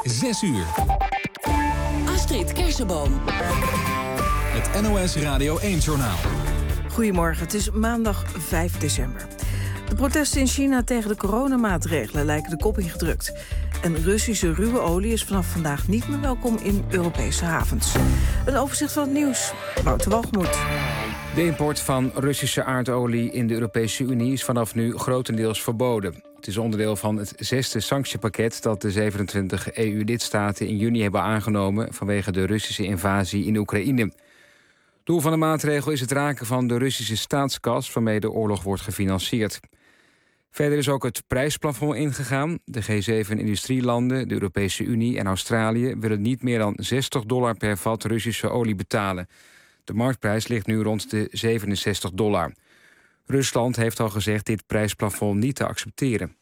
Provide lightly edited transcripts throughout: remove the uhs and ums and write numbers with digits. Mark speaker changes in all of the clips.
Speaker 1: 6 uur.
Speaker 2: Astrid Kersenboom.
Speaker 1: Het NOS Radio 1-journaal.
Speaker 3: Goedemorgen, het is maandag 5 december. De protesten in China tegen de coronamaatregelen lijken de kop ingedrukt. En Russische ruwe olie is vanaf vandaag niet meer welkom in Europese havens. Een overzicht van het nieuws. Wouter Walgemoed.
Speaker 4: De import van Russische aardolie in de Europese Unie is vanaf nu grotendeels verboden. Het is onderdeel van het 6e sanctiepakket dat de 27 EU-lidstaten in juni hebben aangenomen vanwege de Russische invasie in Oekraïne. Doel van de maatregel is het raken van de Russische staatskas waarmee de oorlog wordt gefinancierd. Verder is ook het prijsplafond ingegaan. De G7-industrielanden, de Europese Unie en Australië willen niet meer dan $60 per vat Russische olie betalen. De marktprijs ligt nu rond de $67. Rusland heeft al gezegd dit prijsplafond niet te accepteren.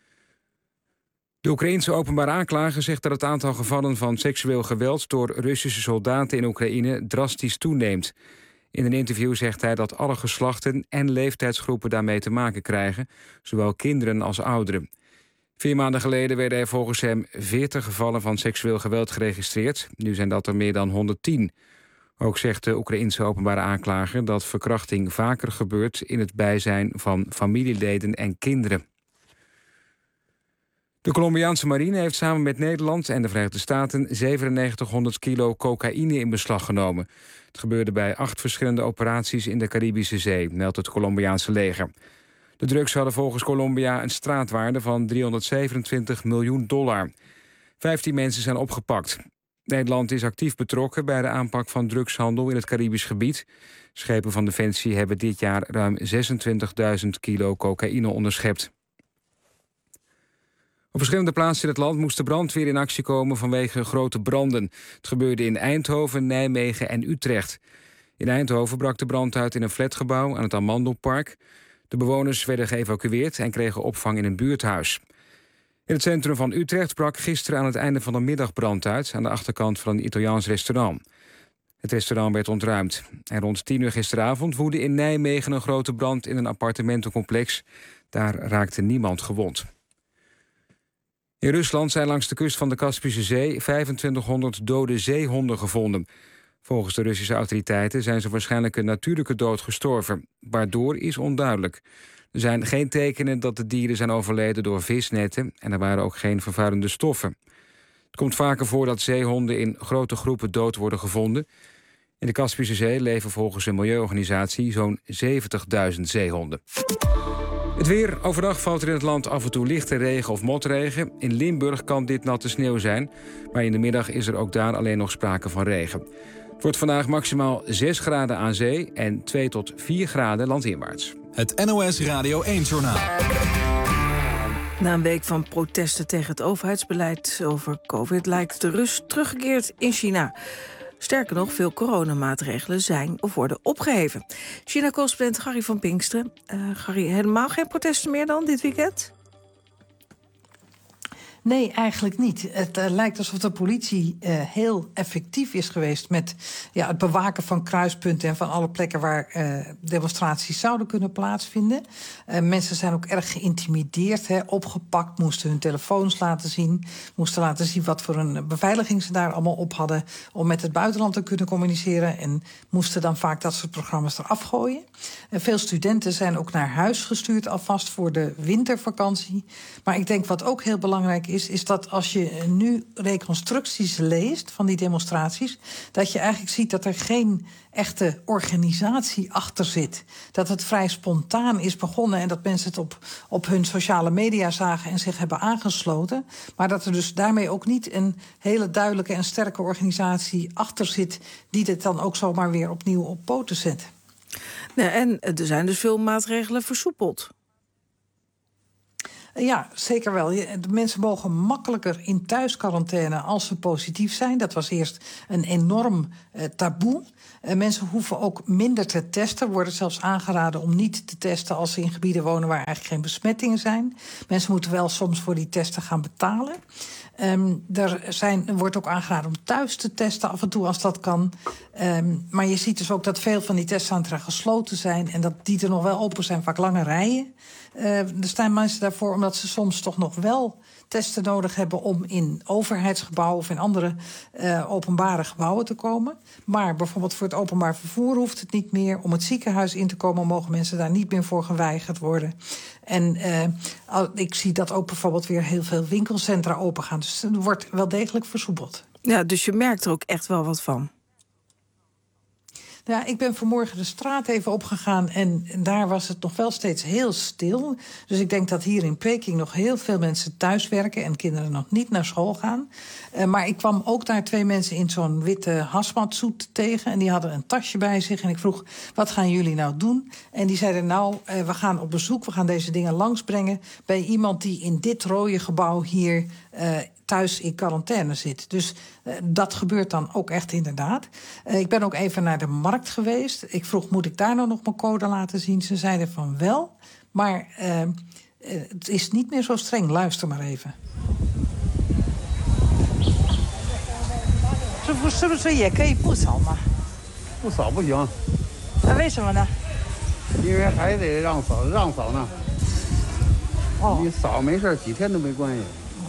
Speaker 4: De Oekraïense openbaar aanklager zegt dat het aantal gevallen van seksueel geweld door Russische soldaten in Oekraïne drastisch toeneemt. In een interview zegt hij dat alle geslachten en leeftijdsgroepen daarmee te maken krijgen, zowel kinderen als ouderen. 4 maanden geleden werden er volgens hem 40 gevallen van seksueel geweld geregistreerd. Nu zijn dat er meer dan 110. Ook zegt de Oekraïense openbare aanklager dat verkrachting vaker gebeurt in het bijzijn van familieleden en kinderen. De Colombiaanse marine heeft samen met Nederland en de Verenigde Staten 9700 kilo cocaïne in beslag genomen. Het gebeurde bij 8 verschillende operaties in de Caribische Zee, meldt het Colombiaanse leger. De drugs hadden volgens Colombia een straatwaarde van $327 miljoen. 15 mensen zijn opgepakt. Nederland is actief betrokken bij de aanpak van drugshandel in het Caribisch gebied. Schepen van Defensie hebben dit jaar ruim 26.000 kilo cocaïne onderschept. Op verschillende plaatsen in het land moest de brandweer in actie komen vanwege grote branden. Het gebeurde in Eindhoven, Nijmegen en Utrecht. In Eindhoven brak de brand uit in een flatgebouw aan het Amandelpark. De bewoners werden geëvacueerd en kregen opvang in een buurthuis. In het centrum van Utrecht brak gisteren aan het einde van de middag brand uit aan de achterkant van een Italiaans restaurant. Het restaurant werd ontruimd. En rond 10 uur gisteravond woedde in Nijmegen een grote brand in een appartementencomplex. Daar raakte niemand gewond. In Rusland zijn langs de kust van de Kaspische Zee 2500 dode zeehonden gevonden. Volgens de Russische autoriteiten zijn ze waarschijnlijk een natuurlijke dood gestorven. Waardoor is onduidelijk. Er zijn geen tekenen dat de dieren zijn overleden door visnetten en er waren ook geen vervuilende stoffen. Het komt vaker voor dat zeehonden in grote groepen dood worden gevonden. In de Kaspische Zee leven volgens een milieuorganisatie zo'n 70.000 zeehonden. Het weer. Overdag valt er in het land af en toe lichte regen of motregen. In Limburg kan dit natte sneeuw zijn, maar in de middag is er ook daar alleen nog sprake van regen. Het wordt vandaag maximaal 6 graden aan zee en 2 tot 4 graden landinwaarts.
Speaker 1: Het NOS Radio 1-journaal.
Speaker 3: Na een week van protesten tegen het overheidsbeleid over COVID lijkt de rust teruggekeerd in China. Sterker nog, veel coronamaatregelen zijn of worden opgeheven. China-correspondent Gary van Pinksteren. Gary, helemaal geen protesten meer dan dit weekend?
Speaker 5: Nee, eigenlijk niet. Het lijkt alsof de politie heel effectief is geweest met het bewaken van kruispunten en van alle plekken waar demonstraties zouden kunnen plaatsvinden. Mensen zijn ook erg geïntimideerd, opgepakt, moesten hun telefoons laten zien, moesten laten zien wat voor een beveiliging ze daar allemaal op hadden om met het buitenland te kunnen communiceren en moesten dan vaak dat soort programma's eraf gooien. Veel studenten zijn ook naar huis gestuurd alvast voor de wintervakantie. Maar ik denk wat ook heel belangrijk is dat als je nu reconstructies leest van die demonstraties, dat je eigenlijk ziet dat er geen echte organisatie achter zit. Dat het vrij spontaan is begonnen en dat mensen het op hun sociale media zagen en zich hebben aangesloten. Maar dat er dus daarmee ook niet een hele duidelijke en sterke organisatie achter zit die dit dan ook zomaar weer opnieuw op poten zet.
Speaker 3: Ja, en er zijn dus veel maatregelen versoepeld.
Speaker 5: Ja, zeker wel. De mensen mogen makkelijker in thuisquarantaine als ze positief zijn. Dat was eerst een enorm taboe. Mensen hoeven ook minder te testen. Worden zelfs aangeraden om niet te testen als ze in gebieden wonen waar eigenlijk geen besmettingen zijn. Mensen moeten wel soms voor die testen gaan betalen. Er wordt ook aangeraden om thuis te testen af en toe als dat kan. Maar je ziet dus ook dat veel van die testcentra gesloten zijn en dat die er nog wel open zijn, vaak lange rijen. Er staan mensen daarvoor omdat ze soms toch nog wel testen nodig hebben om in overheidsgebouwen of in andere openbare gebouwen te komen. Maar bijvoorbeeld voor het openbaar vervoer hoeft het niet meer. Om het ziekenhuis in te komen mogen mensen daar niet meer voor geweigerd worden. En ik zie dat ook bijvoorbeeld weer heel veel winkelcentra opengaan. Dus het wordt wel degelijk versoepeld.
Speaker 3: Ja, dus je merkt er ook echt wel wat van.
Speaker 5: Ja, ik ben vanmorgen de straat even opgegaan en daar was het nog wel steeds heel stil. Dus ik denk dat hier in Peking nog heel veel mensen thuiswerken en kinderen nog niet naar school gaan. Maar ik kwam ook daar 2 mensen in zo'n witte hazmatsuit tegen en die hadden een tasje bij zich. En ik vroeg, wat gaan jullie nou doen? En die zeiden, we gaan op bezoek, we gaan deze dingen langsbrengen bij iemand die in dit rode gebouw hier thuis in quarantaine zit. Dus dat gebeurt dan ook echt inderdaad. Ik ben ook even naar de markt geweest. Ik vroeg, moet ik daar nou nog mijn code laten zien? Ze zeiden van wel, maar het is niet meer zo streng. Luister maar even.
Speaker 6: 是不是也可以不扫吗？
Speaker 7: 不扫不行，
Speaker 6: 那为什么呢？
Speaker 7: 因为还得让扫呢。你扫没事，几天都没关系。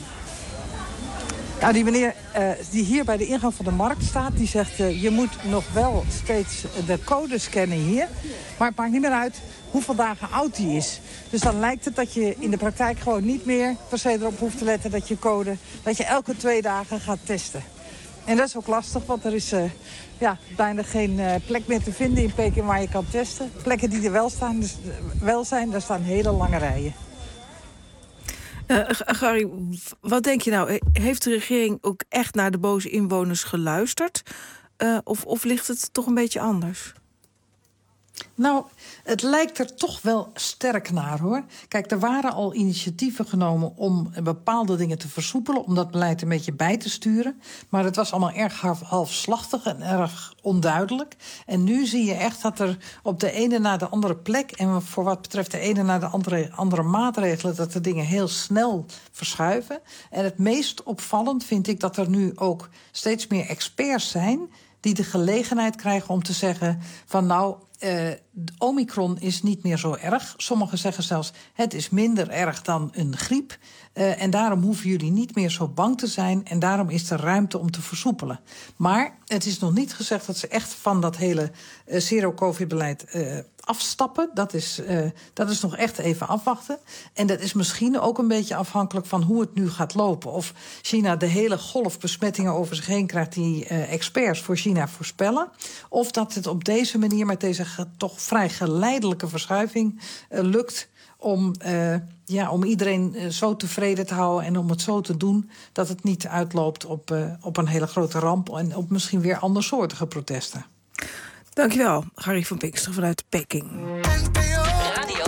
Speaker 6: Nou, die meneer die hier bij de ingang van de markt staat, die zegt je moet nog wel steeds de code scannen hier. Maar het maakt niet meer uit hoeveel dagen oud die is. Dus dan lijkt het dat je in de praktijk gewoon niet meer per se erop hoeft te letten dat je code, dat je elke 2 dagen gaat testen. En dat is ook lastig, want er is bijna geen plek meer te vinden in Peking waar je kan testen. Plekken die er wel zijn, daar staan hele lange rijen.
Speaker 3: Gary, wat denk je nou? Heeft de regering ook echt naar de boze inwoners geluisterd? Of ligt het toch een beetje anders?
Speaker 5: Nou, het lijkt er toch wel sterk naar, hoor. Kijk, er waren al initiatieven genomen om bepaalde dingen te versoepelen, om dat beleid een beetje bij te sturen. Maar het was allemaal erg halfslachtig en erg onduidelijk. En nu zie je echt dat er op de ene na de andere plek, en voor wat betreft de ene na de andere maatregelen, dat de dingen heel snel verschuiven. En het meest opvallend vind ik dat er nu ook steeds meer experts zijn die de gelegenheid krijgen om te zeggen van Omicron is niet meer zo erg. Sommigen zeggen zelfs, het is minder erg dan een griep. En daarom hoeven jullie niet meer zo bang te zijn. En daarom is er ruimte om te versoepelen. Maar het is nog niet gezegd dat ze echt van dat hele zero-covid-beleid afstappen. Dat is nog echt even afwachten. En dat is misschien ook een beetje afhankelijk van hoe het nu gaat lopen. Of China de hele golf besmettingen over zich heen krijgt die experts voor China voorspellen. Of dat het op deze manier met deze toch vrij geleidelijke verschuiving lukt om iedereen zo tevreden te houden en om het zo te doen dat het niet uitloopt op een hele grote ramp en op misschien weer andersoortige protesten.
Speaker 3: Dankjewel, Gary van Pinkster vanuit Peking.
Speaker 2: Radio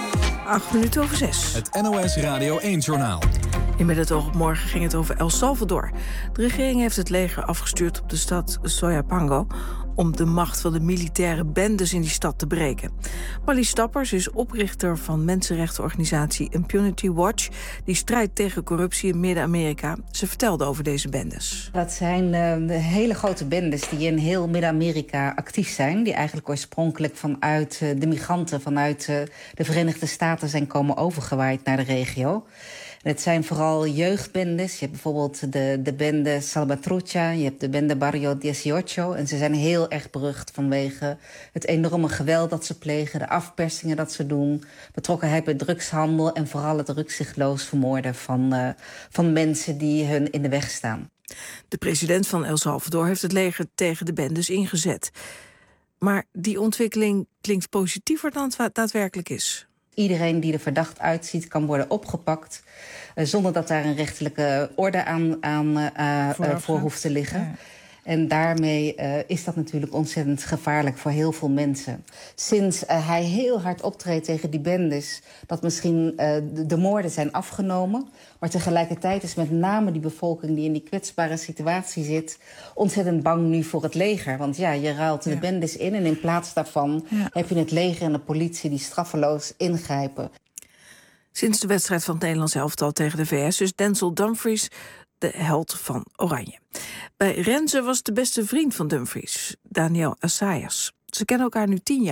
Speaker 3: 6:08.
Speaker 1: Het NOS Radio 1-journaal.
Speaker 3: In Met het oog op morgen ging het over El Salvador. De regering heeft het leger afgestuurd op de stad Soyapango om de macht van de militaire bendes in die stad te breken. Marlies Stappers is oprichter van mensenrechtenorganisatie Impunity Watch, die strijdt tegen corruptie in Midden-Amerika. Ze vertelde over deze bendes.
Speaker 8: Dat zijn de hele grote bendes die in heel Midden-Amerika actief zijn, die eigenlijk oorspronkelijk vanuit de migranten vanuit de Verenigde Staten zijn komen overgewaaid naar de regio. Het zijn vooral jeugdbendes. Je hebt bijvoorbeeld de bende Salvatrucha, je hebt de bende Barrio 18. En ze zijn heel erg berucht vanwege het enorme geweld dat ze plegen, de afpersingen dat ze doen, betrokkenheid bij drugshandel en vooral het rukzichtloos vermoorden van mensen die hun in de weg staan.
Speaker 3: De president van El Salvador heeft het leger tegen de bendes ingezet. Maar die ontwikkeling klinkt positiever dan het daadwerkelijk is.
Speaker 8: Iedereen die er verdacht uitziet kan worden opgepakt zonder dat daar een rechterlijke orde aan voor hoeft te liggen. Ja. En daarmee is dat natuurlijk ontzettend gevaarlijk voor heel veel mensen. Sinds hij heel hard optreedt tegen die bendes, dat misschien de moorden zijn afgenomen, maar tegelijkertijd is met name die bevolking die in die kwetsbare situatie zit ontzettend bang nu voor het leger. Want ja, je ruilt de bendes in en in plaats daarvan heb je het leger en de politie die straffeloos ingrijpen.
Speaker 3: Sinds de wedstrijd van het Nederlands elftal tegen de VS is Denzel Dumfries de held van Oranje. Bij Renze was de beste vriend van Dumfries, Daniel Assayas. Ze kennen elkaar nu 10 jaar.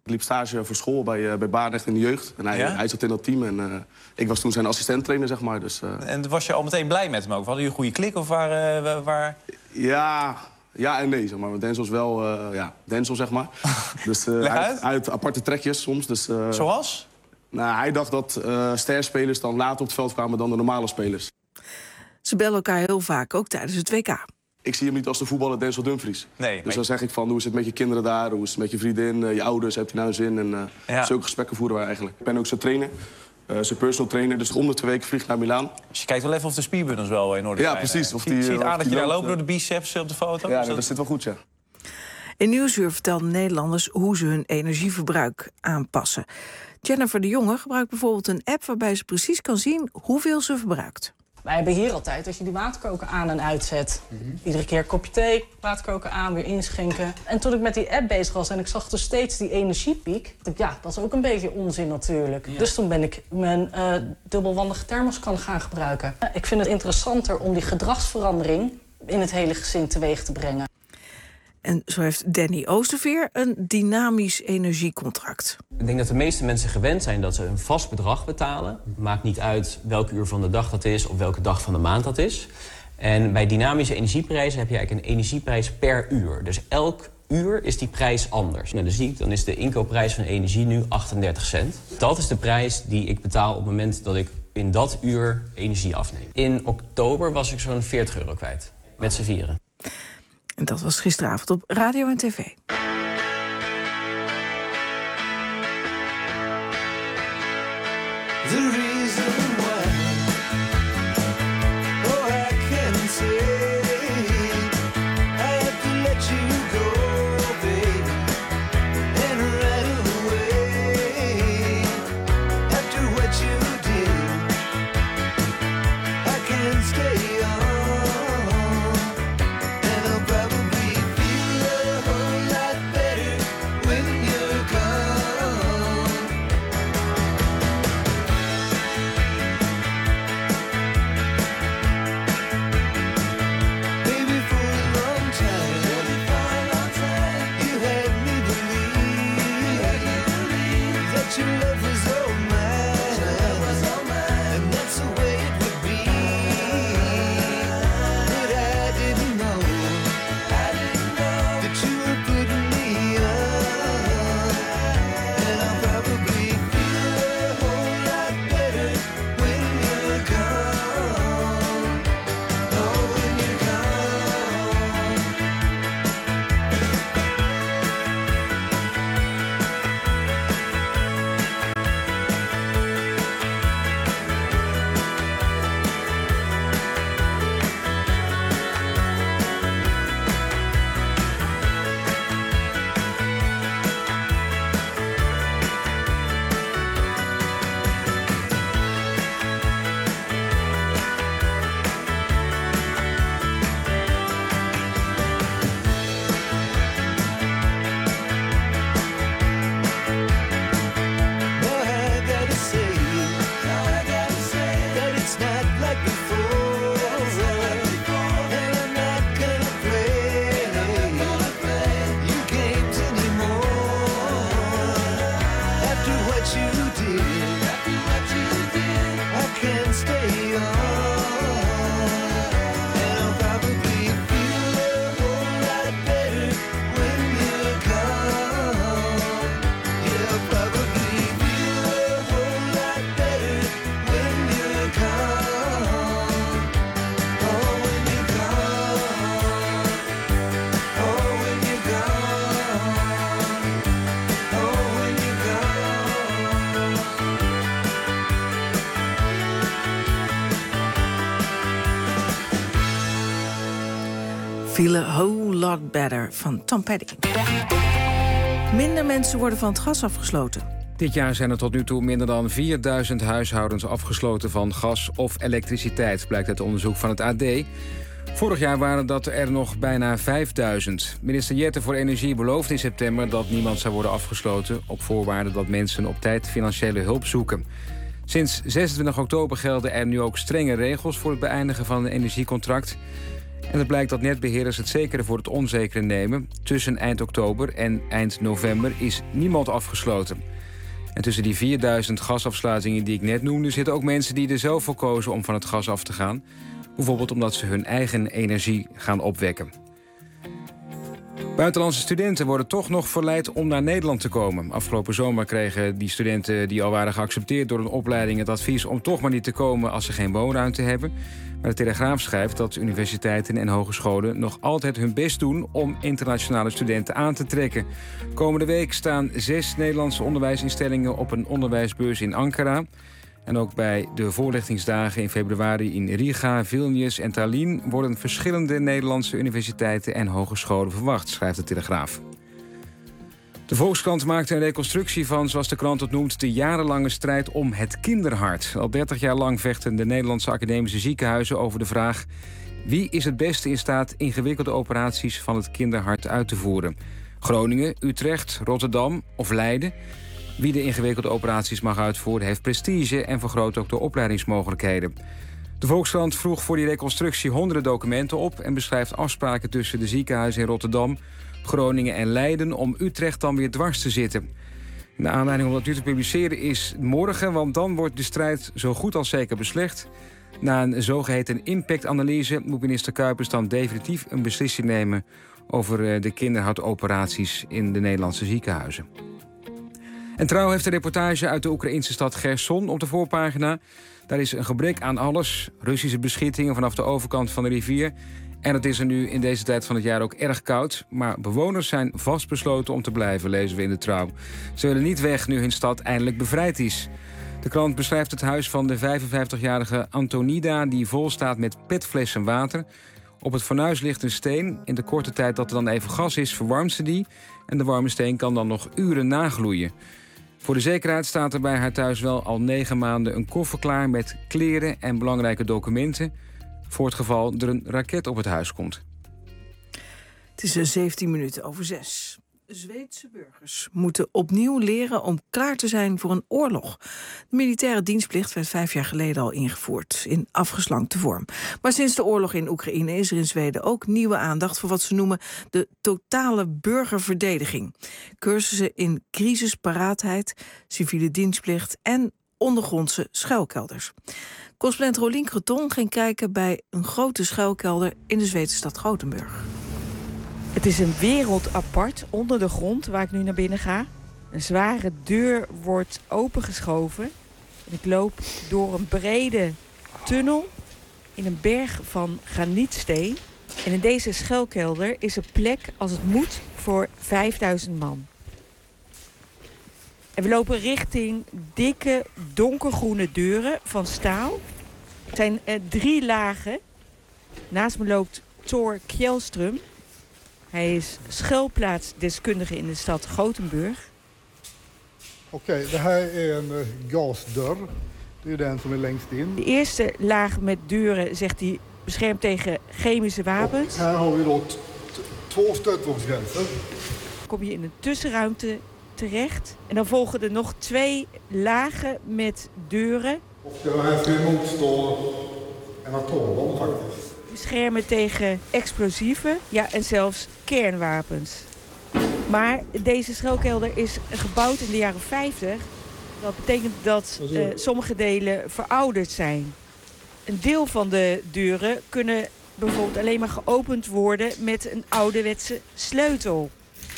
Speaker 9: Ik liep stage voor school bij Barendrecht in de jeugd. En hij zat in dat team en ik was toen zijn assistenttrainer, zeg maar. Dus,
Speaker 10: En was je al meteen blij met hem ook? Hadden jullie een goede klik of waar...
Speaker 9: Ja en nee, zeg maar. Denzel is wel, Denzel, zeg maar. Dus hij uit aparte trekjes soms. Dus,
Speaker 10: Zoals?
Speaker 9: Nou, hij dacht dat sterspelers dan later op het veld kwamen dan de normale spelers.
Speaker 3: Ze bellen elkaar heel vaak, ook tijdens het WK.
Speaker 9: Ik zie hem niet als de voetballer Denzel Dumfries.
Speaker 10: Nee,
Speaker 9: dus dan zeg ik van, hoe is het met je kinderen daar? Hoe is het met je vriendin, je ouders? Heb je nou zin? En zulke gesprekken voeren we eigenlijk. Ik ben ook zijn trainer, zijn personal trainer. Dus om de 2 weken vlieg ik naar Milaan.
Speaker 10: Dus je kijkt wel even of de spierbundels wel in orde zijn.
Speaker 9: Ja, precies.
Speaker 10: Zie je het aan dat je daar loopt door de biceps op de foto?
Speaker 9: Ja, dat zit wel goed, ja.
Speaker 3: In Nieuwsuur vertelden Nederlanders hoe ze hun energieverbruik aanpassen. Jennifer de Jonge gebruikt bijvoorbeeld een app waarbij ze precies kan zien hoeveel ze verbruikt.
Speaker 11: Wij hebben hier altijd, als je die waterkoker aan en uitzet. Iedere keer een kopje thee, waterkoker aan, weer inschenken. En toen ik met die app bezig was en ik zag dus steeds die energiepiek... dacht ik, dat is ook een beetje onzin natuurlijk. Ja. Dus toen ben ik mijn dubbelwandige thermoskan gaan gebruiken. Ik vind het interessanter om die gedragsverandering in het hele gezin teweeg te brengen.
Speaker 3: En zo heeft Danny Oosterveer een dynamisch energiecontract.
Speaker 12: Ik denk dat de meeste mensen gewend zijn dat ze een vast bedrag betalen. Maakt niet uit welke uur van de dag dat is of welke dag van de maand dat is. En bij dynamische energieprijzen heb je eigenlijk een energieprijs per uur. Dus elk uur is die prijs anders. Nou, dan is de inkoopprijs van energie nu 38 cent. Dat is de prijs die ik betaal op het moment dat ik in dat uur energie afneem. In oktober was ik zo'n €40 kwijt, met z'n vieren.
Speaker 3: En dat was gisteravond op radio en tv.
Speaker 2: The reason why, I can't say, I have to let you go, baby, and right away, after what you did, I can't stay on, and I'll probably feel a whole lot better when you're gone. Baby, for a long time, you had me believe that your love was all mine, and that's the way it would be. But I didn't know that you were putting me on, and I'll probably feel a whole lot better when you're gone. Oh, when you're gone. Now I gotta say that it's not like before, and I'm not gonna play you games anymore. After what you did, I can't stay on, and I'll probably feel a whole lot better when you're gone. Yeah, I'll probably feel a whole lot better when you're gone. Oh, when you're gone. Oh, when you're gone. Oh, when you're gone.
Speaker 3: Feel a Whole Lot Better van Tom Petty. Minder mensen worden van het gas afgesloten.
Speaker 4: Dit jaar zijn er tot nu toe minder dan 4000 huishoudens afgesloten van gas of elektriciteit, blijkt uit onderzoek van het AD. Vorig jaar waren dat er nog bijna 5000. Minister Jette voor Energie beloofde in september dat niemand zou worden afgesloten, op voorwaarde dat mensen op tijd financiële hulp zoeken. Sinds 26 oktober gelden er nu ook strenge regels voor het beëindigen van een energiecontract. En het blijkt dat netbeheerders het zekere voor het onzekere nemen. Tussen eind oktober en eind november is niemand afgesloten. En tussen die 4000 gasafsluitingen die ik net noemde... zitten ook mensen die er zelf voor kozen om van het gas af te gaan. Bijvoorbeeld omdat ze hun eigen energie gaan opwekken. Buitenlandse studenten worden toch nog verleid om naar Nederland te komen. Afgelopen zomer kregen die studenten die al waren geaccepteerd door een opleiding... het advies om toch maar niet te komen als ze geen woonruimte hebben. Maar de Telegraaf schrijft dat universiteiten en hogescholen nog altijd hun best doen om internationale studenten aan te trekken. Komende week staan 6 Nederlandse onderwijsinstellingen op een onderwijsbeurs in Ankara. En ook bij de voorlichtingsdagen in februari in Riga, Vilnius en Tallinn worden verschillende Nederlandse universiteiten en hogescholen verwacht, schrijft de Telegraaf. De Volkskrant maakte een reconstructie van, zoals de krant het noemt, de jarenlange strijd om het kinderhart. Al 30 jaar lang vechten de Nederlandse academische ziekenhuizen over de vraag: wie is het beste in staat ingewikkelde operaties van het kinderhart uit te voeren? Groningen, Utrecht, Rotterdam of Leiden? Wie de ingewikkelde operaties mag uitvoeren heeft prestige en vergroot ook de opleidingsmogelijkheden. De Volkskrant vroeg voor die reconstructie honderden documenten op en beschrijft afspraken tussen de ziekenhuizen in Rotterdam, Groningen en Leiden om Utrecht dan weer dwars te zitten. De aanleiding om dat nu te publiceren is morgen, want dan wordt de strijd zo goed als zeker beslecht. Na een zogeheten impactanalyse moet minister Kuipers dan definitief een beslissing nemen over de kinderhartoperaties in de Nederlandse ziekenhuizen. En Trouw heeft een reportage uit de Oekraïnse stad Cherson op de voorpagina. Daar is een gebrek aan alles. Russische beschietingen vanaf de overkant van de rivier. En het is er nu in deze tijd van het jaar ook erg koud. Maar bewoners zijn vastbesloten om te blijven, lezen we in de Trouw. Ze willen niet weg nu hun stad eindelijk bevrijd is. De krant beschrijft het huis van de 55-jarige Antonida die vol staat met petflessen water. Op het fornuis ligt een steen. In de korte tijd dat er dan even gas is, verwarmt ze die. En de warme steen kan dan nog uren nagloeien. Voor de zekerheid staat er bij haar thuis wel al 9 maanden een koffer klaar met kleren en belangrijke documenten, voor het geval er een raket op het huis komt.
Speaker 3: Het is 17 minuten over 6. Zweedse burgers moeten opnieuw leren om klaar te zijn voor een oorlog. De militaire dienstplicht werd 5 jaar geleden al ingevoerd in afgeslankte vorm. Maar sinds de oorlog in Oekraïne is er in Zweden ook nieuwe aandacht voor wat ze noemen de totale burgerverdediging. Cursussen in crisisparaatheid, civiele dienstplicht en ondergrondse schuilkelders. Correspondent Rolien Creton ging kijken bij een grote schuilkelder in de Zweedse stad Gothenburg.
Speaker 13: Het is een wereld apart onder de grond waar ik nu naar binnen ga. Een zware deur wordt opengeschoven. En ik loop door een brede tunnel in een berg van granietsteen. En in deze schuilkelder is een plek als het moet voor 5000 man. En we lopen richting dikke donkergroene deuren van staal. Het zijn 3 lagen. Naast me loopt Thor Kjellström. Hij is schuilplaatsdeskundige in de stad Gothenburg.
Speaker 14: Oké, det här är en gasdörr. Det är den som är längst in.
Speaker 13: De eerste laag met deuren, zegt hij, beschermt tegen chemische wapens.
Speaker 14: Här har we då 2 stötvågsgränser.
Speaker 13: Kom je in een tussenruimte terecht. En dan volgen er nog 2 lagen met deuren.
Speaker 14: Här ska je motstå en atombom faktiskt.
Speaker 13: Beschermen tegen explosieven, ja, en zelfs kernwapens. Maar deze schuilkelder is gebouwd in de jaren 50. Dat betekent dat sommige delen verouderd zijn. Een deel van de deuren kunnen bijvoorbeeld alleen maar geopend worden met een ouderwetse sleutel.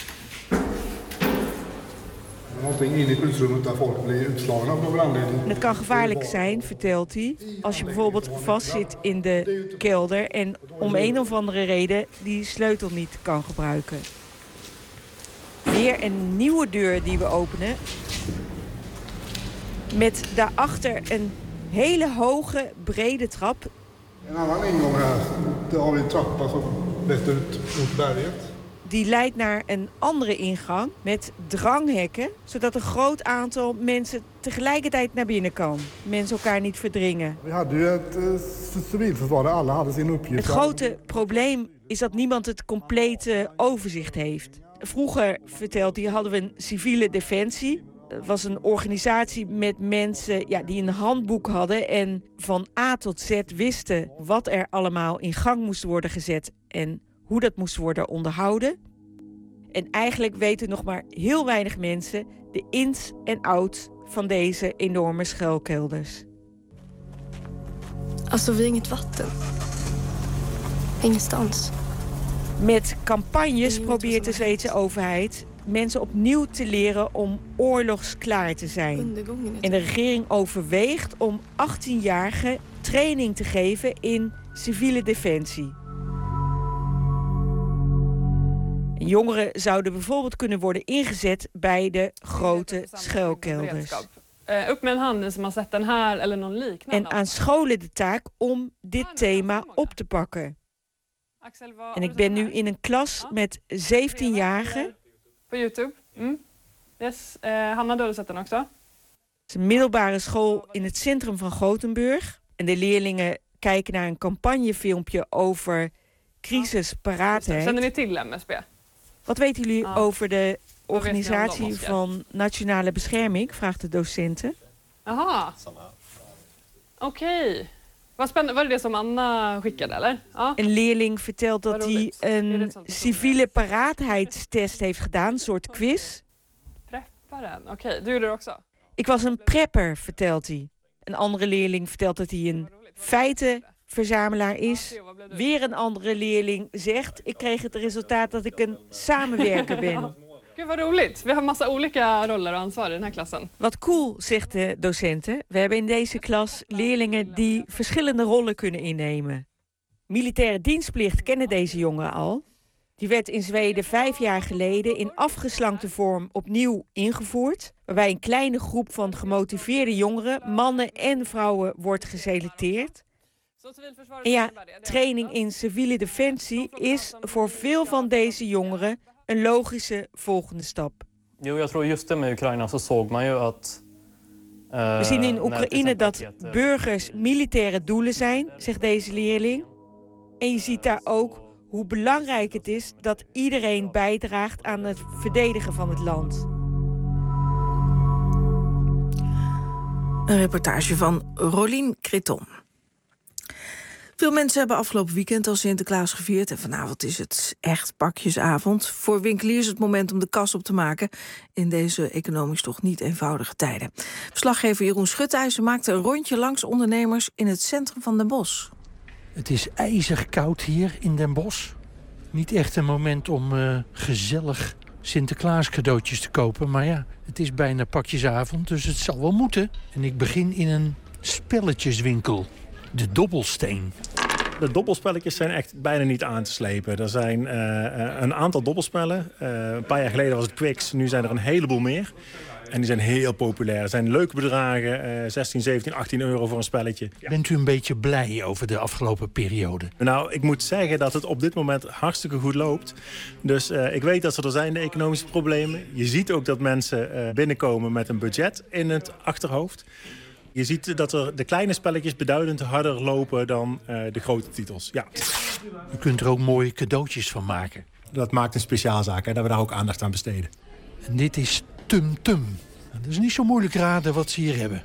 Speaker 13: Het kan gevaarlijk zijn, vertelt hij, als je bijvoorbeeld vastzit in de kelder en om een of andere reden die sleutel niet kan gebruiken. Weer een nieuwe deur die we openen. Met daarachter een hele hoge, brede trap.
Speaker 14: Een andere ingang hier. Daar hebben we een trap westut mot berget.
Speaker 13: Die leidt naar een andere ingang met dranghekken, zodat een groot aantal mensen tegelijkertijd naar binnen kan. Mensen elkaar niet verdringen.
Speaker 14: We hadden het civilförsvar, alle hadden zijn opgift.
Speaker 13: Het grote probleem is dat niemand het complete overzicht heeft. Vroeger, vertelt hij, hadden we een civiele defensie. was een organisatie met mensen die een handboek hadden en van A tot Z wisten wat er allemaal in gang moest worden gezet en hoe dat moest worden onderhouden. En eigenlijk weten nog maar heel weinig mensen de ins en outs van deze enorme schuilkelders.
Speaker 15: Alltså, vi har inget vatten. Ingenstans.
Speaker 13: Met campagnes probeert de Zweedse overheid mensen opnieuw te leren om oorlogsklaar te zijn. En de regering overweegt om 18-jarigen training te geven in civiele defensie. Jongeren zouden bijvoorbeeld kunnen worden ingezet bij de grote schuilkelders. En aan scholen de taak om dit thema op te pakken. En ik ben nu in een klas met 17-jarigen.
Speaker 16: På YouTube. Yes. Hanna, du har sett den också.
Speaker 13: Het is een middelbare school in het centrum van Gothenburg. En de leerlingen kijken naar een campagnefilmpje over crisisparaatheid.
Speaker 16: Känner ni till MSB?
Speaker 13: Wat weten jullie over de organisatie van Nationale Bescherming? Vraagt de docenten.
Speaker 16: Aha. Oké. Wat spannend. Var det som Anna skickade, eller? Ja.
Speaker 13: Een leerling vertelt dat hij een civiele paraatheidstest heeft gedaan, een soort quiz.
Speaker 16: Prepparen. Oké, du gjorde det också.
Speaker 13: Ik was een prepper, vertelt hij. Een andere leerling vertelt dat hij een feitenverzamelaar is. Weer een andere leerling zegt: ik kreeg het resultaat dat ik een samenwerker ben.
Speaker 16: Gud, wat roligt. We hebben massa olika roller och ansvar i den här klassen.
Speaker 13: Wat cool, zegt de docenten. We hebben in deze klas leerlingen die verschillende rollen kunnen innemen. Militaire dienstplicht kennen deze jongeren al. Die werd in Zweden 5 jaar geleden in afgeslankte vorm opnieuw ingevoerd. Waarbij een kleine groep van gemotiveerde jongeren, mannen en vrouwen, wordt geselecteerd. En training in civiele defensie is voor veel van deze jongeren een logische volgende stap.
Speaker 17: Jo, jag tror just det med Ukraina så såg man ju att
Speaker 13: we zien in Oekraïne dat burgers militaire doelen zijn, zegt deze leerling. En je ziet daar ook hoe belangrijk het is dat iedereen bijdraagt aan het verdedigen van het land.
Speaker 3: Een reportage van Rolien Creton. Veel mensen hebben afgelopen weekend al Sinterklaas gevierd. En vanavond is het echt pakjesavond. Voor winkeliers het moment om de kas op te maken in deze economisch toch niet eenvoudige tijden. Verslaggever Jeroen Schutijzer maakte een rondje langs ondernemers in het centrum van Den Bosch.
Speaker 18: Het is ijzig koud hier in Den Bosch. Niet echt een moment om gezellig Sinterklaas cadeautjes te kopen. Maar ja, het is bijna pakjesavond, dus het zal wel moeten. En ik begin in een spelletjeswinkel. De Dobbelsteen.
Speaker 19: De dobbelspelletjes zijn echt bijna niet aan te slepen. Er zijn een aantal dobbelspellen. Een paar jaar geleden was het Quicks, nu zijn er een heleboel meer. En die zijn heel populair. Er zijn leuke bedragen, 16, 17, 18 euro voor een spelletje.
Speaker 18: Bent u een beetje blij over de afgelopen periode?
Speaker 19: Nou, ik moet zeggen dat het op dit moment hartstikke goed loopt. Dus ik weet dat er zijn, de economische problemen. Je ziet ook dat mensen binnenkomen met een budget in het achterhoofd. Je ziet dat er de kleine spelletjes beduidend harder lopen dan de grote titels. Ja.
Speaker 18: U kunt er ook mooie cadeautjes van maken.
Speaker 19: Dat maakt een speciaalzaak, hè, dat we daar ook aandacht aan besteden.
Speaker 18: En dit is Tum Tum. Dat is niet zo moeilijk raden wat ze hier hebben.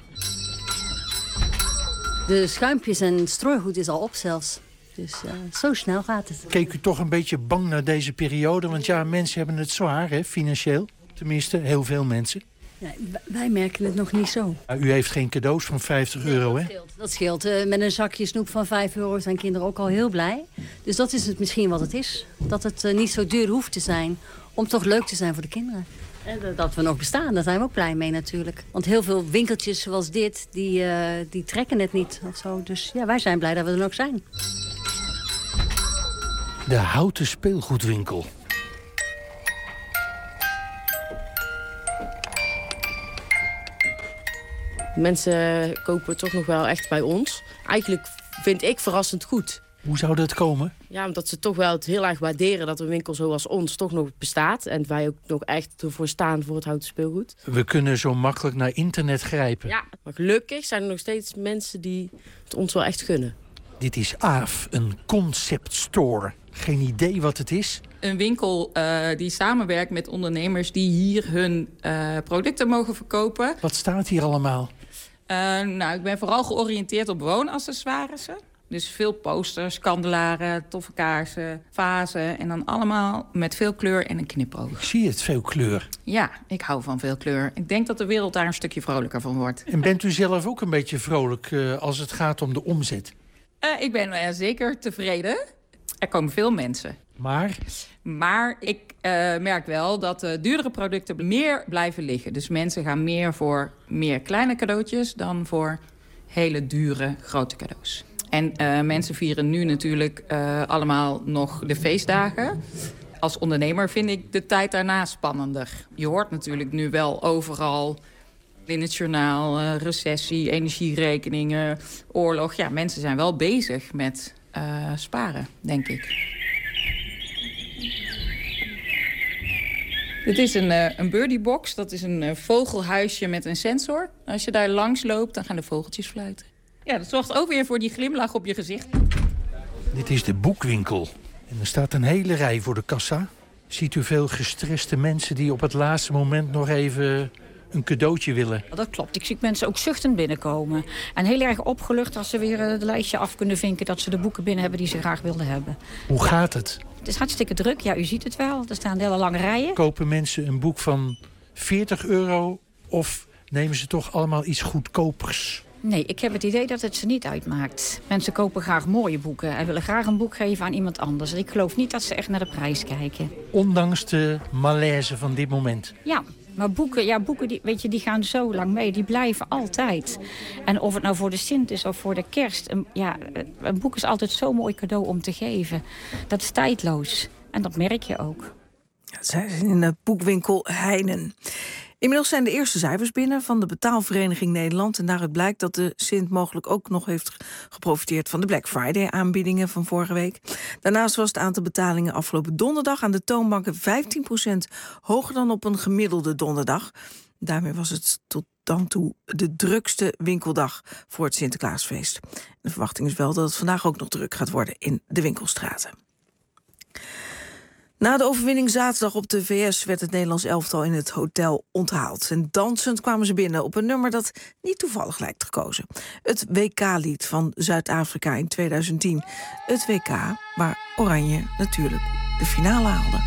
Speaker 20: De schuimpjes en strooigoed is al op zelfs. Dus zo snel gaat het.
Speaker 18: Keek u toch een beetje bang naar deze periode? Want ja, mensen hebben het zwaar, hè, financieel. Tenminste, heel veel mensen.
Speaker 20: Ja, wij merken het nog niet zo.
Speaker 18: U heeft geen cadeaus van 50 euro, hè?
Speaker 20: Dat scheelt. Met een zakje snoep van 5 euro zijn kinderen ook al heel blij. Dus dat is het misschien wat het is. Dat het niet zo duur hoeft te zijn om toch leuk te zijn voor de kinderen. En dat we nog bestaan, daar zijn we ook blij mee natuurlijk. Want heel veel winkeltjes zoals dit, die trekken het niet of zo. Dus ja, wij zijn blij dat we er nog zijn.
Speaker 18: De houten speelgoedwinkel.
Speaker 21: Mensen kopen toch nog wel echt bij ons. Eigenlijk vind ik verrassend goed.
Speaker 18: Hoe zou dat komen?
Speaker 21: Ja, omdat ze toch wel het heel erg waarderen dat een winkel zoals ons toch nog bestaat. En wij ook nog echt ervoor staan voor het houten speelgoed.
Speaker 18: We kunnen zo makkelijk naar internet grijpen.
Speaker 21: Ja, maar gelukkig zijn er nog steeds mensen die het ons wel echt gunnen.
Speaker 18: Dit is Aaf, een concept store. Geen idee wat het is?
Speaker 15: Een winkel die samenwerkt met ondernemers die hier hun producten mogen verkopen.
Speaker 18: Wat staat hier allemaal?
Speaker 15: Ik ben vooral georiënteerd op woonaccessoires. Dus veel posters, kandelaren, toffe kaarsen, vazen. En dan allemaal met veel kleur en een knipoog.
Speaker 18: Zie je het, veel kleur?
Speaker 15: Ja, ik hou van veel kleur. Ik denk dat de wereld daar een stukje vrolijker van wordt.
Speaker 18: En bent u zelf ook een beetje vrolijk als het gaat om de omzet?
Speaker 15: Ik ben zeker tevreden. Er komen veel mensen. Maar ik merk wel dat duurdere producten meer blijven liggen. Dus mensen gaan meer voor meer kleine cadeautjes dan voor hele dure grote cadeaus. En mensen vieren nu natuurlijk allemaal nog de feestdagen. Als ondernemer vind ik de tijd daarna spannender. Je hoort natuurlijk nu wel overal in het journaal recessie, energierekeningen, oorlog. Ja, mensen zijn wel bezig met sparen, denk ik. Dit is een birdiebox. Dat is een vogelhuisje met een sensor. Als je daar langs loopt, dan gaan de vogeltjes fluiten. Ja, dat zorgt ook weer voor die glimlach op je gezicht.
Speaker 18: Dit is de boekwinkel. En er staat een hele rij voor de kassa. Ziet u veel gestreste mensen die op het laatste moment nog even een cadeautje willen?
Speaker 22: Dat klopt. Ik zie mensen ook zuchtend binnenkomen. En heel erg opgelucht als ze weer het lijstje af kunnen vinken dat ze de boeken binnen hebben die ze graag wilden hebben.
Speaker 18: Hoe gaat het?
Speaker 22: Het is hartstikke druk. Ja, u ziet het wel. Er staan hele lange rijen.
Speaker 18: Kopen mensen een boek van €40 of nemen ze toch allemaal iets goedkopers?
Speaker 22: Nee, ik heb het idee dat het ze niet uitmaakt. Mensen kopen graag mooie boeken en willen graag een boek geven aan iemand anders. Ik geloof niet dat ze echt naar de prijs kijken.
Speaker 18: Ondanks de malaise van dit moment.
Speaker 22: Ja, maar boeken die, weet je, die gaan zo lang mee. Die blijven altijd. En of het nou voor de Sint is of voor de kerst. Een boek is altijd zo'n mooi cadeau om te geven. Dat is tijdloos. En dat merk je ook.
Speaker 3: Zij zijn in de boekwinkel Heinen. Inmiddels zijn de eerste cijfers binnen van de Betaalvereniging Nederland. En daaruit blijkt dat de Sint mogelijk ook nog heeft geprofiteerd van de Black Friday aanbiedingen van vorige week. Daarnaast was het aantal betalingen afgelopen donderdag aan de toonbanken 15% hoger dan op een gemiddelde donderdag. Daarmee was het tot dan toe de drukste winkeldag voor het Sinterklaasfeest. De verwachting is wel dat het vandaag ook nog druk gaat worden in de winkelstraten. Na de overwinning zaterdag op de VS werd het Nederlands elftal in het hotel onthaald. En dansend kwamen ze binnen op een nummer dat niet toevallig lijkt gekozen. Het WK-lied van Zuid-Afrika in 2010. Het WK waar Oranje natuurlijk de finale haalde.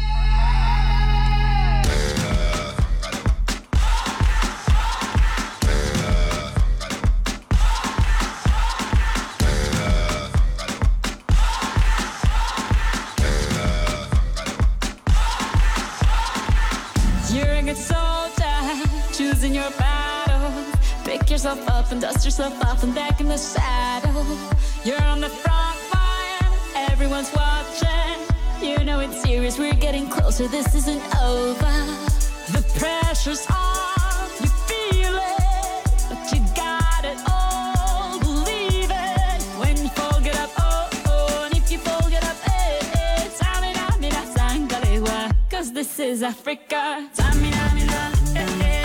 Speaker 23: Choosing your battle. Pick yourself up and dust yourself off and back in the saddle. You're on the front line, everyone's watching. You know it's serious, we're getting closer, this isn't over. The pressure's on, you feel it, but you got it all, believe it. When you fall, get up, oh, oh, and if you fall, get up, eh, eh. Tamina, mina, sangalewa, 'cause this is Africa. Tamina, mina, eh, eh.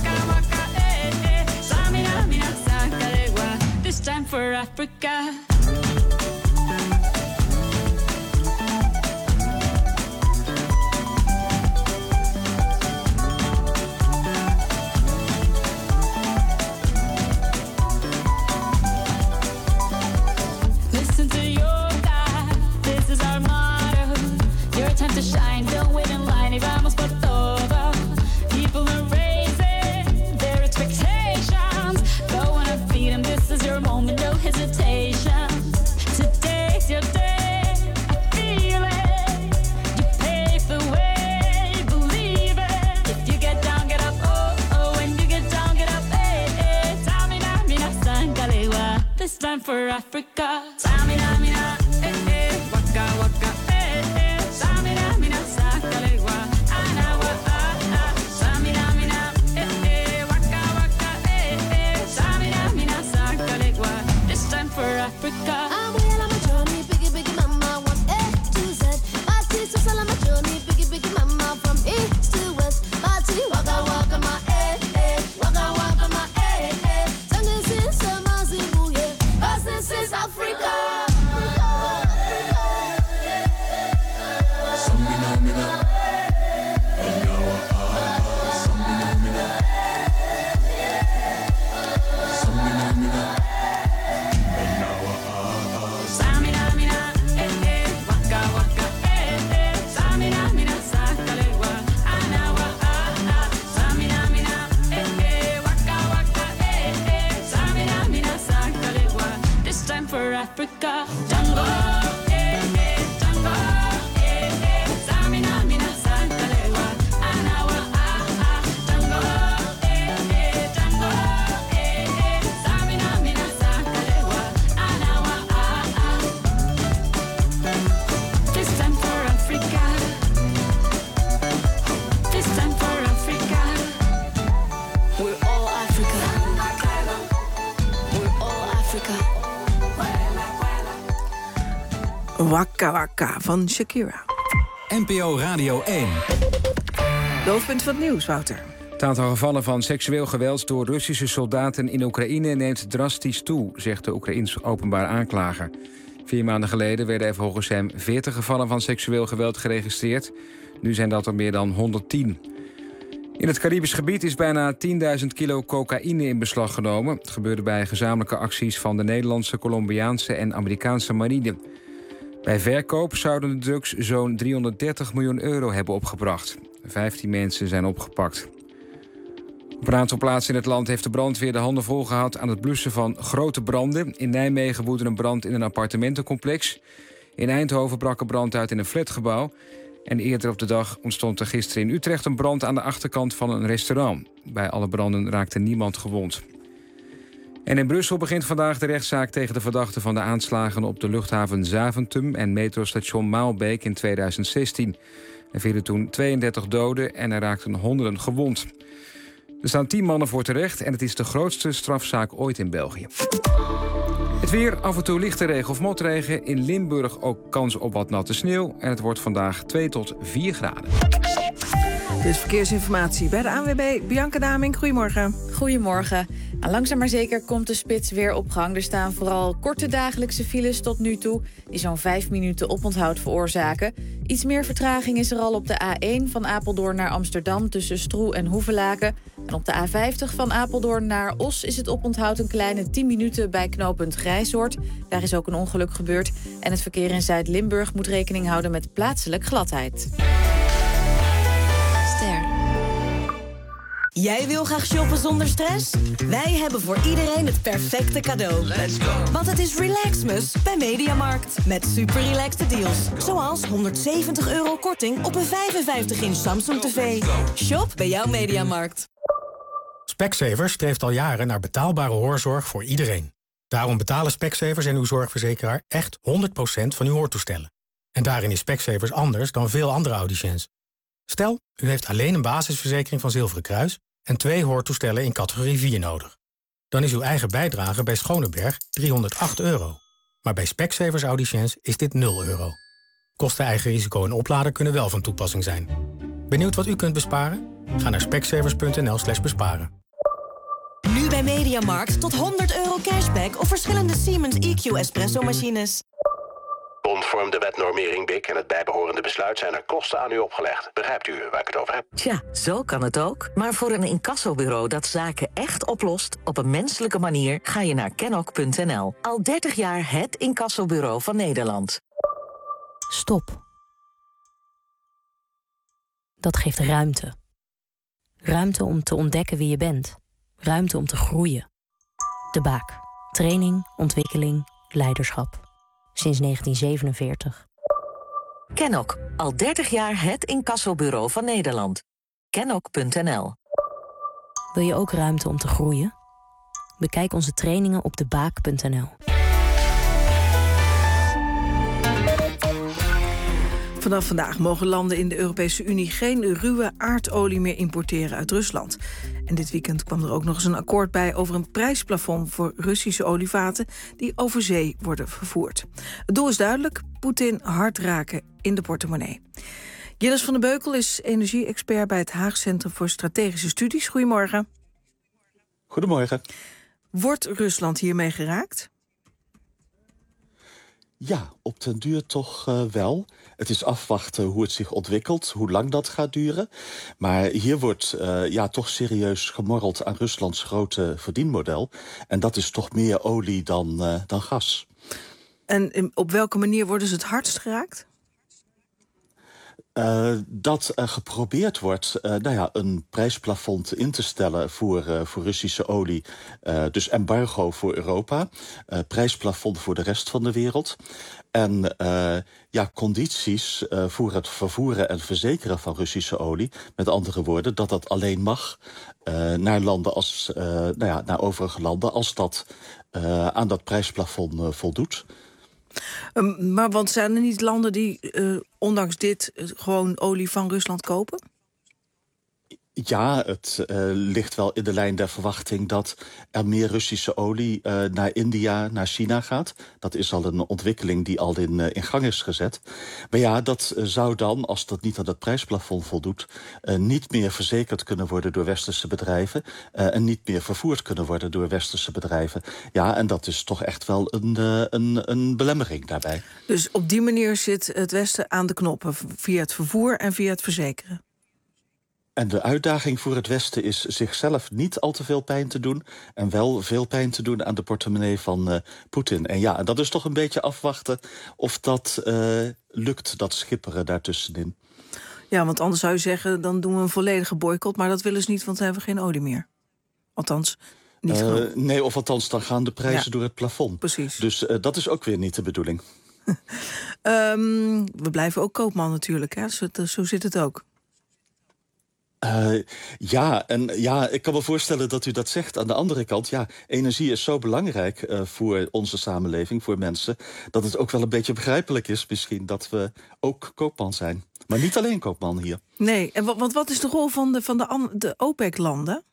Speaker 23: This time for Africa. Listen to your God, this is our motto. Your time to shine, don't wait in line. Y vamos por todo. People are raising their expectations. Go on and feed them, this is your moment, no hesitation. Today's your day, I feel it. You pave the way, believe it. If you get down, get up, oh, oh. When you get down, get up, eh, eh. Tamina, mina, sangalewa. This time for Africa. Tamina, mina, eh, eh. Waka, waka, eh, eh. Tamina, mina, sangalewa. Anawa, ah, ah. Tamina, mina, eh, eh. Waka, waka, eh, eh. Tamina, mina, sangalewa. This time for Africa.
Speaker 24: I'm well on my journey, biggie, biggie mama, from A to Z. My sister's all on my journey, biggie, biggie mama, from east to west. My city, waka, waka, my eh, eh. Waka, waka, my eh, eh. Sangin' since I'm a Zimbabwe, 'cause this is Africa.
Speaker 23: Django, Django, Samina, Mina, Santalewa, Anawa, Django, Django, Samina, Mina, Santalewa, Anawa, This time for Africa. This time for Africa. We're all Africa. We're all Africa.
Speaker 3: Waka Waka van Shakira.
Speaker 1: NPO Radio 1.
Speaker 3: De hoofdpunt van het nieuws, Wouter.
Speaker 4: Het aantal gevallen van seksueel geweld door Russische soldaten in Oekraïne neemt drastisch toe, zegt de Oekraïense openbaar aanklager. 4 maanden geleden werden er volgens hem 40 gevallen van seksueel geweld geregistreerd. Nu zijn dat er meer dan 110. In het Caribisch gebied is bijna 10.000 kilo cocaïne in beslag genomen. Het gebeurde bij gezamenlijke acties van de Nederlandse, Colombiaanse en Amerikaanse marine. Bij verkoop zouden de drugs zo'n 330 miljoen euro hebben opgebracht. 15 mensen zijn opgepakt. Op een aantal plaatsen in het land heeft de brandweer de handen vol gehad aan het blussen van grote branden. In Nijmegen woedde een brand in een appartementencomplex. In Eindhoven brak een brand uit in een flatgebouw. En eerder op de dag ontstond er gisteren in Utrecht een brand aan de achterkant van een restaurant. Bij alle branden raakte niemand gewond. En in Brussel begint vandaag de rechtszaak tegen de verdachten van de aanslagen op de luchthaven Zaventem en metrostation Maalbeek in 2016. Er vielen toen 32 doden en er raakten honderden gewond. Er staan 10 mannen voor terecht en het is de grootste strafzaak ooit in België. Het weer, af en toe lichte regen of motregen. In Limburg ook kans op wat natte sneeuw. En het wordt vandaag 2 tot 4 graden.
Speaker 3: Dus verkeersinformatie bij de ANWB. Bianca Daming, goedemorgen.
Speaker 5: Goedemorgen. Langzaam maar zeker komt de spits weer op gang. Er staan vooral korte dagelijkse files tot nu toe, die zo'n 5 minuten oponthoud veroorzaken. Iets meer vertraging is er al op de A1 van Apeldoorn naar Amsterdam tussen Stroe en Hoevelaken. En op de A50 van Apeldoorn naar Os is het oponthoud een kleine 10 minuten bij knooppunt Grijsoord. Daar is ook een ongeluk gebeurd. En het verkeer in Zuid-Limburg moet rekening houden met plaatselijk gladheid.
Speaker 6: Jij wil graag shoppen zonder stress? Wij hebben voor iedereen het perfecte cadeau. Let's go! Want het is Relaxmus bij Mediamarkt. Met super relaxte deals. Zoals €170 korting op een 55-inch Samsung TV. Shop bij jouw Mediamarkt.
Speaker 7: Specsavers streeft al jaren naar betaalbare hoorzorg voor iedereen. Daarom betalen Specsavers en uw zorgverzekeraar echt 100% van uw hoortoestellen. En daarin is Specsavers anders dan veel andere audiciëns. Stel, u heeft alleen een basisverzekering van Zilveren Kruis en 2 hoortoestellen in categorie 4 nodig. Dan is uw eigen bijdrage bij Schoneberg €308. Maar bij Specsavers audiciëns is dit €0. Kosten, eigen risico en oplader kunnen wel van toepassing zijn. Benieuwd wat u kunt besparen? Ga naar specsavers.nl/besparen.
Speaker 6: Nu bij Mediamarkt tot €100 cashback op verschillende Siemens EQ espresso-machines.
Speaker 25: Conform de wetnormering BIC en het bijbehorende besluit zijn er kosten aan u opgelegd. Begrijpt u waar ik het over heb?
Speaker 26: Tja, zo kan het ook. Maar voor een incassobureau dat zaken echt oplost op een menselijke manier ga je naar Kenok.nl. Al 30 jaar het incassobureau van Nederland.
Speaker 27: Stop. Dat geeft ruimte. Ruimte om te ontdekken wie je bent. Ruimte om te groeien. De Baak. Training, ontwikkeling, leiderschap. Sinds 1947.
Speaker 26: Kenok. Al 30 jaar het incassobureau van Nederland. Kenok.nl.
Speaker 27: Wil je ook ruimte om te groeien? Bekijk onze trainingen op debaak.nl.
Speaker 3: Vanaf vandaag mogen landen in de Europese Unie geen ruwe aardolie meer importeren uit Rusland. En dit weekend kwam er ook nog eens een akkoord bij over een prijsplafond voor Russische olievaten die over zee worden vervoerd. Het doel is duidelijk: Poetin hard raken in de portemonnee. Jillis van den Beukel is energie-expert bij het Haag Centrum voor Strategische Studies. Goedemorgen.
Speaker 28: Goedemorgen.
Speaker 3: Wordt Rusland hiermee geraakt?
Speaker 28: Ja, op den duur toch wel. Het is afwachten hoe het zich ontwikkelt, hoe lang dat gaat duren. Maar hier wordt toch serieus gemorreld aan Ruslands grote verdienmodel. En dat is toch meer olie dan gas.
Speaker 3: En op welke manier worden ze het hardst geraakt?
Speaker 28: Dat er geprobeerd wordt een prijsplafond in te stellen voor Russische olie. Dus embargo voor Europa, prijsplafond voor de rest van de wereld. En condities voor het vervoeren en verzekeren van Russische olie. Met andere woorden, dat alleen mag naar landen als, naar overige landen als dat aan dat prijsplafond voldoet.
Speaker 3: Maar want zijn er niet landen die ondanks dit gewoon olie van Rusland kopen?
Speaker 28: Ja, het ligt wel in de lijn der verwachting dat er meer Russische olie naar India, naar China gaat. Dat is al een ontwikkeling die al in gang is gezet. Maar ja, dat zou dan, als dat niet aan het prijsplafond voldoet, niet meer verzekerd kunnen worden door westerse bedrijven en niet meer vervoerd kunnen worden door westerse bedrijven. Ja, en dat is toch echt wel een belemmering daarbij.
Speaker 3: Dus op die manier zit het Westen aan de knoppen via het vervoer en via het verzekeren.
Speaker 28: En de uitdaging voor het Westen is zichzelf niet al te veel pijn te doen en wel veel pijn te doen aan de portemonnee van Poetin. En ja, dat is toch een beetje afwachten of dat lukt, dat schipperen daartussenin.
Speaker 3: Ja, want anders zou je zeggen, dan doen we een volledige boycott, maar dat willen ze niet, want dan hebben we geen olie meer. Althans, niet genoeg.
Speaker 28: Nee, of althans, dan gaan de prijzen door het plafond.
Speaker 3: Precies.
Speaker 28: Dus dat is ook weer niet de bedoeling.
Speaker 3: We blijven ook koopman natuurlijk, hè? Zo zit het ook.
Speaker 28: Ik kan me voorstellen dat u dat zegt. Aan de andere kant, energie is zo belangrijk voor onze samenleving, voor mensen, dat het ook wel een beetje begrijpelijk is misschien dat we ook koopman zijn. Maar niet alleen koopman hier.
Speaker 3: Nee, en wat is de rol van de OPEC-landen?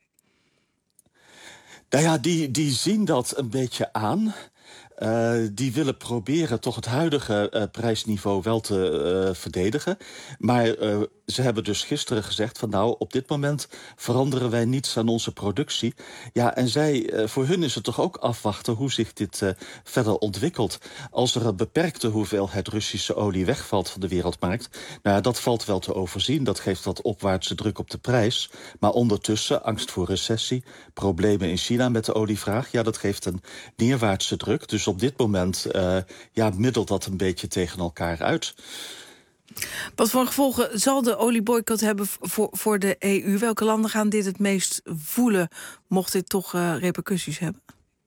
Speaker 28: Nou ja, die zien dat een beetje aan. Die willen proberen toch het huidige prijsniveau wel te verdedigen. Maar ze hebben dus gisteren gezegd van op dit moment veranderen wij niets aan onze productie. Ja, en voor hun is het toch ook afwachten hoe zich dit verder ontwikkelt. Als er een beperkte hoeveelheid Russische olie wegvalt van de wereldmarkt, dat valt wel te overzien. Dat geeft wat opwaartse druk op de prijs. Maar ondertussen angst voor recessie, problemen in China met de olievraag, dat geeft een neerwaartse druk. Dus op dit moment middelt dat een beetje tegen elkaar uit.
Speaker 3: Wat voor gevolgen zal de olieboycott hebben voor de EU? Welke landen gaan dit het meest voelen, mocht dit toch repercussies hebben?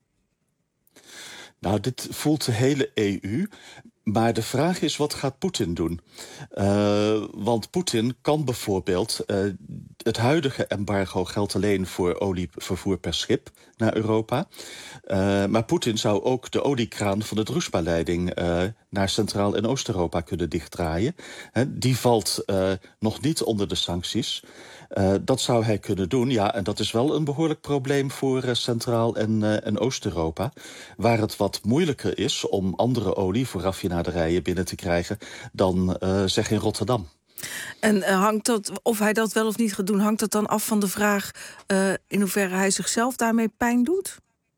Speaker 3: Nou, dit voelt de hele EU. Maar de vraag is, wat gaat Poetin doen? Want Poetin kan bijvoorbeeld het huidige embargo geldt alleen voor olievervoer per schip naar Europa. Maar Poetin zou ook de oliekraan van de Druzhba-leiding naar Centraal- en Oost-Europa kunnen dichtdraaien. Die valt nog niet onder de sancties. Dat zou hij kunnen doen, en dat is wel een behoorlijk probleem voor Centraal- en Oost-Europa, waar het wat moeilijker is om andere olie voor raffinaderijen binnen te krijgen dan zeg in Rotterdam. En hangt dat, of hij dat wel of niet gaat doen, hangt dat dan af van de vraag in hoeverre hij zichzelf daarmee pijn doet?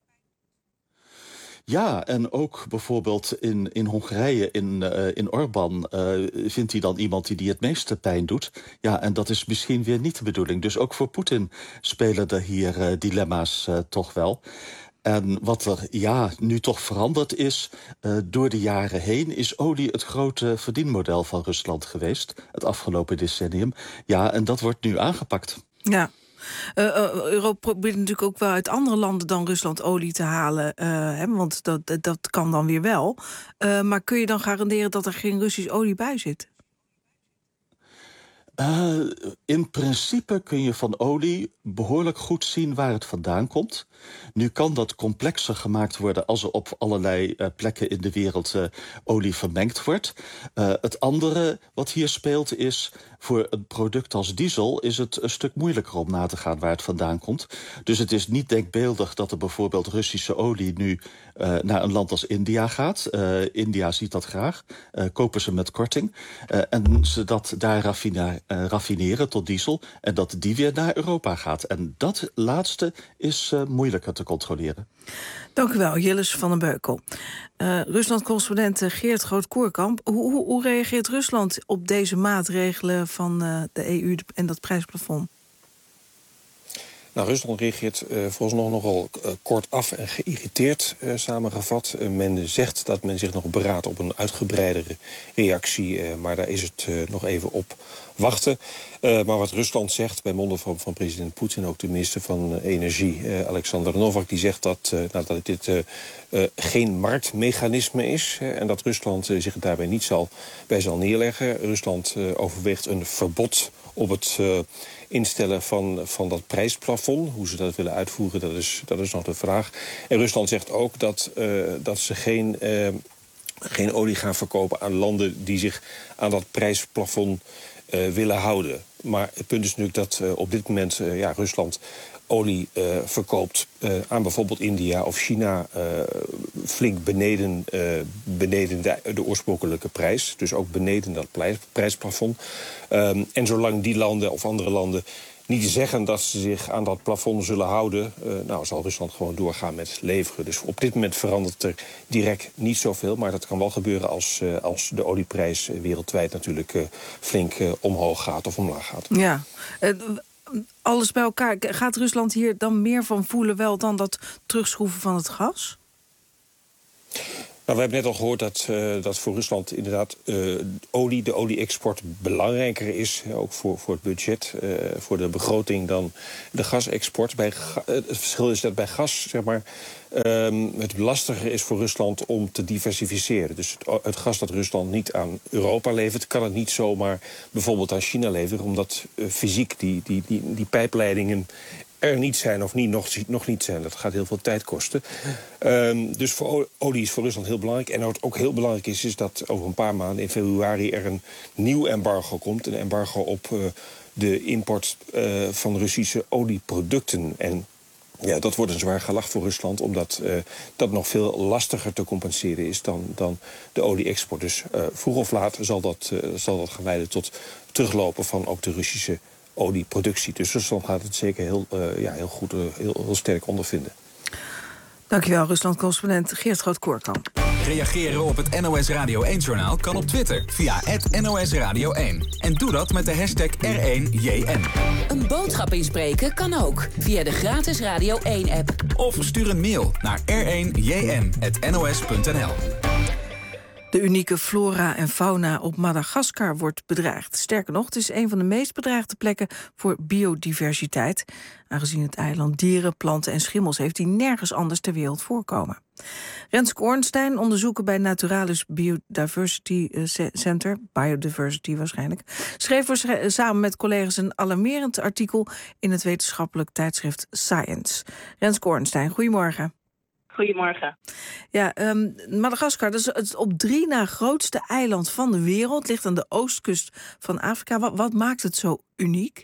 Speaker 28: Ja, en ook bijvoorbeeld in Hongarije, in Orbán, vindt hij dan iemand die het meeste pijn doet. Ja, en dat is misschien weer niet de bedoeling. Dus ook voor Poetin spelen er hier dilemma's toch wel. En wat er nu toch veranderd is, door de jaren heen, is olie het grote verdienmodel van Rusland geweest, het afgelopen decennium. Ja, en dat wordt nu aangepakt.
Speaker 3: Ja. Europa probeert natuurlijk ook wel uit andere landen dan Rusland olie te halen. Want dat kan dan weer wel. Maar kun je dan garanderen dat er geen Russisch olie bij zit?
Speaker 28: In principe kun je van olie behoorlijk goed zien waar het vandaan komt. Nu kan dat complexer gemaakt worden als er op allerlei plekken in de wereld olie vermengd wordt. Het andere wat hier speelt is, voor een product als diesel is het een stuk moeilijker om na te gaan waar het vandaan komt. Dus het is niet denkbeeldig dat er bijvoorbeeld Russische olie nu naar een land als India gaat. India ziet dat graag, kopen ze met korting. En ze dat daar raffineren tot diesel en dat die weer naar Europa gaat. En dat laatste is moeilijker te controleren.
Speaker 3: Dank u wel, Jillis van den Beukel. Rusland-correspondent Geert Groot-Koerkamp. Hoe reageert Rusland op deze maatregelen van de EU en dat prijsplafond?
Speaker 2: Nou, Rusland reageert vooralsnog nogal kortaf en geïrriteerd samengevat. Men zegt dat men zich nog beraadt op een uitgebreidere reactie, maar daar is het nog even op wachten. Maar wat Rusland zegt, bij monden van president Poetin, ook de minister van Energie, Alexander Novak, die zegt dat dit geen marktmechanisme is en dat Rusland zich daarbij niet bij zal neerleggen. Rusland overweegt een verbod op het instellen van dat prijsplafond. Hoe ze dat willen uitvoeren, dat is nog de vraag. En Rusland zegt ook dat ze geen olie gaan verkopen aan landen die zich aan dat prijsplafond willen houden. Maar het punt is natuurlijk dat op dit moment Rusland olie verkoopt aan bijvoorbeeld India of China flink beneden de oorspronkelijke prijs. Dus ook beneden dat prijsplafond. En zolang die landen of andere landen niet zeggen dat ze zich aan dat plafond zullen houden, zal Rusland gewoon doorgaan met leveren. Dus op dit moment verandert er direct niet zoveel. Maar dat kan wel gebeuren als de olieprijs wereldwijd natuurlijk flink omhoog gaat of omlaag gaat.
Speaker 3: Ja, alles bij elkaar. Gaat Rusland hier dan meer van voelen wel dan dat terugschroeven van het gas?
Speaker 2: Nou, we hebben net al gehoord dat voor Rusland inderdaad de olie-export belangrijker is. Ook voor het budget, voor de begroting dan de gasexport. Het verschil is dat bij gas, zeg maar, het lastiger is voor Rusland om te diversificeren. Dus het gas dat Rusland niet aan Europa levert, kan het niet zomaar bijvoorbeeld aan China leveren, omdat fysiek die pijpleidingen er niet zijn of nog niet zijn. Dat gaat heel veel tijd kosten. Dus voor olie is voor Rusland heel belangrijk. En wat ook heel belangrijk is dat over een paar maanden in februari er een nieuw embargo komt. Een embargo op de import van Russische olieproducten. En ja, dat wordt een zwaar gelach voor Rusland, omdat dat nog veel lastiger te compenseren is dan de olie-export. Dus vroeg of laat zal dat gaan leiden tot teruglopen van ook de Russische olieproductie. Dus Rusland gaat het zeker heel goed, heel sterk ondervinden.
Speaker 3: Dankjewel, Rusland-correspondent Geert Groot-Koorkamp.
Speaker 1: Reageren op het NOS Radio 1-journaal kan op Twitter via @NOS Radio 1. En doe dat met de hashtag R1JN.
Speaker 8: Een boodschap inspreken kan ook via de gratis Radio 1-app.
Speaker 1: Of stuur een mail naar r1jn@nos.nl.
Speaker 3: De unieke flora en fauna op Madagaskar wordt bedreigd. Sterker nog, het is een van de meest bedreigde plekken voor biodiversiteit. Aangezien het eiland dieren, planten en schimmels heeft die nergens anders ter wereld voorkomen. Renske Ornstein, onderzoeker bij Naturalis Biodiversity Center, Biodiversity waarschijnlijk, schreef samen met collega's een alarmerend artikel in het wetenschappelijk tijdschrift Science. Renske Ornstein, goedemorgen.
Speaker 9: Goedemorgen.
Speaker 3: Ja, Madagaskar, dat is het op 3 na grootste eiland van de wereld. Ligt aan de oostkust van Afrika. Wat maakt het zo uniek?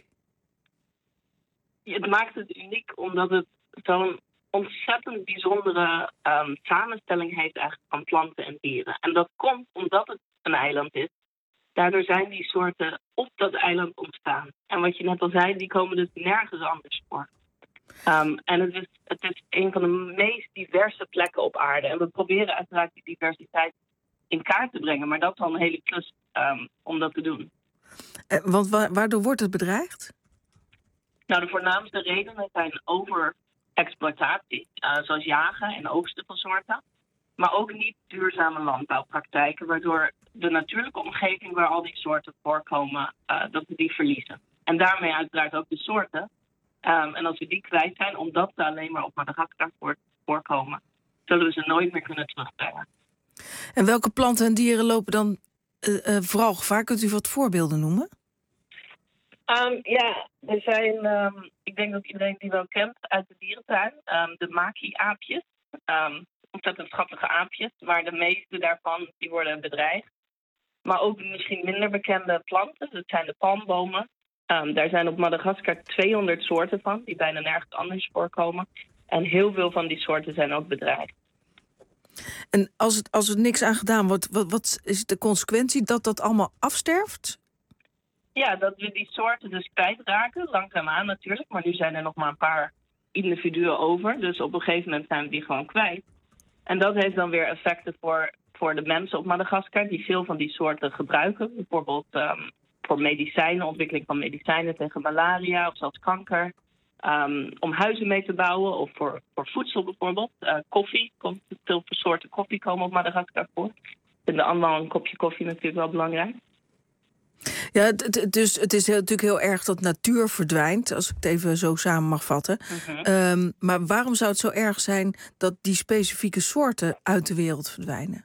Speaker 9: Het maakt het uniek omdat het zo'n ontzettend bijzondere samenstelling heeft eigenlijk van planten en dieren. En dat komt omdat het een eiland is. Daardoor zijn die soorten op dat eiland ontstaan. En wat je net al zei, die komen dus nergens anders voor. En het is een van de meest diverse plekken op aarde. En we proberen uiteraard die diversiteit in kaart te brengen. Maar dat is al een hele klus om dat te doen.
Speaker 3: Want waardoor wordt het bedreigd?
Speaker 9: Nou, de voornaamste redenen zijn overexploitatie. Zoals jagen en oogsten van soorten. Maar ook niet duurzame landbouwpraktijken. Waardoor de natuurlijke omgeving waar al die soorten voorkomen, dat we die verliezen. En daarmee uiteraard ook de soorten. En als we die kwijt zijn, omdat ze alleen maar op Madagaskar voorkomen, zullen we ze nooit meer kunnen terugbrengen.
Speaker 3: En welke planten en dieren lopen dan vooral gevaar? Kunt u wat voorbeelden noemen?
Speaker 9: Ja, er zijn, ik denk dat iedereen die wel kent uit de dierentuin, de maki-aapjes. Ontzettend schattige aapjes, maar de meeste daarvan die worden bedreigd. Maar ook misschien minder bekende planten, dat zijn de palmbomen. Daar zijn op Madagaskar 200 soorten van, die bijna nergens anders voorkomen. En heel veel van die soorten zijn ook bedreigd.
Speaker 3: En als er niks aan gedaan wordt, wat is de consequentie? Dat allemaal afsterft?
Speaker 9: Ja, dat we die soorten dus kwijtraken, langzaamaan natuurlijk. Maar nu zijn er nog maar een paar individuen over. Dus op een gegeven moment zijn we die gewoon kwijt. En dat heeft dan weer effecten voor de mensen op Madagaskar, die veel van die soorten gebruiken. Bijvoorbeeld voor medicijnen, ontwikkeling van medicijnen tegen malaria of zelfs kanker. om huizen mee te bouwen of voor voedsel bijvoorbeeld. Koffie, veel soorten koffie komen op Madagaskar voor. En allemaal een kopje koffie natuurlijk wel belangrijk.
Speaker 3: Ja, dus het is natuurlijk heel erg dat natuur verdwijnt, als ik het even zo samen mag vatten. Maar waarom zou het zo erg zijn dat die specifieke soorten uit de wereld verdwijnen?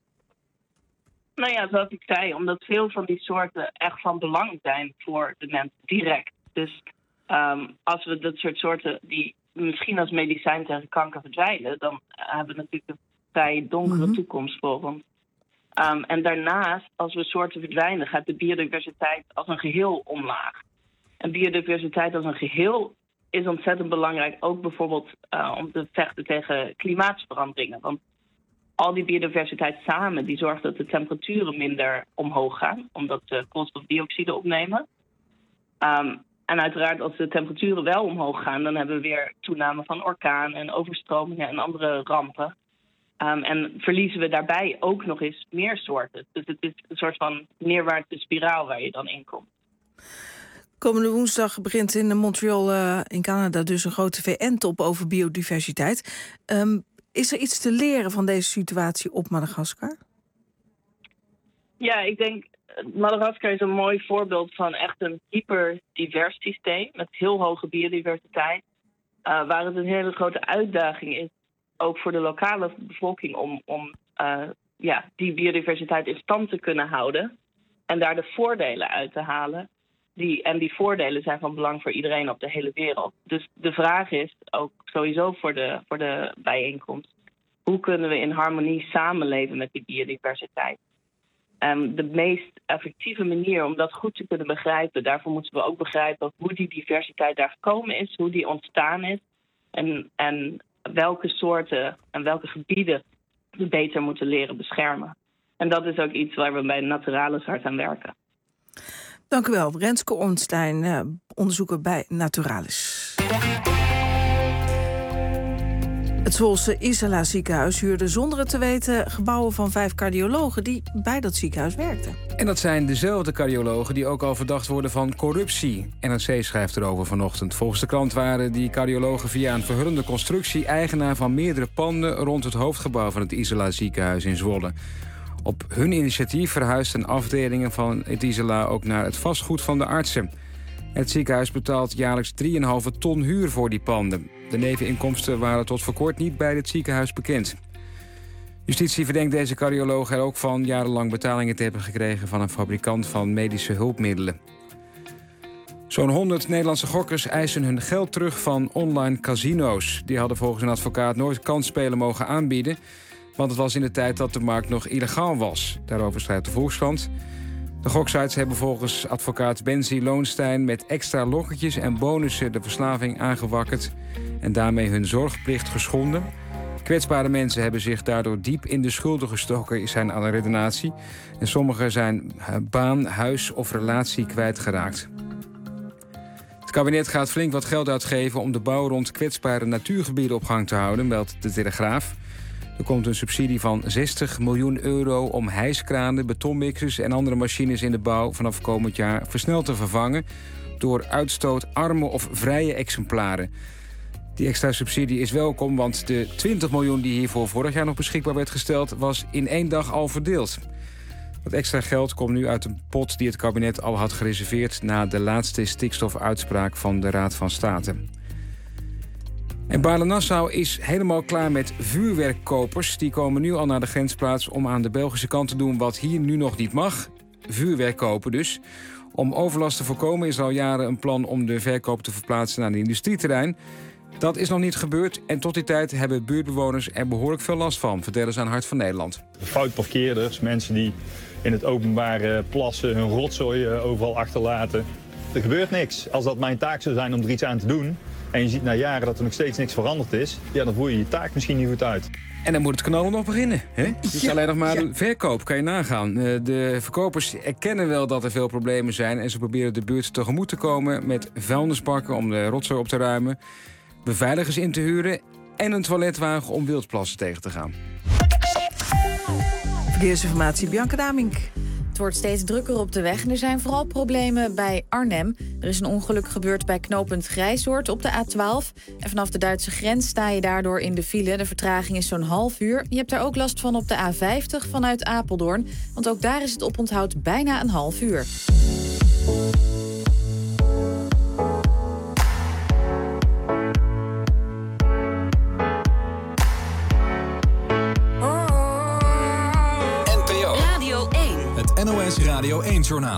Speaker 9: Nou ja, zoals ik zei, omdat veel van die soorten echt van belang zijn voor de mens direct. Dus als we dat soort soorten die misschien als medicijn tegen kanker verdwijnen, dan hebben we natuurlijk een vrij donkere toekomst voor ons. En daarnaast, als we soorten verdwijnen, gaat de biodiversiteit als een geheel omlaag. En biodiversiteit als een geheel is ontzettend belangrijk, ook bijvoorbeeld om te vechten tegen klimaatveranderingen. Want al die biodiversiteit samen, die zorgt dat de temperaturen minder omhoog gaan, omdat ze koolstofdioxide opnemen. En uiteraard, als de temperaturen wel omhoog gaan, dan hebben we weer toename van orkanen en overstromingen en andere rampen. En verliezen we daarbij ook nog eens meer soorten. Dus het is een soort van neerwaartse spiraal waar je dan in komt.
Speaker 3: Komende woensdag begint in Montreal in Canada dus een grote VN-top over biodiversiteit. Is er iets te leren van deze situatie op Madagaskar?
Speaker 9: Ja, ik denk Madagaskar is een mooi voorbeeld van echt een hyperdivers systeem met heel hoge biodiversiteit. Waar het een hele grote uitdaging is, ook voor de lokale bevolking, om die biodiversiteit in stand te kunnen houden en daar de voordelen uit te halen. Die voordelen zijn van belang voor iedereen op de hele wereld. Dus de vraag is ook sowieso voor de bijeenkomst: hoe kunnen we in harmonie samenleven met die biodiversiteit? De meest effectieve manier om dat goed te kunnen begrijpen, daarvoor moeten we ook begrijpen hoe die diversiteit daar gekomen is, hoe die ontstaan is en welke soorten en welke gebieden we beter moeten leren beschermen. En dat is ook iets waar we bij Naturalis hard aan werken.
Speaker 3: Dank u wel, Renske Ornstein, onderzoeker bij Naturalis. Het Zwolse Isala ziekenhuis huurde zonder het te weten gebouwen van 5 cardiologen die bij dat ziekenhuis werkten.
Speaker 4: En dat zijn dezelfde cardiologen die ook al verdacht worden van corruptie. NRC schrijft erover vanochtend. Volgens de krant waren die cardiologen via een verhullende constructie eigenaar van meerdere panden rond het hoofdgebouw van het Isala ziekenhuis in Zwolle. Op hun initiatief verhuisden afdelingen van het Isala ook naar het vastgoed van de artsen. Het ziekenhuis betaalt jaarlijks 3,5 ton huur voor die panden. De neveninkomsten waren tot voor kort niet bij het ziekenhuis bekend. Justitie verdenkt deze cardioloog er ook van jarenlang betalingen te hebben gekregen van een fabrikant van medische hulpmiddelen. Zo'n 100 Nederlandse gokkers eisen hun geld terug van online casino's. Die hadden volgens een advocaat nooit kansspelen mogen aanbieden, want het was in de tijd dat de markt nog illegaal was. Daarover schrijft de Volkskrant. De goksites hebben volgens advocaat Benzi Loonstein met extra lokketjes en bonussen de verslaving aangewakkerd en daarmee hun zorgplicht geschonden. Kwetsbare mensen hebben zich daardoor diep in de schulden gestoken, is zijn redenatie. En sommigen zijn baan, huis of relatie kwijtgeraakt. Het kabinet gaat flink wat geld uitgeven om de bouw rond kwetsbare natuurgebieden op gang te houden, meldt de Telegraaf. Er komt een subsidie van 60 miljoen euro om hijskranen, betonmixers en andere machines in de bouw vanaf komend jaar versneld te vervangen door uitstootarme of vrije exemplaren. Die extra subsidie is welkom, want de 20 miljoen die hiervoor vorig jaar nog beschikbaar werd gesteld was in 1 dag al verdeeld. Dat extra geld komt nu uit een pot die het kabinet al had gereserveerd na de laatste stikstofuitspraak van de Raad van State. En Balen-Nassau is helemaal klaar met vuurwerkkopers. Die komen nu al naar de grensplaats om aan de Belgische kant te doen wat hier nu nog niet mag. Vuurwerk kopen dus. Om overlast te voorkomen is al jaren een plan om de verkoop te verplaatsen naar een industrieterrein. Dat is nog niet gebeurd en tot die tijd hebben buurtbewoners er behoorlijk veel last van, vertellen ze aan Hart van Nederland.
Speaker 10: Foutparkeerders, mensen die in het openbaar plassen, hun rotzooi overal achterlaten. Er gebeurt niks. Als dat mijn taak zou zijn om er iets aan te doen en je ziet na jaren dat er nog steeds niks veranderd is, ja, dan voer je je taak misschien niet goed uit.
Speaker 4: En dan moet het knallen nog beginnen. Hè? Het is alleen nog maar de verkoop, kan je nagaan. De verkopers erkennen wel dat er veel problemen zijn en ze proberen de buurt tegemoet te komen met vuilnisbakken om de rotzooi op te ruimen, beveiligers in te huren en een toiletwagen om wildplassen tegen te gaan.
Speaker 3: Verkeersinformatie, Bianca Damink.
Speaker 5: Het wordt steeds drukker op de weg en er zijn vooral problemen bij Arnhem. Er is een ongeluk gebeurd bij knooppunt Grijsoord op de A12. En vanaf de Duitse grens sta je daardoor in de file. De vertraging is zo'n half uur. Je hebt daar ook last van op de A50 vanuit Apeldoorn. Want ook daar is het oponthoud bijna een half uur.
Speaker 1: Het NOS Radio 1-journaal.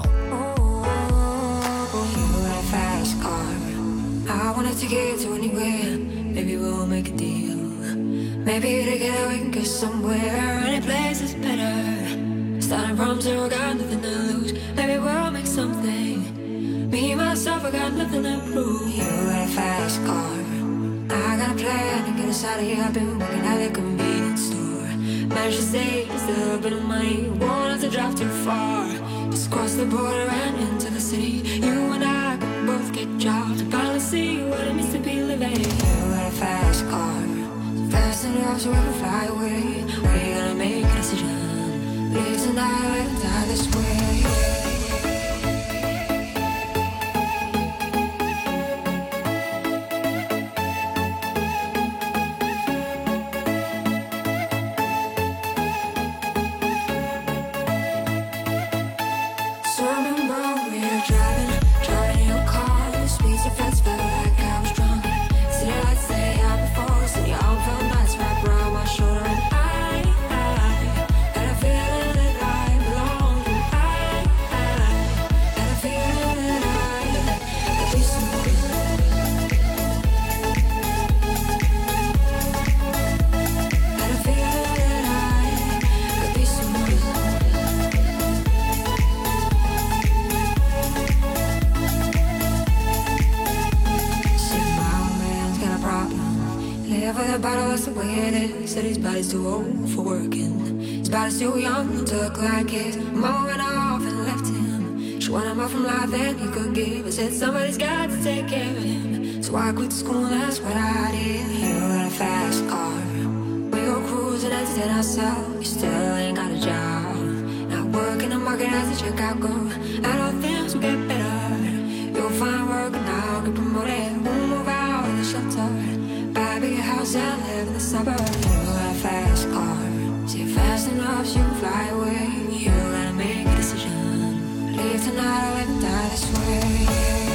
Speaker 11: I wanted to get to anywhere. Maybe we'll make a deal. Maybe together we can get somewhere. Any place is better. Starting from zero, got nothing to lose. Maybe we'll make something. Me, myself, I got nothing to prove. You got a fast car. I got a plan to get us out of here. I've been working at the convenience store. Managed to save just a little bit of money. Won't have to drive too far. Just cross the border and into the city. You and I can both get jobs. Finally see what it means to be living. You got a fast car. Fast enough so we can fly away. We're gonna make a decision. Live tonight, die this way. Said his body's too old for working. His body's too young to look like his. Mom went off and left him. She wanted more from life than he could give. I said somebody's got to take care of him. So I quit school, that's what I did. You got a fast car. We go cruising, entertain ourselves. You still ain't got a job. Not working the market as a checkout girl. I know things will get better. You'll find work and I'll get promoted. We'll move out of the shelter. Buy a big house and live in the suburbs. You got a fast car. See fast enough so you can fly away. You gotta make a decision. Leave tonight or let me die this way.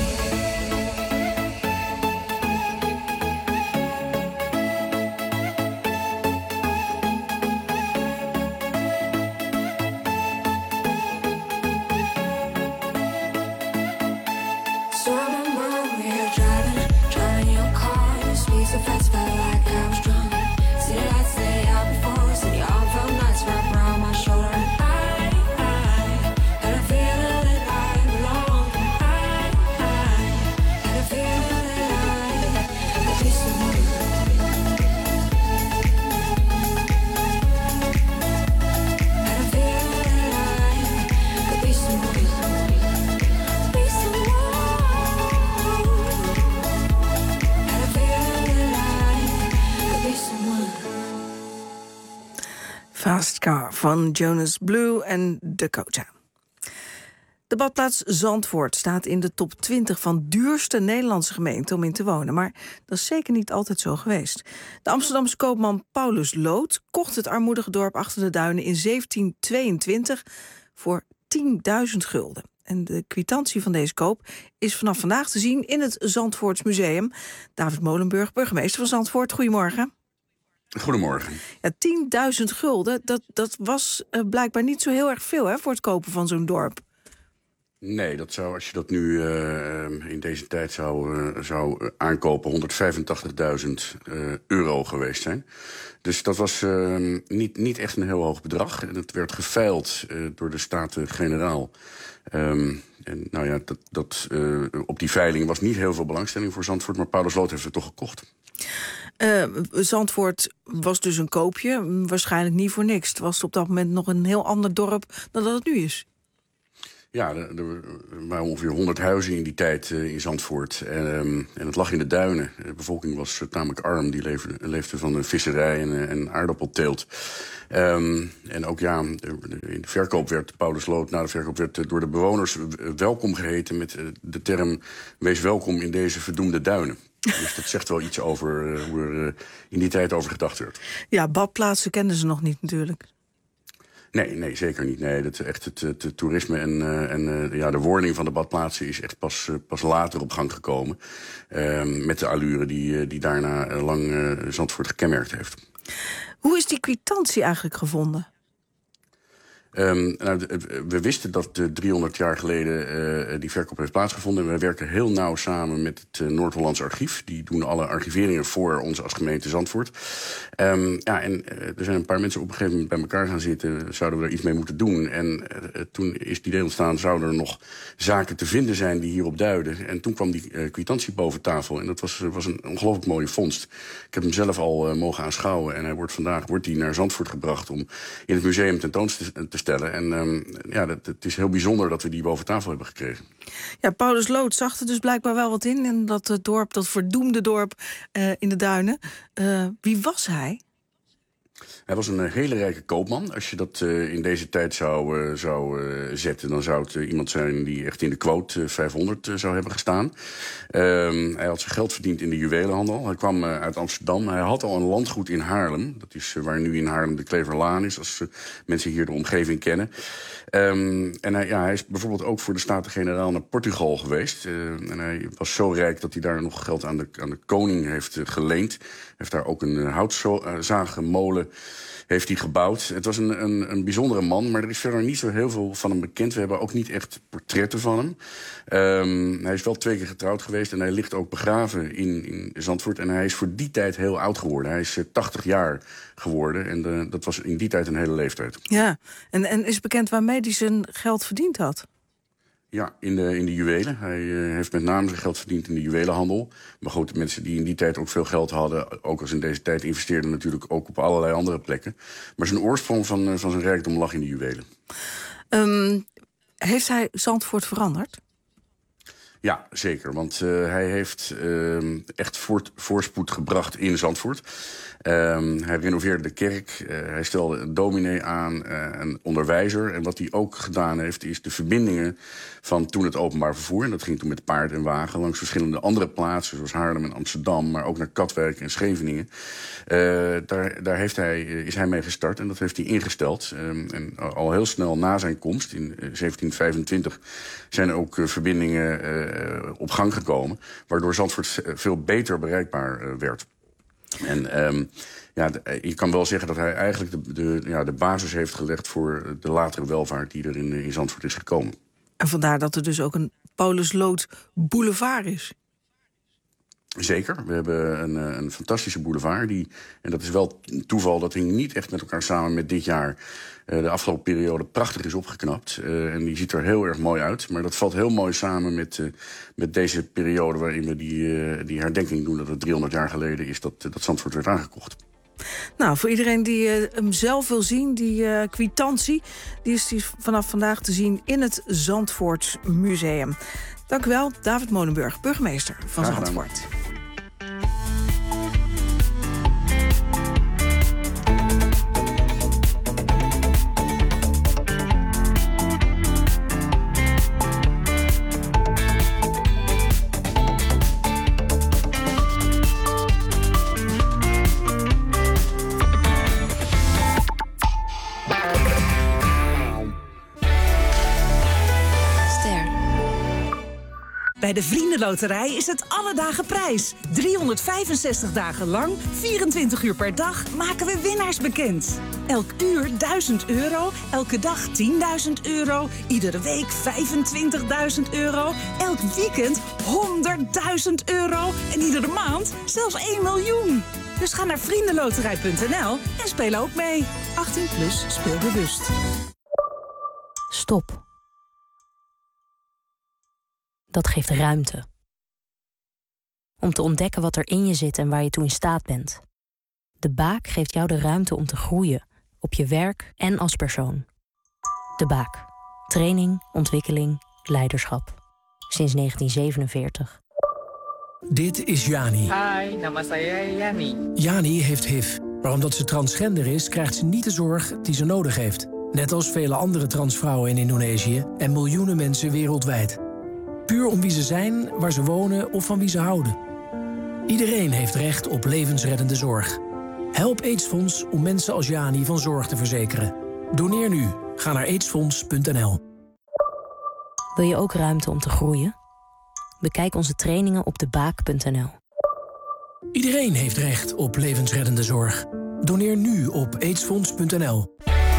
Speaker 3: Fast Car van Jonas Blue en Dakota. De badplaats Zandvoort staat in de top 20 van duurste Nederlandse gemeenten om in te wonen. Maar dat is zeker niet altijd zo geweest. De Amsterdamse koopman Paulus Lood kocht het armoedige dorp achter de duinen in 1722 voor 10.000 gulden. En de kwitantie van deze koop is vanaf vandaag te zien in het Zandvoorts Museum. David Molenburg, burgemeester van Zandvoort, goedemorgen.
Speaker 12: Goedemorgen.
Speaker 3: Ja, 10.000 gulden, dat was blijkbaar niet zo heel erg veel hè, voor het kopen van zo'n dorp.
Speaker 12: Nee, dat zou, als je dat nu in deze tijd zou aankopen, 185.000 euro geweest zijn. Dus dat was niet echt een heel hoog bedrag. En het werd geveild door de Staten-Generaal. En nou ja, op die veiling was niet heel veel belangstelling voor Zandvoort, maar Paulus Lood heeft het toch gekocht.
Speaker 3: Zandvoort was dus een koopje, waarschijnlijk niet voor niks. Het was op dat moment nog een heel ander dorp dan dat het nu is.
Speaker 12: Ja, er waren ongeveer 100 huizen in die tijd in Zandvoort. En het lag in de duinen. De bevolking was tamelijk arm. Die leefde van de visserij en aardappelteelt. En ook in de verkoop werd Paulusloot... na de verkoop werd door de bewoners welkom geheten... met de term wees welkom in deze verdoemde duinen. Dus dat zegt wel iets over hoe er in die tijd over gedacht werd.
Speaker 3: Ja, badplaatsen kenden ze nog niet natuurlijk.
Speaker 12: Nee, zeker niet. Nee, het toerisme en de wording van de badplaatsen is echt pas later op gang gekomen. Met de allure die daarna lang Zandvoort gekenmerkt heeft.
Speaker 3: Hoe is die kwitantie eigenlijk gevonden?
Speaker 12: We wisten dat 300 jaar geleden die verkoop heeft plaatsgevonden. En wij werken heel nauw samen met het Noord-Hollands Archief. Die doen alle archiveringen voor ons als gemeente Zandvoort. En er zijn een paar mensen op een gegeven moment bij elkaar gaan zitten. Zouden we er iets mee moeten doen? En toen is het idee ontstaan, zouden er nog zaken te vinden zijn die hierop duiden. En toen kwam die kwitantie boven tafel. En dat was een ongelooflijk mooie vondst. Ik heb hem zelf al mogen aanschouwen. En vandaag wordt hij naar Zandvoort gebracht om in het museum tentoon te stellen. En het is heel bijzonder dat we die boven tafel hebben gekregen.
Speaker 3: Ja, Paulusloot zag er dus blijkbaar wel wat in dat dorp, dat verdoemde dorp in de duinen. Wie was hij?
Speaker 12: Hij was een hele rijke koopman. Als je dat in deze tijd zou zetten... dan zou het iemand zijn die echt in de quote 500 zou hebben gestaan. Hij had zijn geld verdiend in de juwelenhandel. Hij kwam uit Amsterdam. Hij had al een landgoed in Haarlem. Dat is waar nu in Haarlem de Kleverlaan is... als mensen hier de omgeving kennen. Hij is bijvoorbeeld ook voor de Staten-Generaal naar Portugal geweest. En hij was zo rijk dat hij daar nog geld aan de koning heeft geleend. Hij heeft daar ook een houtzagenmolen heeft hij gebouwd. Het was een bijzondere man, maar er is verder niet zo heel veel van hem bekend. We hebben ook niet echt portretten van hem. Hij is wel 2 keer getrouwd geweest en hij ligt ook begraven in Zandvoort. En hij is voor die tijd heel oud geworden. Hij is 80 jaar geworden en dat was in die tijd een hele leeftijd.
Speaker 3: Ja, en is bekend waarmee hij zijn geld verdiend had?
Speaker 12: Ja, in de juwelen. Hij heeft met name zijn geld verdiend in de juwelenhandel. Maar goed, de mensen die in die tijd ook veel geld hadden... ook als in deze tijd investeerden natuurlijk ook op allerlei andere plekken. Maar zijn oorsprong van zijn rijkdom lag in de juwelen. Heeft hij Zandvoort veranderd? Ja, zeker. Want hij heeft echt voorspoed gebracht in Zandvoort. Hij renoveerde de kerk, hij stelde een dominee aan, een onderwijzer. En wat hij ook gedaan heeft, is de verbindingen van toen het openbaar vervoer... en dat ging toen met paard en wagen langs verschillende andere plaatsen... zoals Haarlem en Amsterdam, maar ook naar Katwijk en Scheveningen. Daar is hij mee gestart en dat heeft hij ingesteld. En al heel snel na zijn komst, in 1725... zijn er ook verbindingen op gang gekomen... waardoor Zandvoort veel beter bereikbaar werd. En je kan wel zeggen dat hij eigenlijk de basis heeft gelegd... voor de latere welvaart die er in Zandvoort is gekomen. En vandaar dat er dus ook een Paulusloot boulevard is. Zeker. We hebben een fantastische boulevard. En dat is wel toeval, dat hing niet echt met elkaar samen met dit jaar... de afgelopen periode prachtig is opgeknapt. En die ziet er heel erg mooi uit. Maar dat valt heel mooi samen met deze periode... waarin we die herdenking doen dat het 300 jaar geleden is... dat Zandvoort werd aangekocht. Nou, voor iedereen die hem zelf wil zien, die kwitantie... die is vanaf vandaag te zien in het Zandvoort Museum. Dank u wel, David Molenburg, burgemeester van Zandvoort.
Speaker 13: Bij de Vriendenloterij is het alle dagen prijs. 365 dagen lang, 24 uur per dag maken we winnaars bekend. Elk uur 1.000 euro, elke dag 10.000 euro, iedere week 25.000 euro, elk weekend 100.000 euro en iedere maand zelfs 1 miljoen. Dus ga naar vriendenloterij.nl en speel ook mee. 18 plus, speel bewust.
Speaker 27: Stop. Dat geeft ruimte. Om te ontdekken wat er in je zit en waar je toe in staat bent. De Baak geeft jou de ruimte om te groeien, op je werk en als persoon. De Baak. Training, ontwikkeling, leiderschap. Sinds 1947.
Speaker 14: Dit is Jani.
Speaker 15: Hi, nama saya Yani.
Speaker 14: Jani heeft HIV. Maar omdat ze transgender is, krijgt ze niet de zorg die ze nodig heeft. Net als vele andere transvrouwen in Indonesië en miljoenen mensen wereldwijd. Puur om wie ze zijn, waar ze wonen of van wie ze houden. Iedereen heeft recht op levensreddende zorg. Help AIDS-fonds om mensen als Jani van zorg te verzekeren. Doneer nu. Ga naar aidsfonds.nl.
Speaker 27: Wil je ook ruimte om te groeien? Bekijk onze trainingen op debaak.nl.
Speaker 14: Iedereen heeft recht op levensreddende zorg. Doneer nu op aidsfonds.nl.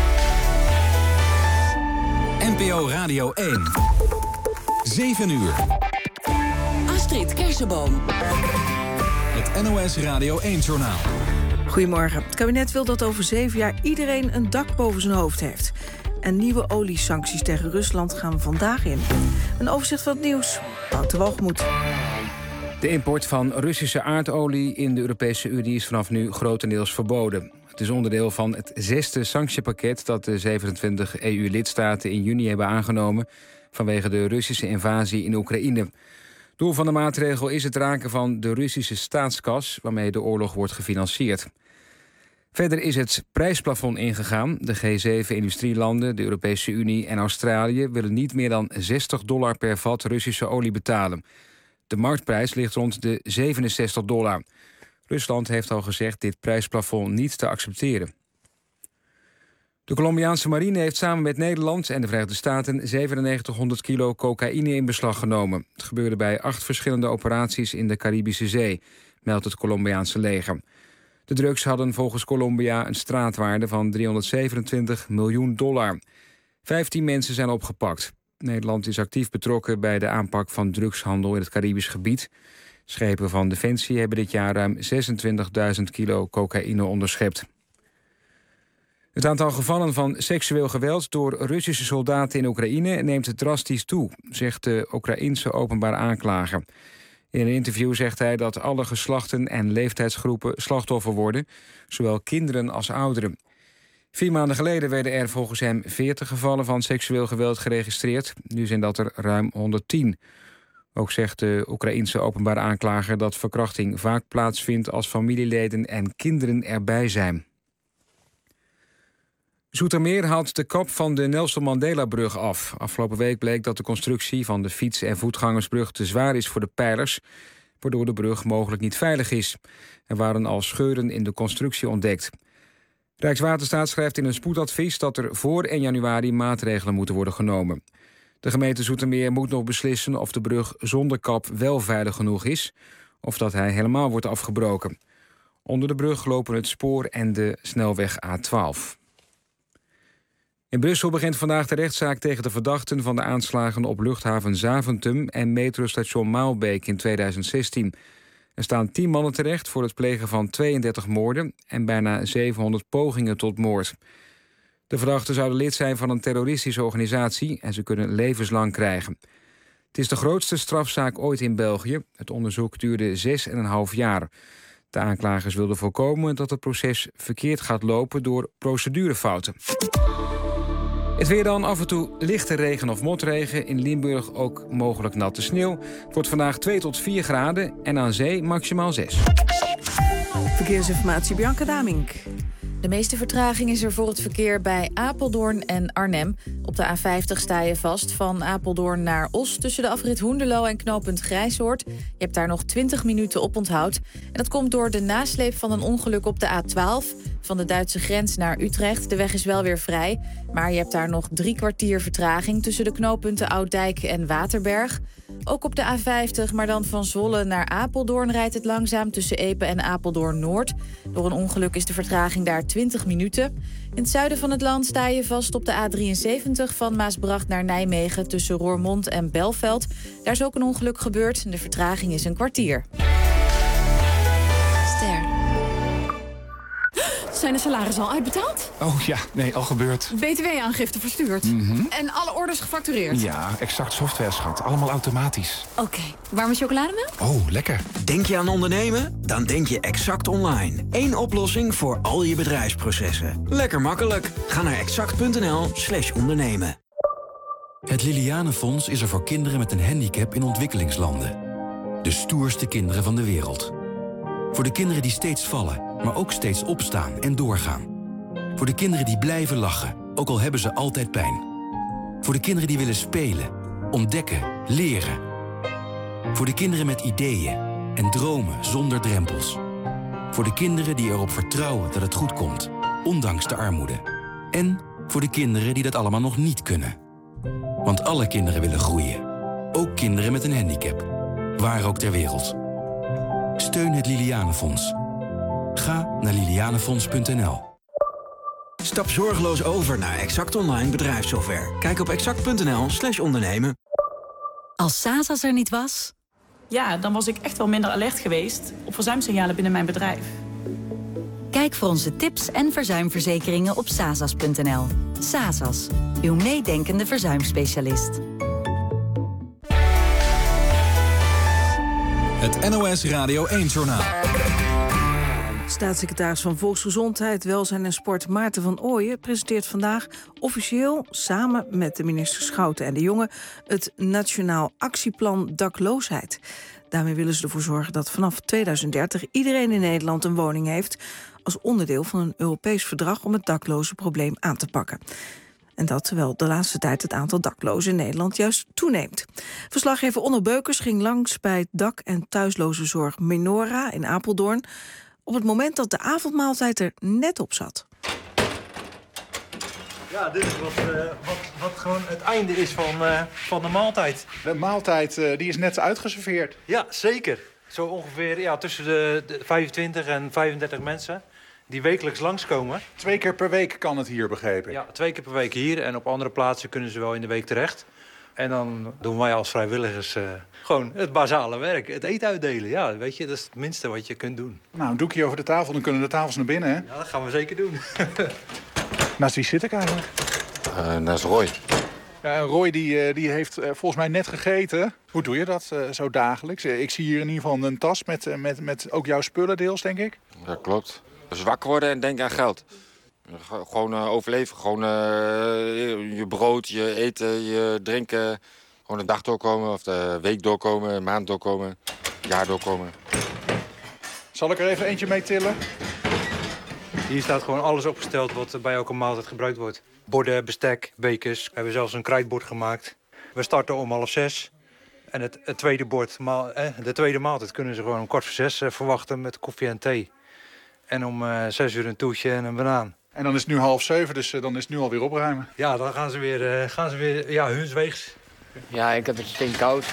Speaker 1: NPO Radio 1. 7 uur.
Speaker 8: Astrid Kersenboom.
Speaker 1: Het NOS Radio 1-journaal.
Speaker 3: Goedemorgen. Het kabinet wil dat over 7 jaar iedereen een dak boven zijn hoofd heeft. En nieuwe oliesancties tegen Rusland gaan vandaag in. Een overzicht van het nieuws. Wouter Walgemoed.
Speaker 4: De import van Russische aardolie in de Europese Unie is vanaf nu grotendeels verboden. Het is onderdeel van het 6e sanctiepakket dat de 27 EU-lidstaten in juni hebben aangenomen vanwege de Russische invasie in Oekraïne. Doel van de maatregel is het raken van de Russische staatskas waarmee de oorlog wordt gefinancierd. Verder is het prijsplafond ingegaan. De G7-industrielanden, de Europese Unie en Australië willen niet meer dan $60 per vat Russische olie betalen. De marktprijs ligt rond de $67. Rusland heeft al gezegd dit prijsplafond niet te accepteren. De Colombiaanse marine heeft samen met Nederland en de Verenigde Staten 9700 kilo cocaïne in beslag genomen. Het gebeurde bij 8 verschillende operaties in de Caribische Zee, meldt het Colombiaanse leger. De drugs hadden volgens Colombia een straatwaarde van $327 miljoen. 15 mensen zijn opgepakt. Nederland is actief betrokken bij de aanpak van drugshandel in het Caribisch gebied. Schepen van Defensie hebben dit jaar ruim 26.000 kilo cocaïne onderschept. Het aantal gevallen van seksueel geweld door Russische soldaten in Oekraïne neemt drastisch toe, zegt de Oekraïense openbaar aanklager. In een interview zegt hij dat alle geslachten en leeftijdsgroepen slachtoffer worden, zowel kinderen als ouderen. 4 maanden geleden werden er volgens hem 40 gevallen van seksueel geweld geregistreerd. Nu zijn dat er ruim 110. Ook zegt de Oekraïense openbaar aanklager dat verkrachting vaak plaatsvindt als familieleden en kinderen erbij zijn. Zoetermeer haalt de kap van de Nelson Mandela-brug af. Afgelopen week bleek dat de constructie van de fiets- en voetgangersbrug te zwaar is voor de pijlers, waardoor de brug mogelijk niet veilig is. Er waren al scheuren in de constructie ontdekt. Rijkswaterstaat schrijft in een spoedadvies dat er voor 1 januari maatregelen moeten worden genomen. De gemeente Zoetermeer moet nog beslissen of de brug zonder kap wel veilig genoeg is, of dat hij helemaal wordt afgebroken. Onder de brug lopen het spoor en de snelweg A12. In Brussel begint vandaag de rechtszaak tegen de verdachten van de aanslagen op luchthaven Zaventem en metrostation Maalbeek in 2016. Er staan 10 mannen terecht voor het plegen van 32 moorden en bijna 700 pogingen tot moord. De verdachten zouden lid zijn van een terroristische organisatie en ze kunnen levenslang krijgen. Het is de grootste strafzaak ooit in België. Het onderzoek duurde 6,5 jaar. De aanklagers wilden voorkomen dat het proces verkeerd gaat lopen door procedurefouten. Het weer dan, af en toe lichte regen of motregen. In Limburg ook mogelijk natte sneeuw. Het wordt vandaag 2 tot 4 graden en aan zee maximaal 6.
Speaker 3: Verkeersinformatie, Bianca Damink.
Speaker 5: De meeste vertraging is er voor het verkeer bij Apeldoorn en Arnhem. Op de A50 sta je vast van Apeldoorn naar Os tussen de afrit Hoenderloo en knooppunt Grijsoord. Je hebt daar nog 20 minuten op onthoud. En dat komt door de nasleep van een ongeluk op de A12 van de Duitse grens naar Utrecht. De weg is wel weer vrij, maar je hebt daar nog 3 kwartier vertraging tussen de knooppunten Ouddijk en Waterberg. Ook op de A50, maar dan van Zwolle naar Apeldoorn rijdt het langzaam tussen Epe en Apeldoorn-Noord. Door een ongeluk is de vertraging daar 20 minuten. In het zuiden van het land sta je vast op de A73 van Maasbracht naar Nijmegen tussen Roermond en Belveld. Daar is ook een ongeluk gebeurd en de vertraging is een kwartier.
Speaker 16: Ster. Zijn de salarissen al uitbetaald?
Speaker 17: Oh ja, nee, al gebeurd.
Speaker 16: BTW-aangifte verstuurd. En alle orders gefactureerd.
Speaker 17: Ja, Exact software, schat. Allemaal automatisch.
Speaker 16: Oké, warme chocolademelk?
Speaker 17: Oh, lekker.
Speaker 18: Denk je aan ondernemen? Dan denk je Exact Online. 1 oplossing voor al je bedrijfsprocessen. Lekker makkelijk. Ga naar exact.nl/ondernemen.
Speaker 6: Het Lilianenfonds is er voor kinderen met een handicap in ontwikkelingslanden. De stoerste kinderen van de wereld. Voor de kinderen die steeds vallen, maar ook steeds opstaan en doorgaan. Voor de kinderen die blijven lachen, ook al hebben ze altijd pijn. Voor de kinderen die willen spelen, ontdekken, leren. Voor de kinderen met ideeën en dromen zonder drempels. Voor de kinderen die erop vertrouwen dat het goed komt, ondanks de armoede. En voor de kinderen die dat allemaal nog niet kunnen. Want alle kinderen willen groeien. Ook kinderen met een handicap. Waar ook ter wereld. Steun het Lilianenfonds. Ga naar lilianenfonds.nl.
Speaker 18: Stap zorgeloos over naar Exact Online bedrijfssoftware. Kijk op exact.nl/ondernemen.
Speaker 7: Als Sasas er niet was? Ja, dan was ik echt wel minder alert geweest op verzuimsignalen binnen mijn bedrijf.
Speaker 27: Kijk voor onze tips en verzuimverzekeringen op sasas.nl. Sasas, uw meedenkende verzuimspecialist.
Speaker 1: Het NOS Radio 1-journaal.
Speaker 3: Staatssecretaris van Volksgezondheid, Welzijn en Sport Maarten van Ooyen presenteert vandaag officieel samen met de minister Schouten en De Jonge het Nationaal Actieplan Dakloosheid. Daarmee willen ze ervoor zorgen dat vanaf 2030 iedereen in Nederland een woning heeft als onderdeel van een Europees verdrag om het daklozenprobleem aan te pakken. En dat terwijl de laatste tijd het aantal daklozen in Nederland juist toeneemt. Verslaggever Onno Beukers ging langs bij het dak- en thuislozenzorg Menora in Apeldoorn op het moment dat de avondmaaltijd er net op zat.
Speaker 19: Ja, dit is wat gewoon het einde is van de maaltijd.
Speaker 17: De maaltijd die is net uitgeserveerd.
Speaker 19: Ja, zeker. Zo ongeveer tussen de 25 en 35 mensen die wekelijks langskomen.
Speaker 17: 2 keer per week kan het hier, begrepen.
Speaker 19: Ja, 2 keer per week hier. En op andere plaatsen kunnen ze wel in de week terecht. En dan doen wij als vrijwilligers gewoon het basale werk. Het eten uitdelen. Ja, weet je, dat is het minste wat je kunt doen.
Speaker 17: Nou, een doekje over de tafel, dan kunnen de tafels naar binnen, hè?
Speaker 19: Ja, dat gaan we zeker doen.
Speaker 17: Naast wie zit ik eigenlijk?
Speaker 20: Naast Roy.
Speaker 17: Ja, Roy die heeft volgens mij net gegeten. Hoe doe je dat zo dagelijks? Ik zie hier in ieder geval een tas met ook jouw spullen deels, denk ik.
Speaker 20: Dat klopt. Dus wakker worden en denken aan geld. Gewoon overleven. Gewoon je brood, je eten, je drinken. Gewoon een dag doorkomen of de week doorkomen, een maand doorkomen, jaar doorkomen.
Speaker 17: Zal ik er even eentje mee tillen?
Speaker 19: Hier staat gewoon alles opgesteld wat bij elke maaltijd gebruikt wordt. Borden, bestek, bekers. We hebben zelfs een krijtbord gemaakt. We starten om 5:30. En het tweede bord, de tweede maaltijd kunnen ze gewoon om 5:15 verwachten met koffie en thee. En om 6 uur een toetje en een banaan.
Speaker 17: En dan is het nu 6:30, dus dan is het nu alweer opruimen.
Speaker 19: Ja, dan gaan ze weer huns weegs.
Speaker 21: Ja, ik heb het stinkkoud.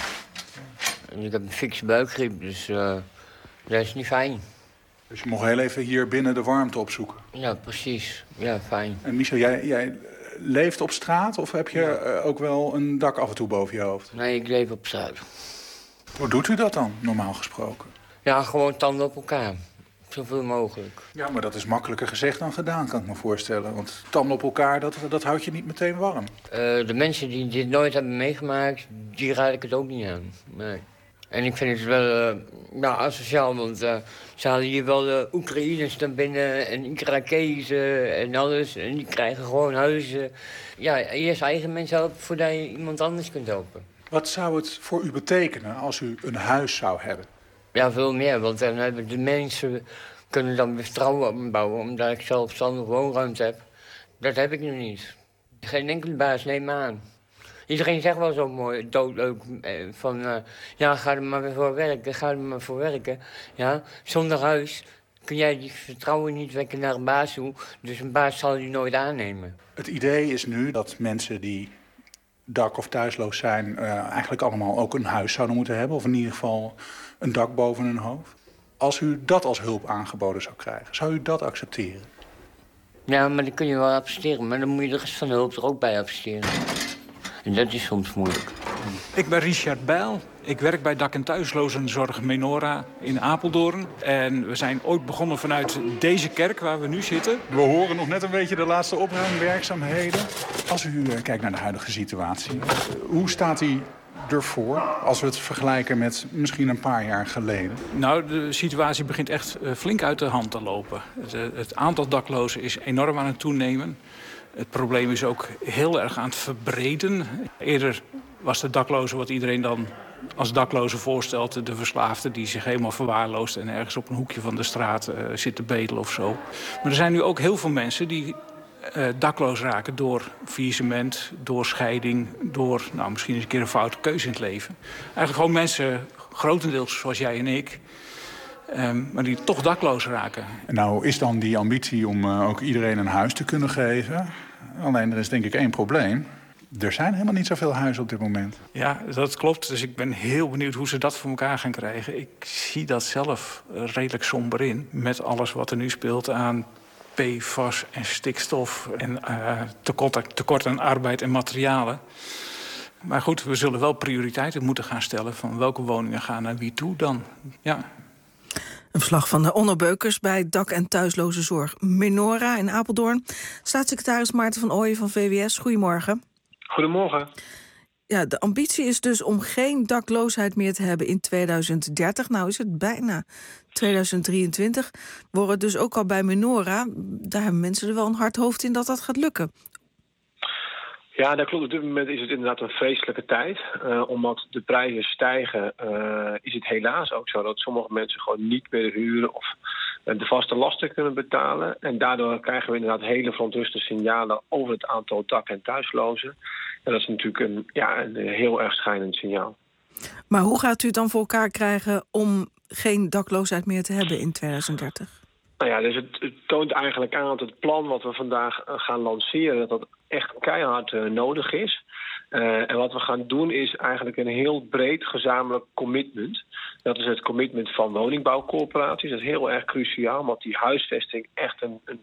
Speaker 21: En ik heb een fikse buikgriep, dus dat is niet fijn.
Speaker 17: Dus je mocht heel even hier binnen de warmte opzoeken.
Speaker 21: Ja, precies. Ja, fijn.
Speaker 17: En Michel, jij leeft op straat of heb je ook wel een dak af en toe boven je hoofd?
Speaker 21: Nee, ik leef op straat.
Speaker 17: Hoe doet u dat dan, normaal gesproken?
Speaker 21: Ja, gewoon tanden op elkaar. Zoveel mogelijk.
Speaker 17: Ja, maar dat is makkelijker gezegd dan gedaan, kan ik me voorstellen. Want tanden op elkaar, dat houdt je niet meteen warm.
Speaker 21: De mensen die dit nooit hebben meegemaakt, die raad ik het ook niet aan. Nee. En ik vind het wel asociaal, want ze halen hier wel de Oekraïners naar binnen en Irakezen en alles. En die krijgen gewoon huizen. Ja, eerst eigen mensen helpen voordat je iemand anders kunt helpen.
Speaker 17: Wat zou het voor u betekenen als u een huis zou hebben?
Speaker 21: Ja, veel meer, want dan hebben de mensen kunnen dan weer vertrouwen opbouwen, omdat ik zelfstandig woonruimte heb. Dat heb ik nu niet. Geen enkele baas neemt me aan. Iedereen zegt wel zo mooi, doodleuk, van ga er maar weer voor werken, ga er maar voor werken. Ja, zonder huis kun jij die vertrouwen niet wekken naar een baas toe, dus een baas zal die nooit aannemen.
Speaker 17: Het idee is nu dat mensen die dak- of thuisloos zijn eigenlijk allemaal ook een huis zouden moeten hebben, of in ieder geval een dak boven hun hoofd. Als u dat als hulp aangeboden zou krijgen, zou u dat accepteren?
Speaker 21: Ja, maar dat kun je wel accepteren, maar dan moet je de rest van de hulp er ook bij accepteren. En dat is soms moeilijk.
Speaker 22: Ik ben Richard Bijl. Ik werk bij dak- en thuislozenzorg Menora in Apeldoorn. En we zijn ooit begonnen vanuit deze kerk waar we nu zitten.
Speaker 17: We horen nog net een beetje de laatste opruimwerkzaamheden. Als u kijkt naar de huidige situatie, hoe staat die ervoor als we het vergelijken met misschien een paar jaar geleden?
Speaker 22: Nou, de situatie begint echt flink uit de hand te lopen. Het aantal daklozen is enorm aan het toenemen. Het probleem is ook heel erg aan het verbreden. Eerder was de dakloze wat iedereen dan als dakloze voorstelt, de verslaafde die zich helemaal verwaarloost en ergens op een hoekje van de straat zit te bedelen of zo. Maar er zijn nu ook heel veel mensen die dakloos raken door faillissement, door scheiding, door misschien eens een keer een foute keuze in het leven. Eigenlijk gewoon mensen, grotendeels zoals jij en ik, maar die toch dakloos raken.
Speaker 17: En nou is dan die ambitie om ook iedereen een huis te kunnen geven. Alleen er is denk ik één probleem. Er zijn helemaal niet zoveel huizen op dit moment.
Speaker 22: Ja, dat klopt. Dus ik ben heel benieuwd hoe ze dat voor elkaar gaan krijgen. Ik zie dat zelf redelijk somber in. Met alles wat er nu speelt aan PFAS en stikstof en tekort aan arbeid en materialen. Maar goed, we zullen wel prioriteiten moeten gaan stellen van welke woningen gaan naar wie toe dan. Ja.
Speaker 3: Een verslag van Onno Beukers bij dak- en thuislozenzorg Menora in Apeldoorn. Staatssecretaris Maarten van Ooyen van VWS, goedemorgen.
Speaker 2: Goedemorgen.
Speaker 3: Ja, de ambitie is dus om geen dakloosheid meer te hebben in 2030. Nou is het bijna 2023. We horen dus ook al bij Menora. Daar hebben mensen er wel een hard hoofd in dat dat gaat lukken.
Speaker 2: Ja, dat klopt. Op dit moment is het inderdaad een vreselijke tijd. Omdat de prijzen stijgen, is het helaas ook zo dat sommige mensen gewoon niet meer huren of de vaste lasten kunnen betalen. En daardoor krijgen we inderdaad hele verontruste signalen over het aantal dak- en thuislozen. En dat is natuurlijk een heel erg schijnend signaal.
Speaker 3: Maar hoe gaat u het dan voor elkaar krijgen om geen dakloosheid meer te hebben in 2030?
Speaker 2: Nou ja, dus het toont eigenlijk aan dat het plan wat we vandaag gaan lanceren, dat echt keihard nodig is. En wat we gaan doen is eigenlijk een heel breed gezamenlijk commitment. Dat is het commitment van woningbouwcorporaties. Dat is heel erg cruciaal, want die huisvesting echt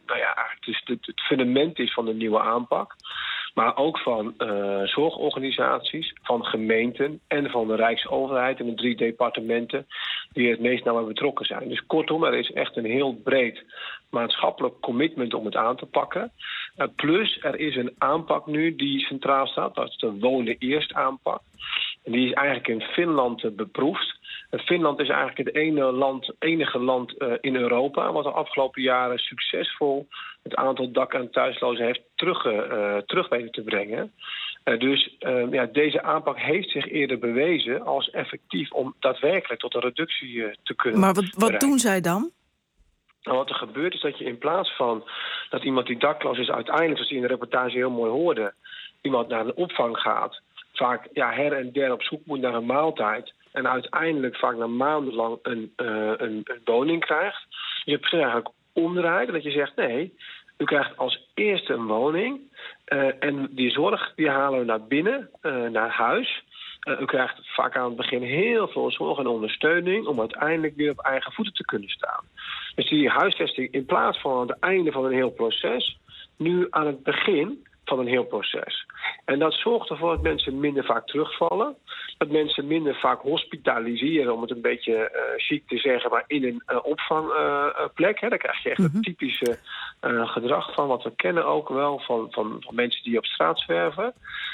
Speaker 2: het fundament is van de nieuwe aanpak. Maar ook van zorgorganisaties, van gemeenten en van de Rijksoverheid en de 3 departementen die het meest nauw betrokken zijn. Dus kortom, er is echt een heel breed maatschappelijk commitment om het aan te pakken. Plus, er is een aanpak nu die centraal staat. Dat is de Wonen Eerst aanpak. En die is eigenlijk in Finland beproefd. Finland is eigenlijk het enige land in Europa wat de afgelopen jaren succesvol het aantal dak- en thuislozen heeft terug weten te brengen. Dus deze aanpak heeft zich eerder bewezen als effectief om daadwerkelijk tot een reductie te kunnen
Speaker 3: Maar wat doen zij dan?
Speaker 2: Nou, wat er gebeurt is dat je in plaats van dat iemand die dakloos is uiteindelijk, zoals je in de reportage heel mooi hoorde, iemand naar een opvang gaat, vaak her en der op zoek moet naar een maaltijd en uiteindelijk vaak na maandenlang een woning krijgt. Je hebt eigenlijk omdraaid dat je zegt nee, u krijgt als eerste een woning en die zorg die halen we naar binnen, naar huis. U krijgt vaak aan het begin heel veel zorg en ondersteuning om uiteindelijk weer op eigen voeten te kunnen staan. Dus die huisvesting in plaats van aan het einde van een heel proces, nu aan het begin van een heel proces. En dat zorgt ervoor dat mensen minder vaak terugvallen. Dat mensen minder vaak hospitaliseren, om het een beetje chic te zeggen, maar in een opvangplek. Daar krijg je echt het typische gedrag van, wat we kennen ook wel van mensen die op straat zwerven.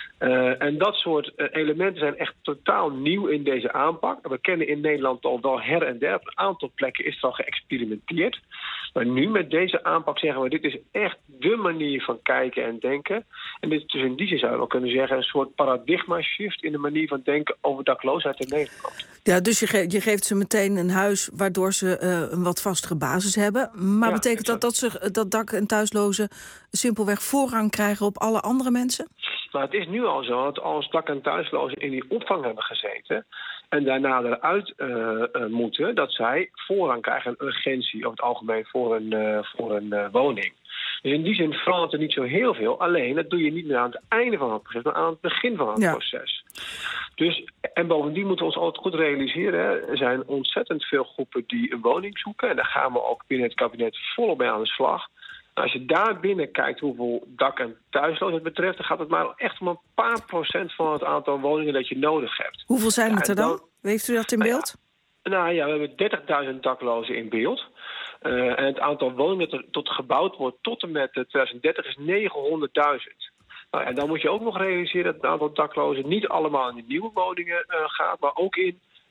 Speaker 2: En dat soort elementen zijn echt totaal nieuw in deze aanpak. We kennen in Nederland al wel her en der. Op een aantal plekken is er al geëxperimenteerd. Maar nu met deze aanpak zeggen we, dit is echt de manier van kijken en denken. En dit is dus in die zin zou je wel kunnen zeggen een soort paradigma shift in de manier van denken over dakloosheid in Nederland. Ja,
Speaker 3: dus je geeft ze meteen een huis waardoor ze een wat vastere basis hebben. Maar betekent dat dak- en thuislozen simpelweg voorrang krijgen op alle andere mensen?
Speaker 2: Maar het is nu al zo dat als dak- en thuislozen in die opvang hebben gezeten en daarna eruit moeten, dat zij voorrang krijgen, een urgentie over het algemeen voor een woning. Dus in die zin verandert er niet zo heel veel. Alleen, dat doe je niet meer aan het einde van het proces, maar aan het begin van het proces. Dus, en bovendien moeten we ons altijd goed realiseren, hè, er zijn ontzettend veel groepen die een woning zoeken. En daar gaan we ook binnen het kabinet volop bij aan de slag. Als je daar binnen kijkt hoeveel dak- en thuisloosheid betreft, dan gaat het maar echt om een paar procent van het aantal woningen dat je nodig hebt.
Speaker 3: Hoeveel zijn het er dan? Heeft u dat in beeld?
Speaker 2: We hebben 30.000 daklozen in beeld. En het aantal woningen dat er tot gebouwd wordt tot en met 2030 is 900.000. Nou, en dan moet je ook nog realiseren dat het aantal daklozen niet allemaal in de nieuwe woningen gaat, maar ook in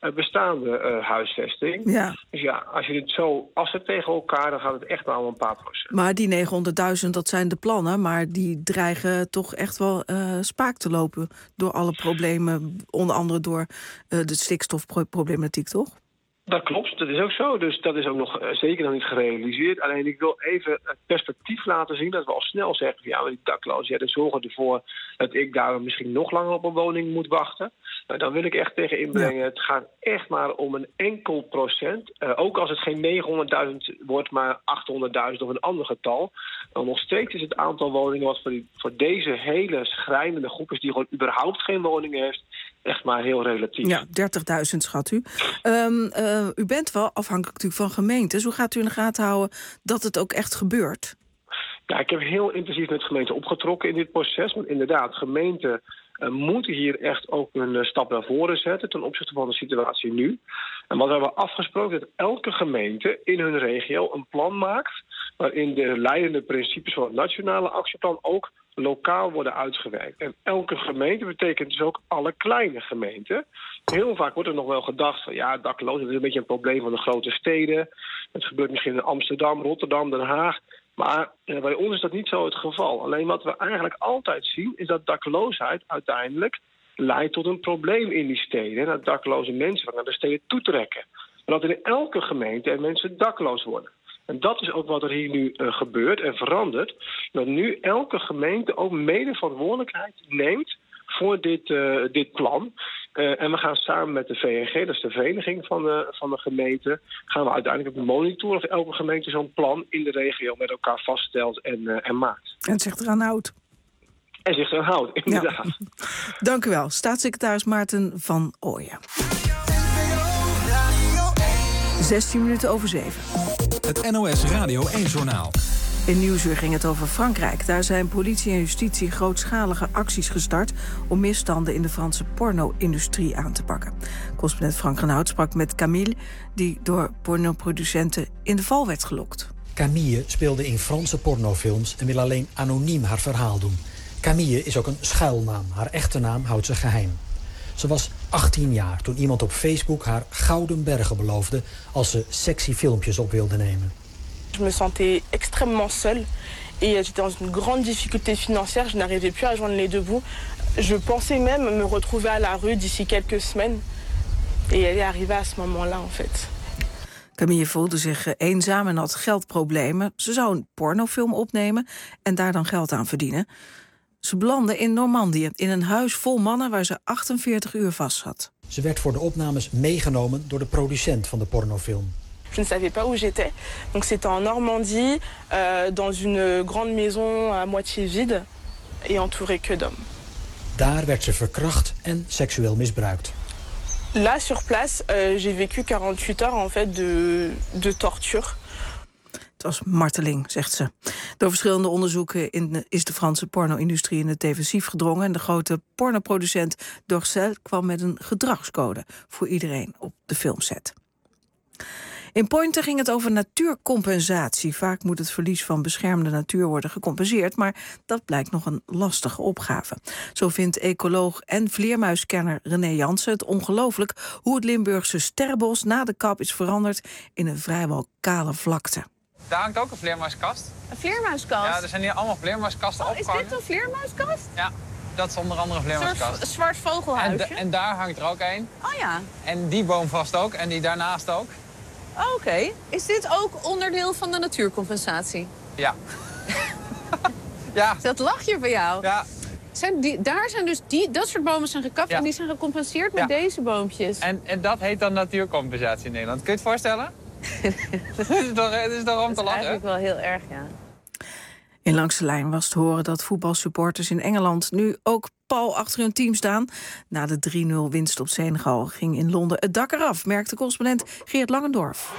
Speaker 2: bestaande huisvesting.
Speaker 3: Ja.
Speaker 2: Dus ja, als je dit zo afzet tegen elkaar, dan gaat het echt maar om een paar procent.
Speaker 3: Maar die 900.000, dat zijn de plannen, maar die dreigen toch echt wel spaak te lopen door alle problemen, onder andere door de stikstofproblematiek, toch?
Speaker 2: Dat klopt, dat is ook zo. Dus dat is ook nog zeker nog niet gerealiseerd. Alleen ik wil even het perspectief laten zien dat we al snel zeggen, ja, maar die daklozen, die zorgen ervoor dat ik daar misschien nog langer op een woning moet wachten. Nou, dan wil ik echt tegen inbrengen, ja. Het gaat echt maar om een enkel procent. Ook als het geen 900.000 wordt, maar 800.000 of een ander getal. Dan nog steeds is het aantal woningen wat voor deze hele schrijnende groep is die gewoon überhaupt geen woning heeft, echt maar heel relatief.
Speaker 3: Ja, 30.000 schat u. U bent wel afhankelijk natuurlijk van gemeentes. Hoe gaat u in de gaten houden dat het ook echt gebeurt?
Speaker 2: Ja, ik heb heel intensief met gemeenten opgetrokken in dit proces. Want inderdaad, gemeenten moeten hier echt ook een stap naar voren zetten ten opzichte van de situatie nu. En wat we hebben afgesproken, dat elke gemeente in hun regio een plan maakt waarin de leidende principes van het nationale actieplan ook lokaal worden uitgewerkt. En elke gemeente betekent dus ook alle kleine gemeenten. Heel vaak wordt er nog wel gedacht van ja, daklozen is een beetje een probleem van de grote steden. Het gebeurt misschien in Amsterdam, Rotterdam, Den Haag. Maar bij ons is dat niet zo het geval. Alleen wat we eigenlijk altijd zien is dat dakloosheid uiteindelijk leidt tot een probleem in die steden. En dat dakloze mensen naar de steden toetrekken. Maar dat in elke gemeente er mensen dakloos worden. En dat is ook wat er hier nu gebeurt en verandert. Dat nu elke gemeente ook mede verantwoordelijkheid neemt voor dit plan. En we gaan samen met de VNG, dat is de vereniging van de gemeente, gaan we uiteindelijk ook monitoren of elke gemeente zo'n plan in de regio met elkaar vaststelt en maakt.
Speaker 3: En zich eraan houdt.
Speaker 2: En zich eraan houdt, inderdaad. Ja.
Speaker 3: Dank u wel, staatssecretaris Maarten van Ooyen. 16 minuten over 7.
Speaker 1: Het NOS Radio 1-journaal.
Speaker 3: In Nieuwsuur ging het over Frankrijk. Daar zijn politie en justitie grootschalige acties gestart om misstanden in de Franse porno-industrie aan te pakken. Correspondent Frank Renaud sprak met Camille, die door pornoproducenten in de val werd gelokt.
Speaker 9: Camille speelde in Franse pornofilms en wil alleen anoniem haar verhaal doen. Camille is ook een schuilnaam. Haar echte naam houdt ze geheim. Ze was 18 jaar toen iemand op Facebook haar gouden bergen beloofde als ze sexy filmpjes op wilde nemen.
Speaker 10: Je me sentais extrêmement seule et j'étais dans une grande difficulté financière. Je n'arrivais plus à joindre les deux bouts. Je pensais même me retrouver à la rue d'ici quelques semaines. Et elle est arrivée à ce moment-là, en fait.
Speaker 3: Camille voelde zich eenzaam en had geldproblemen. Ze zou een pornofilm opnemen en daar dan geld aan verdienen. Ze belandde in Normandië, in een huis vol mannen waar ze 48 uur vast zat.
Speaker 9: Ze werd voor de opnames meegenomen door de producent van de pornofilm.
Speaker 10: Je ne savais pas où j'étais. Donc c'était en Normandie, dans une grande maison à moitié vide et entourée que d'hommes.
Speaker 9: Daar werd ze verkracht en seksueel misbruikt.
Speaker 10: Là, sur place, j'ai vécu 48 heures en fait de torture.
Speaker 3: Het was marteling, zegt ze. Door verschillende onderzoeken is de Franse porno-industrie in het defensief gedrongen. En de grote pornoproducent Dorcel kwam met een gedragscode voor iedereen op de filmset. In Pointe ging het over natuurcompensatie. Vaak moet het verlies van beschermde natuur worden gecompenseerd, maar dat blijkt nog een lastige opgave. Zo vindt ecoloog en vleermuiskenner René Jansen het ongelooflijk hoe het Limburgse sterrenbos na de kap is veranderd in een vrijwel kale vlakte.
Speaker 11: Daar hangt ook een vleermuiskast.
Speaker 16: Een vleermuiskast?
Speaker 11: Ja, er zijn hier allemaal vleermuiskasten opgehangen.
Speaker 16: Is dit een vleermuiskast?
Speaker 11: Ja, dat is onder andere een vleermuiskast.
Speaker 16: Een zwart vogelhuisje?
Speaker 11: En daar hangt er ook een.
Speaker 16: Oh ja.
Speaker 11: En die boom vast ook en die daarnaast ook.
Speaker 16: Oh, oké. Is dit ook onderdeel van de natuurcompensatie?
Speaker 11: Ja. Ja.
Speaker 16: Dat lach je bij jou?
Speaker 11: Ja.
Speaker 16: Daar zijn dus dat soort bomen zijn gekapt en die zijn gecompenseerd met deze boompjes.
Speaker 11: En dat heet dan natuurcompensatie in Nederland. Kun je het voorstellen? Het is toch om te lachen?
Speaker 16: Dat is eigenlijk wel heel erg, ja.
Speaker 3: In Langs de Lijn was te horen dat voetbalsupporters in Engeland nu ook pal achter hun team staan. Na de 3-0 winst op Senegal ging in Londen het dak eraf, merkte correspondent Geert Langendorf.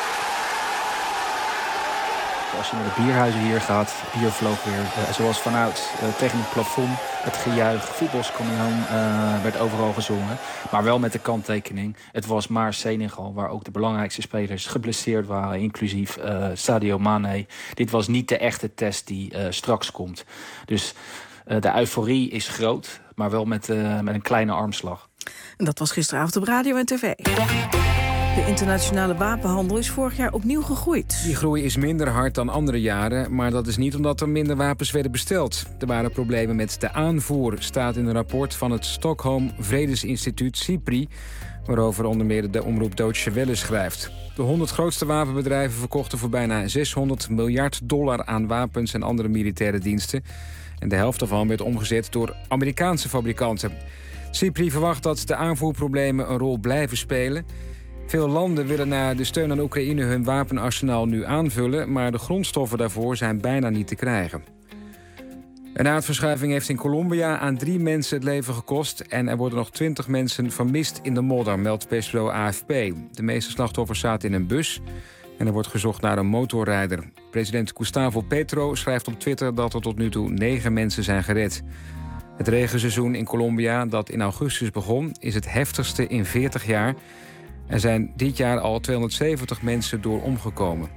Speaker 23: Als je naar de bierhuizen hier gaat, bier vloog weer zoals vanuit tegen het plafond. Het gejuich, voetbals coming home werd overal gezongen. Maar wel met de kanttekening, het was maar Senegal, waar ook de belangrijkste spelers geblesseerd waren, inclusief Sadio Mane. Dit was niet de echte test die straks komt. Dus de euforie is groot, maar wel met een kleine armslag.
Speaker 3: En dat was gisteravond op radio en tv. De internationale wapenhandel is vorig jaar opnieuw gegroeid.
Speaker 4: Die groei is minder hard dan andere jaren, maar dat is niet omdat er minder wapens werden besteld. Er waren problemen met de aanvoer, staat in een rapport van het Stockholm Vredesinstituut SIPRI, waarover onder meer de omroep Deutsche Welle schrijft. De 100 grootste wapenbedrijven verkochten voor bijna $600 miljard aan wapens en andere militaire diensten. En de helft daarvan werd omgezet door Amerikaanse fabrikanten. SIPRI verwacht dat de aanvoerproblemen een rol blijven spelen. Veel landen willen na de steun aan Oekraïne hun wapenarsenaal nu aanvullen, maar de grondstoffen daarvoor zijn bijna niet te krijgen. Een aardverschuiving heeft in Colombia aan 3 mensen het leven gekost en er worden nog 20 mensen vermist in de modder, meldt persbureau AFP. De meeste slachtoffers zaten in een bus en er wordt gezocht naar een motorrijder. President Gustavo Petro schrijft op Twitter dat er tot nu toe 9 mensen zijn gered. Het regenseizoen in Colombia, dat in augustus begon, is het heftigste in 40 jaar. Er zijn dit jaar al 270 mensen door omgekomen.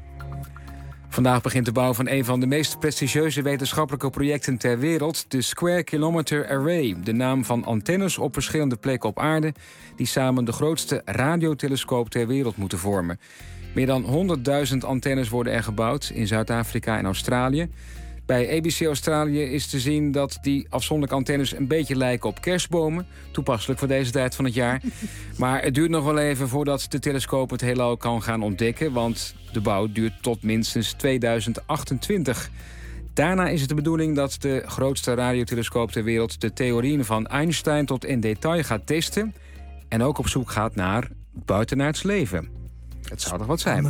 Speaker 4: Vandaag begint de bouw van een van de meest prestigieuze wetenschappelijke projecten ter wereld, de Square Kilometer Array, de naam van antennes op verschillende plekken op aarde, die samen de grootste radiotelescoop ter wereld moeten vormen. Meer dan 100.000 antennes worden er gebouwd in Zuid-Afrika en Australië. Bij ABC Australië is te zien dat die afzonderlijke antennes een beetje lijken op kerstbomen. Toepasselijk voor deze tijd van het jaar. Maar het duurt nog wel even voordat de telescoop het heelal kan gaan ontdekken, want de bouw duurt tot minstens 2028. Daarna is het de bedoeling dat de grootste radiotelescoop ter wereld de theorieën van Einstein tot in detail gaat testen en ook op zoek gaat naar buitenaards leven. Het zou toch wat zijn.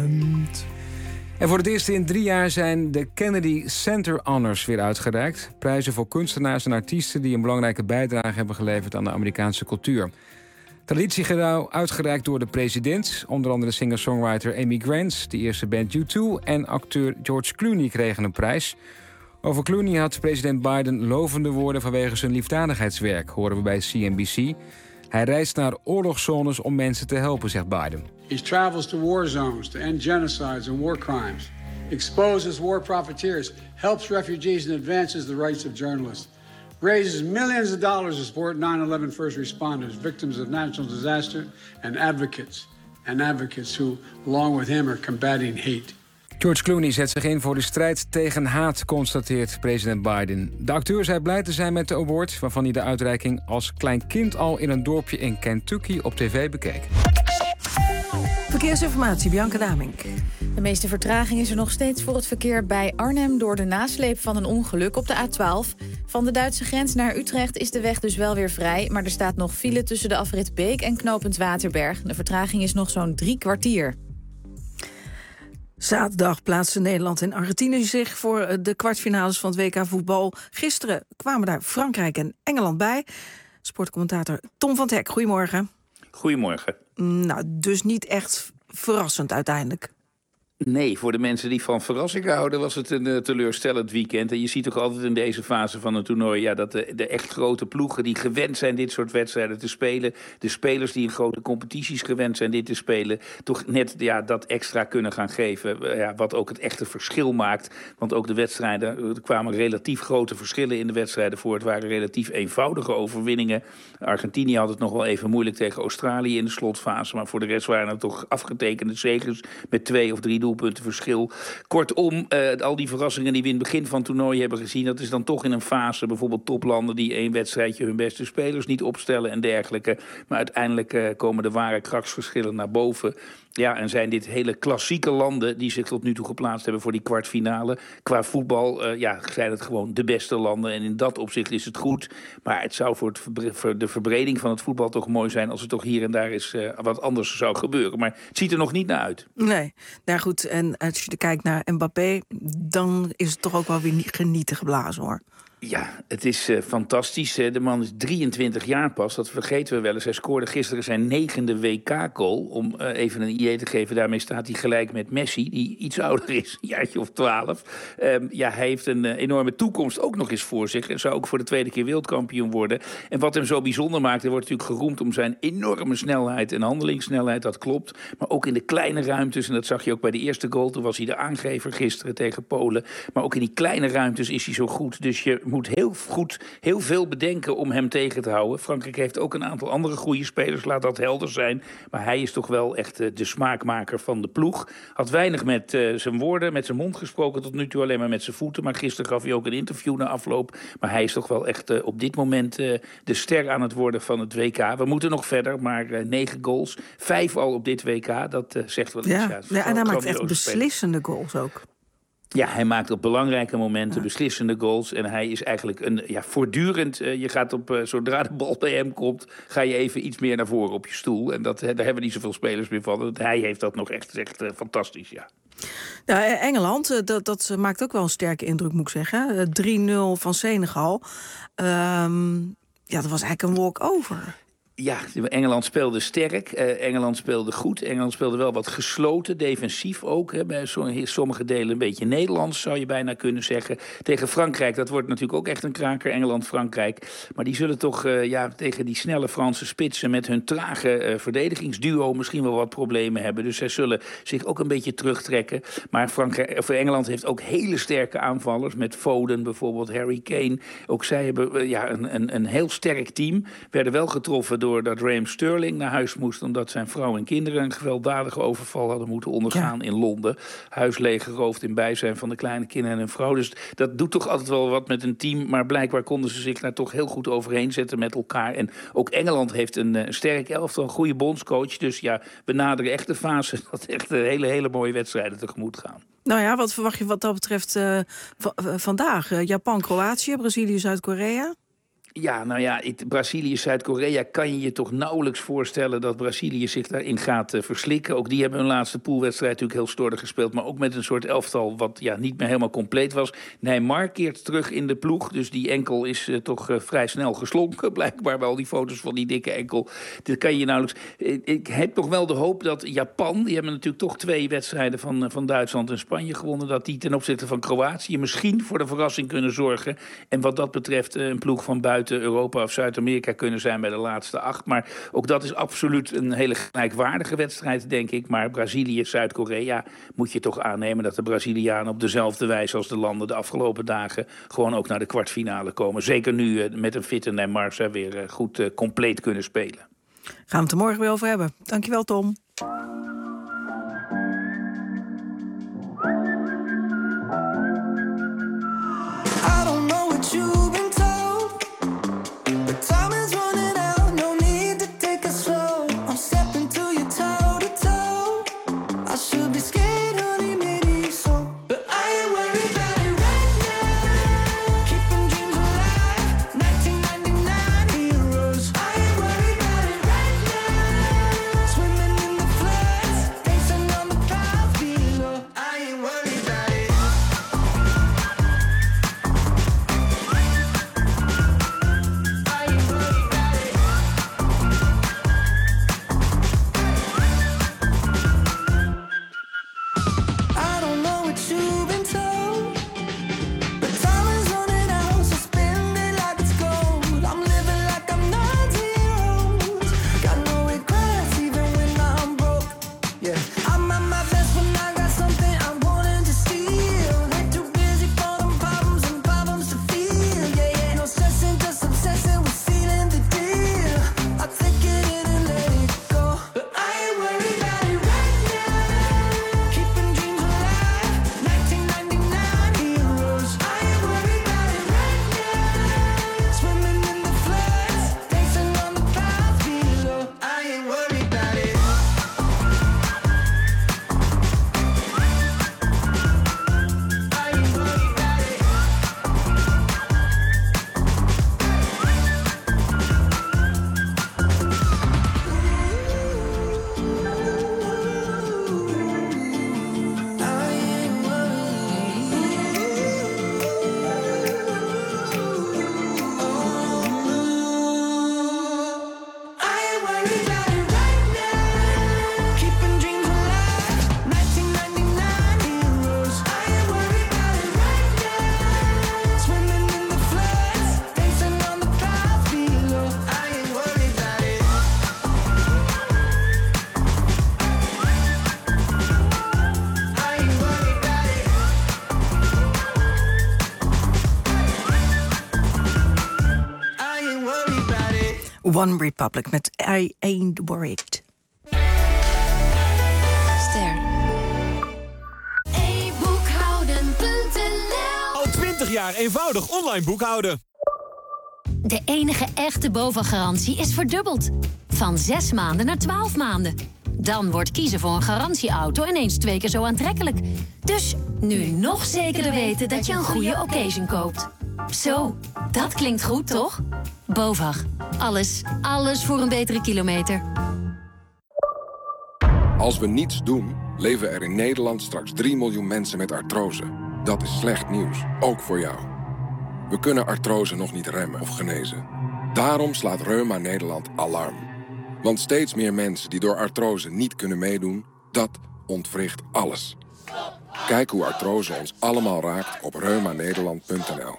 Speaker 4: En voor het eerst in 3 jaar zijn de Kennedy Center Honors weer uitgereikt. Prijzen voor kunstenaars en artiesten die een belangrijke bijdrage hebben geleverd aan de Amerikaanse cultuur. Traditiegetrouw uitgereikt door de president. Onder andere singer-songwriter Amy Grant, de eerste band U2 en acteur George Clooney kregen een prijs. Over Clooney had president Biden lovende woorden vanwege zijn liefdadigheidswerk, horen we bij CNBC. Hij reist naar oorlogszones om mensen te helpen, zegt Biden.
Speaker 12: He travels to war zones to end genocides and war crimes, exposes war profiteers, helps refugees and advances the rights of journalists, raises millions of dollars to support 9/11 first responders, victims of natural disaster, and advocates who, along with him, are combating hate.
Speaker 4: George Clooney zet zich in voor de strijd tegen haat, constateert president Biden. De acteur zei blij te zijn met de award, waarvan hij de uitreiking als klein kind al in een dorpje in Kentucky op tv bekeek.
Speaker 3: Verkeersinformatie, Bianca Damink.
Speaker 5: De meeste vertraging is er nog steeds voor het verkeer bij Arnhem door de nasleep van een ongeluk op de A12. Van de Duitse grens naar Utrecht is de weg dus wel weer vrij, maar er staat nog file tussen de afrit Beek en knooppunt Waterberg. De vertraging is nog zo'n 3 kwartier.
Speaker 3: Zaterdag plaatsten Nederland en Argentinië zich voor de kwartfinales van het WK voetbal. Gisteren kwamen daar Frankrijk en Engeland bij. Sportcommentator Tom van 't Hek, goedemorgen.
Speaker 13: Goedemorgen.
Speaker 3: Nou, dus niet echt verrassend uiteindelijk.
Speaker 13: Nee, voor de mensen die van verrassingen houden was het een teleurstellend weekend. En je ziet toch altijd in deze fase van een toernooi dat de echt grote ploegen die gewend zijn dit soort wedstrijden te spelen, de spelers die in grote competities gewend zijn dit te spelen, toch net dat extra kunnen gaan geven. Wat ook het echte verschil maakt. Want ook de wedstrijden, er kwamen relatief grote verschillen in de wedstrijden voor. Het waren relatief eenvoudige overwinningen. Argentinië had het nog wel even moeilijk tegen Australië in de slotfase. Maar voor de rest waren het toch afgetekende zeges met 2 of 3 doelpunten verschil. Kortom, al die verrassingen die we in het begin van het toernooi hebben gezien, dat is dan toch in een fase, bijvoorbeeld toplanden die 1 wedstrijdje hun beste spelers niet opstellen en dergelijke. Maar uiteindelijk komen de ware krachtsverschillen naar boven. Ja, en zijn dit hele klassieke landen die zich tot nu toe geplaatst hebben voor die kwartfinale. Qua voetbal zijn het gewoon de beste landen. En in dat opzicht is het goed. Maar het zou voor de verbreding van het voetbal toch mooi zijn als er toch hier en daar eens wat anders zou gebeuren. Maar het ziet er nog niet naar uit.
Speaker 3: Nee, nou goed. En als je kijkt naar Mbappé, dan is het toch ook wel weer genieten geblazen, hoor.
Speaker 13: Ja, het is fantastisch. De man is 23 jaar pas, dat vergeten we wel eens. Hij scoorde gisteren zijn 9e WK-goal. Om even een idee te geven, daarmee staat hij gelijk met Messi, die iets ouder is, een jaartje of 12. Hij heeft een enorme toekomst ook nog eens voor zich. En zou ook voor de 2e keer wereldkampioen worden. En wat hem zo bijzonder maakt, hij wordt natuurlijk geroemd om zijn enorme snelheid en handelingssnelheid, dat klopt. Maar ook in de kleine ruimtes, en dat zag je ook bij de eerste goal, toen was hij de aangever gisteren tegen Polen. Maar ook in die kleine ruimtes is hij zo goed. Dus je moet heel veel bedenken om hem tegen te houden. Frankrijk heeft ook een aantal andere goede spelers, laat dat helder zijn. Maar hij is toch wel echt de smaakmaker van de ploeg. Had weinig met zijn woorden, met zijn mond gesproken tot nu toe, alleen maar met zijn voeten. Maar gisteren gaf hij ook een interview na afloop. Maar hij is toch wel echt op dit moment de ster aan het worden van het WK. We moeten nog verder, maar 9 goals. 5 al op dit WK, dat zegt wel iets.
Speaker 3: Ja, en hij maakt echt beslissende goals ook.
Speaker 13: Ja, hij maakt op belangrijke momenten beslissende goals. En hij is eigenlijk voortdurend... je gaat zodra de bal bij hem komt, ga je even iets meer naar voren op je stoel. En daar hebben we niet zoveel spelers meer van. Want hij heeft dat nog echt fantastisch, ja.
Speaker 3: Ja, Engeland, dat maakt ook wel een sterke indruk, moet ik zeggen. 3-0 van Senegal. Dat was eigenlijk een walk-over.
Speaker 13: Ja, Engeland speelde sterk, Engeland speelde goed. Engeland speelde wel wat gesloten, defensief ook. Hè. Bij sommige delen een beetje Nederlands, zou je bijna kunnen zeggen. Tegen Frankrijk, dat wordt natuurlijk ook echt een kraker, Engeland-Frankrijk. Maar die zullen toch tegen die snelle Franse spitsen met hun trage verdedigingsduo misschien wel wat problemen hebben. Dus zij zullen zich ook een beetje terugtrekken. Maar Engeland heeft ook hele sterke aanvallers, met Foden bijvoorbeeld, Harry Kane. Ook zij hebben een heel sterk team. Werden wel getroffen doordat Raheem Sterling naar huis moest, omdat zijn vrouw en kinderen een gewelddadige overval hadden moeten ondergaan in Londen. Huis leeggeroofd in bijzijn van de kleine kinderen en hun vrouw. Dus dat doet toch altijd wel wat met een team. Maar blijkbaar konden ze zich daar toch heel goed overheen zetten met elkaar. En ook Engeland heeft een sterk elftal, een goede bondscoach. Dus ja, we naderen echt de fase dat echt hele mooie wedstrijden tegemoet gaan.
Speaker 3: Nou ja, wat verwacht je wat dat betreft vandaag? Japan, Kroatië, Brazilië, Zuid-Korea?
Speaker 13: Ja, nou ja, Brazilië, Zuid-Korea kan je toch nauwelijks voorstellen dat Brazilië zich daarin gaat verslikken. Ook die hebben hun laatste poolwedstrijd natuurlijk heel slordig gespeeld, maar ook met een soort elftal wat niet meer helemaal compleet was. Neymar keert terug in de ploeg, dus die enkel is toch vrij snel geslonken, blijkbaar bij al die foto's van die dikke enkel. Dat kan je nauwelijks. Ik heb toch wel de hoop dat Japan, die hebben natuurlijk toch 2 wedstrijden van Duitsland en Spanje gewonnen, dat die ten opzichte van Kroatië misschien voor de verrassing kunnen zorgen. En wat dat betreft een ploeg van buiten Europa of Zuid-Amerika kunnen zijn bij de laatste 8. Maar ook dat is absoluut een hele gelijkwaardige wedstrijd, denk ik. Maar Brazilië, Zuid-Korea moet je toch aannemen dat de Brazilianen op dezelfde wijze als de landen de afgelopen dagen gewoon ook naar de kwartfinale komen. Zeker nu met een fitte Neymar zij weer goed compleet kunnen spelen.
Speaker 3: Gaan we het er morgen weer over hebben. Dankjewel, Tom.
Speaker 6: Swimming in the
Speaker 3: One Republic met I Ain't Worried.
Speaker 6: Ster.
Speaker 8: Al 20 jaar eenvoudig online boekhouden.
Speaker 6: De enige echte BOVAG-garantie is verdubbeld. Van 6 maanden naar 12 maanden. Dan wordt kiezen voor een garantieauto ineens 2 keer zo aantrekkelijk. Dus nu nog zekerder weten dat je een goede occasion koopt. Zo, dat klinkt goed, toch? BOVAG. Alles voor een betere kilometer.
Speaker 14: Als we niets doen, leven er in Nederland straks 3 miljoen mensen met artrose. Dat is slecht nieuws, ook voor jou. We kunnen artrose nog niet remmen of genezen. Daarom slaat Reuma Nederland alarm. Want steeds meer mensen die door artrose niet kunnen meedoen, dat ontwricht alles. Kijk hoe artrose ons allemaal raakt op reumanederland.nl.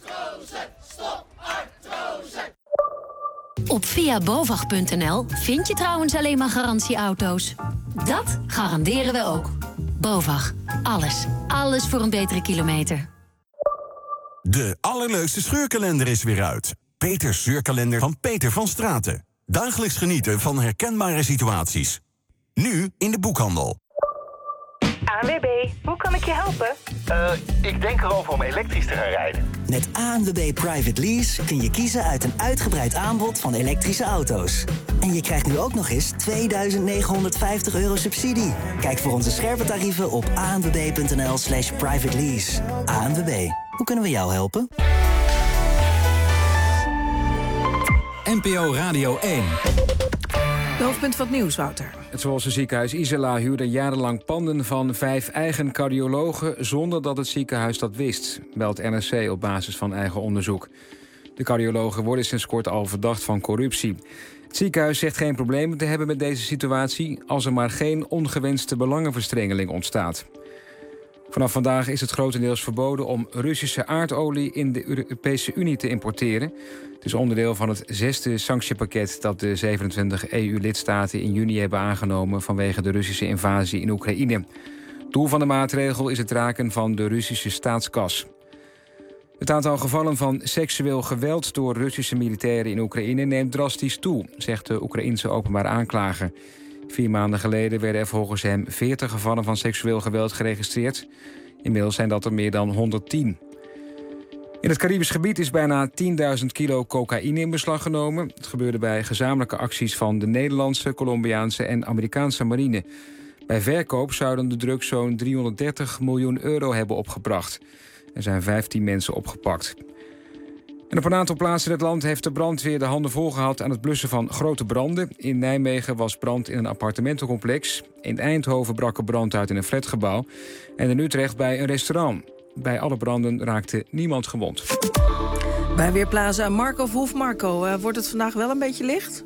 Speaker 6: Op viabovag.nl vind je trouwens alleen maar garantieauto's. Dat garanderen we ook. BOVAG. Alles voor een betere kilometer.
Speaker 15: De allerleukste scheurkalender is weer uit. Peters Scheurkalender van Peter van Straten. Dagelijks genieten van herkenbare situaties. Nu in de boekhandel.
Speaker 24: ANWB, hoe kan ik je helpen?
Speaker 25: Ik denk erover om elektrisch te gaan rijden.
Speaker 26: Met ANWB Private Lease kun je kiezen uit een uitgebreid aanbod van elektrische auto's. En je krijgt nu ook nog eens €2.950 subsidie. Kijk voor onze scherpe tarieven op anwb.nl/privatelease. ANWB, hoe kunnen we jou helpen?
Speaker 1: NPO Radio 1.
Speaker 3: De hoofdpunt van het nieuws, Wouter.
Speaker 4: Het Zwolse ziekenhuis Isola huurde jarenlang panden van 5 eigen cardiologen zonder dat het ziekenhuis dat wist, meldt NRC op basis van eigen onderzoek. De cardiologen worden sinds kort al verdacht van corruptie. Het ziekenhuis zegt geen problemen te hebben met deze situatie als er maar geen ongewenste belangenverstrengeling ontstaat. Vanaf vandaag is het grotendeels verboden om Russische aardolie in de Europese Unie te importeren. Het is onderdeel van het 6e sanctiepakket dat de 27 EU-lidstaten in juni hebben aangenomen vanwege de Russische invasie in Oekraïne. Doel van de maatregel is het raken van de Russische staatskas. Het aantal gevallen van seksueel geweld door Russische militairen in Oekraïne neemt drastisch toe, zegt de Oekraïense openbaar aanklager. 4 maanden geleden werden er volgens hem 40 gevallen van seksueel geweld geregistreerd. Inmiddels zijn dat er meer dan 110. In het Caribisch gebied is bijna 10.000 kilo cocaïne in beslag genomen. Het gebeurde bij gezamenlijke acties van de Nederlandse, Colombiaanse en Amerikaanse marine. Bij verkoop zouden de drugs zo'n €330 miljoen hebben opgebracht. Er zijn 15 mensen opgepakt. En op een aantal plaatsen in het land heeft de brandweer de handen volgehad aan het blussen van grote branden. In Nijmegen was brand in een appartementencomplex. In Eindhoven brak er brand uit in een flatgebouw. En in Utrecht bij een restaurant. Bij alle branden raakte niemand gewond.
Speaker 3: Bij Weerplaza Marco Verhoef. Marco, wordt het vandaag wel een beetje licht?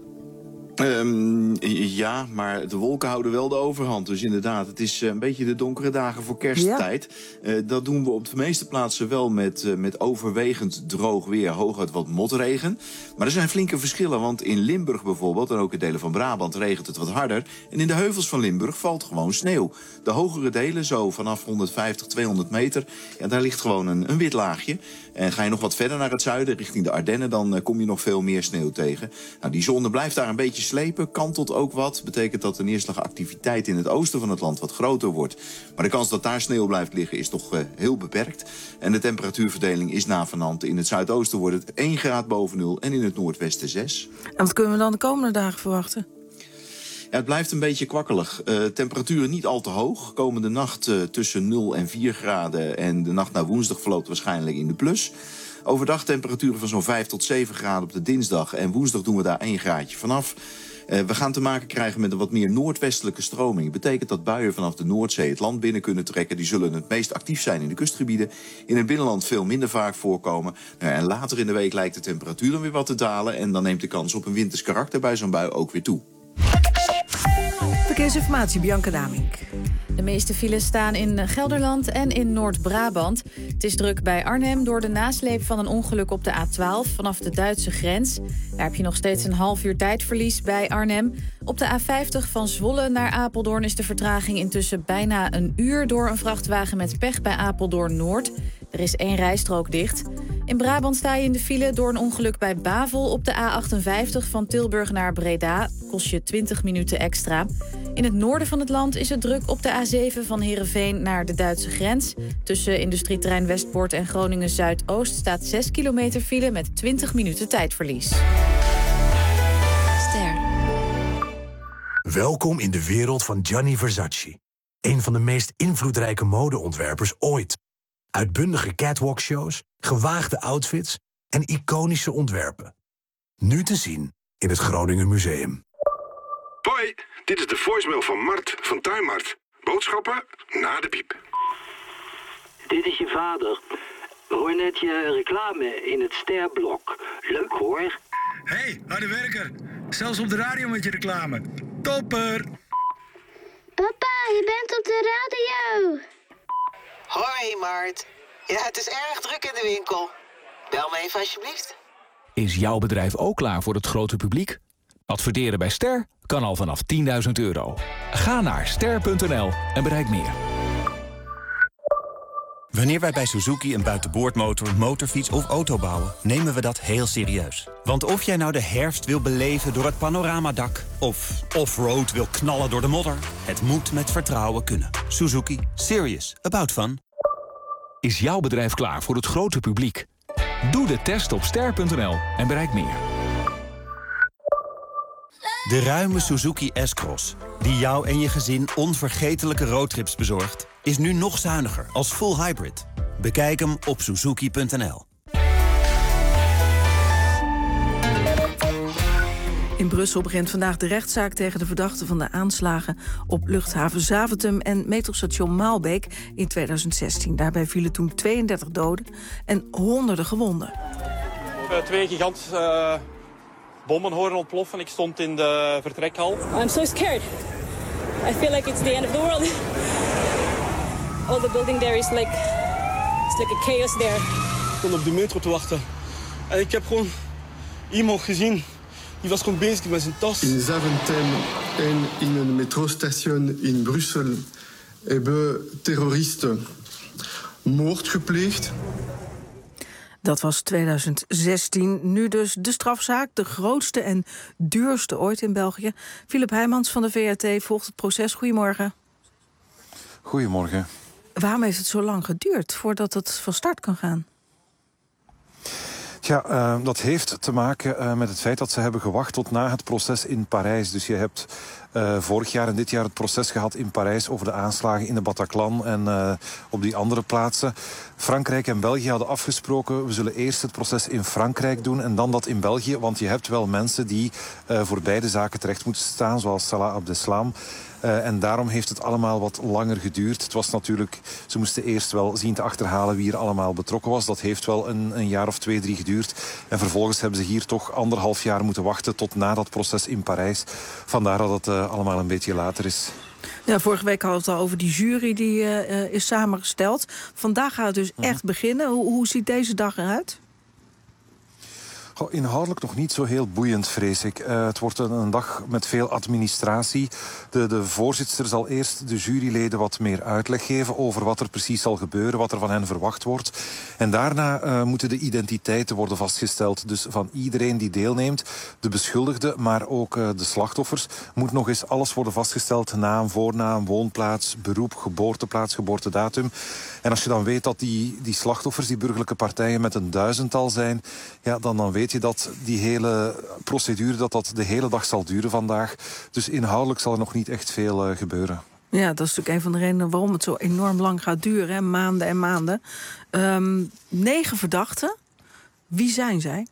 Speaker 28: Ja, maar de wolken houden wel de overhand. Dus inderdaad, het is een beetje de donkere dagen voor kersttijd. Ja. Dat doen we op de meeste plaatsen wel met overwegend droog weer, hooguit wat motregen. Maar er zijn flinke verschillen, want in Limburg bijvoorbeeld, en ook in delen van Brabant, regent het wat harder. En in de heuvels van Limburg valt gewoon sneeuw. De hogere delen, zo vanaf 150, 200 meter, ja, daar ligt gewoon een wit laagje. En ga je nog wat verder naar het zuiden, richting de Ardennen, dan kom je nog veel meer sneeuw tegen. Nou, die zone blijft daar een beetje slepen, kantelt ook wat. Betekent dat de neerslagactiviteit in het oosten van het land wat groter wordt. Maar de kans dat daar sneeuw blijft liggen is toch heel beperkt. En de temperatuurverdeling is navenant. In het zuidoosten wordt het 1 graad boven nul en in het noordwesten 6.
Speaker 3: En wat kunnen we dan de komende dagen verwachten?
Speaker 28: Ja, het blijft een beetje kwakkelig. Temperaturen niet al te hoog. Komende nacht tussen 0 en 4 graden. En de nacht naar woensdag verloopt waarschijnlijk in de plus. Overdag temperaturen van zo'n 5 tot 7 graden op de dinsdag. En woensdag doen we daar 1 graadje vanaf. We gaan te maken krijgen met een wat meer noordwestelijke stroming. Dat betekent dat buien vanaf de Noordzee het land binnen kunnen trekken. Die zullen het meest actief zijn in de kustgebieden. In het binnenland veel minder vaak voorkomen. En later in de week lijkt de temperatuur dan weer wat te dalen. En dan neemt de kans op een winters karakter bij zo'n bui ook weer toe.
Speaker 3: Verkeersinformatie, Bianca Damink.
Speaker 5: De meeste files staan in Gelderland en in Noord-Brabant. Het is druk bij Arnhem door de nasleep van een ongeluk op de A12 vanaf de Duitse grens. Daar heb je nog steeds een half uur tijdverlies bij Arnhem. Op de A50 van Zwolle naar Apeldoorn is de vertraging intussen bijna een uur door een vrachtwagen met pech bij Apeldoorn Noord. Er is 1 rijstrook dicht. In Brabant sta je in de file door een ongeluk bij Bavel op de A58 van Tilburg naar Breda. Kost je 20 minuten extra. In het noorden van het land is het druk op de A7 van Heerenveen naar de Duitse grens. Tussen industrieterrein Westpoort en Groningen Zuidoost staat 6 kilometer file met 20 minuten tijdverlies. Ster.
Speaker 7: Welkom in de wereld van Gianni Versace. Een van de meest invloedrijke modeontwerpers ooit. Uitbundige catwalkshows, gewaagde outfits en iconische ontwerpen. Nu te zien in het Groninger Museum.
Speaker 17: Hoi, dit is de voicemail van Mart van Tuinmart. Boodschappen na de piep.
Speaker 18: Dit is je vader. Hoor net je reclame in het Sterblok. Leuk hoor.
Speaker 19: Hey, harde werker. Zelfs op de radio met je reclame. Topper!
Speaker 20: Papa, je bent op de radio.
Speaker 21: Hoi, Mart. Ja, het is erg druk in de winkel. Bel me even alsjeblieft.
Speaker 22: Is jouw bedrijf ook klaar voor het grote publiek? Adverteren bij Ster kan al vanaf €10.000. Ga naar ster.nl en bereik meer.
Speaker 27: Wanneer wij bij Suzuki een buitenboordmotor, motorfiets of auto bouwen, nemen we dat heel serieus. Want of jij nou de herfst wil beleven door het panoramadak of off-road wil knallen door de modder, het moet met vertrouwen kunnen. Suzuki. Serious about fun.
Speaker 22: Is jouw bedrijf klaar voor het grote publiek? Doe de test op ster.nl en bereik meer.
Speaker 27: De ruime Suzuki S-Cross, die jou en je gezin onvergetelijke roadtrips bezorgt, is nu nog zuiniger als full hybrid. Bekijk hem op suzuki.nl.
Speaker 3: In Brussel begint vandaag de rechtszaak tegen de verdachten van de aanslagen op luchthaven Zaventem en metrostation Maalbeek in 2016. Daarbij vielen toen 32 doden en honderden gewonden.
Speaker 29: 2 gigantische bommen horen ontploffen. Ik stond in de vertrekhal.
Speaker 30: I'm so scared. I feel like it's the end of the world. All the building there is like, it's like a chaos there.
Speaker 29: Ik stond op de metro te wachten. En ik heb gewoon iemand gezien. Die was gewoon bezig met zijn tas.
Speaker 31: In Zaventem en in een metrostation in Brussel hebben terroristen moord gepleegd.
Speaker 3: Dat was 2016. Nu dus de strafzaak, de grootste en duurste ooit in België. Philip Heijmans van de VRT volgt het proces. Goedemorgen.
Speaker 32: Goedemorgen.
Speaker 3: Waarom heeft het zo lang geduurd voordat het van start kan gaan?
Speaker 32: Ja, dat heeft te maken met het feit dat ze hebben gewacht tot na het proces in Parijs. Dus je hebt vorig jaar en dit jaar het proces gehad in Parijs over de aanslagen in de Bataclan en op die andere plaatsen. Frankrijk en België hadden afgesproken, we zullen eerst het proces in Frankrijk doen en dan dat in België. Want je hebt wel mensen die voor beide zaken terecht moeten staan, zoals Salah Abdeslam. En daarom heeft het allemaal wat langer geduurd. Het was natuurlijk, ze moesten eerst wel zien te achterhalen wie er allemaal betrokken was. Dat heeft wel een jaar of 2, 3 geduurd. En vervolgens hebben ze hier toch 1,5 jaar moeten wachten tot na dat proces in Parijs. Vandaar dat het allemaal een beetje later is.
Speaker 3: Ja, vorige week hadden we het al over die jury die is samengesteld. Vandaag gaat het dus echt beginnen. Hoe ziet deze dag eruit?
Speaker 32: Inhoudelijk nog niet zo heel boeiend, vrees ik. Het wordt een dag met veel administratie. De voorzitter zal eerst de juryleden wat meer uitleg geven over wat er precies zal gebeuren, wat er van hen verwacht wordt. En daarna moeten de identiteiten worden vastgesteld. Dus van iedereen die deelneemt, de beschuldigde, maar ook de slachtoffers, moet nog eens alles worden vastgesteld. Naam, voornaam, woonplaats, beroep, geboorteplaats, geboortedatum. En als je dan weet dat die slachtoffers, die burgerlijke partijen met een 1000-tal zijn, ja, dan weet je dat die hele procedure dat de hele dag zal duren vandaag. Dus inhoudelijk zal er nog niet echt veel gebeuren.
Speaker 3: Ja, dat is natuurlijk een van de redenen waarom het zo enorm lang gaat duren. Hè? Maanden en maanden. 9 verdachten. Wie zijn zij?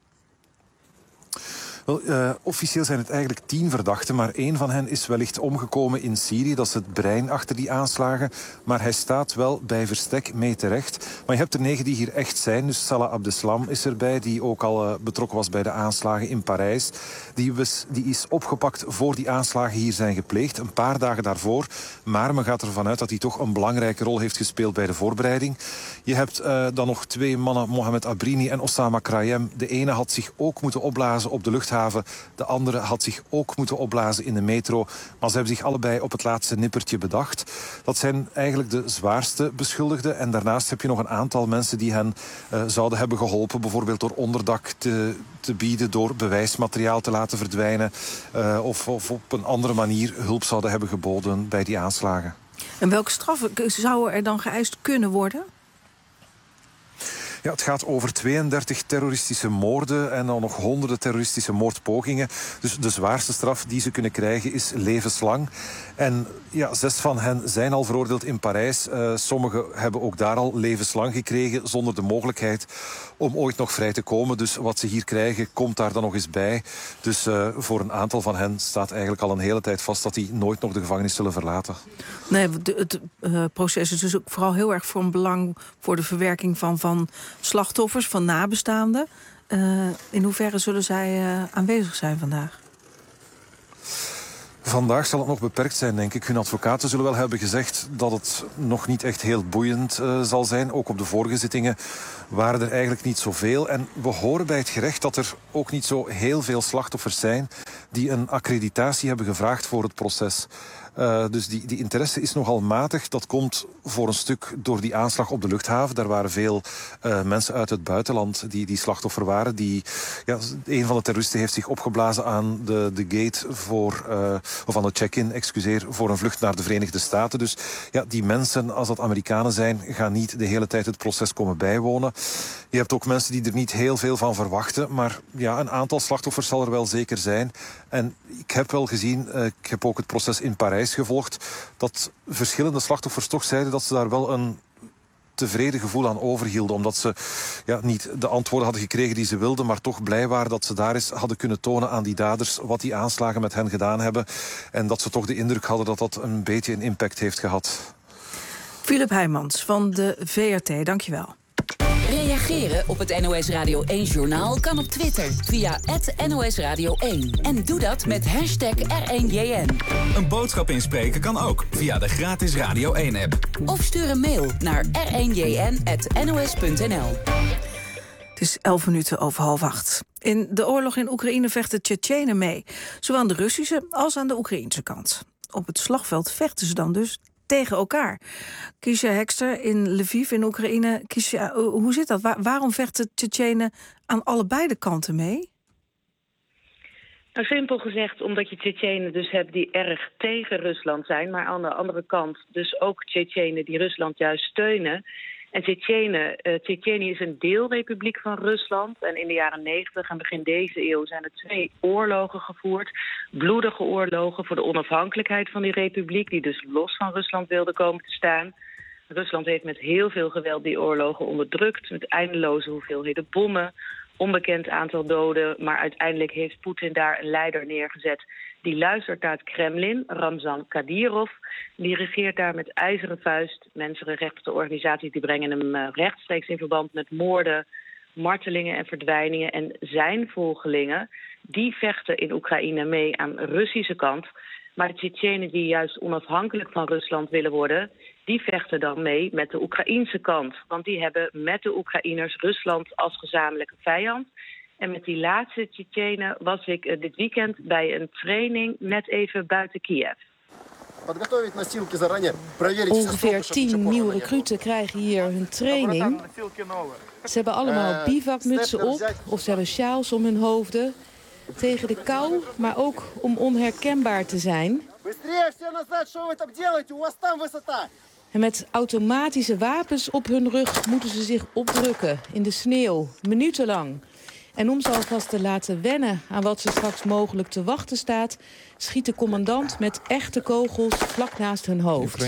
Speaker 32: Wel, officieel zijn het eigenlijk 10 verdachten, maar 1 van hen is wellicht omgekomen in Syrië. Dat is het brein achter die aanslagen. Maar hij staat wel bij verstek mee terecht. Maar je hebt er 9 die hier echt zijn. Dus Salah Abdeslam is erbij, die ook al betrokken was bij de aanslagen in Parijs. Die is opgepakt voor die aanslagen hier zijn gepleegd, een paar dagen daarvoor. Maar men gaat ervan uit dat hij toch een belangrijke rol heeft gespeeld bij de voorbereiding. Je hebt dan nog 2 mannen, Mohamed Abrini en Osama Krayem. De ene had zich ook moeten opblazen op de luchthaven luchthaven. De andere had zich ook moeten opblazen in de metro. Maar ze hebben zich allebei op het laatste nippertje bedacht. Dat zijn eigenlijk de zwaarste beschuldigden. En daarnaast heb je nog een aantal mensen die hen zouden hebben geholpen. Bijvoorbeeld door onderdak te bieden, door bewijsmateriaal te laten verdwijnen. Of op een andere manier hulp zouden hebben geboden bij die aanslagen.
Speaker 3: En welke straffen zouden er dan geëist kunnen worden?
Speaker 32: Ja, het gaat over 32 terroristische moorden en dan nog honderden terroristische moordpogingen. Dus de zwaarste straf die ze kunnen krijgen is levenslang. En ja, 6 van hen zijn al veroordeeld in Parijs. Sommigen hebben ook daar al levenslang gekregen zonder de mogelijkheid om ooit nog vrij te komen. Dus wat ze hier krijgen komt daar dan nog eens bij. Dus voor een aantal van hen staat eigenlijk al een hele tijd vast dat die nooit nog de gevangenis zullen verlaten.
Speaker 3: Nee, het proces is dus ook vooral heel erg van belang voor de verwerking van slachtoffers, van nabestaanden. In hoeverre zullen zij aanwezig zijn vandaag?
Speaker 32: Vandaag zal het nog beperkt zijn, denk ik. Hun advocaten zullen wel hebben gezegd dat het nog niet echt heel boeiend zal zijn. Ook op de vorige zittingen waren er eigenlijk niet zoveel. En we horen bij het gerecht dat er ook niet zo heel veel slachtoffers zijn die een accreditatie hebben gevraagd voor het proces. Dus die interesse is nogal matig. Dat komt voor een stuk door die aanslag op de luchthaven. Daar waren veel mensen uit het buitenland die slachtoffer waren. Een van de terroristen heeft zich opgeblazen aan de gate of aan de check-in, voor een vlucht naar de Verenigde Staten. Dus ja, die mensen, als dat Amerikanen zijn, gaan niet de hele tijd het proces komen bijwonen. Je hebt ook mensen die er niet heel veel van verwachten. Maar ja, een aantal slachtoffers zal er wel zeker zijn. En ik heb wel gezien, ik heb ook het proces in Parijs gevolgd, dat verschillende slachtoffers toch zeiden dat ze daar wel een tevreden gevoel aan overhielden. Omdat ze niet de antwoorden hadden gekregen die ze wilden, maar toch blij waren dat ze daar eens hadden kunnen tonen aan die daders wat die aanslagen met hen gedaan hebben. En dat ze toch de indruk hadden dat dat een beetje een impact heeft gehad.
Speaker 3: Philip Heijmans van de VRT, dankjewel.
Speaker 2: Reageren op het NOS Radio 1-journaal kan op Twitter via @NOS Radio 1. En doe dat met hashtag R1JN.
Speaker 1: Een boodschap inspreken kan ook via de gratis Radio 1-app.
Speaker 2: Of stuur een mail naar r1jn@nos.nl.
Speaker 3: Het is 7:11. In de oorlog in Oekraïne vechten Tsjetsjenen mee. Zowel aan de Russische als aan de Oekraïnse kant. Op het slagveld vechten ze dan dus tegen elkaar. Kisha Hekster in Lviv in Oekraïne. Kisha, hoe zit dat? Waarom vechten Tsjetsjenen aan allebei de kanten mee?
Speaker 6: Nou, simpel gezegd omdat je Tsjetsjenen dus hebt die erg tegen Rusland zijn, maar aan de andere kant dus ook Tsjetsjenen die Rusland juist steunen. En Tsjetsjenië is een deelrepubliek van Rusland. En in de jaren 90 en begin deze eeuw zijn er 2 oorlogen gevoerd. Bloedige oorlogen voor de onafhankelijkheid van die republiek, die dus los van Rusland wilde komen te staan. Rusland heeft met heel veel geweld die oorlogen onderdrukt, met eindeloze hoeveelheden bommen, onbekend aantal doden. Maar uiteindelijk heeft Poetin daar een leider neergezet die luistert naar het Kremlin, Ramzan Kadyrov. Die regeert daar met ijzeren vuist. Mensenrechtenorganisaties die brengen hem rechtstreeks in verband met moorden, martelingen en verdwijningen. En zijn volgelingen, die vechten in Oekraïne mee aan de Russische kant. Maar de Tsjetsjenen die juist onafhankelijk van Rusland willen worden, die vechten dan mee met de Oekraïnse kant. Want die hebben met de Oekraïners Rusland als gezamenlijke vijand. En met die laatste Tsjetsjenen was ik dit weekend bij een training net even buiten Kiev.
Speaker 8: Ongeveer 10 nieuwe recruten krijgen hier hun training. Ze hebben allemaal bivakmutsen op of ze hebben sjaals om hun hoofden. Tegen de kou, maar ook om onherkenbaar te zijn. En met automatische wapens op hun rug moeten ze zich opdrukken in de sneeuw, minutenlang. En om ze alvast te laten wennen aan wat ze straks mogelijk te wachten staat, schiet de commandant met echte kogels vlak naast hun hoofd.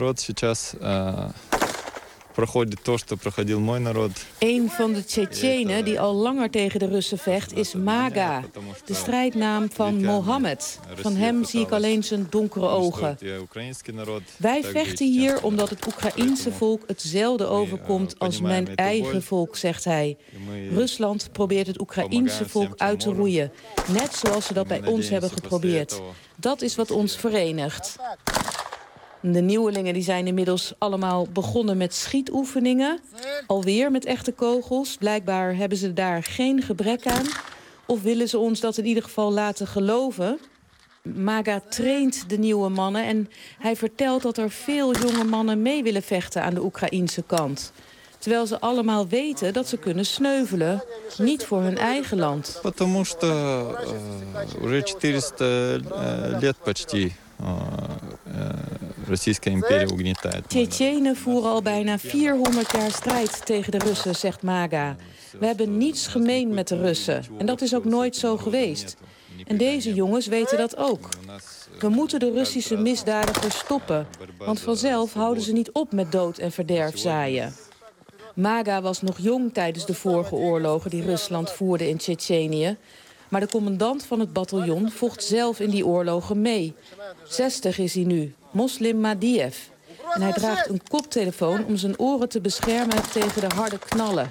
Speaker 8: Een van de Tsjetsjenen die al langer tegen de Russen vecht is Maga, de strijdnaam van Mohammed. Van hem zie ik alleen zijn donkere ogen. Wij vechten hier omdat het Oekraïense volk hetzelfde overkomt als mijn eigen volk, zegt hij. Rusland probeert het Oekraïense volk uit te roeien, net zoals ze dat bij ons hebben geprobeerd. Dat is wat ons verenigt. De nieuwelingen die zijn inmiddels allemaal begonnen met schietoefeningen. Alweer met echte kogels. Blijkbaar hebben ze daar geen gebrek aan. Of willen ze ons dat in ieder geval laten geloven? MAGA traint de nieuwe mannen en hij vertelt dat er veel jonge mannen mee willen vechten aan de Oekraïense kant. Terwijl ze allemaal weten dat ze kunnen sneuvelen, niet voor hun eigen land.
Speaker 9: Потому что уже 400 лет почти Российская империя угнетает.
Speaker 8: Tsjetsjenen voeren al bijna 400 jaar strijd tegen de Russen, zegt MAGA. We hebben niets gemeen met de Russen en dat is ook nooit zo geweest. En deze jongens weten dat ook. We moeten de Russische misdadigers stoppen, want vanzelf houden ze niet op met dood en verderf zaaien. MAGA was nog jong tijdens de vorige oorlogen die Rusland voerde in Tsjetsjenië. Maar de commandant van het bataljon vocht zelf in die oorlogen mee. 60 is hij nu, Moslim Madiev. En hij draagt een koptelefoon om zijn oren te beschermen tegen de harde knallen.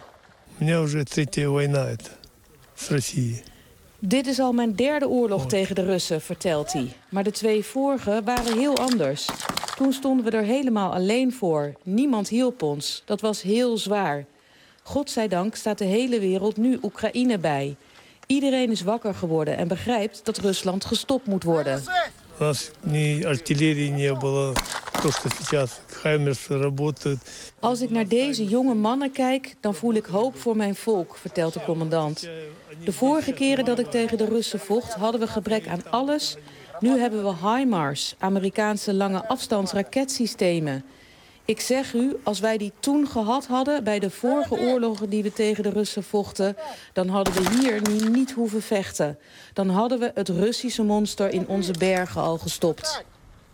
Speaker 8: Dit is al mijn 3e oorlog tegen de Russen, vertelt hij. Maar de 2 vorige waren heel anders. Toen stonden we er helemaal alleen voor. Niemand hielp ons. Dat was heel zwaar. Godzijdank staat de hele wereld nu Oekraïne bij. Iedereen is wakker geworden en begrijpt dat Rusland gestopt moet worden. Als ik naar deze jonge mannen kijk, dan voel ik hoop voor mijn volk, vertelt de commandant. De vorige keren dat ik tegen de Russen vocht, hadden we gebrek aan alles. Nu hebben we HIMARS, Amerikaanse lange afstandsraketsystemen. Ik zeg u, als wij die toen gehad hadden bij de vorige oorlogen die we tegen de Russen vochten, dan hadden we hier nu niet hoeven vechten. Dan hadden we het Russische monster in onze bergen al gestopt.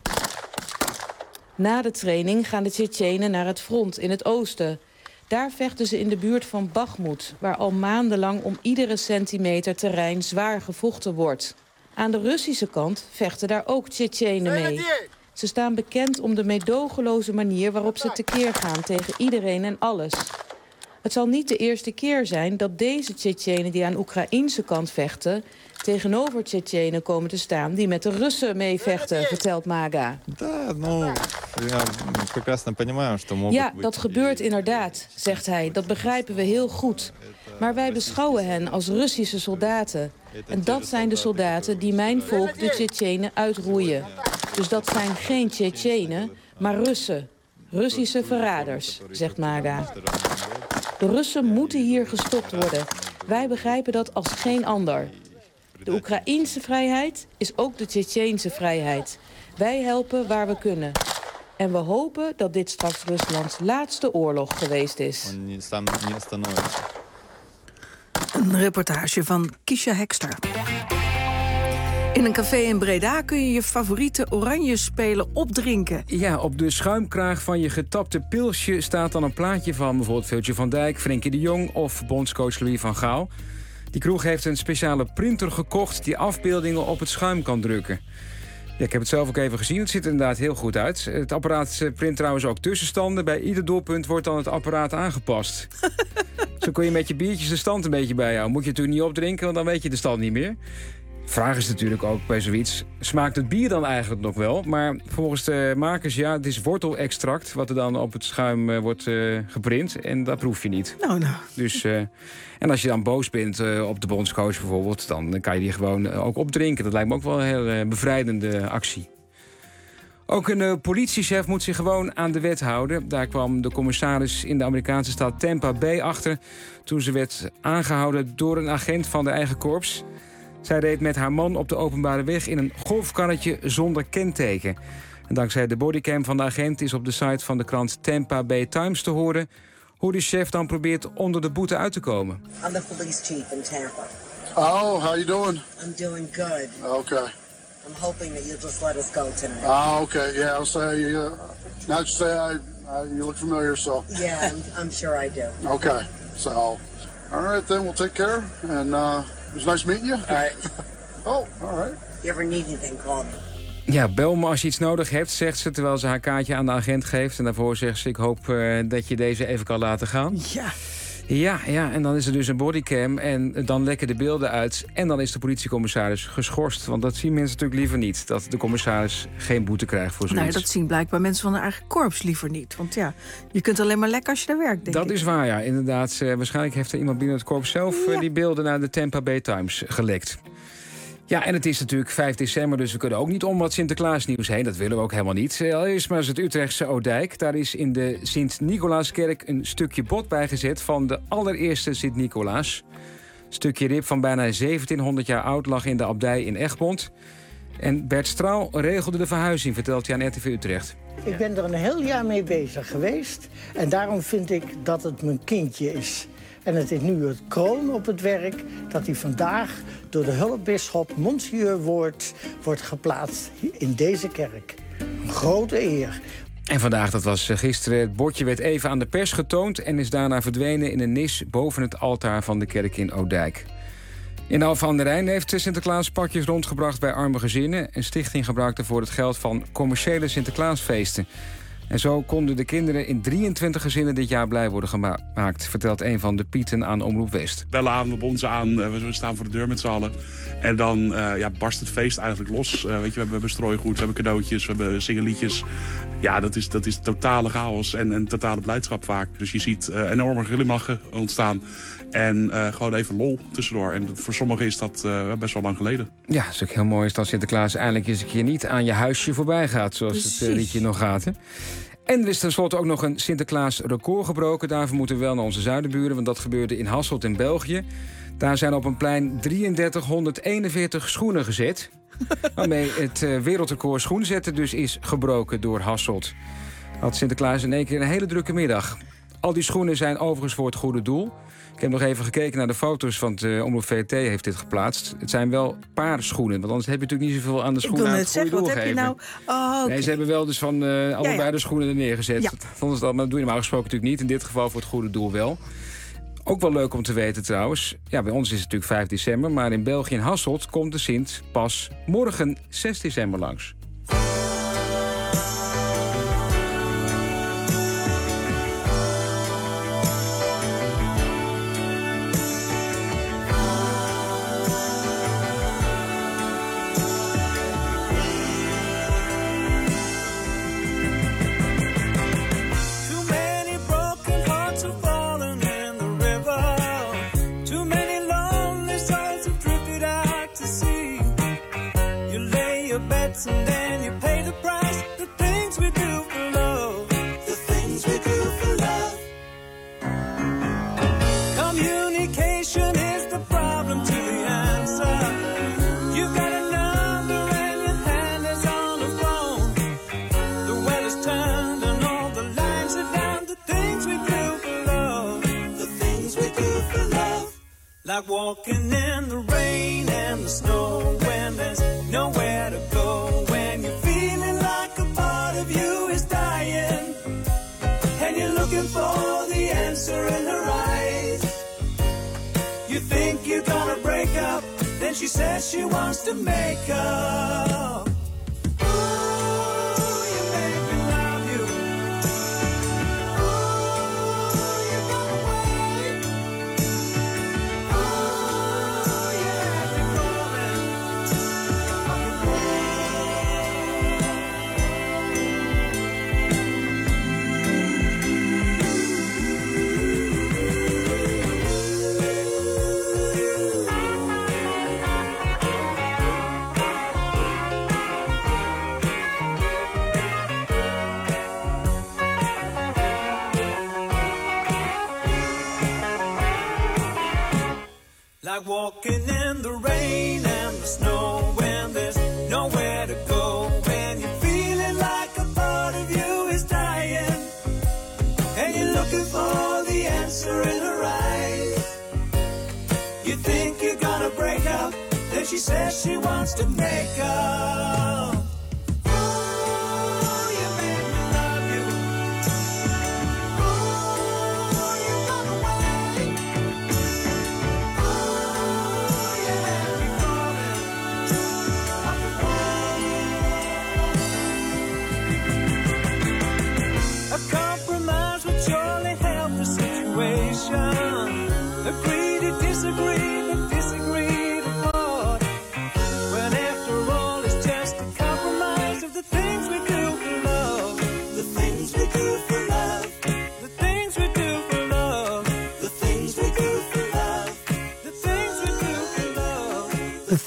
Speaker 8: Na de training gaan de Tsjetsjenen naar het front in het oosten. Daar vechten ze in de buurt van Bakhmut, waar al maandenlang om iedere centimeter terrein zwaar gevochten wordt. Aan de Russische kant vechten daar ook Tsjetsjenen mee. Ze staan bekend om de meedogenloze manier waarop ze tekeer gaan tegen iedereen en alles. Het zal niet de eerste keer zijn dat deze Tsjetsjenen die aan de Oekraïense kant vechten tegenover Tsjetsjenen komen te staan die met de Russen meevechten, vertelt MAGA. Ja, dat gebeurt inderdaad, zegt hij. Dat begrijpen we heel goed. Maar wij beschouwen hen als Russische soldaten. En dat zijn de soldaten die mijn volk, de Tsjetsjenen, uitroeien. Dus dat zijn geen Tsjetsjenen, maar Russen. Russische verraders, zegt MAGA. De Russen moeten hier gestopt worden. Wij begrijpen dat als geen ander. De Oekraïense vrijheid is ook de Tsjetsjeense vrijheid. Wij helpen waar we kunnen. En we hopen dat dit straks Ruslands laatste oorlog geweest is.
Speaker 3: Een reportage van Kiesja Hekster. In een café in Breda kun je je favoriete oranje spelen opdrinken.
Speaker 4: Ja, op de schuimkraag van je getapte pilsje staat dan een plaatje van bijvoorbeeld Virgil van Dijk, Frenkie de Jong of bondscoach Louis van Gaal. Die kroeg heeft een speciale printer gekocht die afbeeldingen op het schuim kan drukken. Ja, ik heb het zelf ook even gezien. Het ziet er inderdaad heel goed uit. Het apparaat print trouwens ook tussenstanden. Bij ieder doelpunt wordt dan het apparaat aangepast. Zo kun je met je biertjes de stand een beetje bijhouden. Moet je natuurlijk niet opdrinken, want dan weet je de stand niet meer. Vraag is natuurlijk ook bij zoiets, smaakt het bier dan eigenlijk nog wel? Maar volgens de makers, ja, het is wortelextract wat er dan op het schuim wordt geprint. En dat proef je niet.
Speaker 3: Nou.
Speaker 4: Dus, en als je dan boos bent op de bondscoach bijvoorbeeld, dan kan je die gewoon ook opdrinken. Dat lijkt me ook wel een heel bevrijdende actie. Ook een politiechef moet zich gewoon aan de wet houden. Daar kwam de commissaris in de Amerikaanse staat Tampa Bay achter toen ze werd aangehouden door een agent van de eigen korps. Zij reed met haar man op de openbare weg in een golfkarretje zonder kenteken. En dankzij de bodycam van de agent is op de site van de krant Tampa Bay Times te horen hoe de chef dan probeert onder de boete uit te komen.
Speaker 10: I'm the police chief in Tampa.
Speaker 31: Oh, how you doing?
Speaker 10: I'm doing good.
Speaker 31: Okay.
Speaker 10: I'm hoping that you'll just let us go tonight.
Speaker 31: Oh, okay. Yeah, I'll say, now you say you look familiar, so.
Speaker 10: Yeah, I'm sure I do.
Speaker 31: Okay. So, all right, then we'll take care. And it was nice meeting you.
Speaker 10: All right.
Speaker 31: Oh, all right.
Speaker 10: If you ever need anything, call me.
Speaker 4: Ja, bel me als je iets nodig hebt, zegt ze, terwijl ze haar kaartje aan de agent geeft. En daarvoor zegt ze, ik hoop dat je deze even kan laten gaan.
Speaker 3: Ja.
Speaker 4: Ja, en dan is er dus een bodycam en dan lekken de beelden uit. En dan is de politiecommissaris geschorst. Want dat zien mensen natuurlijk liever niet. Dat de commissaris geen boete krijgt voor zoiets.
Speaker 3: Nou, dat zien blijkbaar mensen van hun eigen korps liever niet. Want ja, je kunt alleen maar lekken als je daar werkt, denk ik.
Speaker 4: Dat is waar, ja. Inderdaad, waarschijnlijk heeft er iemand binnen het korps zelf die beelden naar de Tampa Bay Times gelekt. Ja, en het is natuurlijk 5 december, dus we kunnen ook niet om wat Sinterklaasnieuws heen. Dat willen we ook helemaal niet. Eerst maar eens het Utrechtse Odijk. Daar is in de Sint-Nicolaaskerk een stukje bot bijgezet van de allereerste Sint-Nicolaas. Een stukje rib van bijna 1700 jaar oud lag in de abdij in Egmond. En Bert Straal regelde de verhuizing, vertelt hij aan RTV Utrecht.
Speaker 5: Ik ben er een heel jaar mee bezig geweest. En daarom vind ik dat het mijn kindje is. En het is nu het kroon op het werk dat hij vandaag door de hulpbisschop Monsieur wordt geplaatst in deze kerk. Een grote eer.
Speaker 4: En vandaag, dat was gisteren, het bordje werd even aan de pers getoond en is daarna verdwenen in een nis boven het altaar van de kerk in Odijk. In Alphen aan de Rijn heeft Sinterklaas pakjes rondgebracht bij arme gezinnen. Een stichting gebruikte voor het geld van commerciële Sinterklaasfeesten. En zo konden de kinderen in 23 gezinnen dit jaar blij worden gemaakt, vertelt een van de Pieten aan Omroep West.
Speaker 11: Bellen ons aan, we staan voor de deur met z'n allen. En dan barst het feest eigenlijk los. We hebben strooigoed, we hebben cadeautjes, we hebben singelliedjes. Ja, dat is totale chaos en totale blijdschap vaak. Dus je ziet enorme glimlachen ontstaan. En gewoon even lol tussendoor. En voor sommigen is dat best wel lang geleden. Ja, het is ook heel mooi is dat Sinterklaas eindelijk eens een keer niet aan je huisje voorbij gaat. Zoals het liedje nog gaat. Hè? En er is tenslotte ook nog een Sinterklaas-record gebroken. Daarvoor moeten we wel naar onze zuidenburen, want dat gebeurde in Hasselt in België. Daar zijn op een plein 3341 schoenen gezet. Waarmee het wereldrecord schoenzetten dus is gebroken door Hasselt. Had Sinterklaas in één keer een hele drukke middag. Al die schoenen zijn overigens voor het goede doel. Ik heb nog even gekeken naar de foto's, want Omroep VRT heeft dit geplaatst. Het zijn wel paarschoenen, want anders heb je natuurlijk niet zoveel aan de schoenen aan het goede doel gegeven. Nou? Oh, okay. Nee, ze hebben wel dus van allebei de schoenen er neergezet. Ja. Maar dat doe je normaal gesproken natuurlijk niet. In dit geval voor het goede doel wel. Ook wel leuk om te weten trouwens. Ja, bij ons is het natuurlijk 5 december, maar in België en Hasselt komt de Sint pas morgen 6 december langs.
Speaker 12: And then you pay the price. The things we do for love. The things we do for love. Communication is the problem to the answer. You got a number and your hand is on the phone. The well is turned and all the lines are down. The things we do for love. The things we do for love. Like walking in the rain and the snow when there's nowhere to go. For the answer in her eyes. You think you're gonna break up, then she says she wants to make up. Like walking in the rain and the snow when there's nowhere to go. When you're feeling like a part of you is dying and you're looking for the answer in her eyes. You think you're gonna break up, then she says she wants to make up. Surely help the situation.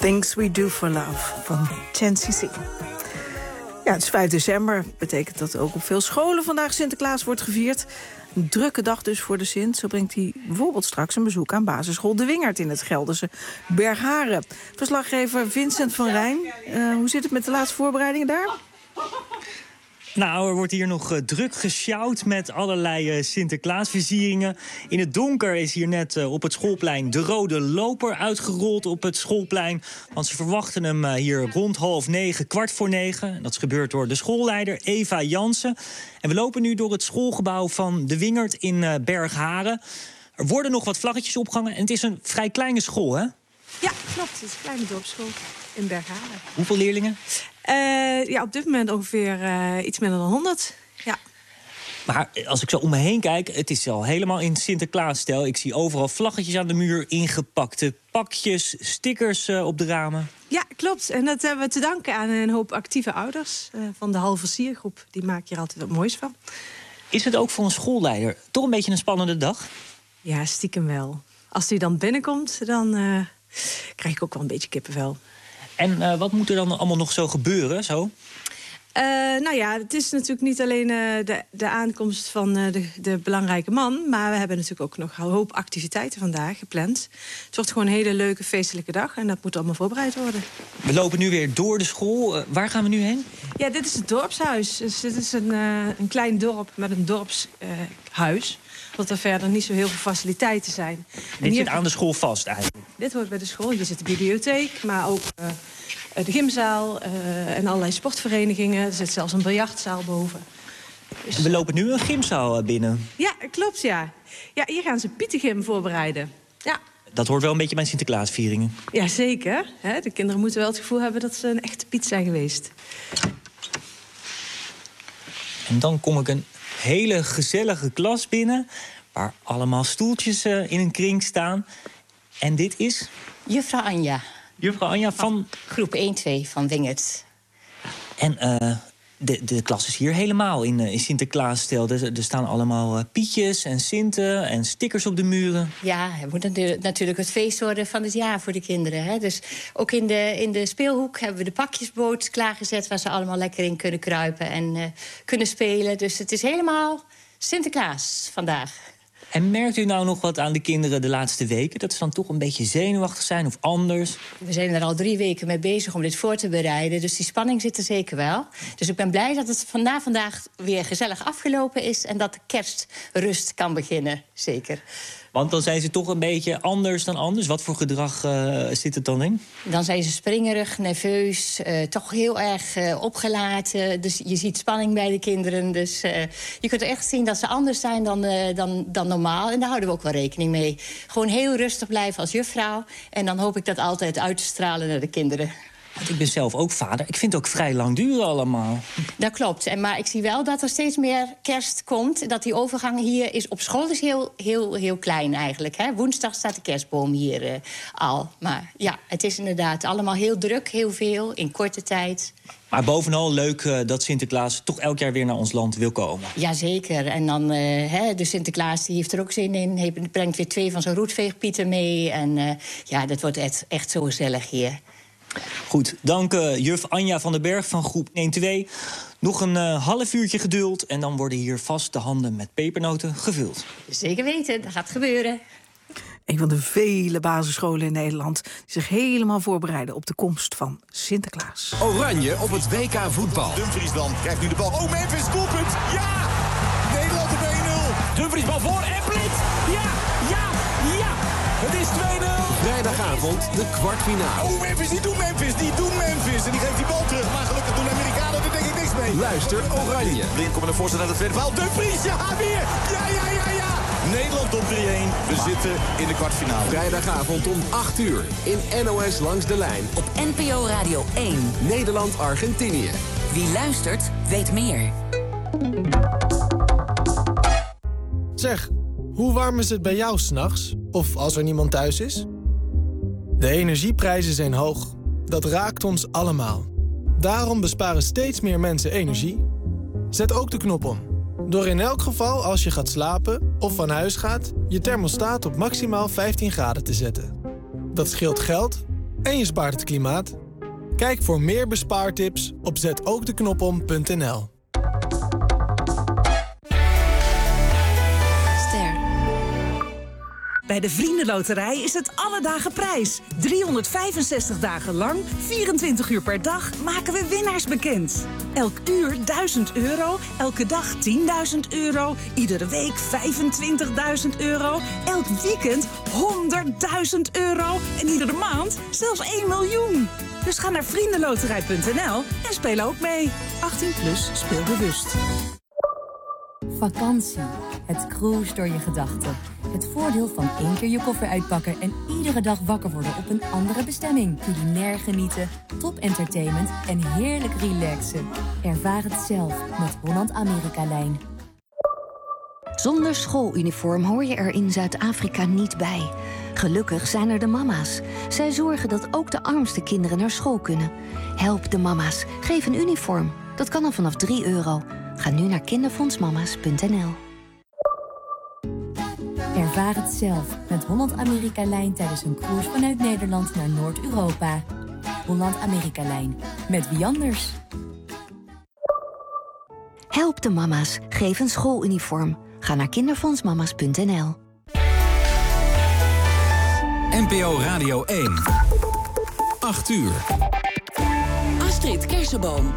Speaker 3: Things We Do For Love van 10cc. Ja, het is 5 december. Betekent dat ook op veel scholen vandaag Sinterklaas wordt gevierd. Een drukke dag dus voor de Sint. Zo brengt hij bijvoorbeeld straks een bezoek aan basisschool De Wingert in het Gelderse Bergharen. Verslaggever Vincent van Rijn. Hoe zit het met de laatste voorbereidingen daar?
Speaker 7: Nou, er wordt hier nog druk gesjouwd met allerlei Sinterklaasversieringen. In het donker is hier net op het schoolplein de rode loper uitgerold op het schoolplein. Want ze verwachten hem hier rond 8:30, 8:45. En dat is gebeurd door de schoolleider Eva Jansen. En we lopen nu door het schoolgebouw van De Wingert in Bergharen. Er worden nog wat vlaggetjes opgehangen en het is een vrij kleine school, hè?
Speaker 13: Ja, klopt. Het is een kleine dorpsschool in Bergharen.
Speaker 7: Hoeveel leerlingen?
Speaker 13: Ja, op dit moment ongeveer iets minder dan 100. Ja.
Speaker 7: Maar als ik zo om me heen kijk, het is al helemaal in Sinterklaasstijl. Ik zie overal vlaggetjes aan de muur, ingepakte pakjes, stickers op de ramen.
Speaker 13: Ja, klopt. En dat hebben we te danken aan een hoop actieve ouders van de Halversiergroep. Die maken hier altijd wat moois van.
Speaker 7: Is het ook voor een schoolleider toch een beetje een spannende dag?
Speaker 13: Ja, stiekem wel. Als die dan binnenkomt, dan krijg ik ook wel een beetje kippenvel.
Speaker 7: En wat moet er dan allemaal nog zo gebeuren? Zo?
Speaker 13: Nou ja, het is natuurlijk niet alleen de aankomst van de belangrijke man. Maar we hebben natuurlijk ook nog een hoop activiteiten vandaag gepland. Het wordt gewoon een hele leuke feestelijke dag. En dat moet allemaal voorbereid worden.
Speaker 7: We lopen nu weer door de school. Waar gaan we nu heen?
Speaker 13: Ja, dit is het dorpshuis. Dus dit is een klein dorp met een dorpshuis. Want er verder niet zo heel veel faciliteiten zijn.
Speaker 7: Dit zit aan de school vast eigenlijk?
Speaker 13: Dit hoort bij de school. Hier zit de bibliotheek, maar ook de gymzaal en allerlei sportverenigingen. Er zit zelfs een biljartzaal boven.
Speaker 7: Dus we lopen nu een gymzaal binnen.
Speaker 13: Ja, klopt, ja. Ja, hier gaan ze Pietengym voorbereiden. Ja.
Speaker 7: Dat hoort wel een beetje bij Sinterklaasvieringen.
Speaker 13: Ja, zeker. De kinderen moeten wel het gevoel hebben dat ze een echte Piet zijn geweest.
Speaker 7: En dan kom ik een hele gezellige klas binnen, waar allemaal stoeltjes in een kring staan. En dit is?
Speaker 14: Juffrouw Anja.
Speaker 7: Juffrouw Anja van?
Speaker 14: Groep 1-2 van Wingert.
Speaker 7: En de klas is hier helemaal in Sinterklaasstijl. Er staan allemaal pietjes en sinten en stickers op de muren.
Speaker 14: Ja, het moet natuurlijk het feest worden van het jaar voor de kinderen. Hè? Dus ook in de speelhoek hebben we de pakjesboot klaargezet, waar ze allemaal lekker in kunnen kruipen en kunnen spelen. Dus het is helemaal Sinterklaas vandaag.
Speaker 7: En merkt u nou nog wat aan de kinderen de laatste weken? Dat ze dan toch een beetje zenuwachtig zijn of anders?
Speaker 14: We zijn er al 3 weken mee bezig om dit voor te bereiden. Dus die spanning zit er zeker wel. Dus ik ben blij dat het vandaag weer gezellig afgelopen is en dat de kerstrust kan beginnen, zeker.
Speaker 7: Want dan zijn ze toch een beetje anders dan anders. Wat voor gedrag zit het dan in?
Speaker 14: Dan zijn ze springerig, nerveus, toch heel erg opgelaten. Dus je ziet spanning bij de kinderen. Dus je kunt echt zien dat ze anders zijn dan normaal. En daar houden we ook wel rekening mee. Gewoon heel rustig blijven als juffrouw. En dan hoop ik dat altijd uit te stralen naar de kinderen.
Speaker 7: Want ik ben zelf ook vader. Ik vind het ook vrij lang duren allemaal.
Speaker 14: Dat klopt. Maar ik zie wel dat er steeds meer kerst komt. Dat die overgang hier is op school is heel klein eigenlijk. Hè? Woensdag staat de kerstboom hier al. Maar ja, het is inderdaad allemaal heel druk, heel veel, in korte tijd.
Speaker 7: Maar bovenal leuk dat Sinterklaas toch elk jaar weer naar ons land wil komen.
Speaker 14: Jazeker. En dan de Sinterklaas die heeft er ook zin in. Hij brengt weer 2 van zijn roetveegpieten mee. En ja, dat wordt echt zo gezellig hier.
Speaker 7: Goed, dank juf Anja van den Berg van groep 1-2. Nog een half uurtje geduld en dan worden hier vast de handen met pepernoten gevuld.
Speaker 14: Zeker weten, dat gaat gebeuren.
Speaker 3: Een van de vele basisscholen in Nederland die zich helemaal voorbereiden op de komst van Sinterklaas.
Speaker 15: Oranje op het WK voetbal.
Speaker 16: Dumfries dan krijgt nu de bal. Oh, Memphis, doelpunt! Ja! Nederland op 1-0.
Speaker 15: Dumfries bal voor en Blind! Ja! Het is 2-0. Vrijdagavond de kwartfinale.
Speaker 16: Oh, Memphis, die doet Memphis. En die geeft die bal terug. Maar gelukkig doen de Amerikanen er denk ik niks mee.
Speaker 15: Luister Oranje.
Speaker 16: Blind komt naar de voorzet naar de tweede paal. Dumfries, ja, weer! Ja! Nederland op 3-1. We zitten in de kwartfinale.
Speaker 15: Vrijdagavond om 8 uur in NOS Langs de Lijn.
Speaker 2: Op NPO Radio 1.
Speaker 15: Nederland-Argentinië.
Speaker 2: Wie luistert, weet meer.
Speaker 17: Zeg, hoe warm is het bij jou 's nachts? Of als er niemand thuis is? De energieprijzen zijn hoog. Dat raakt ons allemaal. Daarom besparen steeds meer mensen energie. Zet ook de knop om. Door in elk geval, als je gaat slapen of van huis gaat, je thermostaat op maximaal 15 graden te zetten. Dat scheelt geld En je spaart het klimaat. Kijk voor meer bespaartips op zetookdeknopom.nl.
Speaker 18: Bij de Vriendenloterij is het alle dagen prijs. 365 dagen lang, 24 uur per dag maken we winnaars bekend. Elk uur 1.000 euro, elke dag 10.000 euro, iedere week 25.000 euro, elk weekend 100.000 euro en iedere maand zelfs 1 miljoen. Dus ga naar vriendenloterij.nl en speel ook mee. 18 plus, speel bewust.
Speaker 19: Vakantie. Het cruise door je gedachten. Het voordeel van 1 keer je koffer uitpakken en iedere dag wakker worden op een andere bestemming. Culinair genieten, top entertainment en heerlijk relaxen. Ervaar het zelf met Holland-Amerika-lijn.
Speaker 20: Zonder schooluniform hoor je er in Zuid-Afrika niet bij. Gelukkig zijn er de mama's. Zij zorgen dat ook de armste kinderen naar school kunnen. Help de mama's. Geef een uniform. Dat kan al vanaf €3. Ga nu naar kinderfondsmama's.nl.
Speaker 19: Ervaar het zelf met Holland-Amerika-lijn tijdens een cruise vanuit Nederland naar Noord-Europa. Holland-Amerika-lijn. Met wie anders?
Speaker 20: Help de mama's. Geef een schooluniform. Ga naar kinderfondsmama's.nl.
Speaker 1: NPO Radio 1. 8 uur.
Speaker 2: Astrid Kersenboom.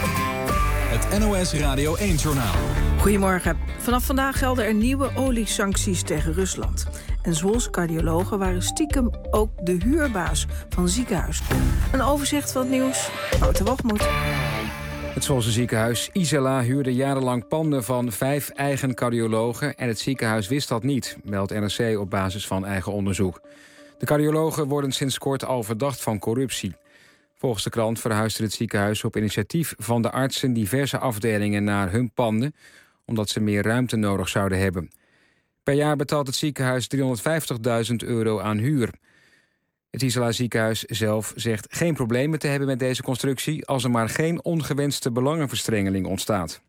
Speaker 1: Het NOS Radio 1-journaal.
Speaker 3: Goedemorgen. Vanaf vandaag gelden er nieuwe oliesancties tegen Rusland. En Zwolse cardiologen waren stiekem ook de huurbaas van het ziekenhuis. Een overzicht van het nieuws. Wouter Wochmoed.
Speaker 4: Het Zwolse ziekenhuis Isola huurde jarenlang panden van 5 eigen cardiologen en het ziekenhuis wist dat niet, meldt NRC op basis van eigen onderzoek. De cardiologen worden sinds kort al verdacht van corruptie. Volgens de krant verhuisde het ziekenhuis op initiatief van de artsen diverse afdelingen naar hun panden, omdat ze meer ruimte nodig zouden hebben. Per jaar betaalt het ziekenhuis €350.000 aan huur. Het Isola ziekenhuis zelf zegt geen problemen te hebben met deze constructie als er maar geen ongewenste belangenverstrengeling ontstaat.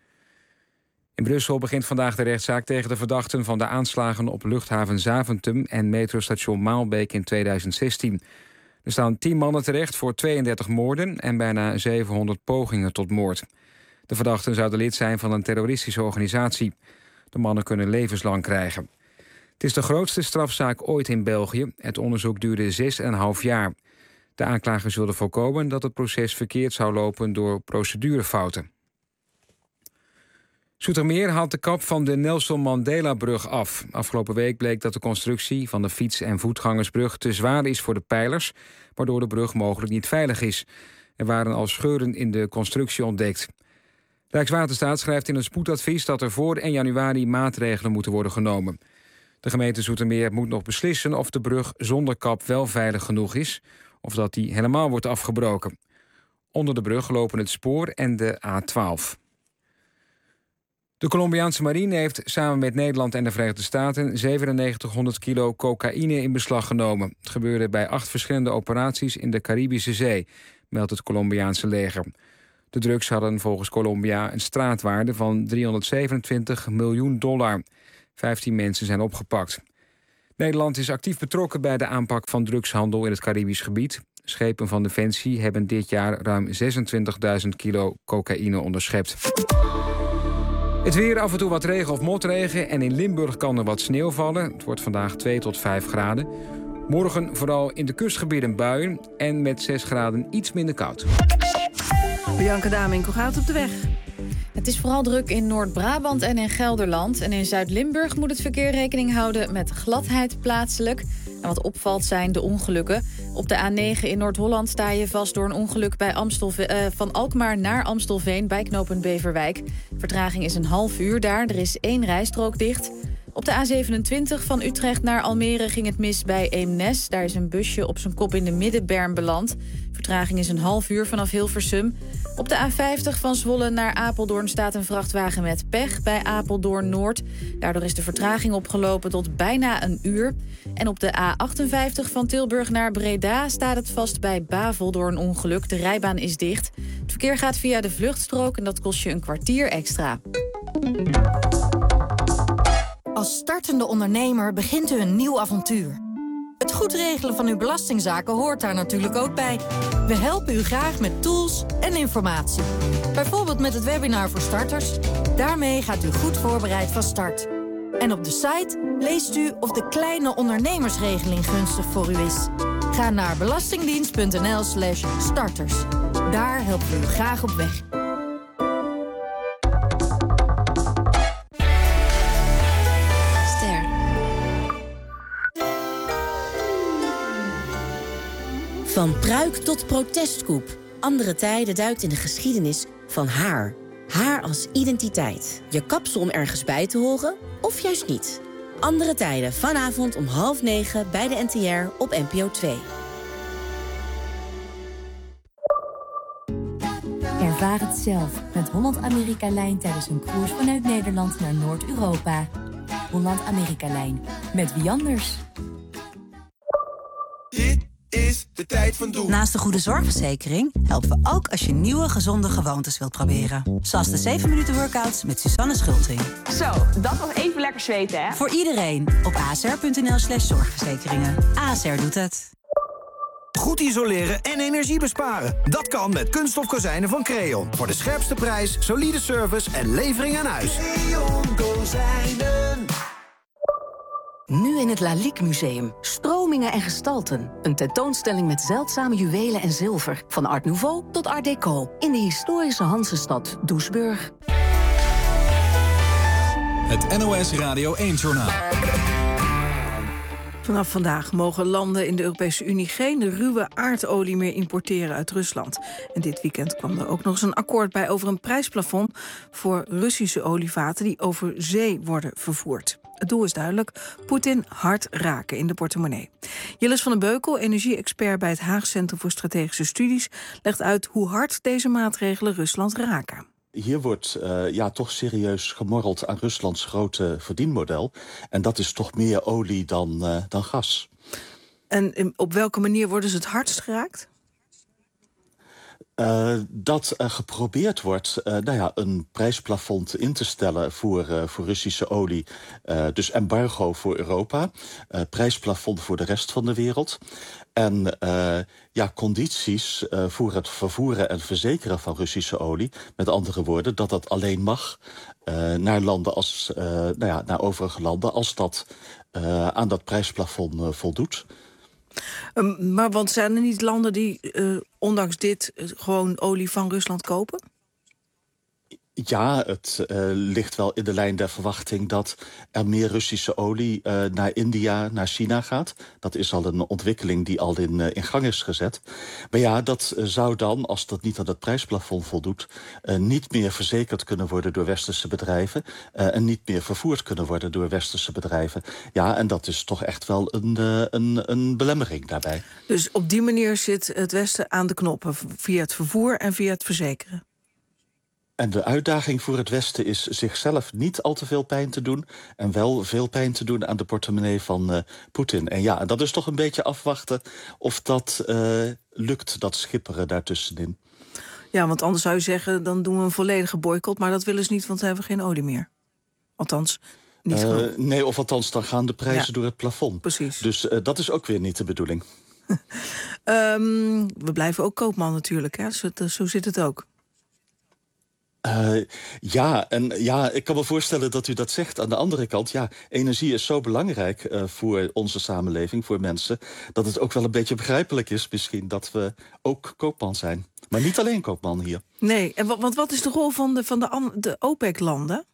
Speaker 4: In Brussel begint vandaag de rechtszaak tegen de verdachten van de aanslagen op luchthaven Zaventem en metrostation Maalbeek in 2016. Er staan 10 mannen terecht voor 32 moorden en bijna 700 pogingen tot moord. De verdachten zouden lid zijn van een terroristische organisatie. De mannen kunnen levenslang krijgen. Het is de grootste strafzaak ooit in België. Het onderzoek duurde 6,5 jaar. De aanklagers wilden voorkomen dat het proces verkeerd zou lopen door procedurefouten. Zoetermeer haalt de kap van de Nelson Mandela-brug af. Afgelopen week bleek dat de constructie van de fiets- en voetgangersbrug te zwaar is voor de pijlers, waardoor de brug mogelijk niet veilig is. Er waren al scheuren in de constructie ontdekt. Rijkswaterstaat schrijft in een spoedadvies dat er voor 1 januari maatregelen moeten worden genomen. De gemeente Zoetermeer moet nog beslissen of de brug zonder kap wel veilig genoeg is, of dat die helemaal wordt afgebroken. Onder de brug lopen het spoor en de A12. De Colombiaanse marine heeft samen met Nederland en de Verenigde Staten 9700 kilo cocaïne in beslag genomen. Het gebeurde bij 8 verschillende operaties in de Caribische Zee, meldt het Colombiaanse leger. De drugs hadden volgens Colombia een straatwaarde van $327 miljoen. 15 mensen zijn opgepakt. Nederland is actief betrokken bij de aanpak van drugshandel in het Caribisch gebied. Schepen van Defensie hebben dit jaar ruim 26.000 kilo cocaïne onderschept. Het weer, af en toe wat regen of motregen en in Limburg kan er wat sneeuw vallen. Het wordt vandaag 2 tot 5 graden. Morgen vooral in de kustgebieden buien en met 6 graden iets minder koud.
Speaker 3: Bianca Damink, hoe gaat het op de weg?
Speaker 21: Het is vooral druk in Noord-Brabant en in Gelderland. En in Zuid-Limburg moet het verkeer rekening houden met gladheid plaatselijk. En wat opvalt zijn de ongelukken. Op de A9 in Noord-Holland sta je vast door een ongeluk bij van Alkmaar naar Amstelveen bij knooppunt Beverwijk. Vertraging is een half uur daar. Er is 1 rijstrook dicht. Op de A27 van Utrecht naar Almere ging het mis bij Eemnes. Daar is een busje op zijn kop in de middenberm beland. Vertraging is een half uur vanaf Hilversum. Op de A50 van Zwolle naar Apeldoorn staat een vrachtwagen met pech bij Apeldoorn Noord. Daardoor is de vertraging opgelopen tot bijna een uur. En op de A58 van Tilburg naar Breda staat het vast bij Bavel door een ongeluk. De rijbaan is dicht. Het verkeer gaat via de vluchtstrook en dat kost je een kwartier extra.
Speaker 22: Als startende ondernemer begint u een nieuw avontuur.
Speaker 6: Het goed regelen van uw belastingzaken hoort daar natuurlijk ook bij. We helpen u graag met tools en informatie. Bijvoorbeeld met het webinar voor starters. Daarmee gaat u goed voorbereid van start. En op de site leest u of de kleine ondernemersregeling gunstig voor u is. Ga naar belastingdienst.nl/starters. Daar helpen we u graag op weg.
Speaker 9: Van pruik tot protestkoep. Andere Tijden duikt in de geschiedenis van haar. Haar als identiteit. Je kapsel om ergens bij te horen, of juist niet. Andere Tijden, vanavond om 20:30 bij de NTR op NPO 2.
Speaker 19: Ervaar het zelf met Holland-Amerika-lijn tijdens een cruise vanuit Nederland naar Noord-Europa. Holland-Amerika-lijn. Met wie anders?
Speaker 22: Is de tijd van doen. Naast de goede zorgverzekering helpen we ook als je nieuwe gezonde gewoontes wilt proberen. Zoals de 7 minuten workouts met Suzanne Schulting.
Speaker 23: Zo, dat was even lekker zweten, hè?
Speaker 22: Voor iedereen op asr.nl/zorgverzekeringen. ASR doet het.
Speaker 24: Goed isoleren en energie besparen. Dat kan met kunststof kozijnen van Creon. Voor de scherpste prijs, solide service en levering aan huis.
Speaker 22: Creon kozijnen.
Speaker 25: Nu in het Lalique Museum. Stromingen en gestalten. Een tentoonstelling met zeldzame juwelen en zilver. Van Art Nouveau tot Art Deco. In de historische Hansestad Doesburg.
Speaker 1: Het NOS Radio 1-journaal.
Speaker 3: Vanaf vandaag mogen landen in de Europese Unie geen ruwe aardolie meer importeren uit Rusland. En dit weekend kwam er ook nog eens een akkoord bij over een prijsplafond voor Russische olievaten die over zee worden vervoerd. Het doel is duidelijk: Poetin hard raken in de portemonnee. Jillis van den Beukel, energie-expert bij het Haag Centrum voor Strategische Studies, legt uit hoe hard deze maatregelen Rusland raken.
Speaker 26: Hier wordt toch serieus gemorreld aan Ruslands grote verdienmodel. En dat is toch meer olie dan gas.
Speaker 3: En op welke manier worden ze het hardst geraakt?
Speaker 26: Dat geprobeerd wordt een prijsplafond in te stellen voor Russische olie. Dus embargo voor Europa. Prijsplafond voor de rest van de wereld. En condities voor het vervoeren en verzekeren van Russische olie. Met andere woorden, dat alleen mag naar landen als naar overige landen als dat aan dat prijsplafond voldoet.
Speaker 3: Maar want zijn er niet landen die ondanks dit gewoon olie van Rusland kopen?
Speaker 26: Ja, het ligt wel in de lijn der verwachting dat er meer Russische olie naar India, naar China gaat. Dat is al een ontwikkeling die al in gang is gezet. Maar ja, dat zou dan, als dat niet aan het prijsplafond voldoet, niet meer verzekerd kunnen worden door westerse bedrijven en niet meer vervoerd kunnen worden door westerse bedrijven. Ja, en dat is toch echt wel een belemmering daarbij.
Speaker 3: Dus op die manier zit het Westen aan de knoppen via het vervoer en via het verzekeren?
Speaker 26: En de uitdaging voor het Westen is zichzelf niet al te veel pijn te doen en wel veel pijn te doen aan de portemonnee van Poetin. En ja, dat is toch een beetje afwachten of dat lukt, dat schipperen daartussenin.
Speaker 3: Ja, want anders zou je zeggen, dan doen we een volledige boycott, maar dat willen ze niet, want dan hebben we geen olie meer. Althans, niet genoeg.
Speaker 26: Nee, of althans, dan gaan de prijzen door het plafond.
Speaker 3: Precies.
Speaker 26: Dus dat is ook weer niet de bedoeling.
Speaker 3: We blijven ook koopman natuurlijk, hè? Zo zit het ook.
Speaker 26: Ik kan me voorstellen dat u dat zegt. Aan de andere kant, energie is zo belangrijk voor onze samenleving, voor mensen, dat het ook wel een beetje begrijpelijk is misschien dat we ook koopman zijn. Maar niet alleen koopman hier.
Speaker 3: Nee, en wat is de rol van de OPEC-landen?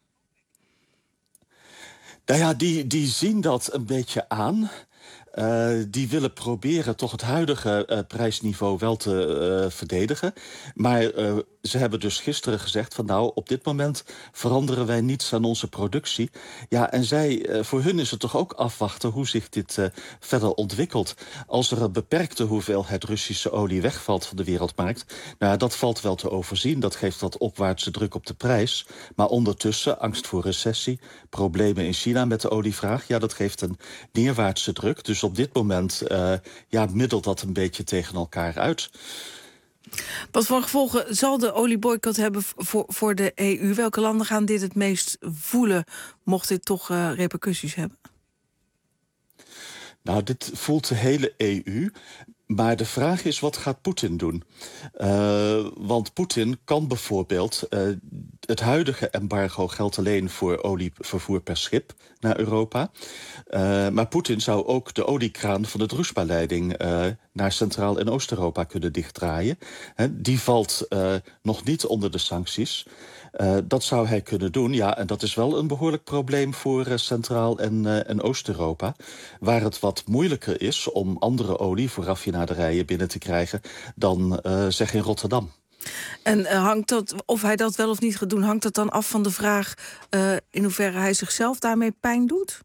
Speaker 26: Nou ja, die zien dat een beetje aan. Die willen proberen toch het huidige prijsniveau wel te verdedigen. Maar ze hebben dus gisteren gezegd van op dit moment veranderen wij niets aan onze productie. Ja, en voor hun is het toch ook afwachten hoe zich dit verder ontwikkelt. Als er een beperkte hoeveelheid Russische olie wegvalt van de wereldmarkt, dat valt wel te overzien. Dat geeft wat opwaartse druk op de prijs. Maar ondertussen angst voor recessie, problemen in China met de olievraag, dat geeft een neerwaartse druk. Dus op dit moment middelt dat een beetje tegen elkaar uit.
Speaker 3: Wat voor gevolgen zal de olieboycott hebben voor de EU? Welke landen gaan dit het meest voelen, mocht dit toch repercussies hebben?
Speaker 26: Nou, dit voelt de hele EU. Maar de vraag is, wat gaat Poetin doen? Want Poetin kan bijvoorbeeld... het huidige embargo geldt alleen voor olievervoer per schip naar Europa. Maar Poetin zou ook de oliekraan van de Druzhba-leiding... naar Centraal- en Oost-Europa kunnen dichtdraaien. Die valt nog niet onder de sancties. Dat zou hij kunnen doen, ja. En dat is wel een behoorlijk probleem voor Centraal- en Oost-Europa. Waar het wat moeilijker is om andere olie voor raffinaderijen binnen te krijgen... dan zeg in Rotterdam.
Speaker 3: En hangt dat, of hij dat wel of niet gaat doen, hangt dat dan af van de vraag... in hoeverre hij zichzelf daarmee pijn doet?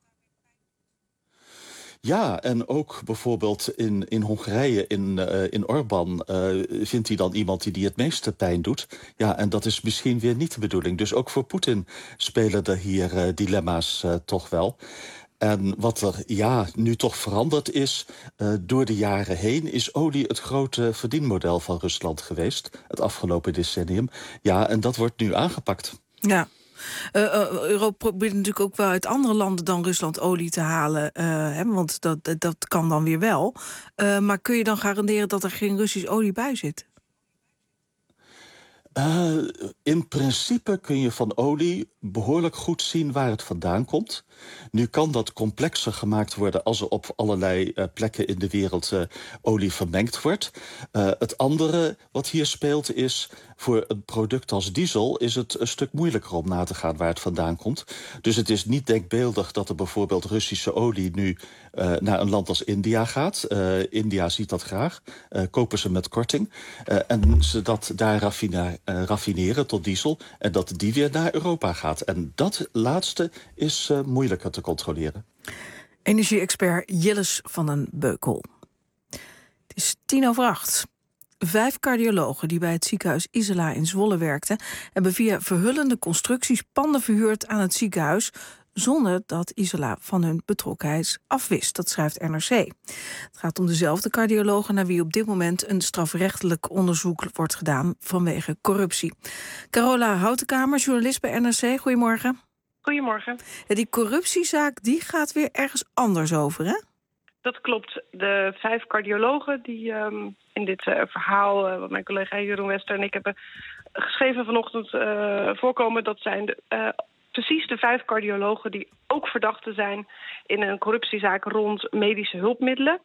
Speaker 26: Ja, en ook bijvoorbeeld in Hongarije, in Orbán... vindt hij dan iemand die het meeste pijn doet. Ja, en dat is misschien weer niet de bedoeling. Dus ook voor Poetin spelen er hier dilemma's toch wel. En wat er nu toch veranderd is, door de jaren heen... is olie het grote verdienmodel van Rusland geweest, het afgelopen decennium. Ja, en dat wordt nu aangepakt.
Speaker 3: Ja. Europa probeert natuurlijk ook wel uit andere landen dan Rusland olie te halen. Want dat kan dan weer wel. Maar kun je dan garanderen dat er geen Russisch olie bij zit?
Speaker 26: In principe kun je van olie behoorlijk goed zien waar het vandaan komt. Nu kan dat complexer gemaakt worden als er op allerlei plekken in de wereld olie vermengd wordt. Het andere wat hier speelt is, voor een product als diesel is het een stuk moeilijker om na te gaan waar het vandaan komt. Dus het is niet denkbeeldig dat er bijvoorbeeld Russische olie nu naar een land als India gaat. India ziet dat graag. Kopen ze met korting. En ze dat daar raffineren tot diesel. En dat die weer naar Europa gaat. En dat laatste is moeilijker te controleren.
Speaker 3: Energie-expert Jilles van den Beukel. Het is 7:50. 5 cardiologen die bij het ziekenhuis Isola in Zwolle werkten... hebben via verhullende constructies panden verhuurd aan het ziekenhuis... zonder dat Isola van hun betrokkenheid afwist. Dat schrijft NRC. Het gaat om dezelfde cardiologen naar wie op dit moment een strafrechtelijk onderzoek wordt gedaan vanwege corruptie. Carola Houtenkamer, journalist bij NRC. Goedemorgen.
Speaker 5: Goedemorgen.
Speaker 3: Ja, die corruptiezaak die gaat weer ergens anders over, hè?
Speaker 5: Dat klopt. De 5 cardiologen die in dit verhaal... wat mijn collega Jeroen Wester en ik hebben geschreven vanochtend voorkomen... dat zijn precies de 5 cardiologen die ook verdachten zijn... in een corruptiezaak rond medische hulpmiddelen.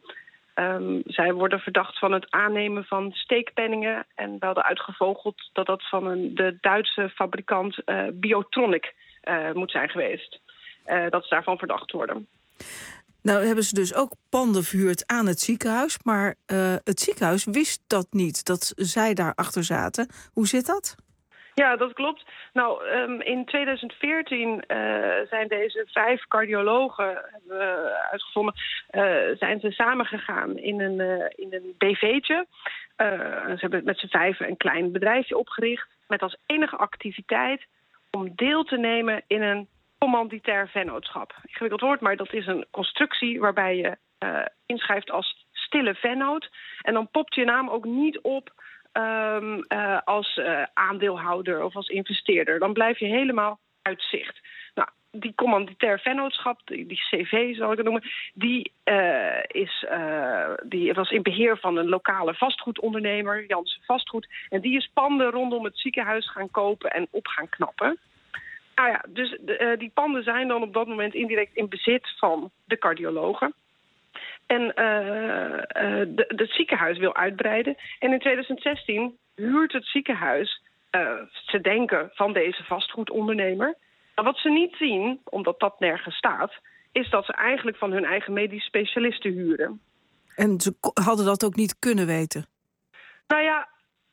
Speaker 5: Zij worden verdacht van het aannemen van steekpenningen... en we hadden uitgevogeld dat dat van de Duitse fabrikant Biotronic moet zijn geweest. Dat ze daarvan verdacht worden.
Speaker 3: Nou hebben ze dus ook panden verhuurd aan het ziekenhuis... maar het ziekenhuis wist dat niet, dat zij daarachter zaten. Hoe zit dat?
Speaker 5: Ja, dat klopt. Nou, in 2014 zijn deze 5 cardiologen, hebben we uitgevonden... zijn ze samengegaan in een BV'tje. Ze hebben met z'n 5 een klein bedrijfje opgericht... met als enige activiteit om deel te nemen in een commanditair vennootschap. Ingewikkeld woord, maar dat is een constructie waarbij je inschrijft als stille vennoot. En dan popt je naam ook niet op als aandeelhouder of als investeerder. Dan blijf je helemaal uit zicht. Nou, die commanditair vennootschap, die CV zal ik het noemen... die was in beheer van een lokale vastgoedondernemer, Janssen Vastgoed. En die is panden rondom het ziekenhuis gaan kopen en op gaan knappen. Nou ja, dus die panden zijn dan op dat moment indirect in bezit van de cardiologen. En het ziekenhuis wil uitbreiden. En in 2016 huurt het ziekenhuis, ze denken, van deze vastgoedondernemer. Maar wat ze niet zien, omdat dat nergens staat... is dat ze eigenlijk van hun eigen medisch specialisten huren.
Speaker 3: En ze hadden dat ook niet kunnen weten?
Speaker 5: Nou ja,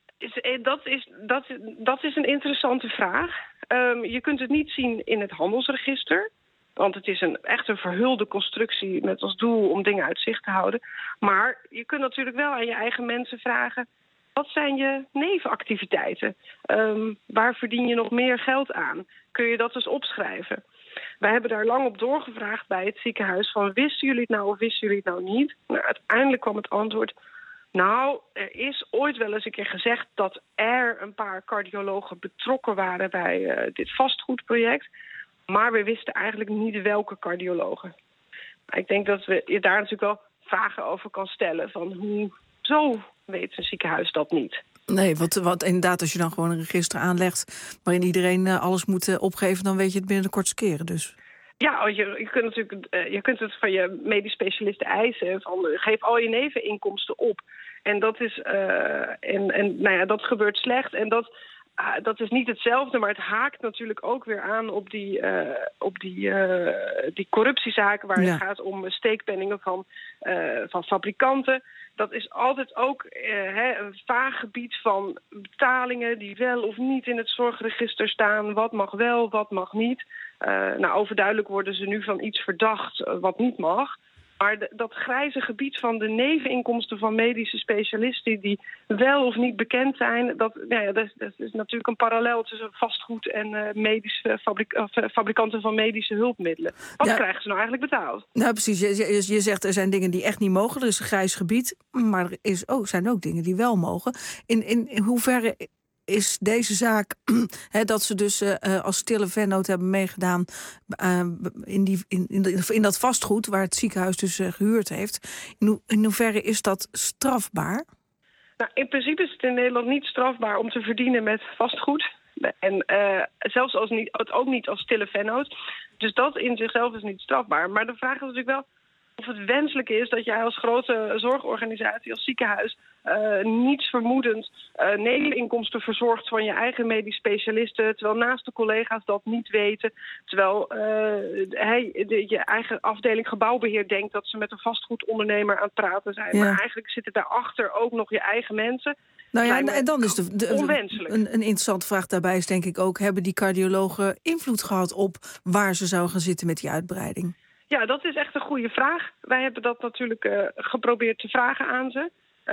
Speaker 5: dat is een interessante vraag. Je kunt het niet zien in het handelsregister... Want het is echt een verhulde constructie met als doel om dingen uit zicht te houden. Maar je kunt natuurlijk wel aan je eigen mensen vragen... wat zijn je nevenactiviteiten? Waar verdien je nog meer geld aan? Kun je dat eens opschrijven? Wij hebben daar lang op doorgevraagd bij het ziekenhuis... van wisten jullie het nou of wisten jullie het nou niet? Nou, uiteindelijk kwam het antwoord... Nou, er is ooit wel eens een keer gezegd... dat er een paar cardiologen betrokken waren bij dit vastgoedproject... Maar we wisten eigenlijk niet welke cardiologen. Ik denk dat je daar natuurlijk wel vragen over kan stellen. Van hoezo weet een ziekenhuis dat niet?
Speaker 3: Nee, wat inderdaad, als je dan gewoon een register aanlegt waarin iedereen alles moet opgeven, dan weet je het binnen de kortste keren dus.
Speaker 5: Ja, je kunt het van je medisch specialist eisen. Geef al je neveninkomsten op. En dat is dat gebeurt slecht. En dat is niet hetzelfde, maar het haakt natuurlijk ook weer aan op die corruptiezaken waar het gaat om steekpenningen van fabrikanten. Dat is altijd ook een vaag gebied van betalingen die wel of niet in het zorgregister staan. Wat mag wel, wat mag niet. Overduidelijk worden ze nu van iets verdacht wat niet mag. Maar dat grijze gebied van de neveninkomsten van medische specialisten die wel of niet bekend zijn, dat is natuurlijk een parallel tussen vastgoed en fabrikanten van medische hulpmiddelen. Wat krijgen ze nou eigenlijk betaald? Nou precies,
Speaker 3: je zegt er zijn dingen die echt niet mogen, er is een grijs gebied, maar er zijn ook dingen die wel mogen. In hoeverre is deze zaak, dat ze dus als stille vennoot hebben meegedaan in dat vastgoed waar het ziekenhuis dus gehuurd heeft. In hoeverre is dat strafbaar?
Speaker 5: Nou, in principe is het in Nederland niet strafbaar om te verdienen met vastgoed. En zelfs ook niet als stille vennoot. Dus dat in zichzelf is niet strafbaar. Maar de vraag is natuurlijk wel of het wenselijk is dat jij als grote zorgorganisatie, als ziekenhuis, niets vermoedend neveninkomsten verzorgt van je eigen medisch specialisten, terwijl naast de collega's dat niet weten, terwijl je eigen afdeling gebouwbeheer denkt dat ze met een vastgoedondernemer aan het praten zijn. Ja. Maar eigenlijk zitten daarachter ook nog je eigen mensen.
Speaker 3: Nou ja, en dan is een interessante vraag daarbij is denk ik ook, hebben die cardiologen invloed gehad op waar ze zouden gaan zitten met die uitbreiding?
Speaker 5: Ja, dat is echt een goede vraag. Wij hebben dat natuurlijk geprobeerd te vragen aan ze.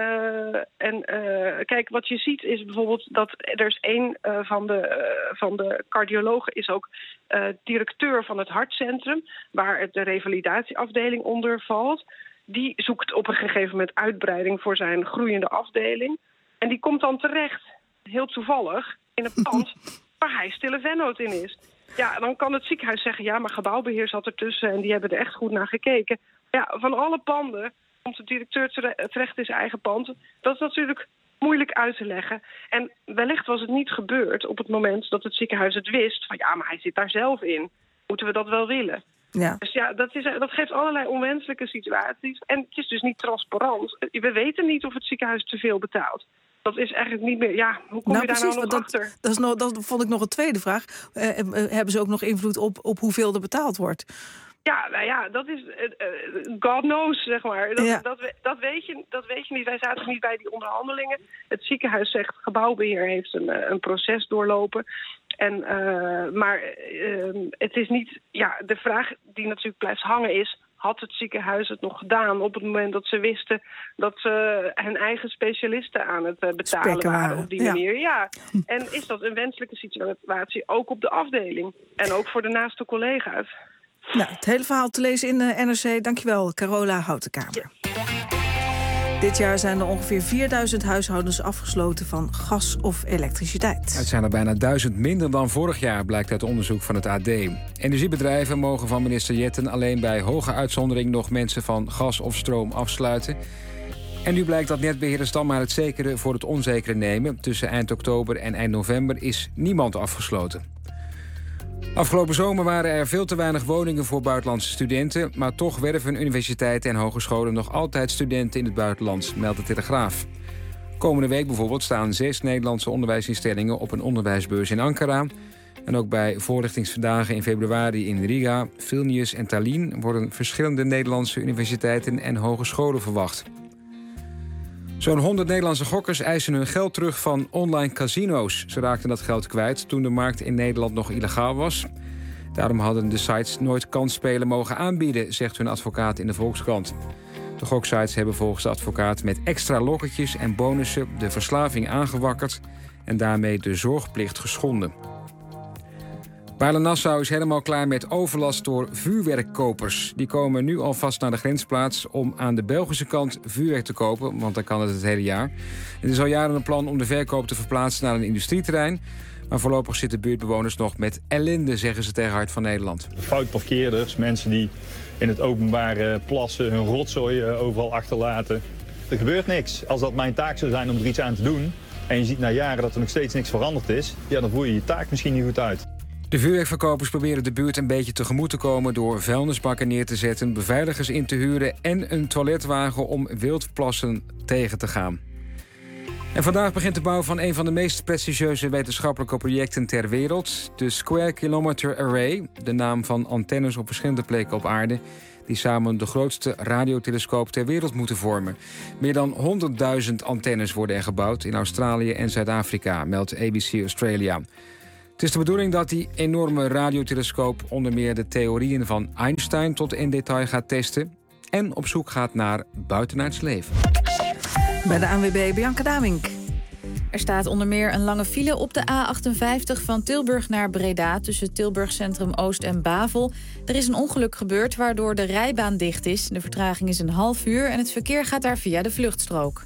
Speaker 5: Kijk, wat je ziet is bijvoorbeeld dat er is een van de cardiologen is ook directeur van het hartcentrum, waar de revalidatieafdeling onder valt. Die zoekt op een gegeven moment uitbreiding voor zijn groeiende afdeling. En die komt dan terecht, heel toevallig, in een pand waar hij stille vennoot in is. Ja, dan kan het ziekenhuis zeggen, ja, maar gebouwbeheer zat ertussen en die hebben er echt goed naar gekeken. Ja, van alle panden komt de directeur terecht in zijn eigen pand. Dat is natuurlijk moeilijk uit te leggen. En wellicht was het niet gebeurd op het moment dat het ziekenhuis het wist. Van ja, maar hij zit daar zelf in. Moeten we dat wel willen? Ja. Dus ja, dat geeft allerlei onwenselijke situaties. En het is dus niet transparant. We weten niet of het ziekenhuis te veel betaalt. Dat is eigenlijk niet meer. Ja, hoe kom je daar nou nog achter?
Speaker 3: Dat vond ik nog een tweede vraag. Hebben ze ook nog invloed op hoeveel er betaald wordt?
Speaker 5: Ja, nou ja, dat is God knows, zeg maar. Dat weet je niet. Wij zaten niet bij die onderhandelingen. Het ziekenhuis zegt, gebouwbeheer heeft een proces doorlopen. Maar het is niet. Ja, de vraag die natuurlijk blijft hangen is, had het ziekenhuis het nog gedaan op het moment dat ze wisten dat ze hun eigen specialisten aan het betalen waren op die manier? Ja. En is dat een wenselijke situatie ook op de afdeling? En ook voor de naaste collega's?
Speaker 3: Nou, het hele verhaal te lezen in de NRC. Dankjewel, Carola Houtenkamer. Ja. Dit jaar zijn er ongeveer 4000 huishoudens afgesloten van gas of elektriciteit.
Speaker 4: Het zijn er bijna 1000 minder dan vorig jaar, blijkt uit onderzoek van het AD. Energiebedrijven mogen van minister Jetten alleen bij hoge uitzondering nog mensen van gas of stroom afsluiten. En nu blijkt dat netbeheerders dan maar het zekere voor het onzekere nemen. Tussen eind oktober en eind november is niemand afgesloten. Afgelopen zomer waren er veel te weinig woningen voor buitenlandse studenten, maar toch werven universiteiten en hogescholen nog altijd studenten in het buitenland, meldt de Telegraaf. Komende week bijvoorbeeld staan 6 Nederlandse onderwijsinstellingen op een onderwijsbeurs in Ankara. En ook bij voorlichtingsdagen in februari in Riga, Vilnius en Tallinn worden verschillende Nederlandse universiteiten en hogescholen verwacht. Zo'n 100 Nederlandse gokkers eisen hun geld terug van online casino's. Ze raakten dat geld kwijt toen de markt in Nederland nog illegaal was. Daarom hadden de sites nooit kansspelen mogen aanbieden, zegt hun advocaat in de Volkskrant. De goksites hebben volgens de advocaat met extra lokketjes en bonussen de verslaving aangewakkerd en daarmee de zorgplicht geschonden. Baarle-Nassau is helemaal klaar met overlast door vuurwerkkopers. Die komen nu alvast naar de grensplaats om aan de Belgische kant vuurwerk te kopen, want dan kan het hele jaar. Het is al jaren een plan om de verkoop te verplaatsen naar een industrieterrein. Maar voorlopig zitten buurtbewoners nog met ellende, zeggen ze tegen Hart van Nederland.
Speaker 7: Fout parkeerders, mensen die in het openbaar plassen, hun rotzooi overal achterlaten. Er gebeurt niks. Als dat mijn taak zou zijn om er iets aan te doen en je ziet na jaren dat er nog steeds niks veranderd is, ja, dan voer je je taak misschien niet goed uit.
Speaker 4: De vuurwerkverkopers proberen de buurt een beetje tegemoet te komen door vuilnisbakken neer te zetten, beveiligers in te huren en een toiletwagen om wildplassen tegen te gaan. En vandaag begint de bouw van een van de meest prestigieuze wetenschappelijke projecten ter wereld. De Square Kilometer Array, de naam van antennes op verschillende plekken op aarde, die samen de grootste radiotelescoop ter wereld moeten vormen. Meer dan 100.000 antennes worden er gebouwd in Australië en Zuid-Afrika, meldt ABC Australia. Het is de bedoeling dat die enorme radiotelescoop onder meer de theorieën van Einstein tot in detail gaat testen en op zoek gaat naar buitenaards leven.
Speaker 3: Bij de ANWB Bianca Damink.
Speaker 21: Er staat onder meer een lange file op de A58 van Tilburg naar Breda, tussen Tilburg Centrum Oost en Bavel. Er is een ongeluk gebeurd waardoor de rijbaan dicht is. De vertraging is een half uur en het verkeer gaat daar via de vluchtstrook.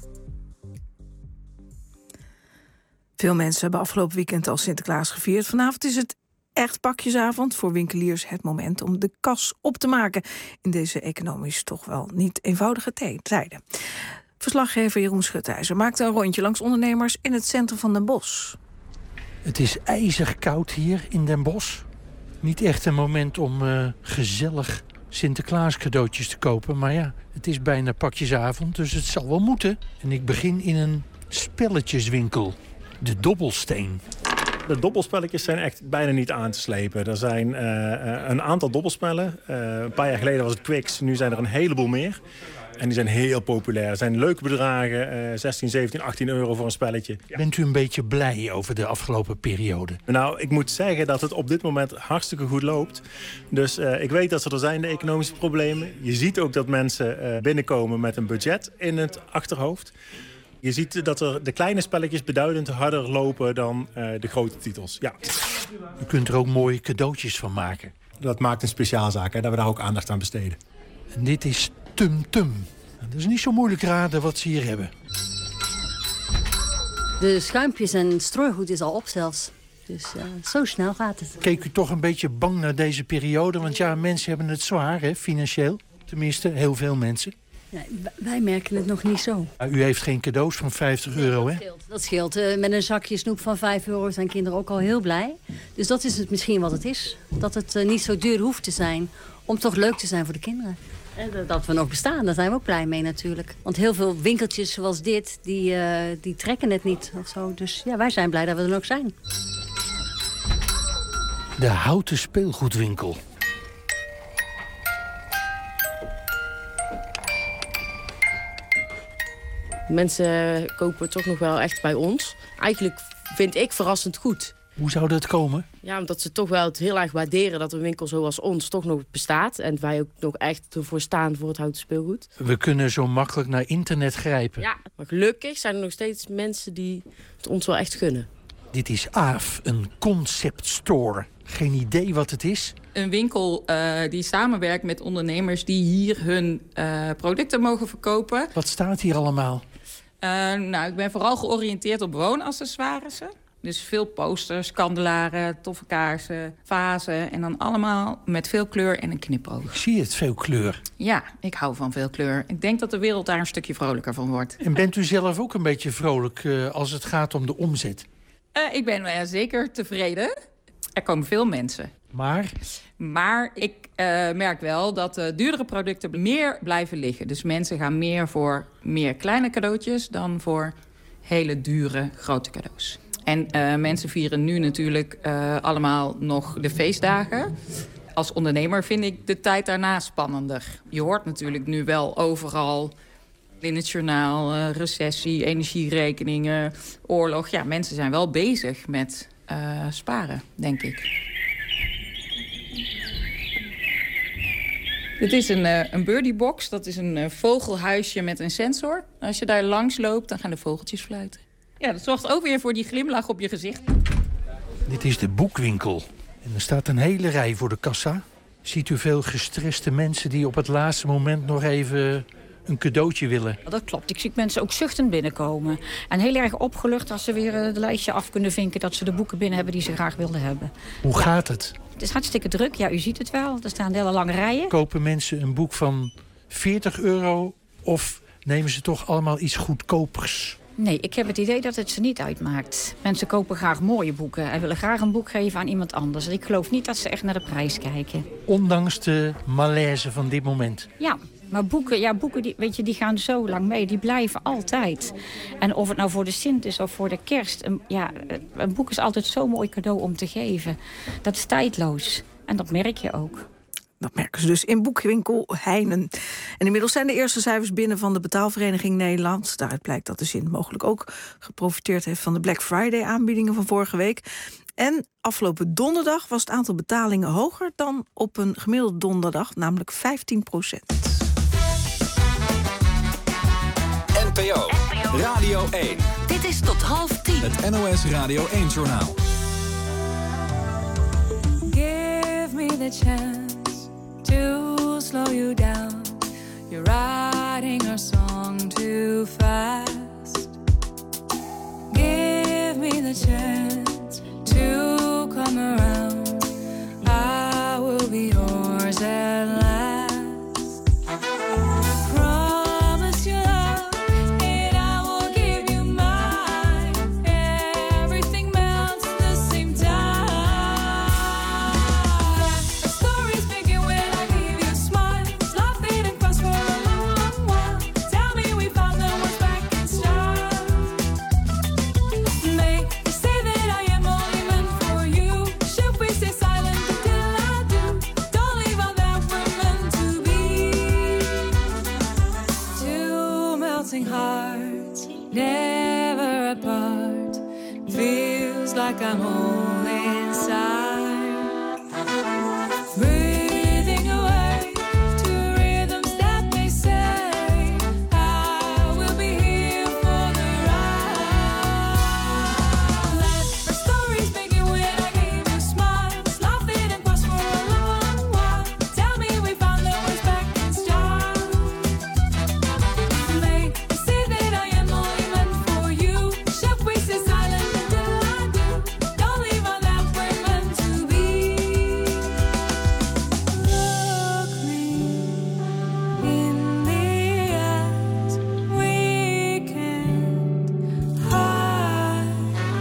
Speaker 3: Veel mensen hebben afgelopen weekend al Sinterklaas gevierd. Vanavond is het echt pakjesavond. Voor winkeliers het moment om de kas op te maken in deze economisch toch wel niet eenvoudige tijden. Verslaggever Jeroen Schutijzer maakte een rondje langs ondernemers in het centrum van Den Bosch.
Speaker 8: Het is ijzig koud hier in Den Bosch. Niet echt een moment om gezellig Sinterklaas cadeautjes te kopen. Maar ja, het is bijna pakjesavond, dus het zal wel moeten. En ik begin in een spelletjeswinkel. De Dobbelsteen.
Speaker 10: De dobbelspelletjes zijn echt bijna niet aan te slepen. Er zijn een aantal dobbelspellen. Een paar jaar geleden was het Quicks, nu zijn er een heleboel meer. En die zijn heel populair. Er zijn leuke bedragen, 16, 17, 18 euro voor een spelletje.
Speaker 8: Bent u een beetje blij over de afgelopen periode?
Speaker 10: Nou, ik moet zeggen dat het op dit moment hartstikke goed loopt. Dus ik weet dat er zijn, de economische problemen. Je ziet ook dat mensen binnenkomen met een budget in het achterhoofd. Je ziet dat er de kleine spelletjes beduidend harder lopen dan de grote titels. Ja.
Speaker 8: U kunt er ook mooie cadeautjes van maken.
Speaker 10: Dat maakt een speciaalzaak, hè, dat we daar ook aandacht aan besteden.
Speaker 8: En dit is Tum Tum. Dat is niet zo moeilijk raden wat ze hier hebben.
Speaker 11: De schuimpjes en strooigoed is al op zelfs. Dus zo snel gaat het.
Speaker 8: Keek u toch een beetje bang naar deze periode? Want ja, mensen hebben het zwaar, hè, financieel. Tenminste, heel veel mensen.
Speaker 11: Ja, wij merken het nog niet zo.
Speaker 8: U heeft geen cadeaus van 50 euro, hè?
Speaker 11: Dat scheelt. Met een zakje snoep van 5 euro zijn kinderen ook al heel blij. Dus dat is het misschien wat het is. Dat het niet zo duur hoeft te zijn om toch leuk te zijn voor de kinderen. En dat we nog bestaan, daar zijn we ook blij mee natuurlijk. Want heel veel winkeltjes zoals dit, die trekken het niet of zo. Dus ja, wij zijn blij dat we er ook zijn.
Speaker 8: De houten speelgoedwinkel.
Speaker 12: Mensen kopen toch nog wel echt bij ons. Eigenlijk vind ik verrassend goed.
Speaker 8: Hoe zou dat komen?
Speaker 12: Ja, omdat ze toch wel het heel erg waarderen dat een winkel zoals ons toch nog bestaat. En wij ook nog echt ervoor staan voor het houten speelgoed.
Speaker 8: We kunnen zo makkelijk naar internet grijpen.
Speaker 12: Ja, maar gelukkig zijn er nog steeds mensen die het ons wel echt gunnen.
Speaker 8: Dit is AAF, een concept store. Geen idee wat het is?
Speaker 13: Een winkel die samenwerkt met ondernemers die hier hun producten mogen verkopen.
Speaker 8: Wat staat hier allemaal?
Speaker 13: Nou, ik ben vooral georiënteerd op woonaccessoires. Dus veel posters, kandelaren, toffe kaarsen, vazen. En dan allemaal met veel kleur en een knipoog.
Speaker 8: Ik zie het, veel kleur.
Speaker 13: Ja, ik hou van veel kleur. Ik denk dat de wereld daar een stukje vrolijker van wordt.
Speaker 8: En bent u zelf ook een beetje vrolijk als het gaat om de omzet?
Speaker 13: Ik ben zeker tevreden. Er komen veel mensen. Maar ik merk wel dat duurdere producten meer blijven liggen. Dus mensen gaan meer voor meer kleine cadeautjes dan voor hele dure grote cadeaus. En mensen vieren nu natuurlijk allemaal nog de feestdagen. Als ondernemer vind ik de tijd daarna spannender. Je hoort natuurlijk nu wel overal in het journaal recessie, energierekeningen, oorlog. Ja, mensen zijn wel bezig met sparen, denk ik. Dit is een birdiebox. Dat is een vogelhuisje met een sensor. Als je daar langs loopt, dan gaan de vogeltjes fluiten. Ja, dat zorgt ook weer voor die glimlach op je gezicht.
Speaker 8: Dit is de boekwinkel. En er staat een hele rij voor de kassa. Ziet u veel gestreste mensen die op het laatste moment nog even een cadeautje willen.
Speaker 14: Dat klopt. Ik zie mensen ook zuchtend binnenkomen. En heel erg opgelucht als ze weer het lijstje af kunnen vinken... dat ze de boeken binnen hebben die ze graag wilden hebben.
Speaker 8: Hoe gaat het?
Speaker 14: Het is hartstikke druk. Ja, u ziet het wel. Er staan hele lange rijen.
Speaker 8: Kopen mensen een boek van €40 of nemen ze toch allemaal iets goedkopers?
Speaker 14: Nee, ik heb het idee dat het ze niet uitmaakt. Mensen kopen graag mooie boeken en willen graag een boek geven aan iemand anders. Ik geloof niet dat ze echt naar de prijs kijken.
Speaker 8: Ondanks de malaise van dit moment.
Speaker 14: Ja, maar boeken die gaan zo lang mee. Die blijven altijd. En of het nou voor de Sint is of voor de Kerst. Een boek is altijd zo'n mooi cadeau om te geven. Dat is tijdloos. En dat merk je ook.
Speaker 3: Dat merken ze dus in boekwinkel Heinen. En inmiddels zijn de eerste cijfers binnen van de Betaalvereniging Nederland. Daaruit blijkt dat de Sint mogelijk ook geprofiteerd heeft van de Black Friday aanbiedingen van vorige week. En afgelopen donderdag was het aantal betalingen hoger dan op een gemiddelde donderdag, namelijk 15%.
Speaker 1: NPO Radio 1.
Speaker 2: Dit is tot 9:30.
Speaker 1: Het NOS Radio 1-journaal.
Speaker 15: Give me the chance to slow you down. You're writing our song too fast. Give me the chance to come around. I will be yours at last. Promise you love and I will give you mine. Everything melts at the same time. Stories begin when I give you smiles. Laughing and cross for a long, long while. Tell me we found the words back in style. May you say that I am only meant for you. Should we stay silent until I do? Don't leave out that we're meant to be. Two melting hearts, never apart. Feels like I'm all inside. Breathing away to rhythms that may say I will be here for the ride. Let our stories begin when I gave you smiles. Laughing and cross for a long, long while. Tell me we found the words back in style. May you say that I am only meant for you. Should we stay silent until I do? Don't leave out that we're meant to be. Look me in the eyes. We can't hide.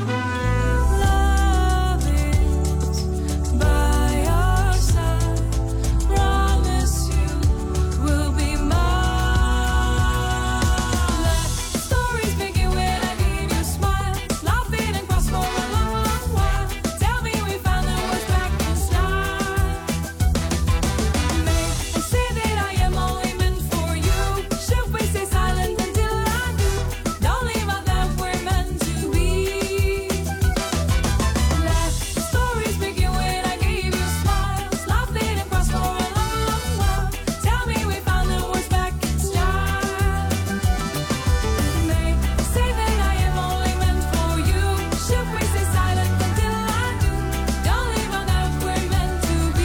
Speaker 15: Love is by our side. Promise you will be mine. Let stories begin when I give you smiles. Laughing and cross for a long, long while. Tell me we found the words back in style. May I say that I am only meant for you. Should we stay silent until I do? Don't leave out that we're meant to be. Let stories begin when I gave you smiles. Laughing and cross for a long, long while. Tell me we found the words back in style. May I say that I am only meant for you. Should we stay silent until I do? Don't leave out that we're meant to be.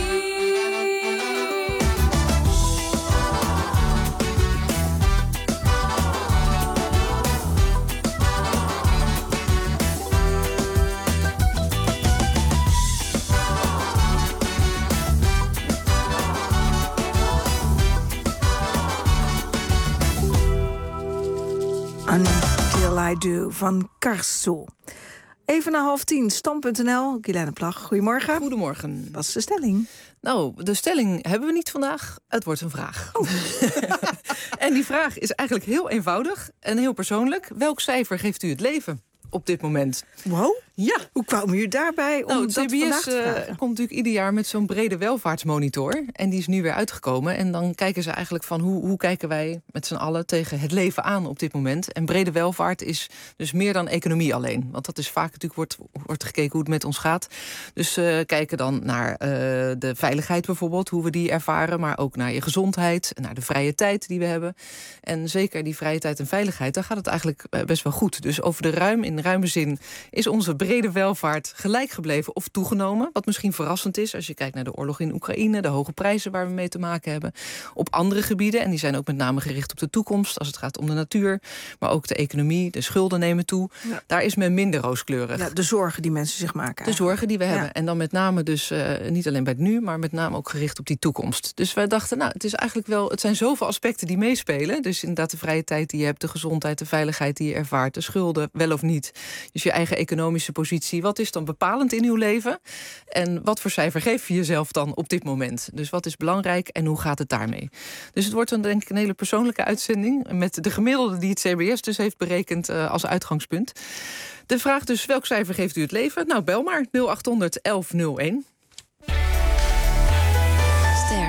Speaker 3: Until I Do van Karso. Even na 9:30, Stand.nl, Guylaine Plag. Goedemorgen.
Speaker 16: Goedemorgen.
Speaker 3: Wat is de stelling?
Speaker 16: Nou, de stelling hebben we niet vandaag. Het wordt een vraag.
Speaker 3: Oh.
Speaker 16: En die vraag is eigenlijk heel eenvoudig en heel persoonlijk. Welk cijfer geeft u het leven op dit moment?
Speaker 3: Wow.
Speaker 16: Ja.
Speaker 3: Hoe kwam u daarbij om
Speaker 16: Nou,
Speaker 3: dat vandaag
Speaker 16: CBS
Speaker 3: te vragen?
Speaker 16: komt natuurlijk ieder jaar met zo'n brede welvaartsmonitor. En die is nu weer uitgekomen. En dan kijken ze eigenlijk van hoe kijken wij met z'n allen tegen het leven aan op dit moment. En brede welvaart is dus meer dan economie alleen. Want dat is vaak natuurlijk wordt gekeken hoe het met ons gaat. Dus kijken dan naar de veiligheid bijvoorbeeld, hoe we die ervaren. Maar ook naar je gezondheid, naar de vrije tijd die we hebben. En zeker die vrije tijd en veiligheid, daar gaat het eigenlijk best wel goed. Dus in ruime zin is onze brede welvaart gelijk gebleven of toegenomen. Wat misschien verrassend is als je kijkt naar de oorlog in Oekraïne, de hoge prijzen waar we mee te maken hebben. Op andere gebieden, en die zijn ook met name gericht op de toekomst als het gaat om de natuur, maar ook de economie, de schulden nemen toe. Ja. Daar is men minder rooskleurig.
Speaker 3: Ja, de zorgen die mensen zich maken.
Speaker 16: De zorgen die we hebben. En dan met name dus niet alleen bij het nu, maar met name ook gericht op die toekomst. Dus wij dachten, het is eigenlijk wel, het zijn zoveel aspecten die meespelen. Dus inderdaad de vrije tijd die je hebt, de gezondheid, de veiligheid die je ervaart, de schulden, wel of niet. Dus je eigen economische positie. Wat is dan bepalend in uw leven? En wat voor cijfer geef je jezelf dan op dit moment? Dus wat is belangrijk en hoe gaat het daarmee? Dus het wordt dan denk ik een hele persoonlijke uitzending met de gemiddelde die het CBS dus heeft berekend als uitgangspunt. De vraag dus, welk cijfer geeft u het leven? Nou, bel maar 0800 1101.
Speaker 6: Ster.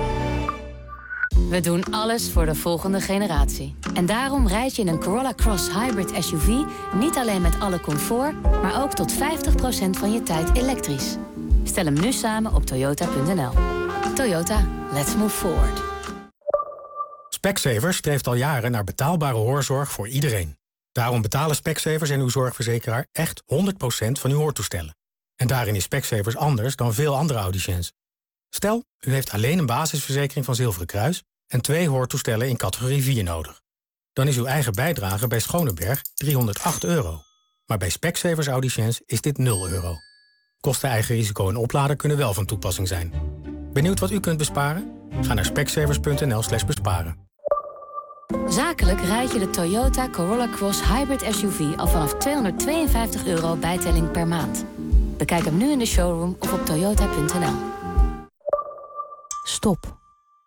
Speaker 6: We doen alles voor de volgende generatie. En daarom rijd je in een Corolla Cross Hybrid SUV niet alleen met alle comfort, maar ook tot 50% van je tijd elektrisch. Stel hem nu samen op toyota.nl. Toyota, let's move forward.
Speaker 9: Specsavers streeft al jaren naar betaalbare hoorzorg voor iedereen. Daarom betalen Specsavers en uw zorgverzekeraar echt 100% van uw hoortoestellen. En daarin is Specsavers anders dan veel andere audiciëns. Stel, u heeft alleen een basisverzekering van Zilveren Kruis en 2 hoortoestellen in categorie 4 nodig. Dan is uw eigen bijdrage bij Schoneberg €308. Maar bij Specsavers audiciëns is dit €0. Kosten, eigen risico en oplader kunnen wel van toepassing zijn. Benieuwd wat u kunt besparen? Ga naar specsavers.nl/besparen.
Speaker 6: Zakelijk rijd je de Toyota Corolla Cross Hybrid SUV al vanaf €252 bijtelling per maand. Bekijk hem nu in de showroom of op toyota.nl.
Speaker 17: Stop.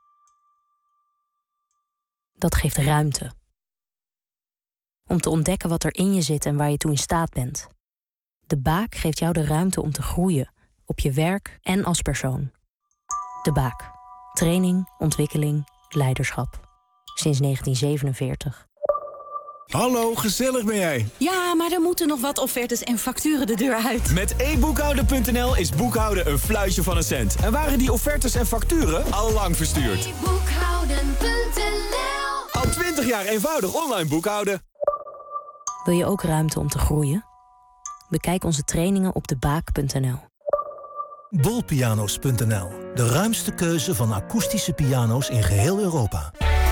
Speaker 17: Dat geeft ruimte. Om te ontdekken wat er in je zit en waar je toe in staat bent. De Baak geeft jou de ruimte om te groeien, op je werk en als persoon. De Baak. Training, ontwikkeling, leiderschap. Sinds 1947.
Speaker 18: Hallo, gezellig ben jij?
Speaker 19: Ja, maar er moeten nog wat offertes en facturen de deur uit.
Speaker 18: Met e-boekhouden.nl is boekhouden een fluitje van een cent. En waren die offertes en facturen al lang verstuurd.
Speaker 19: e-boekhouden.nl.
Speaker 18: Al 20 jaar eenvoudig online boekhouden.
Speaker 17: Wil je ook ruimte om te groeien? Bekijk onze trainingen op debaak.nl.
Speaker 20: Bolpianos.nl. De ruimste keuze van akoestische piano's in geheel Europa.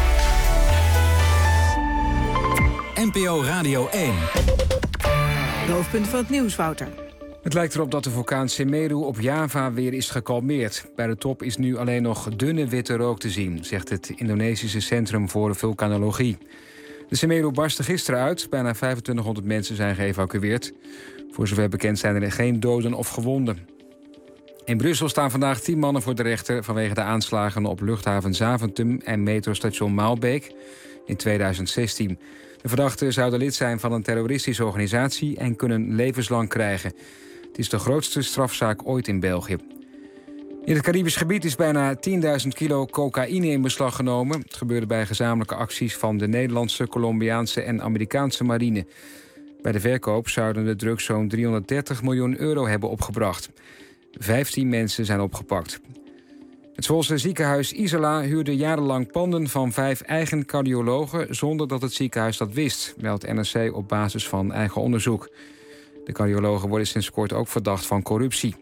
Speaker 1: NPO Radio 1.
Speaker 3: De hoofdpunten van het nieuws, Wouter.
Speaker 4: Het lijkt erop dat de vulkaan Semeru op Java weer is gekalmeerd. Bij de top is nu alleen nog dunne witte rook te zien, zegt het Indonesische Centrum voor Vulkanologie. De Semeru barstte gisteren uit. Bijna 2500 mensen zijn geëvacueerd. Voor zover bekend zijn er geen doden of gewonden. In Brussel staan vandaag 10 mannen voor de rechter vanwege de aanslagen op luchthaven Zaventem en metrostation Maalbeek in 2016. De verdachten zouden lid zijn van een terroristische organisatie en kunnen levenslang krijgen. Het is de grootste strafzaak ooit in België. In het Caribisch gebied is bijna 10.000 kilo cocaïne in beslag genomen. Het gebeurde bij gezamenlijke acties van de Nederlandse, Colombiaanse en Amerikaanse marine. Bij de verkoop zouden de drugs zo'n €330 miljoen hebben opgebracht. 15 mensen zijn opgepakt. Het Zwolse ziekenhuis Isola huurde jarenlang panden van 5 eigen cardiologen zonder dat het ziekenhuis dat wist, meldt NRC op basis van eigen onderzoek. De cardiologen worden sinds kort ook verdacht van corruptie.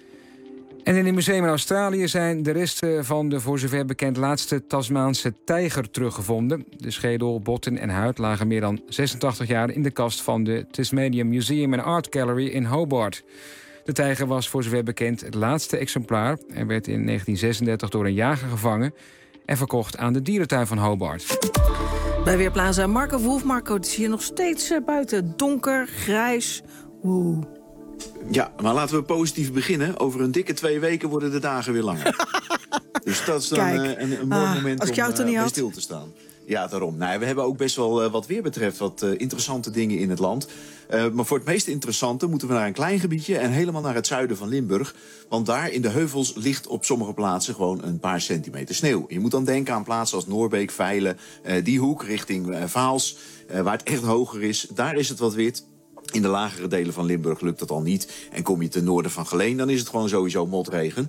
Speaker 4: En in een museum in Australië zijn de resten van de voor zover bekend laatste Tasmaanse tijger teruggevonden. De schedel, botten en huid lagen meer dan 86 jaar in de kast van de Tasmanian Museum and Art Gallery in Hobart. De tijger was voor zover bekend het laatste exemplaar en werd in 1936 door een jager gevangen en verkocht aan de dierentuin van Hobart.
Speaker 3: Bij Weerplaza Marco Wolf. Marco, het is hier nog steeds buiten donker, grijs. Oeh.
Speaker 27: Ja, maar laten we positief beginnen. Over een dikke 2 weken worden de dagen weer langer. Dus dat is dan een mooi moment
Speaker 3: als ik jou
Speaker 27: om
Speaker 3: niet
Speaker 27: bij stil te staan. Ja, daarom. Nou, we hebben ook best wel wat weer betreft wat interessante dingen in het land. Maar voor het meest interessante moeten we naar een klein gebiedje en helemaal naar het zuiden van Limburg. Want daar in de heuvels ligt op sommige plaatsen gewoon een paar centimeter sneeuw. Je moet dan denken aan plaatsen als Noorbeek, Veilen, die hoek richting Vaals, waar het echt hoger is. Daar is het wat wit. In de lagere delen van Limburg lukt dat al niet. En kom je ten noorden van Geleen, dan is het gewoon sowieso motregen.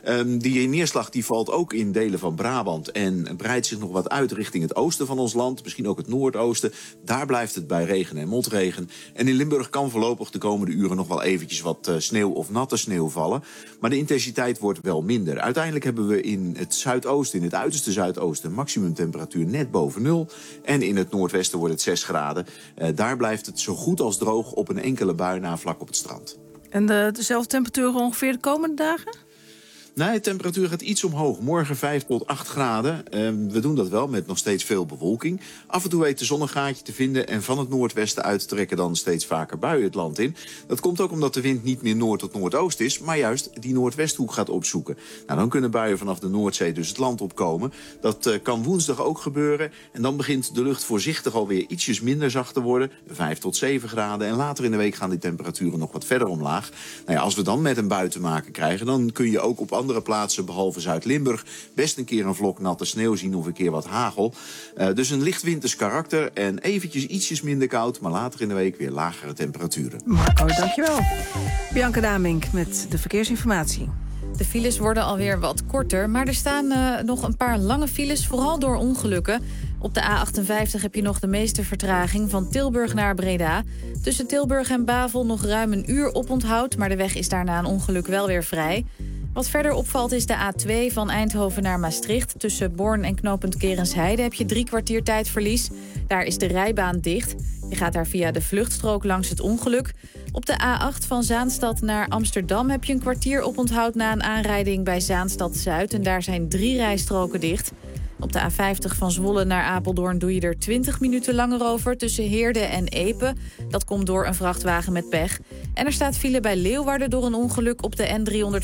Speaker 27: Die neerslag die valt ook in delen van Brabant en breidt zich nog wat uit richting het oosten van ons land. Misschien ook het noordoosten. Daar blijft het bij regen en motregen. En in Limburg kan voorlopig de komende uren nog wel eventjes wat sneeuw of natte sneeuw vallen. Maar de intensiteit wordt wel minder. Uiteindelijk hebben we in het zuidoosten, in het uiterste zuidoosten, maximumtemperatuur net boven nul. En in het noordwesten wordt het 6 graden. Daar blijft het zo goed als droog op een enkele bui na vlak op het strand.
Speaker 3: En dezelfde temperatuur ongeveer de komende dagen?
Speaker 27: Nee, de temperatuur gaat iets omhoog. Morgen 5 tot 8 graden. We doen dat wel met nog steeds veel bewolking. Af en toe weet de zon een gaatje te vinden en van het noordwesten uit trekken dan steeds vaker buien het land in. Dat komt ook omdat de wind niet meer noord tot noordoost is, maar juist die noordwesthoek gaat opzoeken. Nou, dan kunnen buien vanaf de Noordzee dus het land opkomen. Dat kan woensdag ook gebeuren. En dan begint de lucht voorzichtig alweer ietsjes minder zacht te worden. 5 tot 7 graden. En later in de week gaan die temperaturen nog wat verder omlaag. Nou ja, als we dan met een bui te maken krijgen, dan kun je ook op andere plaatsen, behalve Zuid-Limburg, best een keer een vlok natte sneeuw zien of een keer wat hagel. Dus een licht winters karakter en eventjes ietsjes minder koud, maar later in de week weer lagere temperaturen.
Speaker 3: Marco, dankjewel. Bianca Damink met de verkeersinformatie.
Speaker 21: De files worden alweer wat korter, maar er staan nog een paar lange files, vooral door ongelukken. Op de A58 heb je nog de meeste vertraging van Tilburg naar Breda. Tussen Tilburg en Bavel nog ruim een uur oponthoud, maar de weg is daarna een ongeluk wel weer vrij. Wat verder opvalt is de A2 van Eindhoven naar Maastricht. Tussen Born en knooppunt Kerensheide heb je 3 kwartier tijdverlies. Daar is de rijbaan dicht. Je gaat daar via de vluchtstrook langs het ongeluk. Op de A8 van Zaanstad naar Amsterdam heb je een kwartier oponthoud na een aanrijding bij Zaanstad-Zuid. En daar zijn 3 rijstroken dicht. Op de A50 van Zwolle naar Apeldoorn doe je er 20 minuten langer over tussen Heerde en Epe. Dat komt door een vrachtwagen met pech. En er staat file bij Leeuwarden door een ongeluk op de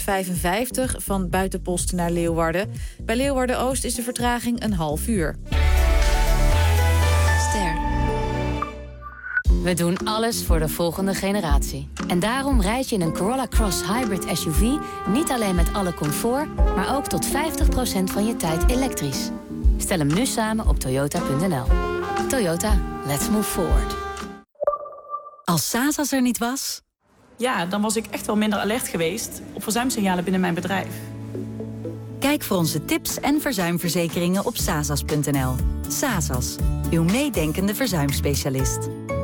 Speaker 21: N355 van Buitenpost naar Leeuwarden. Bij Leeuwarden-Oost is de vertraging een half uur.
Speaker 6: Ster. We doen alles voor de volgende generatie. En daarom rijd je in een Corolla Cross Hybrid SUV niet alleen met alle comfort, maar ook tot 50% van je tijd elektrisch. Stel hem nu samen op toyota.nl. Toyota, let's move forward.
Speaker 19: Als Sasas er niet was?
Speaker 5: Ja, dan was ik echt wel minder alert geweest op verzuimsignalen binnen mijn bedrijf.
Speaker 19: Kijk voor onze tips en verzuimverzekeringen op sasas.nl. Sasas, uw meedenkende verzuimspecialist.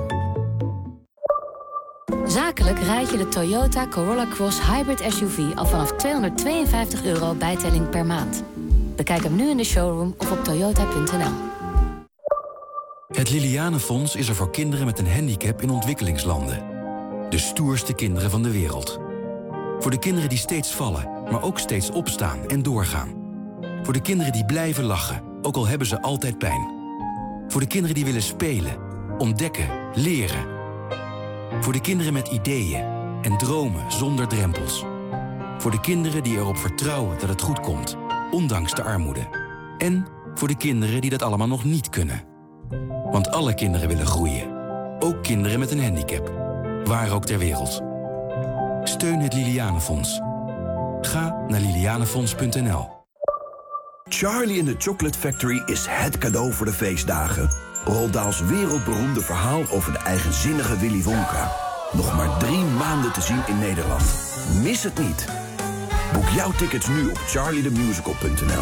Speaker 6: Zakelijk rijd je de Toyota Corolla Cross Hybrid SUV al vanaf €252 bijtelling per maand. Bekijk hem nu in de showroom of op toyota.nl.
Speaker 7: Het Lilianenfonds is er voor kinderen met een handicap in ontwikkelingslanden. De stoerste kinderen van de wereld. Voor de kinderen die steeds vallen, maar ook steeds opstaan en doorgaan. Voor de kinderen die blijven lachen, ook al hebben ze altijd pijn. Voor de kinderen die willen spelen, ontdekken, leren. Voor de kinderen met ideeën en dromen zonder drempels. Voor de kinderen die erop vertrouwen dat het goed komt, ondanks de armoede. En voor de kinderen die dat allemaal nog niet kunnen. Want alle kinderen willen groeien. Ook kinderen met een handicap. Waar ook ter wereld. Steun het Lilianenfonds. Ga naar lilianenfonds.nl.
Speaker 22: Charlie in the Chocolate Factory is het cadeau voor de feestdagen. Roald Dahls wereldberoemde verhaal over de eigenzinnige Willy Wonka. Nog maar 3 maanden te zien in Nederland. Mis het niet. Boek jouw tickets nu op charliethemusical.nl.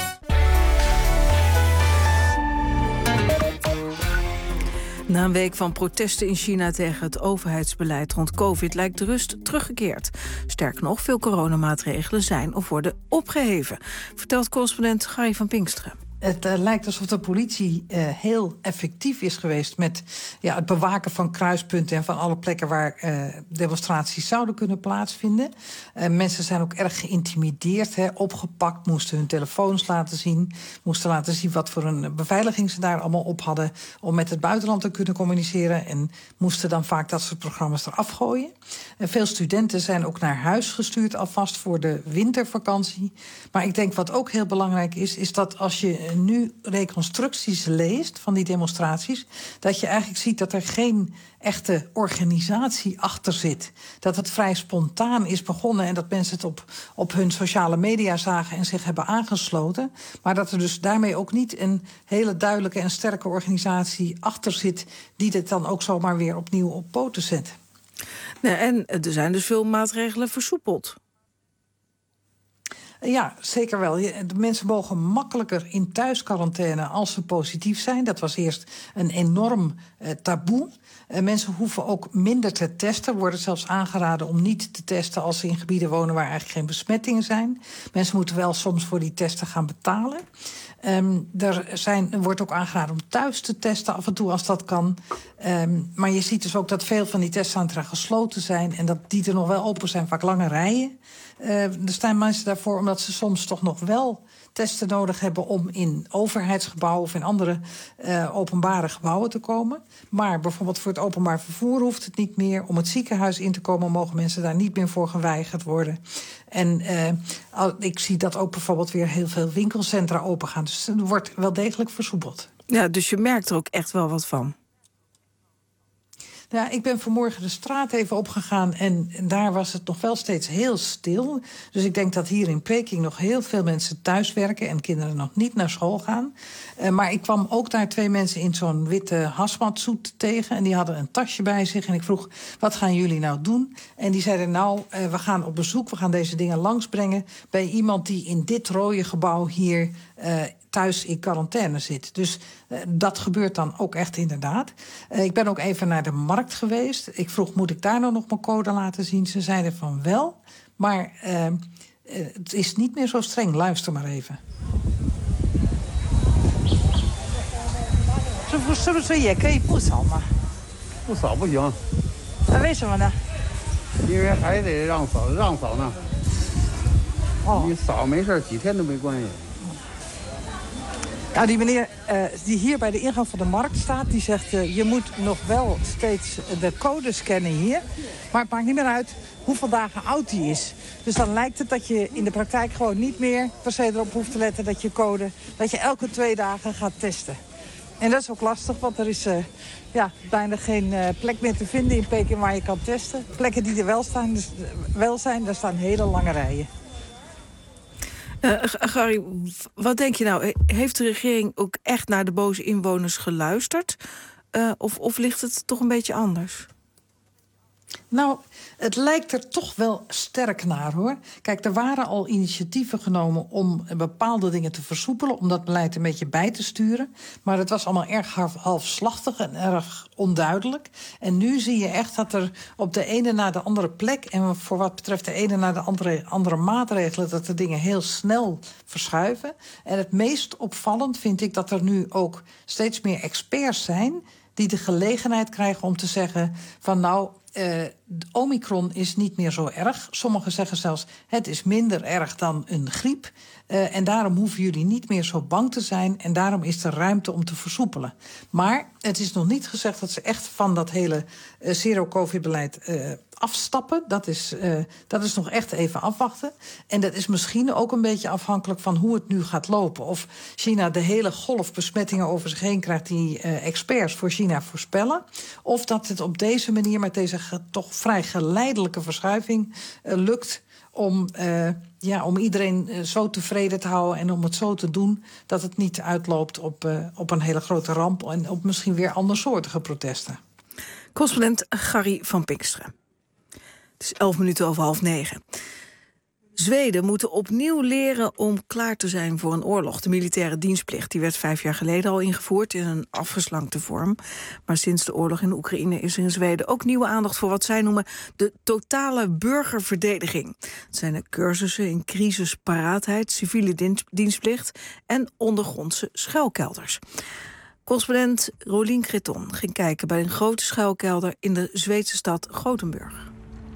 Speaker 3: Na een week van protesten in China tegen het overheidsbeleid rond COVID lijkt de rust teruggekeerd. Sterker nog, veel coronamaatregelen zijn of worden opgeheven, vertelt correspondent Gary van Pinksteren.
Speaker 23: Het lijkt alsof de politie heel effectief is geweest met het bewaken van kruispunten en van alle plekken waar demonstraties zouden kunnen plaatsvinden. Mensen zijn ook erg geïntimideerd, opgepakt, moesten hun telefoons laten zien, moesten laten zien wat voor een beveiliging ze daar allemaal op hadden om met het buitenland te kunnen communiceren en moesten dan vaak dat soort programma's eraf gooien. Veel studenten zijn ook naar huis gestuurd alvast voor de wintervakantie. Maar ik denk wat ook heel belangrijk is dat als je nu reconstructies leest van die demonstraties, dat je eigenlijk ziet dat er geen echte organisatie achter zit. Dat het vrij spontaan is begonnen en dat mensen het op hun sociale media zagen en zich hebben aangesloten. Maar dat er dus daarmee ook niet een hele duidelijke en sterke organisatie achter zit die dit dan ook zomaar weer opnieuw op poten zet.
Speaker 3: Nou, en er zijn dus veel maatregelen versoepeld.
Speaker 23: Ja, zeker wel. De mensen mogen makkelijker in thuisquarantaine als ze positief zijn. Dat was eerst een enorm taboe. Mensen hoeven ook minder te testen. Worden zelfs aangeraden om niet te testen als ze in gebieden wonen waar eigenlijk geen besmettingen zijn. Mensen moeten wel soms voor die testen gaan betalen. Er wordt ook aangeraden om thuis te testen af en toe als dat kan. Maar je ziet dus ook dat veel van die testcentra gesloten zijn en dat die er nog wel open zijn, vaak lange rijen. Er staan mensen daarvoor omdat ze soms toch nog wel testen nodig hebben om in overheidsgebouwen of in andere openbare gebouwen te komen. Maar bijvoorbeeld voor het openbaar vervoer hoeft het niet meer. Om het ziekenhuis in te komen mogen mensen daar niet meer voor geweigerd worden. En ik zie dat ook bijvoorbeeld weer heel veel winkelcentra opengaan. Dus het wordt wel degelijk versoepeld.
Speaker 3: Ja, dus je merkt er ook echt wel wat van.
Speaker 23: Ja, ik ben vanmorgen de straat even opgegaan en daar was het nog wel steeds heel stil. Dus ik denk dat hier in Peking nog heel veel mensen thuiswerken en kinderen nog niet naar school gaan. Maar ik kwam ook daar 2 mensen in zo'n witte hazmatsuit tegen en die hadden een tasje bij zich. En ik vroeg, wat gaan jullie nou doen? En die zeiden, we gaan op bezoek, we gaan deze dingen langsbrengen bij iemand die in dit rode gebouw hier thuis in quarantaine zit. Dus dat gebeurt dan ook echt inderdaad. Ik ben ook even naar de markt geweest. Ik vroeg, moet ik daar nou nog mijn code laten zien? Ze zeiden van wel, maar het is niet meer zo streng. Luister maar even.
Speaker 10: 是不是也可以不扫吗？
Speaker 11: 不扫不行。
Speaker 10: 那为什么呢？
Speaker 11: 因为还得让扫呢。哦，你扫没事，几天都没关系。
Speaker 23: Nou, die meneer die hier bij de ingang van de markt staat, die zegt je moet nog wel steeds de code scannen hier. Maar het maakt niet meer uit hoeveel dagen oud die is. Dus dan lijkt het dat je in de praktijk gewoon niet meer per se erop hoeft te letten dat je elke 2 dagen gaat testen. En dat is ook lastig, want er is bijna geen plek meer te vinden in Peking waar je kan testen. Plekken die er wel zijn, daar staan hele lange rijen.
Speaker 3: Gary, wat denk je nou? Heeft de regering ook echt naar de boze inwoners geluisterd? Of ligt het toch een beetje anders?
Speaker 23: Nou, het lijkt er toch wel sterk naar, hoor. Kijk, er waren al initiatieven genomen om bepaalde dingen te versoepelen, om dat beleid een beetje bij te sturen. Maar het was allemaal erg halfslachtig en erg onduidelijk. En nu zie je echt dat er op de ene na de andere plek, en voor wat betreft de ene na de andere maatregelen, dat de dingen heel snel verschuiven. En het meest opvallend vind ik dat er nu ook steeds meer experts zijn die de gelegenheid krijgen om te zeggen van Omicron is niet meer zo erg. Sommigen zeggen zelfs, het is minder erg dan een griep. En daarom hoeven jullie niet meer zo bang te zijn. En daarom is er ruimte om te versoepelen. Maar het is nog niet gezegd dat ze echt van dat hele zero-covid-beleid afstappen. Dat is nog echt even afwachten. En dat is misschien ook een beetje afhankelijk van hoe het nu gaat lopen. Of China de hele golf besmettingen over zich heen krijgt die experts voor China voorspellen. Of dat het op deze manier met deze toch vrij geleidelijke verschuiving lukt om iedereen zo tevreden te houden en om het zo te doen dat het niet uitloopt op een hele grote ramp en op misschien weer andersoortige protesten.
Speaker 3: Correspondent Gary van Pinksteren. Het is 9:11. Zweden moeten opnieuw leren om klaar te zijn voor een oorlog. De militaire dienstplicht die werd 5 jaar geleden al ingevoerd in een afgeslankte vorm. Maar sinds de oorlog in Oekraïne is er in Zweden ook nieuwe aandacht voor wat zij noemen de totale burgerverdediging. Het zijn de cursussen in crisisparaatheid, civiele dienstplicht en ondergrondse schuilkelders. Correspondent Rolien Creton ging kijken bij een grote schuilkelder in de Zweedse stad Gothenburg.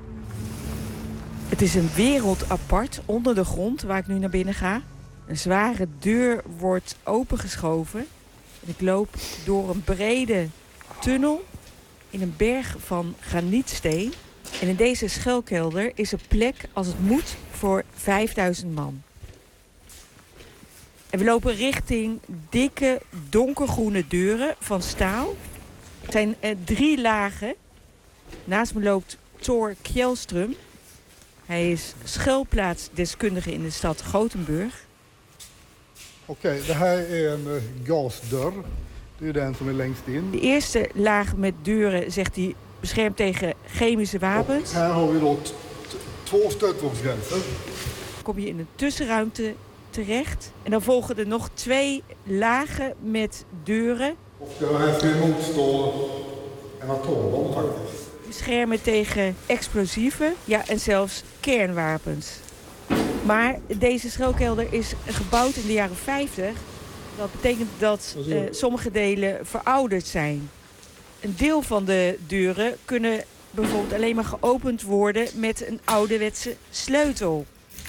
Speaker 12: Het is een wereld apart onder de grond waar ik nu naar binnen ga. Een zware deur wordt opengeschoven. En ik loop door een brede tunnel in een berg van granietsteen. En in deze schuilkelder is een plek als het moet voor 5000 man. En we lopen richting dikke, donkergroene deuren van staal. Het zijn 3 lagen. Naast me loopt Thor Kjellström. Hij is schuilplaatsdeskundige in de stad Gothenburg.
Speaker 2: Oké, det här är en gasdörr. Det är den som är längst in.
Speaker 12: De eerste laag met deuren, zegt hij, beschermt tegen chemische wapens.
Speaker 2: Här har vi då 2 stötvågsgränser.
Speaker 12: Kom je in een tussenruimte terecht. En dan volgen er nog 2 lagen met deuren.
Speaker 2: Här ska je motstå en atoombom faktiskt.
Speaker 12: Beschermen tegen explosieven, ja, en zelfs kernwapens. Maar deze schuilkelder is gebouwd in de jaren 50. Dat betekent dat sommige delen verouderd zijn. Een deel van de deuren kunnen bijvoorbeeld alleen maar geopend worden met een ouderwetse sleutel.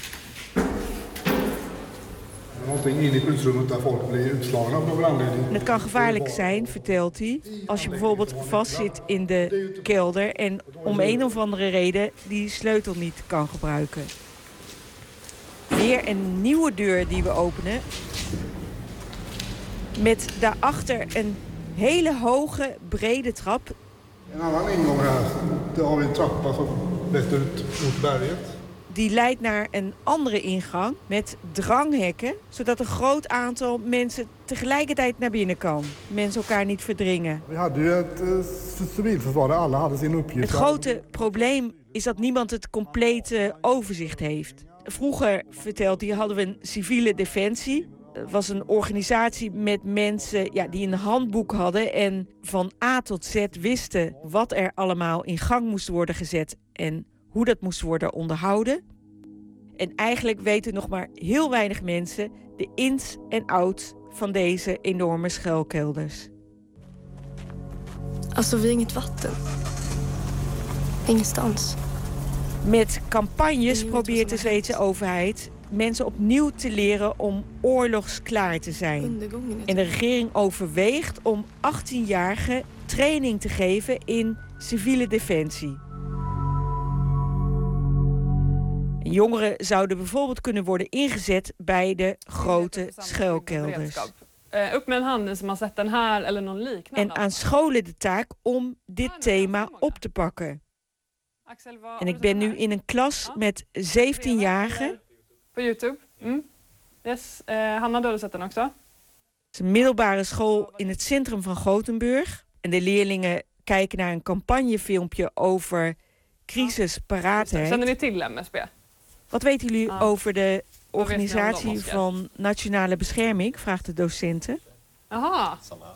Speaker 12: Het kan gevaarlijk zijn, vertelt hij, als je bijvoorbeeld vastzit in de kelder en om een of andere reden die sleutel niet kan gebruiken. Weer een nieuwe deur die we openen. Met daarachter een hele hoge, brede trap.
Speaker 2: En annan ingång här. Daar har we een trappa som leder ut mot berget.
Speaker 12: Die leidt naar een andere ingang met dranghekken, zodat een groot aantal mensen tegelijkertijd naar binnen kan. Mensen elkaar niet verdringen.
Speaker 2: We hadden het civilförsvar, alle hadden zijn uppgift.
Speaker 12: Het grote probleem is dat niemand het complete overzicht heeft. Vroeger, vertelt hij, hadden we een civiele defensie. Het was een organisatie met mensen die een handboek hadden en van A tot Z wisten wat er allemaal in gang moest worden gezet en hoe dat moest worden onderhouden. En eigenlijk weten nog maar heel weinig mensen de ins en outs van deze enorme schuilkelders.
Speaker 8: Alltså, we inget vatten. Ingenstans.
Speaker 12: Met campagnes probeert de Zweedse overheid mensen opnieuw te leren om oorlogsklaar te zijn. En de regering overweegt om 18-jarigen training te geven in civiele defensie. Jongeren zouden bijvoorbeeld kunnen worden ingezet bij de grote schuilkelders. En aan scholen de taak om dit thema op te pakken. En ik ben nu in een klas met 17-jarigen.
Speaker 13: På YouTube. Yes, Hanna, du har sett den också.
Speaker 12: Het is een middelbare school in het centrum van Gothenburg. En de leerlingen kijken naar een campagnefilmpje over crisisparaatheid.
Speaker 13: Känner ni till MSB?
Speaker 12: Wat weten jullie over de organisatie van Nationale Bescherming? Vraagt de docenten.
Speaker 13: Aha.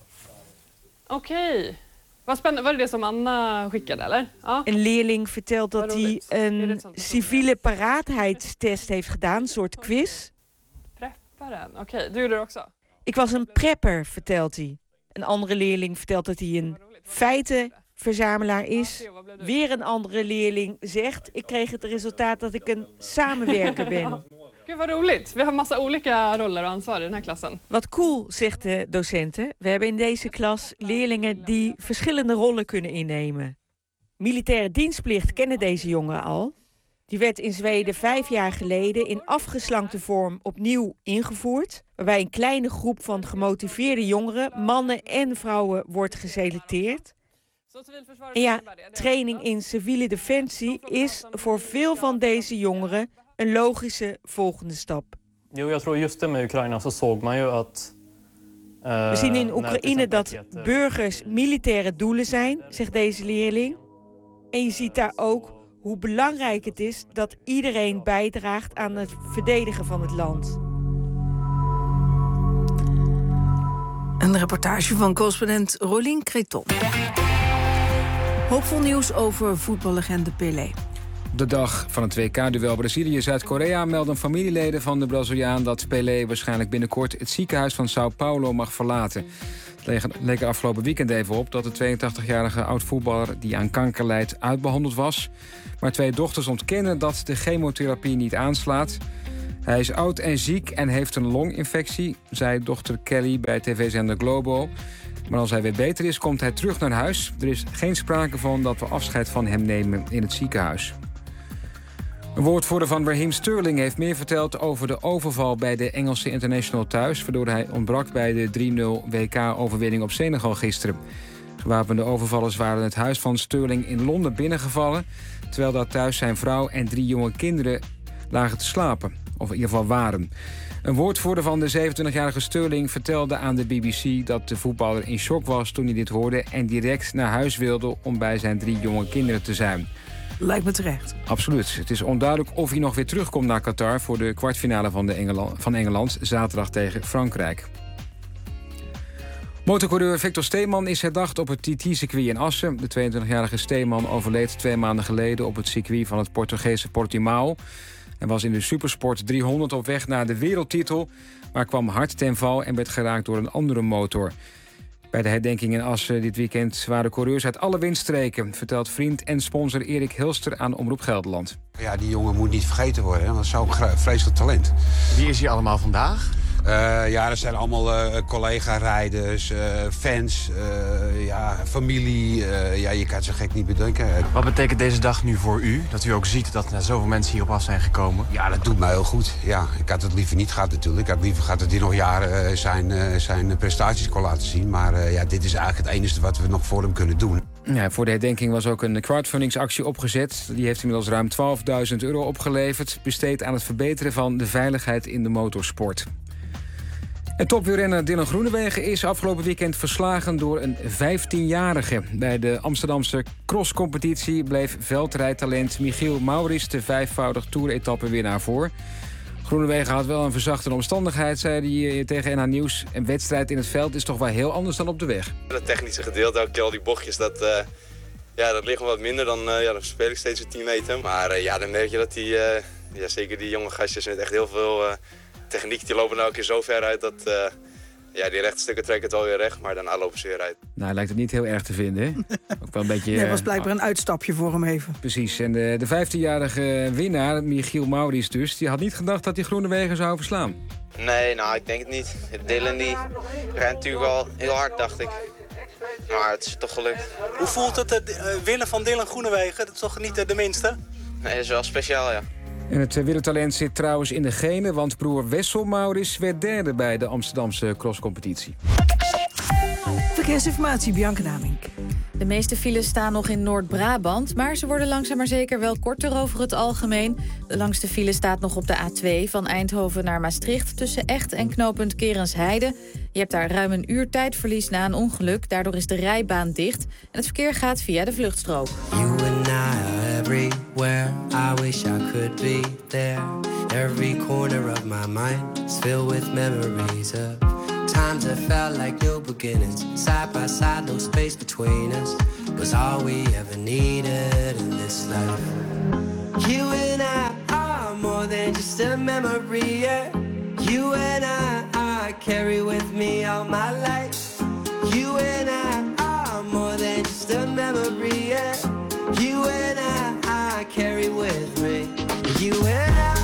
Speaker 13: Oké. Wat spannend. Var det som Anna skickade, eller? Ja.
Speaker 12: Een leerling vertelt dat hij een civiele paraatheidstest heeft gedaan, een soort quiz.
Speaker 13: Prepparen. Oké, du gjorde det också.
Speaker 12: Ik was een prepper, vertelt hij. Een andere leerling vertelt dat hij een feitenverzamelaar is. Weer een andere leerling zegt, ik kreeg het resultaat dat ik een samenwerker ben.
Speaker 13: Gud, vad roligt. We hebben massa olika roller och ansvar i den här klassen.
Speaker 12: Wat cool, zegt de docenten. We hebben in deze klas leerlingen die verschillende rollen kunnen innemen. Militaire dienstplicht kennen deze jongeren al. Die werd in Zweden 5 jaar geleden in afgeslankte vorm opnieuw ingevoerd. Waarbij een kleine groep van gemotiveerde jongeren, mannen en vrouwen, wordt geselecteerd. En ja, training in civiele defensie is voor veel van deze jongeren een logische volgende stap.
Speaker 14: Jo, jag tror just det med Ukraina så såg man ju att
Speaker 12: we zien in Oekraïne dat burgers militaire doelen zijn, zegt deze leerling. En je ziet daar ook hoe belangrijk het is dat iedereen bijdraagt aan het verdedigen van het land.
Speaker 3: Een reportage van correspondent Rolien Creton. Hoopvol nieuws over voetballegende Pelé.
Speaker 4: Op de dag van het WK-duel Brazilië-Zuid-Korea melden familieleden van de Braziliaan dat Pelé waarschijnlijk binnenkort het ziekenhuis van Sao Paulo mag verlaten. Het leek er afgelopen weekend even op dat de 82-jarige oud-voetballer die aan kanker lijdt uitbehandeld was. Maar 2 dochters ontkennen dat de chemotherapie niet aanslaat. Hij is oud en ziek en heeft een longinfectie, zei dochter Kelly bij tv-zender Globo. Maar als hij weer beter is, komt hij terug naar huis. Er is geen sprake van dat we afscheid van hem nemen in het ziekenhuis. Een woordvoerder van Raheem Sterling heeft meer verteld over de overval bij de Engelse international thuis, waardoor hij ontbrak bij de 3-0 WK-overwinning op Senegal gisteren. Gewapende overvallers waren het huis van Sterling in Londen binnengevallen, terwijl daar thuis zijn vrouw en 3 jonge kinderen lagen te slapen, of in ieder geval waren. Een woordvoerder van de 27-jarige Sterling vertelde aan de BBC dat de voetballer in shock was toen hij dit hoorde en direct naar huis wilde om bij zijn 3 jonge kinderen te zijn.
Speaker 3: Lijkt me terecht.
Speaker 4: Absoluut. Het is onduidelijk of hij nog weer terugkomt naar Qatar voor de kwartfinale van Engeland zaterdag tegen Frankrijk. Motorcoureur Victor Steeman is herdacht op het TT-circuit in Assen. De 22-jarige Steeman overleed 2 maanden geleden op het circuit van het Portugese Portimao. Hij was in de Supersport 300 op weg naar de wereldtitel, maar kwam hard ten val en werd geraakt door een andere motor. Bij de herdenking in Assen dit weekend waren coureurs uit alle windstreken, vertelt vriend en sponsor Erik Hilster aan Omroep Gelderland.
Speaker 8: Ja, die jongen moet niet vergeten worden, want dat is zo'n vreselijk talent.
Speaker 9: Wie is hier allemaal vandaag?
Speaker 8: Ja, dat zijn allemaal collega-rijders, fans, familie. Je kan het zo gek niet bedenken.
Speaker 9: Wat betekent deze dag nu voor u? Dat u ook ziet dat er zoveel mensen hier op af zijn gekomen?
Speaker 8: Ja, dat doet mij heel goed. Ja, ik had het liever niet gehad natuurlijk. Ik had liever gehad dat hij nog jaren zijn prestaties kon laten zien. Maar dit is eigenlijk het enige wat we nog voor hem kunnen doen.
Speaker 4: Ja, voor de herdenking was ook een crowdfundingsactie opgezet. Die heeft inmiddels ruim €12.000 opgeleverd, besteed aan het verbeteren van de veiligheid in de motorsport. En topwielrenner Dylan Groenewegen is afgelopen weekend verslagen door een 15-jarige. Bij de Amsterdamse crosscompetitie bleef veldrijtalent Michiel Maurice de 5-voudig Tour-etappenwinnaar voor. Groenewegen had wel een verzachtende omstandigheid, zei hij tegen NH Nieuws. Een wedstrijd in het veld is toch wel heel anders dan op de weg.
Speaker 15: Dat technische gedeelte, elke keer al die bochtjes, dat ligt me wat minder. Dan speel ik steeds een 10 meter. Maar dan merk je dat zeker die jonge gastjes met echt heel veel techniek, die lopen nou elke keer zo ver uit dat die rechte stukken trekken het wel weer recht, maar daarna lopen ze weer uit.
Speaker 4: Nou, hij lijkt het niet heel erg te vinden, hè? Ook wel een beetje.
Speaker 3: Nee, was blijkbaar een uitstapje voor hem even.
Speaker 4: Precies. En de 15-jarige winnaar, Michiel Maurice dus, die had niet gedacht dat hij Groenewegen zou verslaan.
Speaker 15: Nee, ik denk het niet. Dylan die rijdt natuurlijk al heel hard, dacht ik. Maar het is toch gelukt.
Speaker 16: Hoe voelt het winnen van Dylan Groenewegen? Dat is toch niet de minste?
Speaker 15: Nee, dat is wel speciaal, ja.
Speaker 4: En het wielertalent zit trouwens in de genen, want broer Wessel Maurice werd derde bij de Amsterdamse crosscompetitie.
Speaker 3: Verkeersinformatie, Bianca Damink.
Speaker 21: De meeste files staan nog in Noord-Brabant, maar ze worden langzaam maar zeker wel korter over het algemeen. De langste file staat nog op de A2 van Eindhoven naar Maastricht tussen Echt en knooppunt Kerensheide. Je hebt daar ruim een uur tijdverlies na een ongeluk, daardoor is de rijbaan dicht en het verkeer gaat via de vluchtstrook.
Speaker 24: You and I are everywhere, I wish I could be there. Every corner of my mind is filled with memories of times that felt like new beginnings. Side by side, no space between us was all we ever needed in this life. You and I are more than just a memory, yeah. You and I carry with me all my life. You and I are more than just a memory, yeah. You and I carry with me. You and I.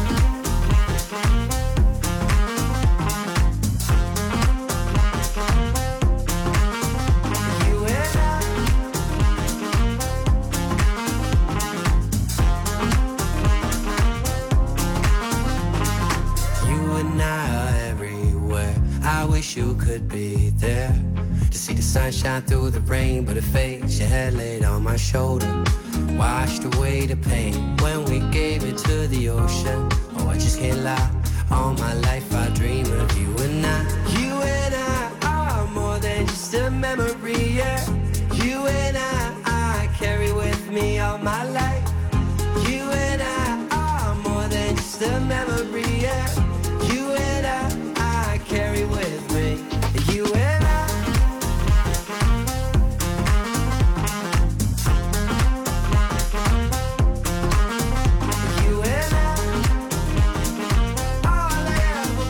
Speaker 24: I wish you could be there to see the sunshine through the rain, but it fades. Your head laid on my shoulder, washed away the pain when we gave it to the ocean. Oh, I just can't lie. All my life I dream of you and I. You and I are more than just a memory, yeah. You and I carry with me all my life. You and I are more than just a memory, yeah. You and I carry with me. You and I. You and I. All I ever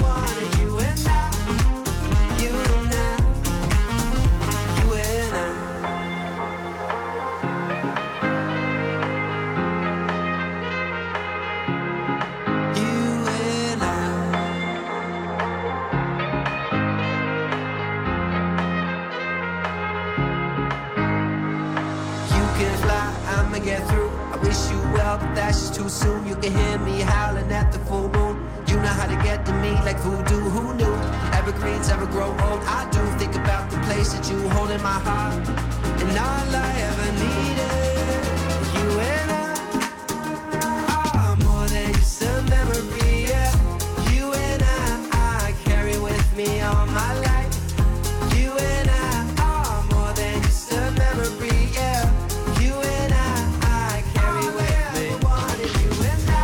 Speaker 24: too soon. You can hear me howling at the full moon. You know how to get to me like voodoo, who knew? Evergreens ever grow old, I do. Think about the place that you hold in my heart. And all I ever needed, you and I are more than just a memory, yeah. You and I carry with me all my life. You and I are more than just a memory, yeah. You and I carry with me. Wanted you and I.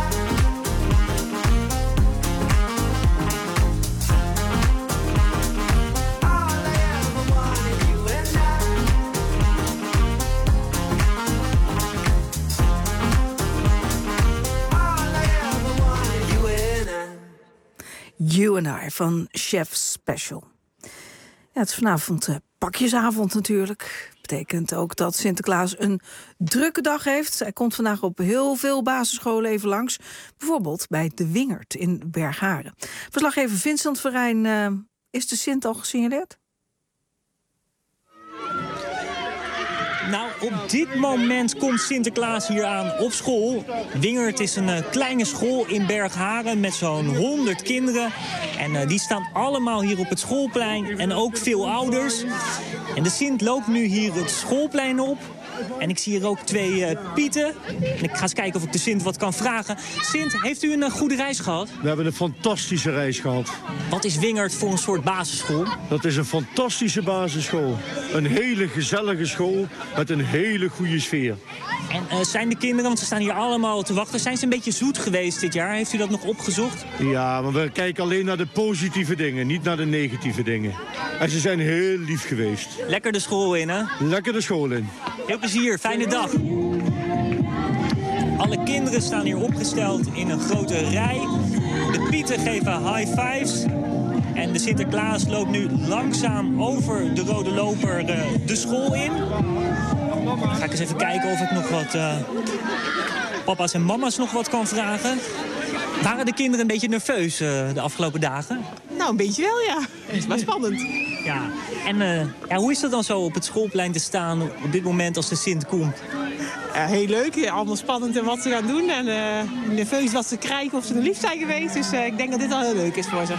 Speaker 24: All I ever wanted, you and I. All I ever wanted, you and I.
Speaker 3: You and I van Chef Special. Ja, het is vanavond pakjesavond natuurlijk. Betekent ook dat Sinterklaas een drukke dag heeft. Hij komt vandaag op heel veel basisscholen even langs. Bijvoorbeeld bij De Wingert in Bergharen. Verslaggever Vincent Verijn, is de Sint al gesignaleerd?
Speaker 1: Nou, op dit moment komt Sinterklaas hier aan op school. Wingert is een kleine school in Bergharen met zo'n 100 kinderen. En die staan allemaal hier op het schoolplein en ook veel ouders. En de Sint loopt nu hier het schoolplein op. En ik zie hier ook 2 Pieten. En ik ga eens kijken of ik de Sint wat kan vragen. Sint, heeft u een goede reis gehad?
Speaker 17: We hebben een fantastische reis gehad.
Speaker 1: Wat is Wingert voor een soort basisschool?
Speaker 17: Dat is een fantastische basisschool. Een hele gezellige school met een hele goede sfeer.
Speaker 1: En zijn de kinderen, want ze staan hier allemaal te wachten, zijn ze een beetje zoet geweest dit jaar? Heeft u dat nog opgezocht?
Speaker 17: Ja, maar we kijken alleen naar de positieve dingen, niet naar de negatieve dingen. En ze zijn heel lief geweest.
Speaker 1: Lekker de school in, hè?
Speaker 17: Lekker de school in.
Speaker 1: Heel plezier, fijne dag. Alle kinderen staan hier opgesteld in een grote rij. De Pieten geven high fives. En de Sinterklaas loopt nu langzaam over de rode loper de school in. Dan ga ik eens even kijken of ik nog wat papa's en mama's nog wat kan vragen. Waren de kinderen een beetje nerveus de afgelopen dagen?
Speaker 18: Nou, een beetje wel, ja. Het is maar spannend.
Speaker 1: Ja. En hoe is dat dan zo op het schoolplein te staan op dit moment als de Sint komt?
Speaker 18: Heel leuk, allemaal spannend en wat ze gaan doen. En nerveus wat ze krijgen, of ze lief zijn geweest. Dus ik denk dat dit al heel leuk is voor ze.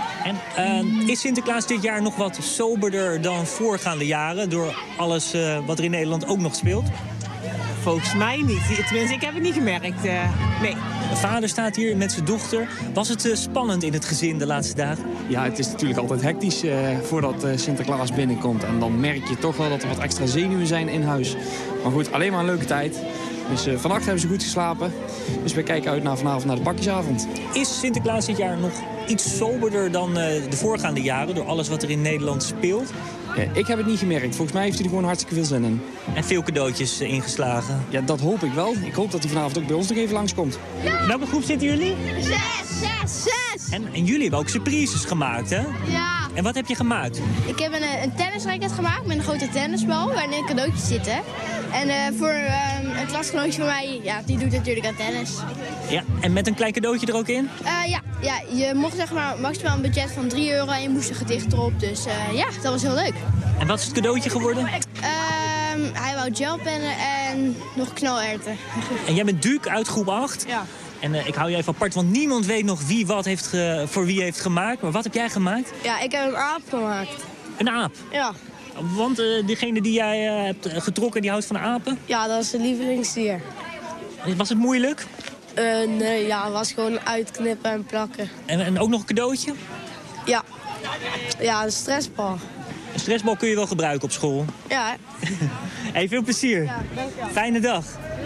Speaker 1: En is Sinterklaas dit jaar nog wat soberder dan voorgaande jaren... door alles wat er in Nederland ook nog speelt?
Speaker 18: Volgens mij niet. Tenminste, ik heb het niet gemerkt. Nee.
Speaker 1: De vader staat hier met zijn dochter. Was het spannend in het gezin de laatste dagen?
Speaker 20: Ja, het is natuurlijk altijd hectisch voordat Sinterklaas binnenkomt. En dan merk je toch wel dat er wat extra zenuwen zijn in huis. Maar goed, alleen maar een leuke tijd. Dus vannacht hebben ze goed geslapen. Dus we kijken uit naar vanavond naar de pakjesavond.
Speaker 1: Is Sinterklaas dit jaar nog iets soberder dan de voorgaande jaren... door alles wat er in Nederland speelt?
Speaker 20: Ik heb het niet gemerkt. Volgens mij heeft hij er gewoon hartstikke veel zin in.
Speaker 1: En veel cadeautjes ingeslagen?
Speaker 20: Ja, dat hoop ik wel. Ik hoop dat hij vanavond ook bij ons nog even langskomt.
Speaker 1: Ja. In welke groep zitten jullie?
Speaker 25: 6.
Speaker 1: En jullie hebben ook surprises gemaakt, hè?
Speaker 25: Ja.
Speaker 1: En wat heb je gemaakt?
Speaker 25: Ik heb een tennisracket gemaakt met een grote tennisbal waarin cadeautjes zitten. En voor een klasgenootje van mij, ja, die doet natuurlijk aan tennis.
Speaker 1: Ja, en met een klein cadeautje er ook in?
Speaker 25: Ja, je mocht zeg maar maximaal een budget van €3 en je moest een gedicht erop. Dus ja, dat was heel leuk.
Speaker 1: En wat is het cadeautje geworden?
Speaker 25: Hij wou gelpennen en nog knalerwten.
Speaker 1: En jij bent Duke uit groep 8?
Speaker 25: Ja.
Speaker 1: En ik hou je even apart, want niemand weet nog wie wat voor wie heeft gemaakt. Maar wat heb jij gemaakt?
Speaker 25: Ja, ik heb een aap gemaakt.
Speaker 1: Een aap?
Speaker 25: Ja.
Speaker 1: Want degene die jij hebt getrokken, die houdt van apen?
Speaker 25: Ja, dat is zijn lievelingsdier.
Speaker 1: Was het moeilijk?
Speaker 25: Nee, ja, het was gewoon uitknippen en plakken.
Speaker 1: En ook nog een cadeautje?
Speaker 25: Ja. Ja, een stressbal.
Speaker 1: Een stressbal kun je wel gebruiken op school?
Speaker 25: Ja.
Speaker 1: Hey, veel plezier.
Speaker 25: Ja, dankjewel.
Speaker 1: Fijne dag.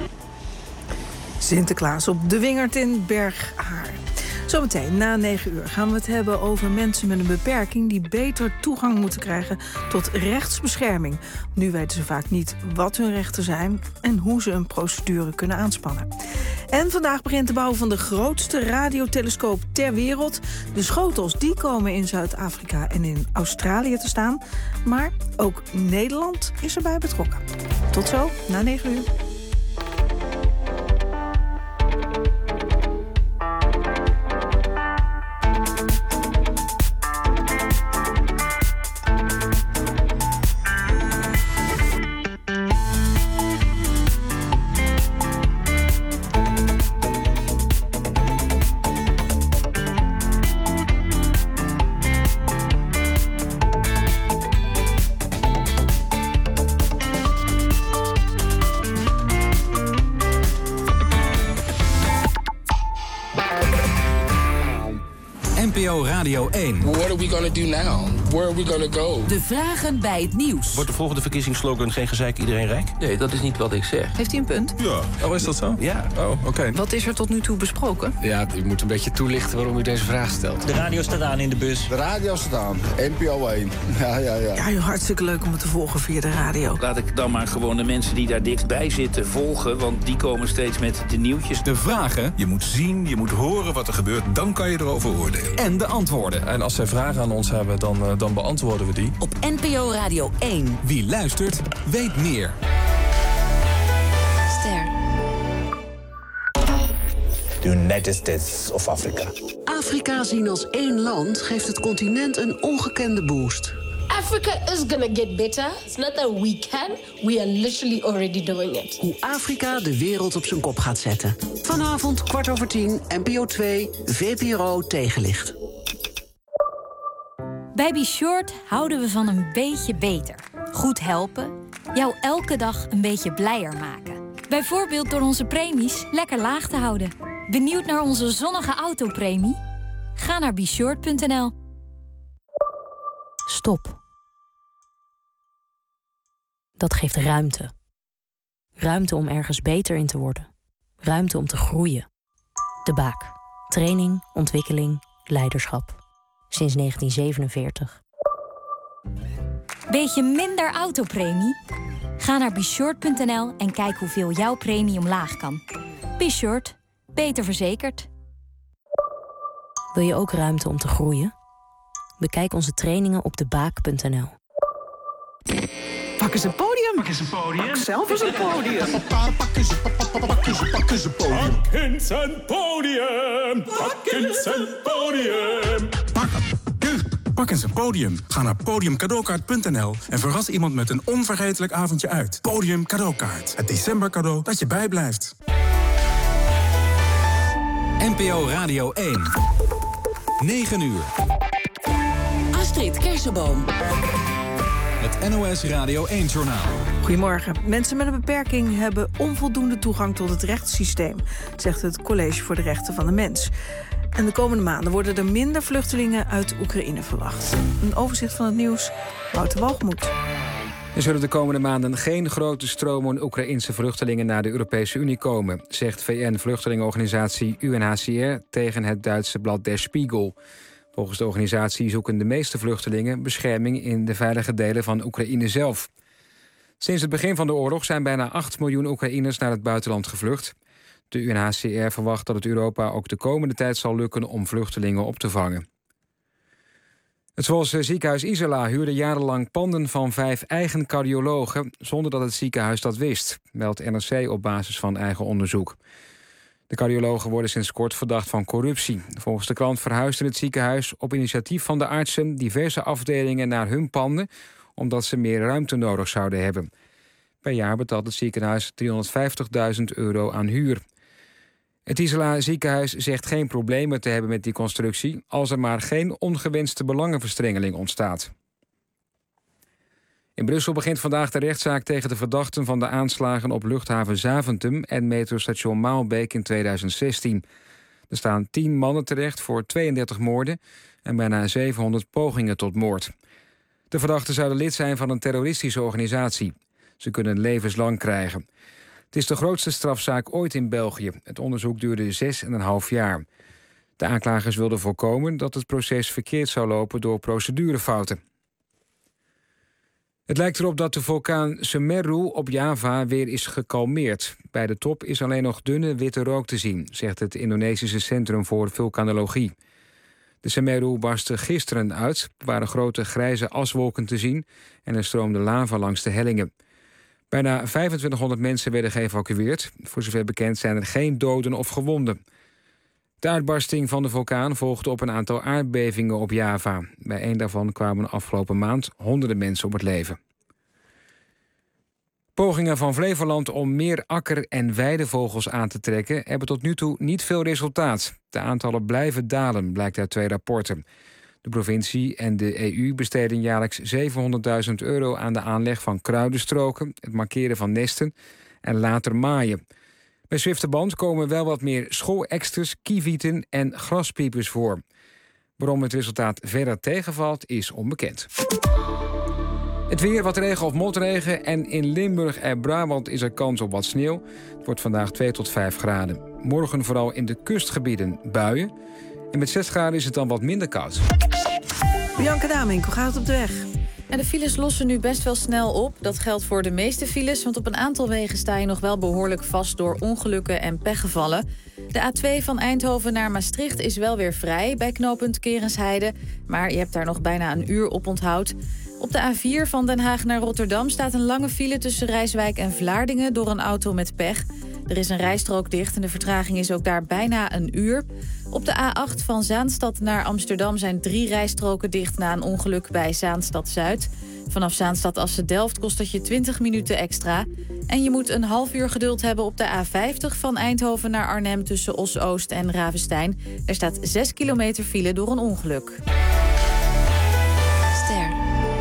Speaker 3: Sinterklaas op De Wingert in Bergharen. Zometeen na 9 uur gaan we het hebben over mensen met een beperking... die beter toegang moeten krijgen tot rechtsbescherming. Nu weten ze vaak niet wat hun rechten zijn... en hoe ze een procedure kunnen aanspannen. En vandaag begint de bouw van de grootste radiotelescoop ter wereld. De schotels die komen in Zuid-Afrika en in Australië te staan. Maar ook Nederland is erbij betrokken. Tot zo, na 9 uur.
Speaker 5: NPO Radio 1.
Speaker 6: What are we gonna do now? Where are we gonna go?
Speaker 7: De vragen bij het nieuws.
Speaker 19: Wordt de volgende verkiezingsslogan geen gezeik, iedereen rijk?
Speaker 6: Nee, dat is niet wat ik zeg.
Speaker 7: Heeft hij een punt?
Speaker 19: Ja.
Speaker 5: Oh, is dat zo?
Speaker 19: Ja.
Speaker 5: Oh, oké.
Speaker 7: Wat is er tot nu toe besproken?
Speaker 22: Ja, u moet een beetje toelichten waarom u deze vraag stelt.
Speaker 1: De radio staat aan in de bus.
Speaker 11: De radio staat aan. NPO 1. Ja.
Speaker 3: Ja, hartstikke leuk om het te volgen via de radio.
Speaker 6: Laat ik dan maar gewoon de mensen die daar dichtbij zitten volgen, want die komen steeds met de nieuwtjes.
Speaker 5: De vragen, je moet zien, je moet horen wat er gebeurt, dan kan je erover oordelen. En de antwoorden. En als zij vragen aan ons hebben, dan beantwoorden we die.
Speaker 7: Op NPO Radio 1.
Speaker 5: Wie luistert, weet meer.
Speaker 7: Ster.
Speaker 26: The United States of Africa.
Speaker 27: Afrika zien als één land geeft het continent een ongekende boost.
Speaker 28: Africa is gonna get better. It's not that we can. We are literally already doing it.
Speaker 27: Hoe Afrika de wereld op zijn kop gaat zetten. Vanavond 10:15, NPO 2, VPRO Tegenlicht.
Speaker 29: Bij Be Short houden we van een beetje beter. Goed helpen, jou elke dag een beetje blijer maken. Bijvoorbeeld door onze premies lekker laag te houden. Benieuwd naar onze zonnige autopremie? Ga naar beshort.nl.
Speaker 30: Stop. Dat geeft ruimte. Ruimte om ergens beter in te worden. Ruimte om te groeien. De Baak. Training, ontwikkeling, leiderschap. Sinds 1947.
Speaker 29: Beetje minder autopremie? Ga naar beshort.nl en kijk hoeveel jouw premie omlaag kan. Be Short. Beter verzekerd.
Speaker 30: Wil je ook ruimte om te groeien? Bekijk onze trainingen op debaak.nl.
Speaker 7: Pak eens een podium. Pak eens een podium. Pak zelf eens een podium.
Speaker 5: Pak eens een podium. Pak eens een podium. Pak eens een podium. Pak eens een podium. Ga naar podiumcadeaukaart.nl en verras iemand met een onvergetelijk avondje uit. Podium Cadeaukaart. Het decembercadeau dat je bijblijft. NPO Radio 1. 9 uur.
Speaker 7: Astrid Kersenboom.
Speaker 5: Het NOS Radio 1-journaal.
Speaker 3: Goedemorgen. Mensen met een beperking hebben onvoldoende toegang tot het rechtssysteem, zegt het College voor de Rechten van de Mens. En de komende maanden worden er minder vluchtelingen uit Oekraïne verwacht. Een overzicht van het nieuws, Wouter Walgemoed.
Speaker 4: Er zullen de komende maanden geen grote stromen Oekraïnse vluchtelingen naar de Europese Unie komen, zegt VN-vluchtelingenorganisatie UNHCR tegen het Duitse blad Der Spiegel. Volgens de organisatie zoeken de meeste vluchtelingen bescherming in de veilige delen van Oekraïne zelf. Sinds het begin van de oorlog zijn bijna 8 miljoen Oekraïners naar het buitenland gevlucht. De UNHCR verwacht dat het Europa ook de komende tijd zal lukken om vluchtelingen op te vangen. Het Zwolse ziekenhuis Isola huurde jarenlang panden van 5 eigen cardiologen zonder dat het ziekenhuis dat wist, meldt NRC op basis van eigen onderzoek. De cardiologen worden sinds kort verdacht van corruptie. Volgens de krant verhuisde het ziekenhuis op initiatief van de artsen diverse afdelingen naar hun panden, omdat ze meer ruimte nodig zouden hebben. Per jaar betaalt het ziekenhuis €350.000 aan huur. Het Isola ziekenhuis zegt geen problemen te hebben met die constructie, als er maar geen ongewenste belangenverstrengeling ontstaat. In Brussel begint vandaag de rechtszaak tegen de verdachten van de aanslagen op luchthaven Zaventem en metrostation Maalbeek in 2016. Er staan 10 mannen terecht voor 32 moorden en bijna 700 pogingen tot moord. De verdachten zouden lid zijn van een terroristische organisatie. Ze kunnen levenslang krijgen. Het is de grootste strafzaak ooit in België. Het onderzoek duurde 6,5 jaar. De aanklagers wilden voorkomen dat het proces verkeerd zou lopen door procedurefouten. Het lijkt erop dat de vulkaan Semeru op Java weer is gekalmeerd. Bij de top is alleen nog dunne witte rook te zien, zegt het Indonesische Centrum voor Vulkanologie. De Semeru barstte gisteren uit. Er waren grote grijze aswolken te zien en er stroomde lava langs de hellingen. Bijna 2500 mensen werden geëvacueerd. Voor zover bekend zijn er geen doden of gewonden. De uitbarsting van de vulkaan volgde op een aantal aardbevingen op Java. Bij één daarvan kwamen afgelopen maand honderden mensen om het leven. Pogingen van Flevoland om meer akker- en weidevogels aan te trekken hebben tot nu toe niet veel resultaat. De aantallen blijven dalen, blijkt uit 2 rapporten. De provincie en de EU besteden jaarlijks €700.000 aan de aanleg van kruidenstroken, het markeren van nesten en later maaien. Bij Zwifterband komen wel wat meer schooleksters, kievieten en graspiepers voor. Waarom het resultaat verder tegenvalt, is onbekend. Het weer, wat regen of motregen. En in Limburg en Brabant is er kans op wat sneeuw. Het wordt vandaag 2 tot 5 graden. Morgen vooral in de kustgebieden buien. En met 6 graden is het dan wat minder koud.
Speaker 3: Bianca Damink, hoe gaat het op de weg?
Speaker 21: En de files lossen nu best wel snel op. Dat geldt voor de meeste files, want op een aantal wegen sta je nog wel behoorlijk vast door ongelukken en pechgevallen. De A2 van Eindhoven naar Maastricht is wel weer vrij bij knooppunt Kerensheide. Maar je hebt daar nog bijna een uur op onthoud. Op de A4 van Den Haag naar Rotterdam staat een lange file tussen Rijswijk en Vlaardingen door een auto met pech. Er is een rijstrook dicht en de vertraging is ook daar bijna een uur. Op de A8 van Zaanstad naar Amsterdam zijn 3 rijstroken dicht na een ongeluk bij Zaanstad-Zuid. Vanaf Zaanstad-Assen-Delft kost dat je 20 minuten extra. En je moet een half uur geduld hebben op de A50 van Eindhoven naar Arnhem tussen Os-Oost en Ravenstein. Er staat 6 kilometer file door een ongeluk. Ster.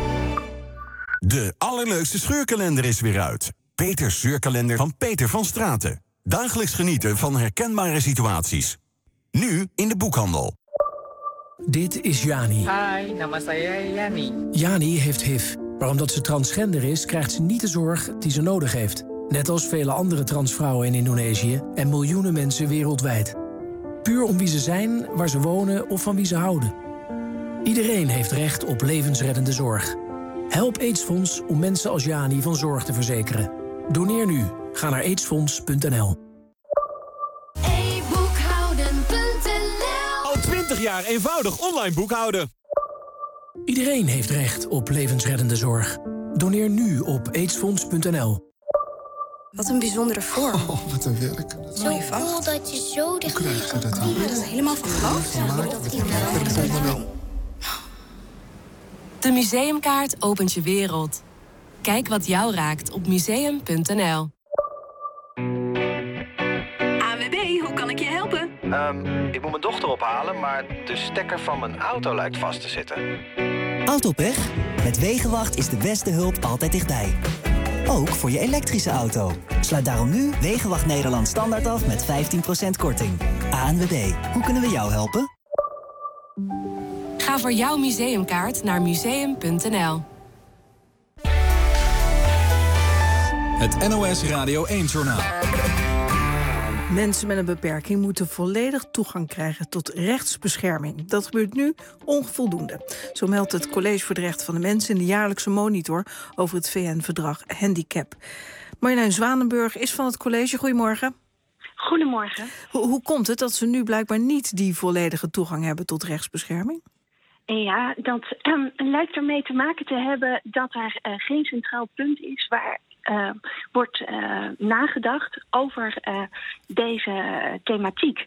Speaker 2: De allerleukste scheurkalender is weer uit. Peters Scheurkalender van Peter van Straten. Dagelijks genieten van herkenbare situaties. Nu in de boekhandel.
Speaker 8: Dit is Jani.
Speaker 9: Hi, nama saya Yani.
Speaker 8: Jani heeft HIV. Maar omdat ze transgender is, krijgt ze niet de zorg die ze nodig heeft. Net als vele andere transvrouwen in Indonesië en miljoenen mensen wereldwijd. Puur om wie ze zijn, waar ze wonen of van wie ze houden. Iedereen heeft recht op levensreddende zorg. Help AIDS-fonds om mensen als Jani van zorg te verzekeren. Doneer nu. Ga naar aidsfonds.nl.
Speaker 10: Al 20 jaar eenvoudig online boekhouden.
Speaker 8: Iedereen heeft recht op levensreddende zorg. Doneer nu op aidsfonds.nl.
Speaker 12: Wat een bijzondere vorm.
Speaker 13: Oh, wat een werk.
Speaker 12: Zo cool dat je zo dichtbij
Speaker 13: krijg je dat
Speaker 12: kan komen. Helemaal van glas.
Speaker 14: De museumkaart opent je wereld. Kijk wat jou raakt op museum.nl.
Speaker 15: ANWB, hoe kan ik je helpen?
Speaker 19: Ik moet mijn dochter ophalen, maar de stekker van mijn auto lijkt vast te zitten.
Speaker 16: Autopech? Met Wegenwacht is de beste hulp altijd dichtbij. Ook voor je elektrische auto. Sluit daarom nu Wegenwacht Nederland standaard af met 15% korting. ANWB, hoe kunnen we jou helpen?
Speaker 14: Ga voor jouw museumkaart naar museum.nl.
Speaker 23: Het NOS Radio 1-journaal.
Speaker 3: Mensen met een beperking moeten volledig toegang krijgen tot rechtsbescherming. Dat gebeurt nu onvoldoende. Zo meldt het College voor de Rechten van de Mens in de jaarlijkse monitor over het VN-verdrag Handicap. Marjolein Zwanenburg is van het college. Goedemorgen.
Speaker 31: Goedemorgen.
Speaker 3: Hoe komt het dat ze nu blijkbaar niet die volledige toegang hebben tot rechtsbescherming?
Speaker 31: Ja, dat lijkt ermee te maken te hebben dat er geen centraal punt is waar wordt nagedacht over deze thematiek.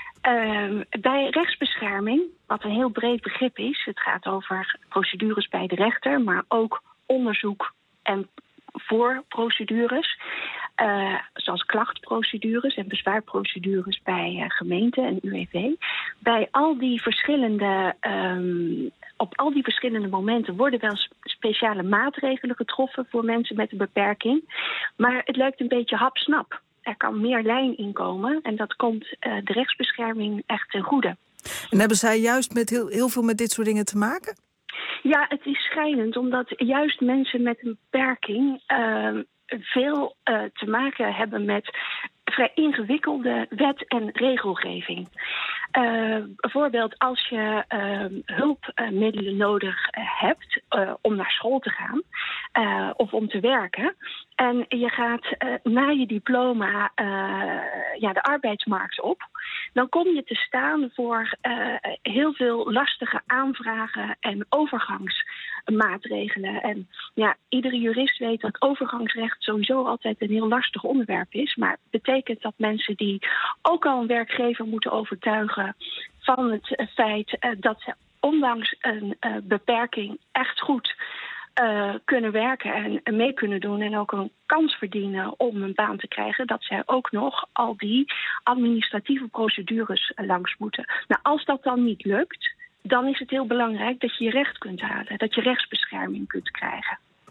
Speaker 31: Bij rechtsbescherming, wat een heel breed begrip is, het gaat over procedures bij de rechter, maar ook onderzoek en voorprocedures, zoals klachtprocedures en bezwaarprocedures bij gemeenten en UWV. Bij al die verschillende, op al die verschillende momenten worden wel speciale maatregelen getroffen voor mensen met een beperking. Maar het lijkt een beetje hapsnap. Er kan meer lijn in komen en dat komt de rechtsbescherming echt ten goede.
Speaker 3: En hebben zij juist met heel veel met dit soort dingen te maken?
Speaker 31: Ja, het is schrijnend, omdat juist mensen met een beperking veel te maken hebben met vrij ingewikkelde wet- en regelgeving. Bijvoorbeeld als je hulpmiddelen nodig hebt om naar school te gaan of om te werken. En je gaat na je diploma de arbeidsmarkt op. Dan kom je te staan voor heel veel lastige aanvragen en overgangsmaatregelen. En ja, iedere jurist weet dat overgangsrecht sowieso altijd een heel lastig onderwerp is. Maar het betekent dat mensen die ook al een werkgever moeten overtuigen van het feit dat ze ondanks een beperking echt goed kunnen werken en mee kunnen doen en ook een kans verdienen om een baan te krijgen, dat zij ook nog al die administratieve procedures langs moeten. Nou, als dat dan niet lukt, dan is het heel belangrijk dat je je recht kunt halen, dat je rechtsbescherming kunt krijgen.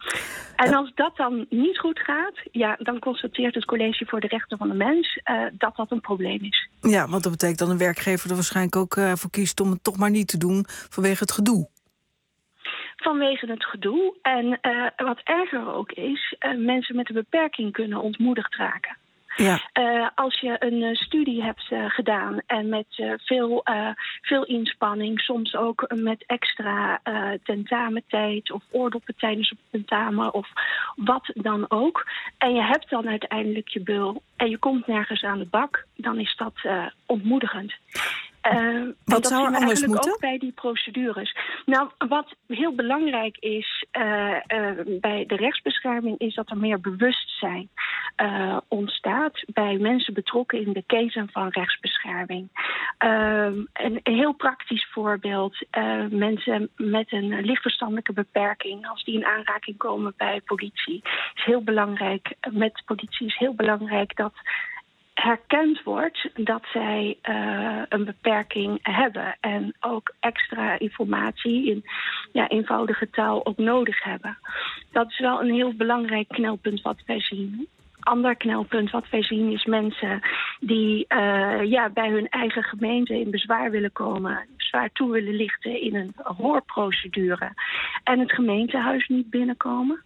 Speaker 31: En als dat dan niet goed gaat, dan constateert het College voor de Rechten van de Mens dat dat een probleem is.
Speaker 3: Ja, want dat betekent dat een werkgever er waarschijnlijk ook voor kiest om het toch maar niet te doen vanwege het gedoe.
Speaker 31: Vanwege het gedoe. En wat erger ook is, mensen met een beperking kunnen ontmoedigd raken.
Speaker 3: Ja.
Speaker 31: Als je een studie hebt gedaan en met veel inspanning, soms ook met extra tentamentijd of oordoppen tijdens het tentamen of wat dan ook. En je hebt dan uiteindelijk je bul en je komt nergens aan de bak, dan is dat ontmoedigend.
Speaker 3: Wat zou er anders moeten?
Speaker 31: Ook bij die procedures. Nou, wat heel belangrijk is bij de rechtsbescherming is dat er meer bewustzijn ontstaat bij mensen betrokken in de keten van rechtsbescherming. Een heel praktisch voorbeeld. Mensen met een lichtverstandelijke beperking, als die in aanraking komen bij politie, is heel belangrijk. Met politie is heel belangrijk dat herkend wordt dat zij een beperking hebben en ook extra informatie in eenvoudige taal ook nodig hebben. Dat is wel een heel belangrijk knelpunt wat wij zien. Ander knelpunt wat wij zien is mensen die bij hun eigen gemeente in bezwaar willen komen, bezwaar toe willen lichten in een hoorprocedure en het gemeentehuis niet binnenkomen.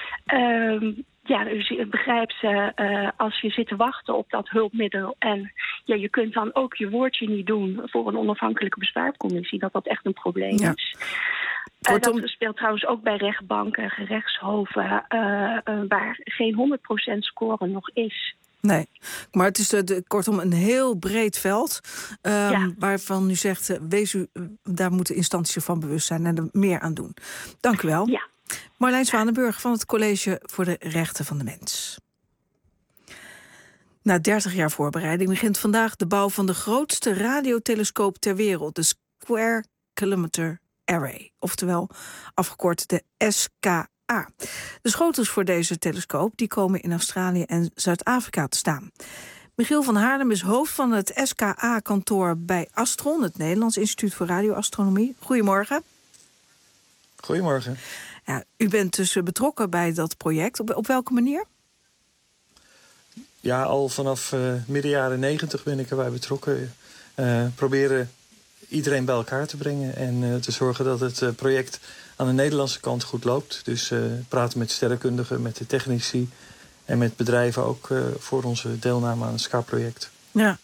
Speaker 31: Dus je begrijpt als je zit te wachten op dat hulpmiddel en je kunt dan ook je woordje niet doen voor een onafhankelijke bezwaarcommissie, dat echt een probleem is. Dat speelt trouwens ook bij rechtbanken, gerechtshoven, waar geen 100% score nog is.
Speaker 3: Nee, maar het is kortom een heel breed veld waarvan u zegt, daar moeten instanties van bewust zijn en er meer aan doen. Dank u wel.
Speaker 31: Ja.
Speaker 3: Marlijn Zwanenburg van het College voor de Rechten van de Mens. Na 30 jaar voorbereiding begint vandaag de bouw van de grootste radiotelescoop ter wereld, de Square Kilometer Array, oftewel afgekort de SKA. De schotels voor deze telescoop die komen in Australië en Zuid-Afrika te staan. Michiel van Haarlem is hoofd van het SKA-kantoor bij Astron, het Nederlands Instituut voor Radioastronomie. Goedemorgen.
Speaker 1: Goedemorgen.
Speaker 3: Ja, u bent dus betrokken bij dat project. Op welke manier?
Speaker 1: Ja, al vanaf midden jaren 90 ben ik erbij betrokken. Proberen iedereen bij elkaar te brengen en te zorgen dat het project aan de Nederlandse kant goed loopt. Dus praten met sterrenkundigen, met de technici en met bedrijven ook voor onze deelname aan het SKA-project.
Speaker 3: Ja,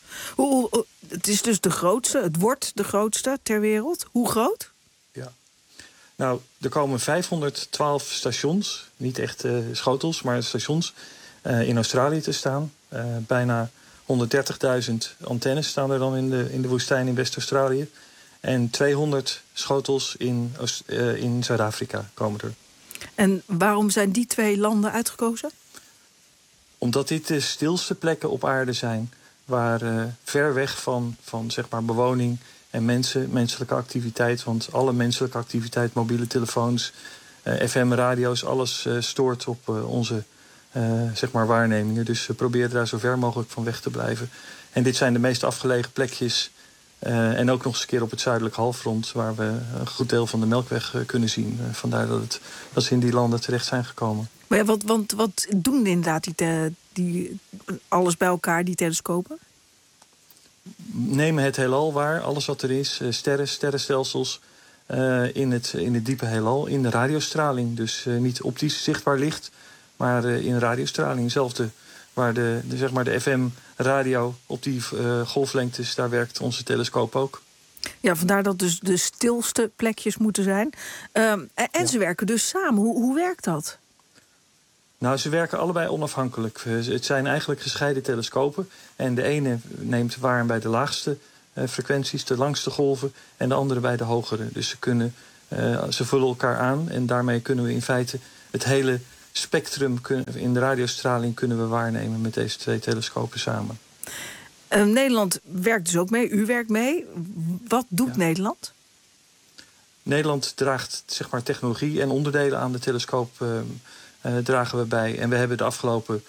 Speaker 3: het is dus de grootste, het wordt de grootste ter wereld. Hoe groot?
Speaker 1: Ja. Nou, er komen 512 stations, niet echt schotels, maar stations in Australië te staan. Bijna 130.000 antennes staan er dan in de woestijn in West-Australië. En 200 schotels in Zuid-Afrika komen er. En
Speaker 3: waarom zijn die twee landen uitgekozen?
Speaker 1: Omdat dit de stilste plekken op aarde zijn, waar ver weg van zeg maar bewoning en menselijke activiteit, want alle menselijke activiteit, mobiele telefoons, FM-radio's, alles stoort op onze zeg maar waarnemingen. Dus we proberen daar zo ver mogelijk van weg te blijven. En dit zijn de meest afgelegen plekjes. En ook nog eens een keer op het zuidelijk halfrond, waar we een goed deel van de Melkweg kunnen zien. Vandaar dat ze in die landen terecht zijn gekomen.
Speaker 3: Maar ja, wat doen inderdaad die alles bij elkaar, die telescopen?
Speaker 1: Nemen het heelal waar, alles wat er is, sterrenstelsels in het diepe heelal, in de radiostraling. Dus niet optisch zichtbaar licht, maar in radiostraling. Hetzelfde waar de FM-radio op die golflengtes, daar werkt onze telescoop ook. Ja,
Speaker 3: vandaar dat dus de stilste plekjes moeten zijn. Ze werken dus samen. Hoe werkt dat?
Speaker 1: Nou, ze werken allebei onafhankelijk. Het zijn eigenlijk gescheiden telescopen. En de ene neemt waar bij de laagste frequenties, de langste golven, en de andere bij de hogere. Dus ze vullen elkaar aan en daarmee kunnen we in feite het hele spectrum in de radiostraling kunnen we waarnemen met deze twee telescopen samen.
Speaker 3: Nederland werkt dus ook mee, u werkt mee. Wat doet Nederland?
Speaker 1: Nederland draagt zeg maar technologie en onderdelen aan de telescoop dragen we bij. En we hebben de afgelopen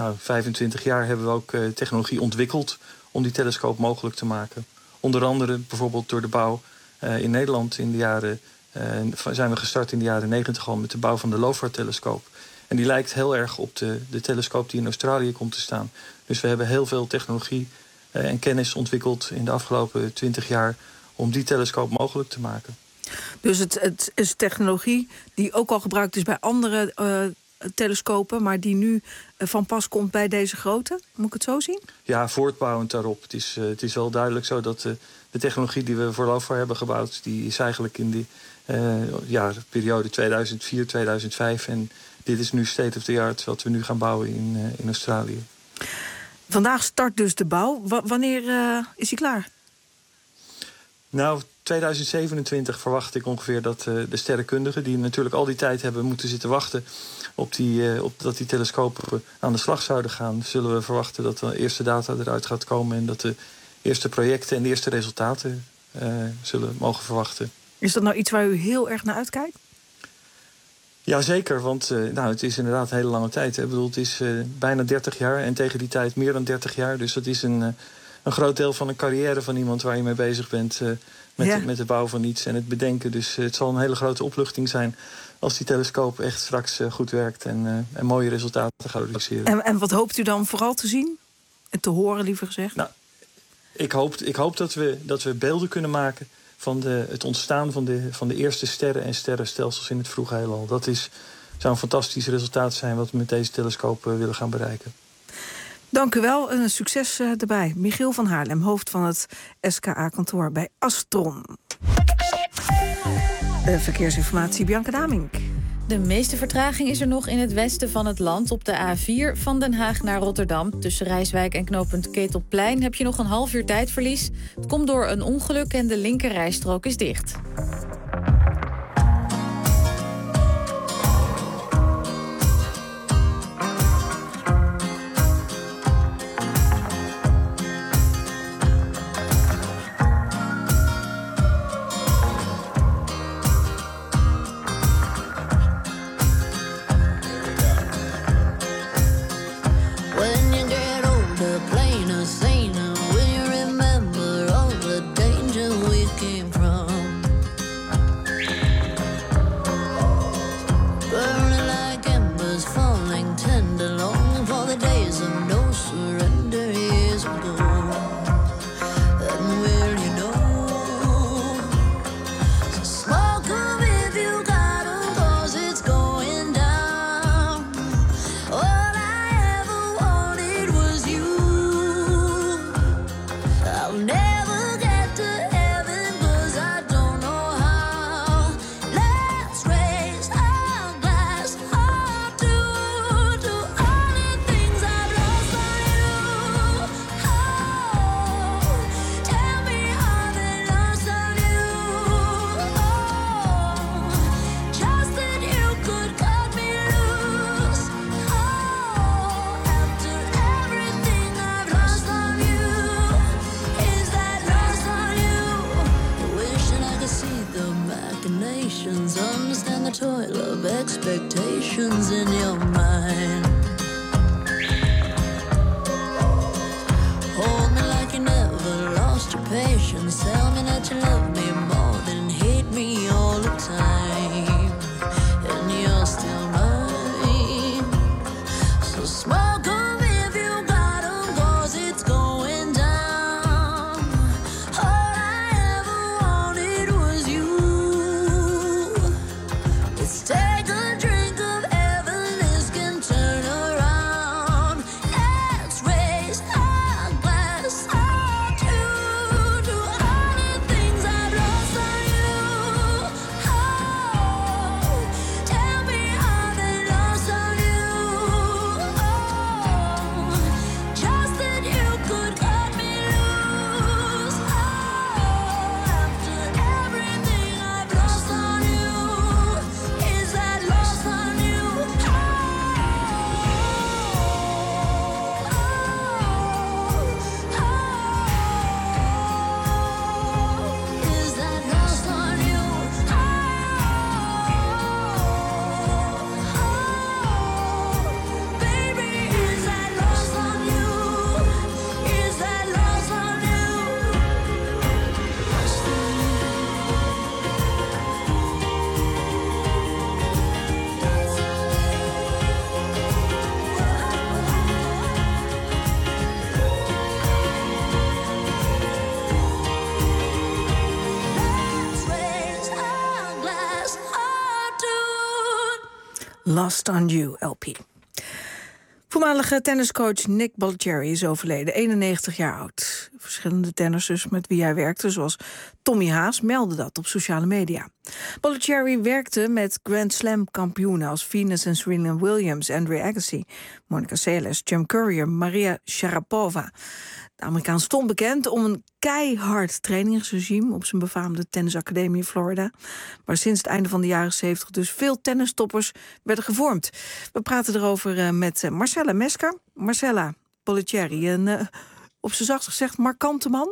Speaker 1: 25 jaar hebben we ook technologie ontwikkeld om die telescoop mogelijk te maken. Onder andere bijvoorbeeld door de bouw in Nederland in de jaren zijn we gestart in de jaren 90 al met de bouw van de LOFAR-telescoop. En die lijkt heel erg op de telescoop die in Australië komt te staan. Dus we hebben heel veel technologie en kennis ontwikkeld in de afgelopen 20 jaar om die telescoop mogelijk te maken.
Speaker 3: Dus het is technologie die ook al gebruikt is bij andere telescopen, maar die nu van pas komt bij deze grootte? Moet ik het zo zien? Ja, voortbouwend daarop. Het is wel duidelijk zo dat de technologie die we voor LOFAR hebben gebouwd, die is eigenlijk in de periode 2004-2005. En dit is nu state of the art wat we nu gaan bouwen in Australië. Vandaag start dus de bouw. Wanneer is hij klaar? Nou, 2027 verwacht ik ongeveer dat de sterrenkundigen, die natuurlijk al die tijd hebben moeten zitten wachten op dat die telescopen aan de slag zouden gaan, zullen we verwachten dat de eerste data eruit gaat komen en dat de eerste projecten en de eerste resultaten zullen mogen verwachten. Is dat nou iets waar u heel erg naar uitkijkt? Jazeker, want het is inderdaad een hele lange tijd. Hè. Ik bedoel, het is bijna 30 jaar en tegen die tijd meer dan 30 jaar. Dus dat is een groot deel van een carrière van iemand waar je mee bezig bent met de bouw van iets en het bedenken. Dus het zal een hele grote opluchting zijn als die telescoop echt straks goed werkt en mooie resultaten gaat produceren. En wat hoopt u dan vooral te zien? En te horen, liever gezegd? Nou, ik hoop dat we beelden kunnen maken van het ontstaan van de eerste sterren en sterrenstelsels in het vroege heelal. Dat zou een fantastisch resultaat zijn wat we met deze telescoop willen gaan bereiken. Dank u wel en succes erbij. Michiel van Haarlem, hoofd van het SKA-kantoor bij Astron. Verkeersinformatie, Bianca Damink.
Speaker 21: De meeste vertraging is er nog in het westen van het land. Op de A4 van Den Haag naar Rotterdam. Tussen Rijswijk en knooppunt Ketelplein heb je nog een half uur tijdverlies. Het komt door een ongeluk en de linkerrijstrook is dicht.
Speaker 6: Expectations in your mind. Hold me like you never lost your patience. Tell me that you love me more than hate me all the time. And you're still mine. So smoke 'em if you got 'em, 'cause it's going down. All I ever wanted was you. Let's take a drink of heaven, this can turn around.
Speaker 3: Lost on You, LP. Voormalige tenniscoach Nick Bollettieri is overleden, 91 jaar oud. Verschillende tennissers met wie hij werkte, zoals Tommy Haas, melden dat op sociale media. Bollettieri werkte met Grand Slam kampioenen als Venus en Serena Williams, Andre Agassi, Monica Seles, Jim Courier, Maria Sharapova. De Amerikaan stond bekend om een keihard trainingsregime op zijn befaamde tennisacademie in Florida, waar sinds het einde van de jaren 70 dus veel tennistoppers werden gevormd. We praten erover met Marcella Mesker. Marcella, Bollettieri, een op z'n zachtst gezegd markante man?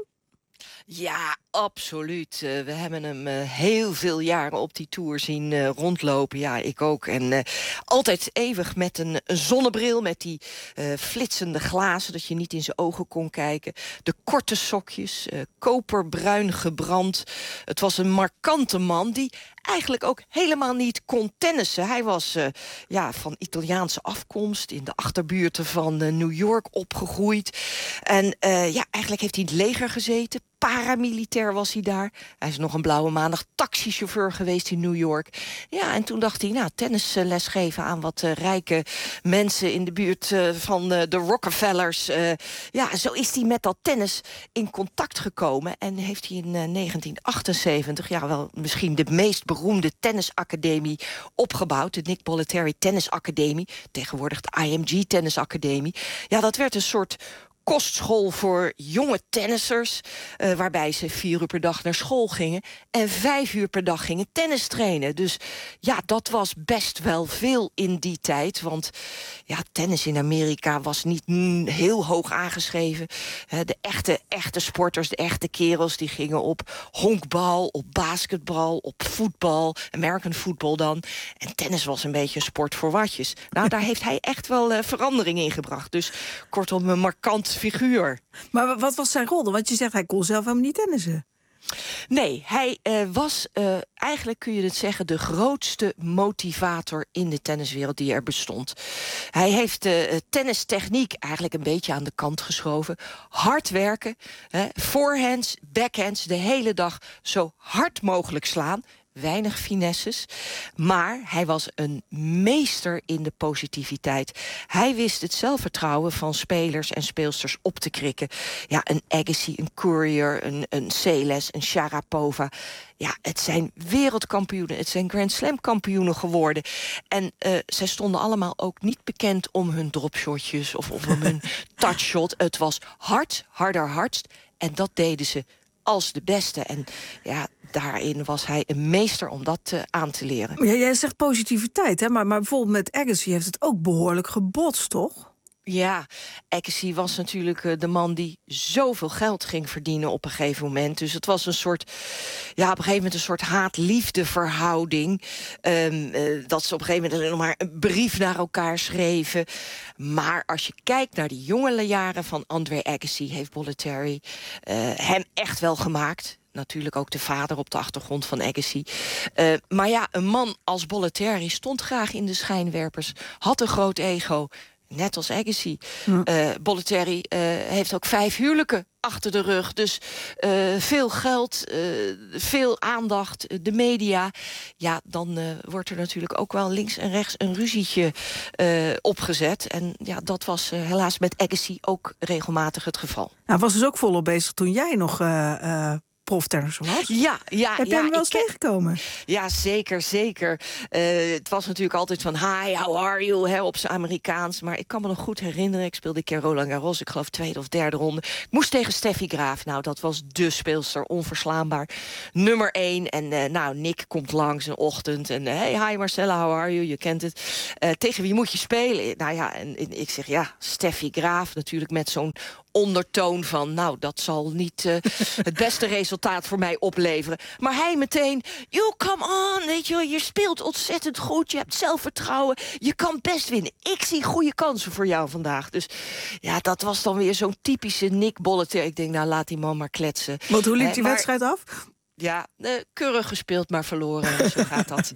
Speaker 11: Ja, absoluut. We hebben hem heel veel jaren op die tour zien rondlopen. Ja, ik ook. En altijd eeuwig met een zonnebril, met die flitsende glazen, dat je niet in zijn ogen kon kijken. De korte sokjes, koperbruin gebrand. Het was een markante man die eigenlijk ook helemaal niet kon tennissen. Hij was van Italiaanse afkomst, in de achterbuurten van New York opgegroeid. En eigenlijk heeft hij in het leger gezeten. Paramilitair was hij daar. Hij is nog een blauwe maandag taxichauffeur geweest in New York. Ja, en toen dacht hij, tennisles geven aan wat rijke mensen in de buurt van de Rockefellers. Zo is hij met dat tennis in contact gekomen. En heeft hij in 1978, wel misschien de meest beroemde tennisacademie opgebouwd. De Nick Bollettieri Tennisacademie. Tegenwoordig de IMG Tennisacademie. Ja, dat werd een soort kostschool voor jonge tennissers, waarbij ze 4 uur per dag naar school gingen en 5 uur per dag gingen tennis trainen. Dus ja, dat was best wel veel in die tijd, want tennis in Amerika was niet heel hoog aangeschreven. De echte sporters, de echte kerels, die gingen op honkbal, op basketbal, op voetbal, American football dan. En tennis was een beetje een sport voor watjes. Nou, daar heeft hij echt wel verandering in gebracht. Dus kortom, een markant figuur.
Speaker 3: Maar wat was zijn rol dan? Want je zegt, hij kon zelf helemaal niet tennissen.
Speaker 11: Nee, hij was eigenlijk, kun je het zeggen, de grootste motivator in de tenniswereld die er bestond. Hij heeft de tennistechniek eigenlijk een beetje aan de kant geschoven. Hard werken, forehands, backhands, de hele dag zo hard mogelijk slaan. Weinig finesses, maar hij was een meester in de positiviteit. Hij wist het zelfvertrouwen van spelers en speelsters op te krikken. Ja, een Agassi, een Courier, een Seles, een Sharapova. Ja, het zijn wereldkampioenen, het zijn Grand Slam kampioenen geworden. En zij stonden allemaal ook niet bekend om hun dropshotjes of om hun touchshot. Het was hard, harder, hardst. En dat deden ze als de beste. En ja, daarin was hij een meester om dat aan te leren.
Speaker 3: Ja, jij zegt positiviteit, hè? Maar bijvoorbeeld met Agassi heeft het ook behoorlijk gebotst, toch?
Speaker 11: Ja, Agassi was natuurlijk de man die zoveel geld ging verdienen op een gegeven moment. Dus het was een soort, op een gegeven moment een soort haat-liefde verhouding. Dat ze op een gegeven moment alleen nog maar een brief naar elkaar schreven. Maar als je kijkt naar die jongere jaren van Andre Agassi, heeft Bollettieri hem echt wel gemaakt. Natuurlijk ook de vader op de achtergrond van Agassi. Maar ja, een man als Bollettieri stond graag in de schijnwerpers, had een groot ego. Net als Agassi. Bollettieri heeft ook 5 huwelijken achter de rug. Dus veel geld, veel aandacht, de media. Ja, dan wordt er natuurlijk ook wel links en rechts een ruzietje opgezet. En ja, dat was helaas met Agassi ook regelmatig het geval.
Speaker 3: Hij was dus ook volop bezig toen jij nog proftennisser was?
Speaker 11: Ja.
Speaker 3: Heb jij hem wel eens tegengekomen?
Speaker 11: Ja, zeker. Het was natuurlijk altijd van hi, how are you, op zijn Amerikaans. Maar ik kan me nog goed herinneren, ik speelde een keer Roland Garros, ik geloof 2e of 3e ronde. Ik moest tegen Steffi Graaf. Nou, dat was de speelster, onverslaanbaar. Nummer 1. En Nick komt langs een ochtend. En hey, hi Marcella, how are you? Je kent het. Tegen wie moet je spelen? Nou ja, en ik zeg Steffi Graaf, natuurlijk met zo'n ondertoon van, dat zal niet het beste resultaat voor mij opleveren. Maar hij meteen, come on, weet je, je speelt ontzettend goed, je hebt zelfvertrouwen, je kan best winnen. Ik zie goede kansen voor jou vandaag. Dus ja, dat was dan weer zo'n typische Nick Bollettieri. Ik denk, laat die man maar kletsen.
Speaker 3: Want hoe liep die wedstrijd af?
Speaker 11: Ja, keurig gespeeld, maar verloren. Zo gaat dat.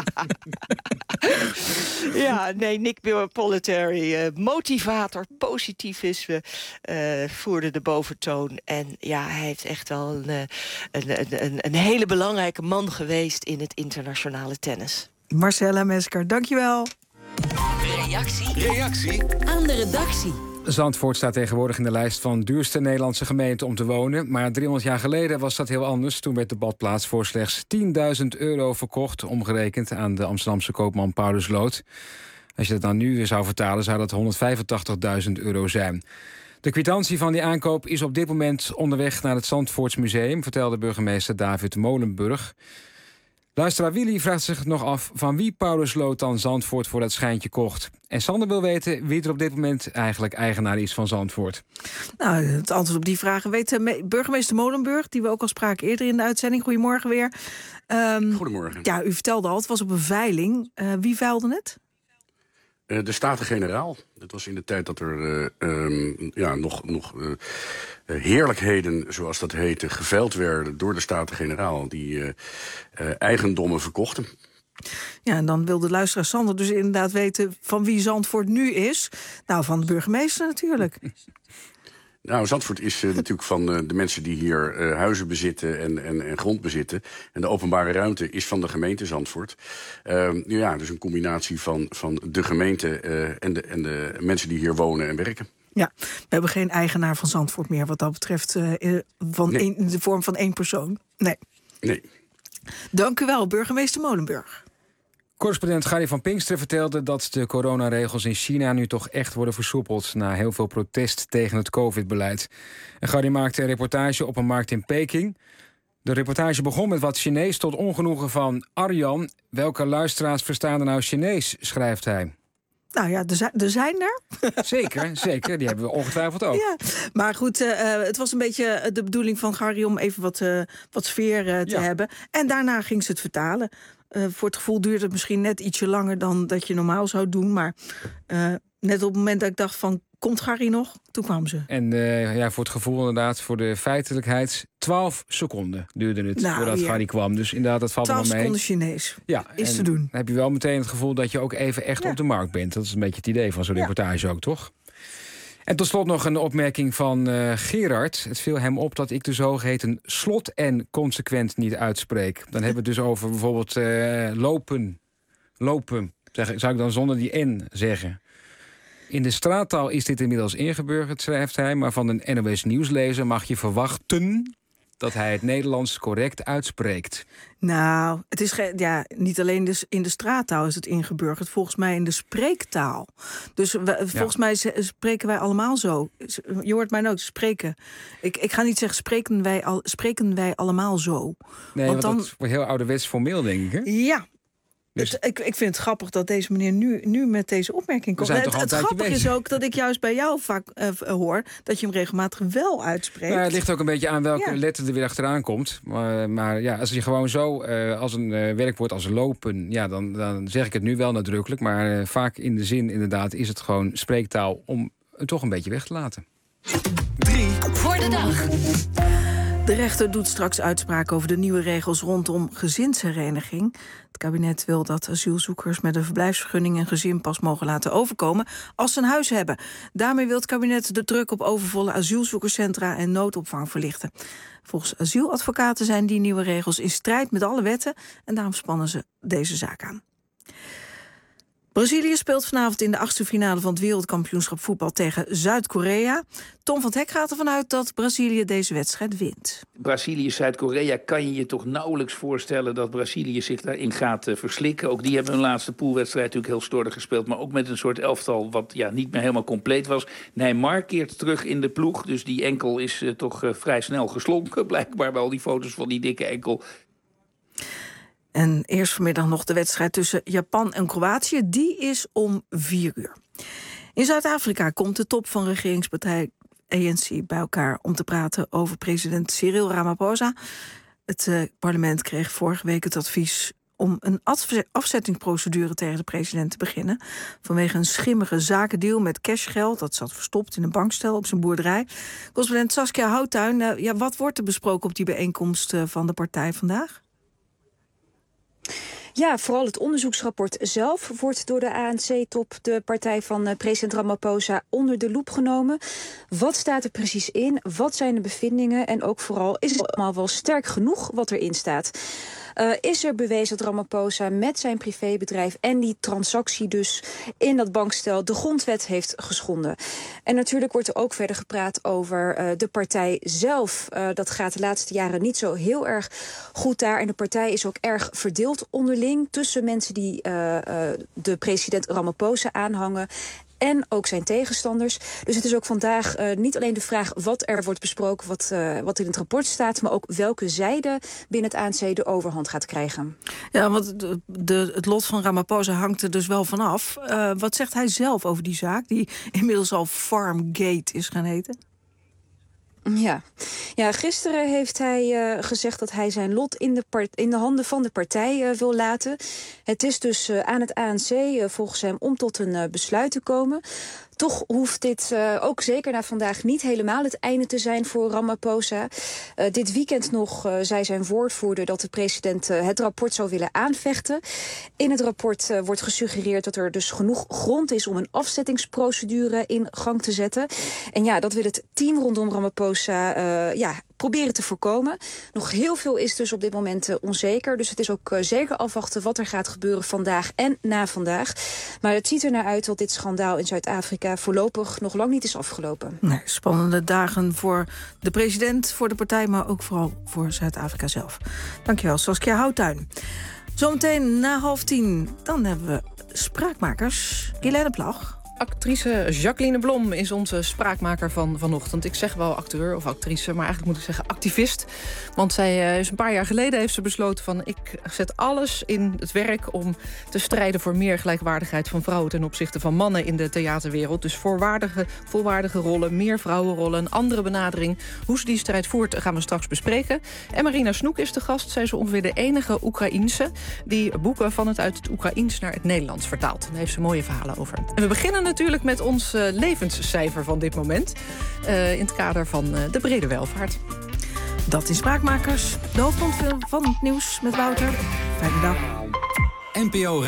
Speaker 11: Nick Bollettieri, motivator, positivisme, voerde de boventoon. En ja, hij heeft echt wel een hele belangrijke man geweest in het internationale tennis.
Speaker 3: Marcella Mesker, dankjewel.
Speaker 7: Reactie aan de redactie.
Speaker 4: Zandvoort staat tegenwoordig in de lijst van duurste Nederlandse gemeenten om te wonen. Maar 300 jaar geleden was dat heel anders. Toen werd de badplaats voor slechts €10.000 verkocht, omgerekend aan de Amsterdamse koopman Paulus Lood. Als je dat dan nu zou vertalen, zou dat €185.000 zijn. De kwitantie van die aankoop is op dit moment onderweg naar het Zandvoortsmuseum, vertelde burgemeester David Molenburg. Luisteraar Willy vraagt zich nog af van wie Paulus Lood dan Zandvoort voor dat schijntje kocht. En Sander wil weten wie er op dit moment eigenlijk eigenaar is van Zandvoort.
Speaker 3: Nou, het antwoord op die vragen weet burgemeester Molenburg, die we ook al spraken eerder in de uitzending. Goedemorgen weer.
Speaker 13: Goedemorgen.
Speaker 3: Ja, u vertelde al, het was op een veiling. Wie veilde het?
Speaker 13: De Staten-Generaal. Dat was in de tijd dat er nog heerlijkheden, zoals dat heette, geveild werden door de Staten-Generaal, die eigendommen verkochten.
Speaker 3: Ja, en dan wil de luisteraar Sander dus inderdaad weten van wie Zandvoort nu is. Nou, van de burgemeester natuurlijk.
Speaker 13: Nou, Zandvoort is natuurlijk van de mensen die hier huizen bezitten en grond bezitten. En de openbare ruimte is van de gemeente Zandvoort. Dus een combinatie van de gemeente en de mensen die hier wonen en werken.
Speaker 3: Ja, we hebben geen eigenaar van Zandvoort meer wat dat betreft in de vorm van één persoon. Nee. Dank u wel, burgemeester Molenburg.
Speaker 4: Correspondent Gary van Pinksteren vertelde dat de coronaregels in China nu toch echt worden versoepeld na heel veel protest tegen het COVID-beleid. En Gary maakte een reportage op een markt in Peking. De reportage begon met wat Chinees tot ongenoegen van Arjan. Welke luisteraars verstaan er nou Chinees, schrijft hij.
Speaker 3: Nou ja, er zijn er.
Speaker 4: Zeker. Die hebben we ongetwijfeld ook.
Speaker 3: Ja, maar goed, het was een beetje de bedoeling van Gary om even wat sfeer te hebben. En daarna ging ze het vertalen. Voor het gevoel duurde het misschien net ietsje langer dan dat je normaal zou doen. Maar net op het moment dat ik dacht van, komt Gary nog? Toen kwam ze.
Speaker 4: En voor het gevoel inderdaad, voor de feitelijkheid, 12 seconden duurde het voordat Gary kwam. Dus inderdaad, dat valt er wel mee.
Speaker 3: 12 seconden Chinees.
Speaker 4: Ja,
Speaker 3: is te doen.
Speaker 4: Dan heb je wel meteen het gevoel dat je ook even echt op de markt bent. Dat is een beetje het idee van zo'n reportage ook, toch? En tot slot nog een opmerking van Gerard. Het viel hem op dat ik de zogeheten slot en consequent niet uitspreek. Dan hebben we het dus over bijvoorbeeld lopen. Lopen, zou ik dan zonder die N zeggen. In de straattaal is dit inmiddels ingeburgerd, schrijft hij. Maar van een NOS Nieuwslezer mag je verwachten dat hij het Nederlands correct uitspreekt.
Speaker 3: Nou, het is niet alleen dus in de straattaal is het ingeburgerd. Volgens mij in de spreektaal. Dus volgens mij spreken wij allemaal zo. Je hoort mij ook spreken. Ik ga niet zeggen spreken wij allemaal zo.
Speaker 4: Nee, want dat wordt heel ouderwets formeel, denk ik. Hè?
Speaker 3: Ja. Dus ik vind het grappig dat deze meneer nu met deze opmerking komt. Het grappige is ook dat ik juist bij jou vaak hoor dat je hem regelmatig wel uitspreekt.
Speaker 4: Nou, het ligt ook een beetje aan welke letter er weer achteraan komt. Maar ja, als je gewoon zo als een werkwoord als lopen, ja, dan zeg ik het nu wel nadrukkelijk. Maar vaak in de zin inderdaad is het gewoon spreektaal om het toch een beetje weg te laten.
Speaker 7: 3 voor de dag.
Speaker 3: De rechter doet straks uitspraak over de nieuwe regels rondom gezinshereniging. Het kabinet wil dat asielzoekers met een verblijfsvergunning een gezin pas mogen laten overkomen als ze een huis hebben. Daarmee wil het kabinet de druk op overvolle asielzoekerscentra en noodopvang verlichten. Volgens asieladvocaten zijn die nieuwe regels in strijd met alle wetten en daarom spannen ze deze zaak aan. Brazilië speelt vanavond in de 8e finale van het wereldkampioenschap voetbal tegen Zuid-Korea. Tom van 't Hek gaat ervan uit dat Brazilië deze wedstrijd wint.
Speaker 17: Brazilië-Zuid-Korea kan je je toch nauwelijks voorstellen dat Brazilië zich daarin gaat verslikken. Ook die hebben hun laatste poolwedstrijd natuurlijk heel slordig gespeeld, maar ook met een soort elftal wat niet meer helemaal compleet was. Neymar keert terug in de ploeg, dus die enkel is toch vrij snel geslonken. Blijkbaar bij al die foto's van die dikke enkel.
Speaker 3: En eerst vanmiddag nog de wedstrijd tussen Japan en Kroatië. Die is om 4 uur. In Zuid-Afrika komt de top van regeringspartij ANC bij elkaar om te praten over president Cyril Ramaphosa. Het parlement kreeg vorige week het advies om een afzettingsprocedure tegen de president te beginnen. Vanwege een schimmige zakendeal met cashgeld. Dat zat verstopt in een bankstel op zijn boerderij. Correspondent Saskia Houttuin. Wat wordt er besproken op die bijeenkomst van de partij vandaag?
Speaker 18: Ja, vooral het onderzoeksrapport zelf wordt door de ANC-top, de partij van president Ramaphosa, onder de loep genomen. Wat staat er precies in? Wat zijn de bevindingen? En ook vooral, is het allemaal wel sterk genoeg wat erin staat? is er bewezen dat Ramaphosa met zijn privébedrijf en die transactie dus in dat bankstel de grondwet heeft geschonden. En natuurlijk wordt er ook verder gepraat over de partij zelf. Dat gaat de laatste jaren niet zo heel erg goed daar. En de partij is ook erg verdeeld onderling tussen mensen die de president Ramaphosa aanhangen en ook zijn tegenstanders. Dus het is ook vandaag niet alleen de vraag wat er wordt besproken, wat in het rapport staat, maar ook welke zijde binnen het ANC de overhand gaat krijgen.
Speaker 3: Ja, want het lot van Ramaphosa hangt er dus wel vanaf. Wat zegt hij zelf over die zaak, die inmiddels al Farmgate is gaan heten?
Speaker 18: Ja, gisteren heeft hij gezegd dat hij zijn lot in de handen van de partij wil laten. Het is dus aan het ANC volgens hem om tot een besluit te komen. Toch hoeft dit ook zeker na vandaag niet helemaal het einde te zijn voor Ramaphosa. Dit weekend nog zei zijn woordvoerder dat de president het rapport zou willen aanvechten. In het rapport wordt gesuggereerd dat er dus genoeg grond is om een afzettingsprocedure in gang te zetten. En ja, dat wil het team rondom Ramaphosa proberen te voorkomen. Nog heel veel is dus op dit moment onzeker. Dus het is ook zeker afwachten wat er gaat gebeuren vandaag en na vandaag. Maar het ziet er naar uit dat dit schandaal in Zuid-Afrika voorlopig nog lang niet is afgelopen.
Speaker 3: Nee, spannende dagen voor de president, voor de partij, maar ook vooral voor Zuid-Afrika zelf. Dankjewel, Saskia Houttuin. Zometeen na 9:30, dan hebben we Spraakmakers. Guilaine Plag.
Speaker 2: Actrice Jacqueline Blom is onze spraakmaker van vanochtend. Ik zeg wel acteur of actrice, maar eigenlijk moet ik zeggen activist. Want zij is een paar jaar geleden heeft ze besloten van ik zet alles in het werk om te strijden voor meer gelijkwaardigheid van vrouwen ten opzichte van mannen in de theaterwereld. Dus volwaardige rollen, meer vrouwenrollen, een andere benadering. Hoe ze die strijd voert gaan we straks bespreken. En Marina Snoek is de gast. Zij is ongeveer de enige Oekraïense die boeken van uit het Oekraïens naar het Nederlands vertaalt. Daar heeft ze mooie verhalen over. En we beginnen natuurlijk met ons levenscijfer van dit moment. In het kader van de brede welvaart.
Speaker 3: Dat is Spraakmakers. De hoofdpunt van het nieuws met Wouter. Fijne dag.
Speaker 23: NPO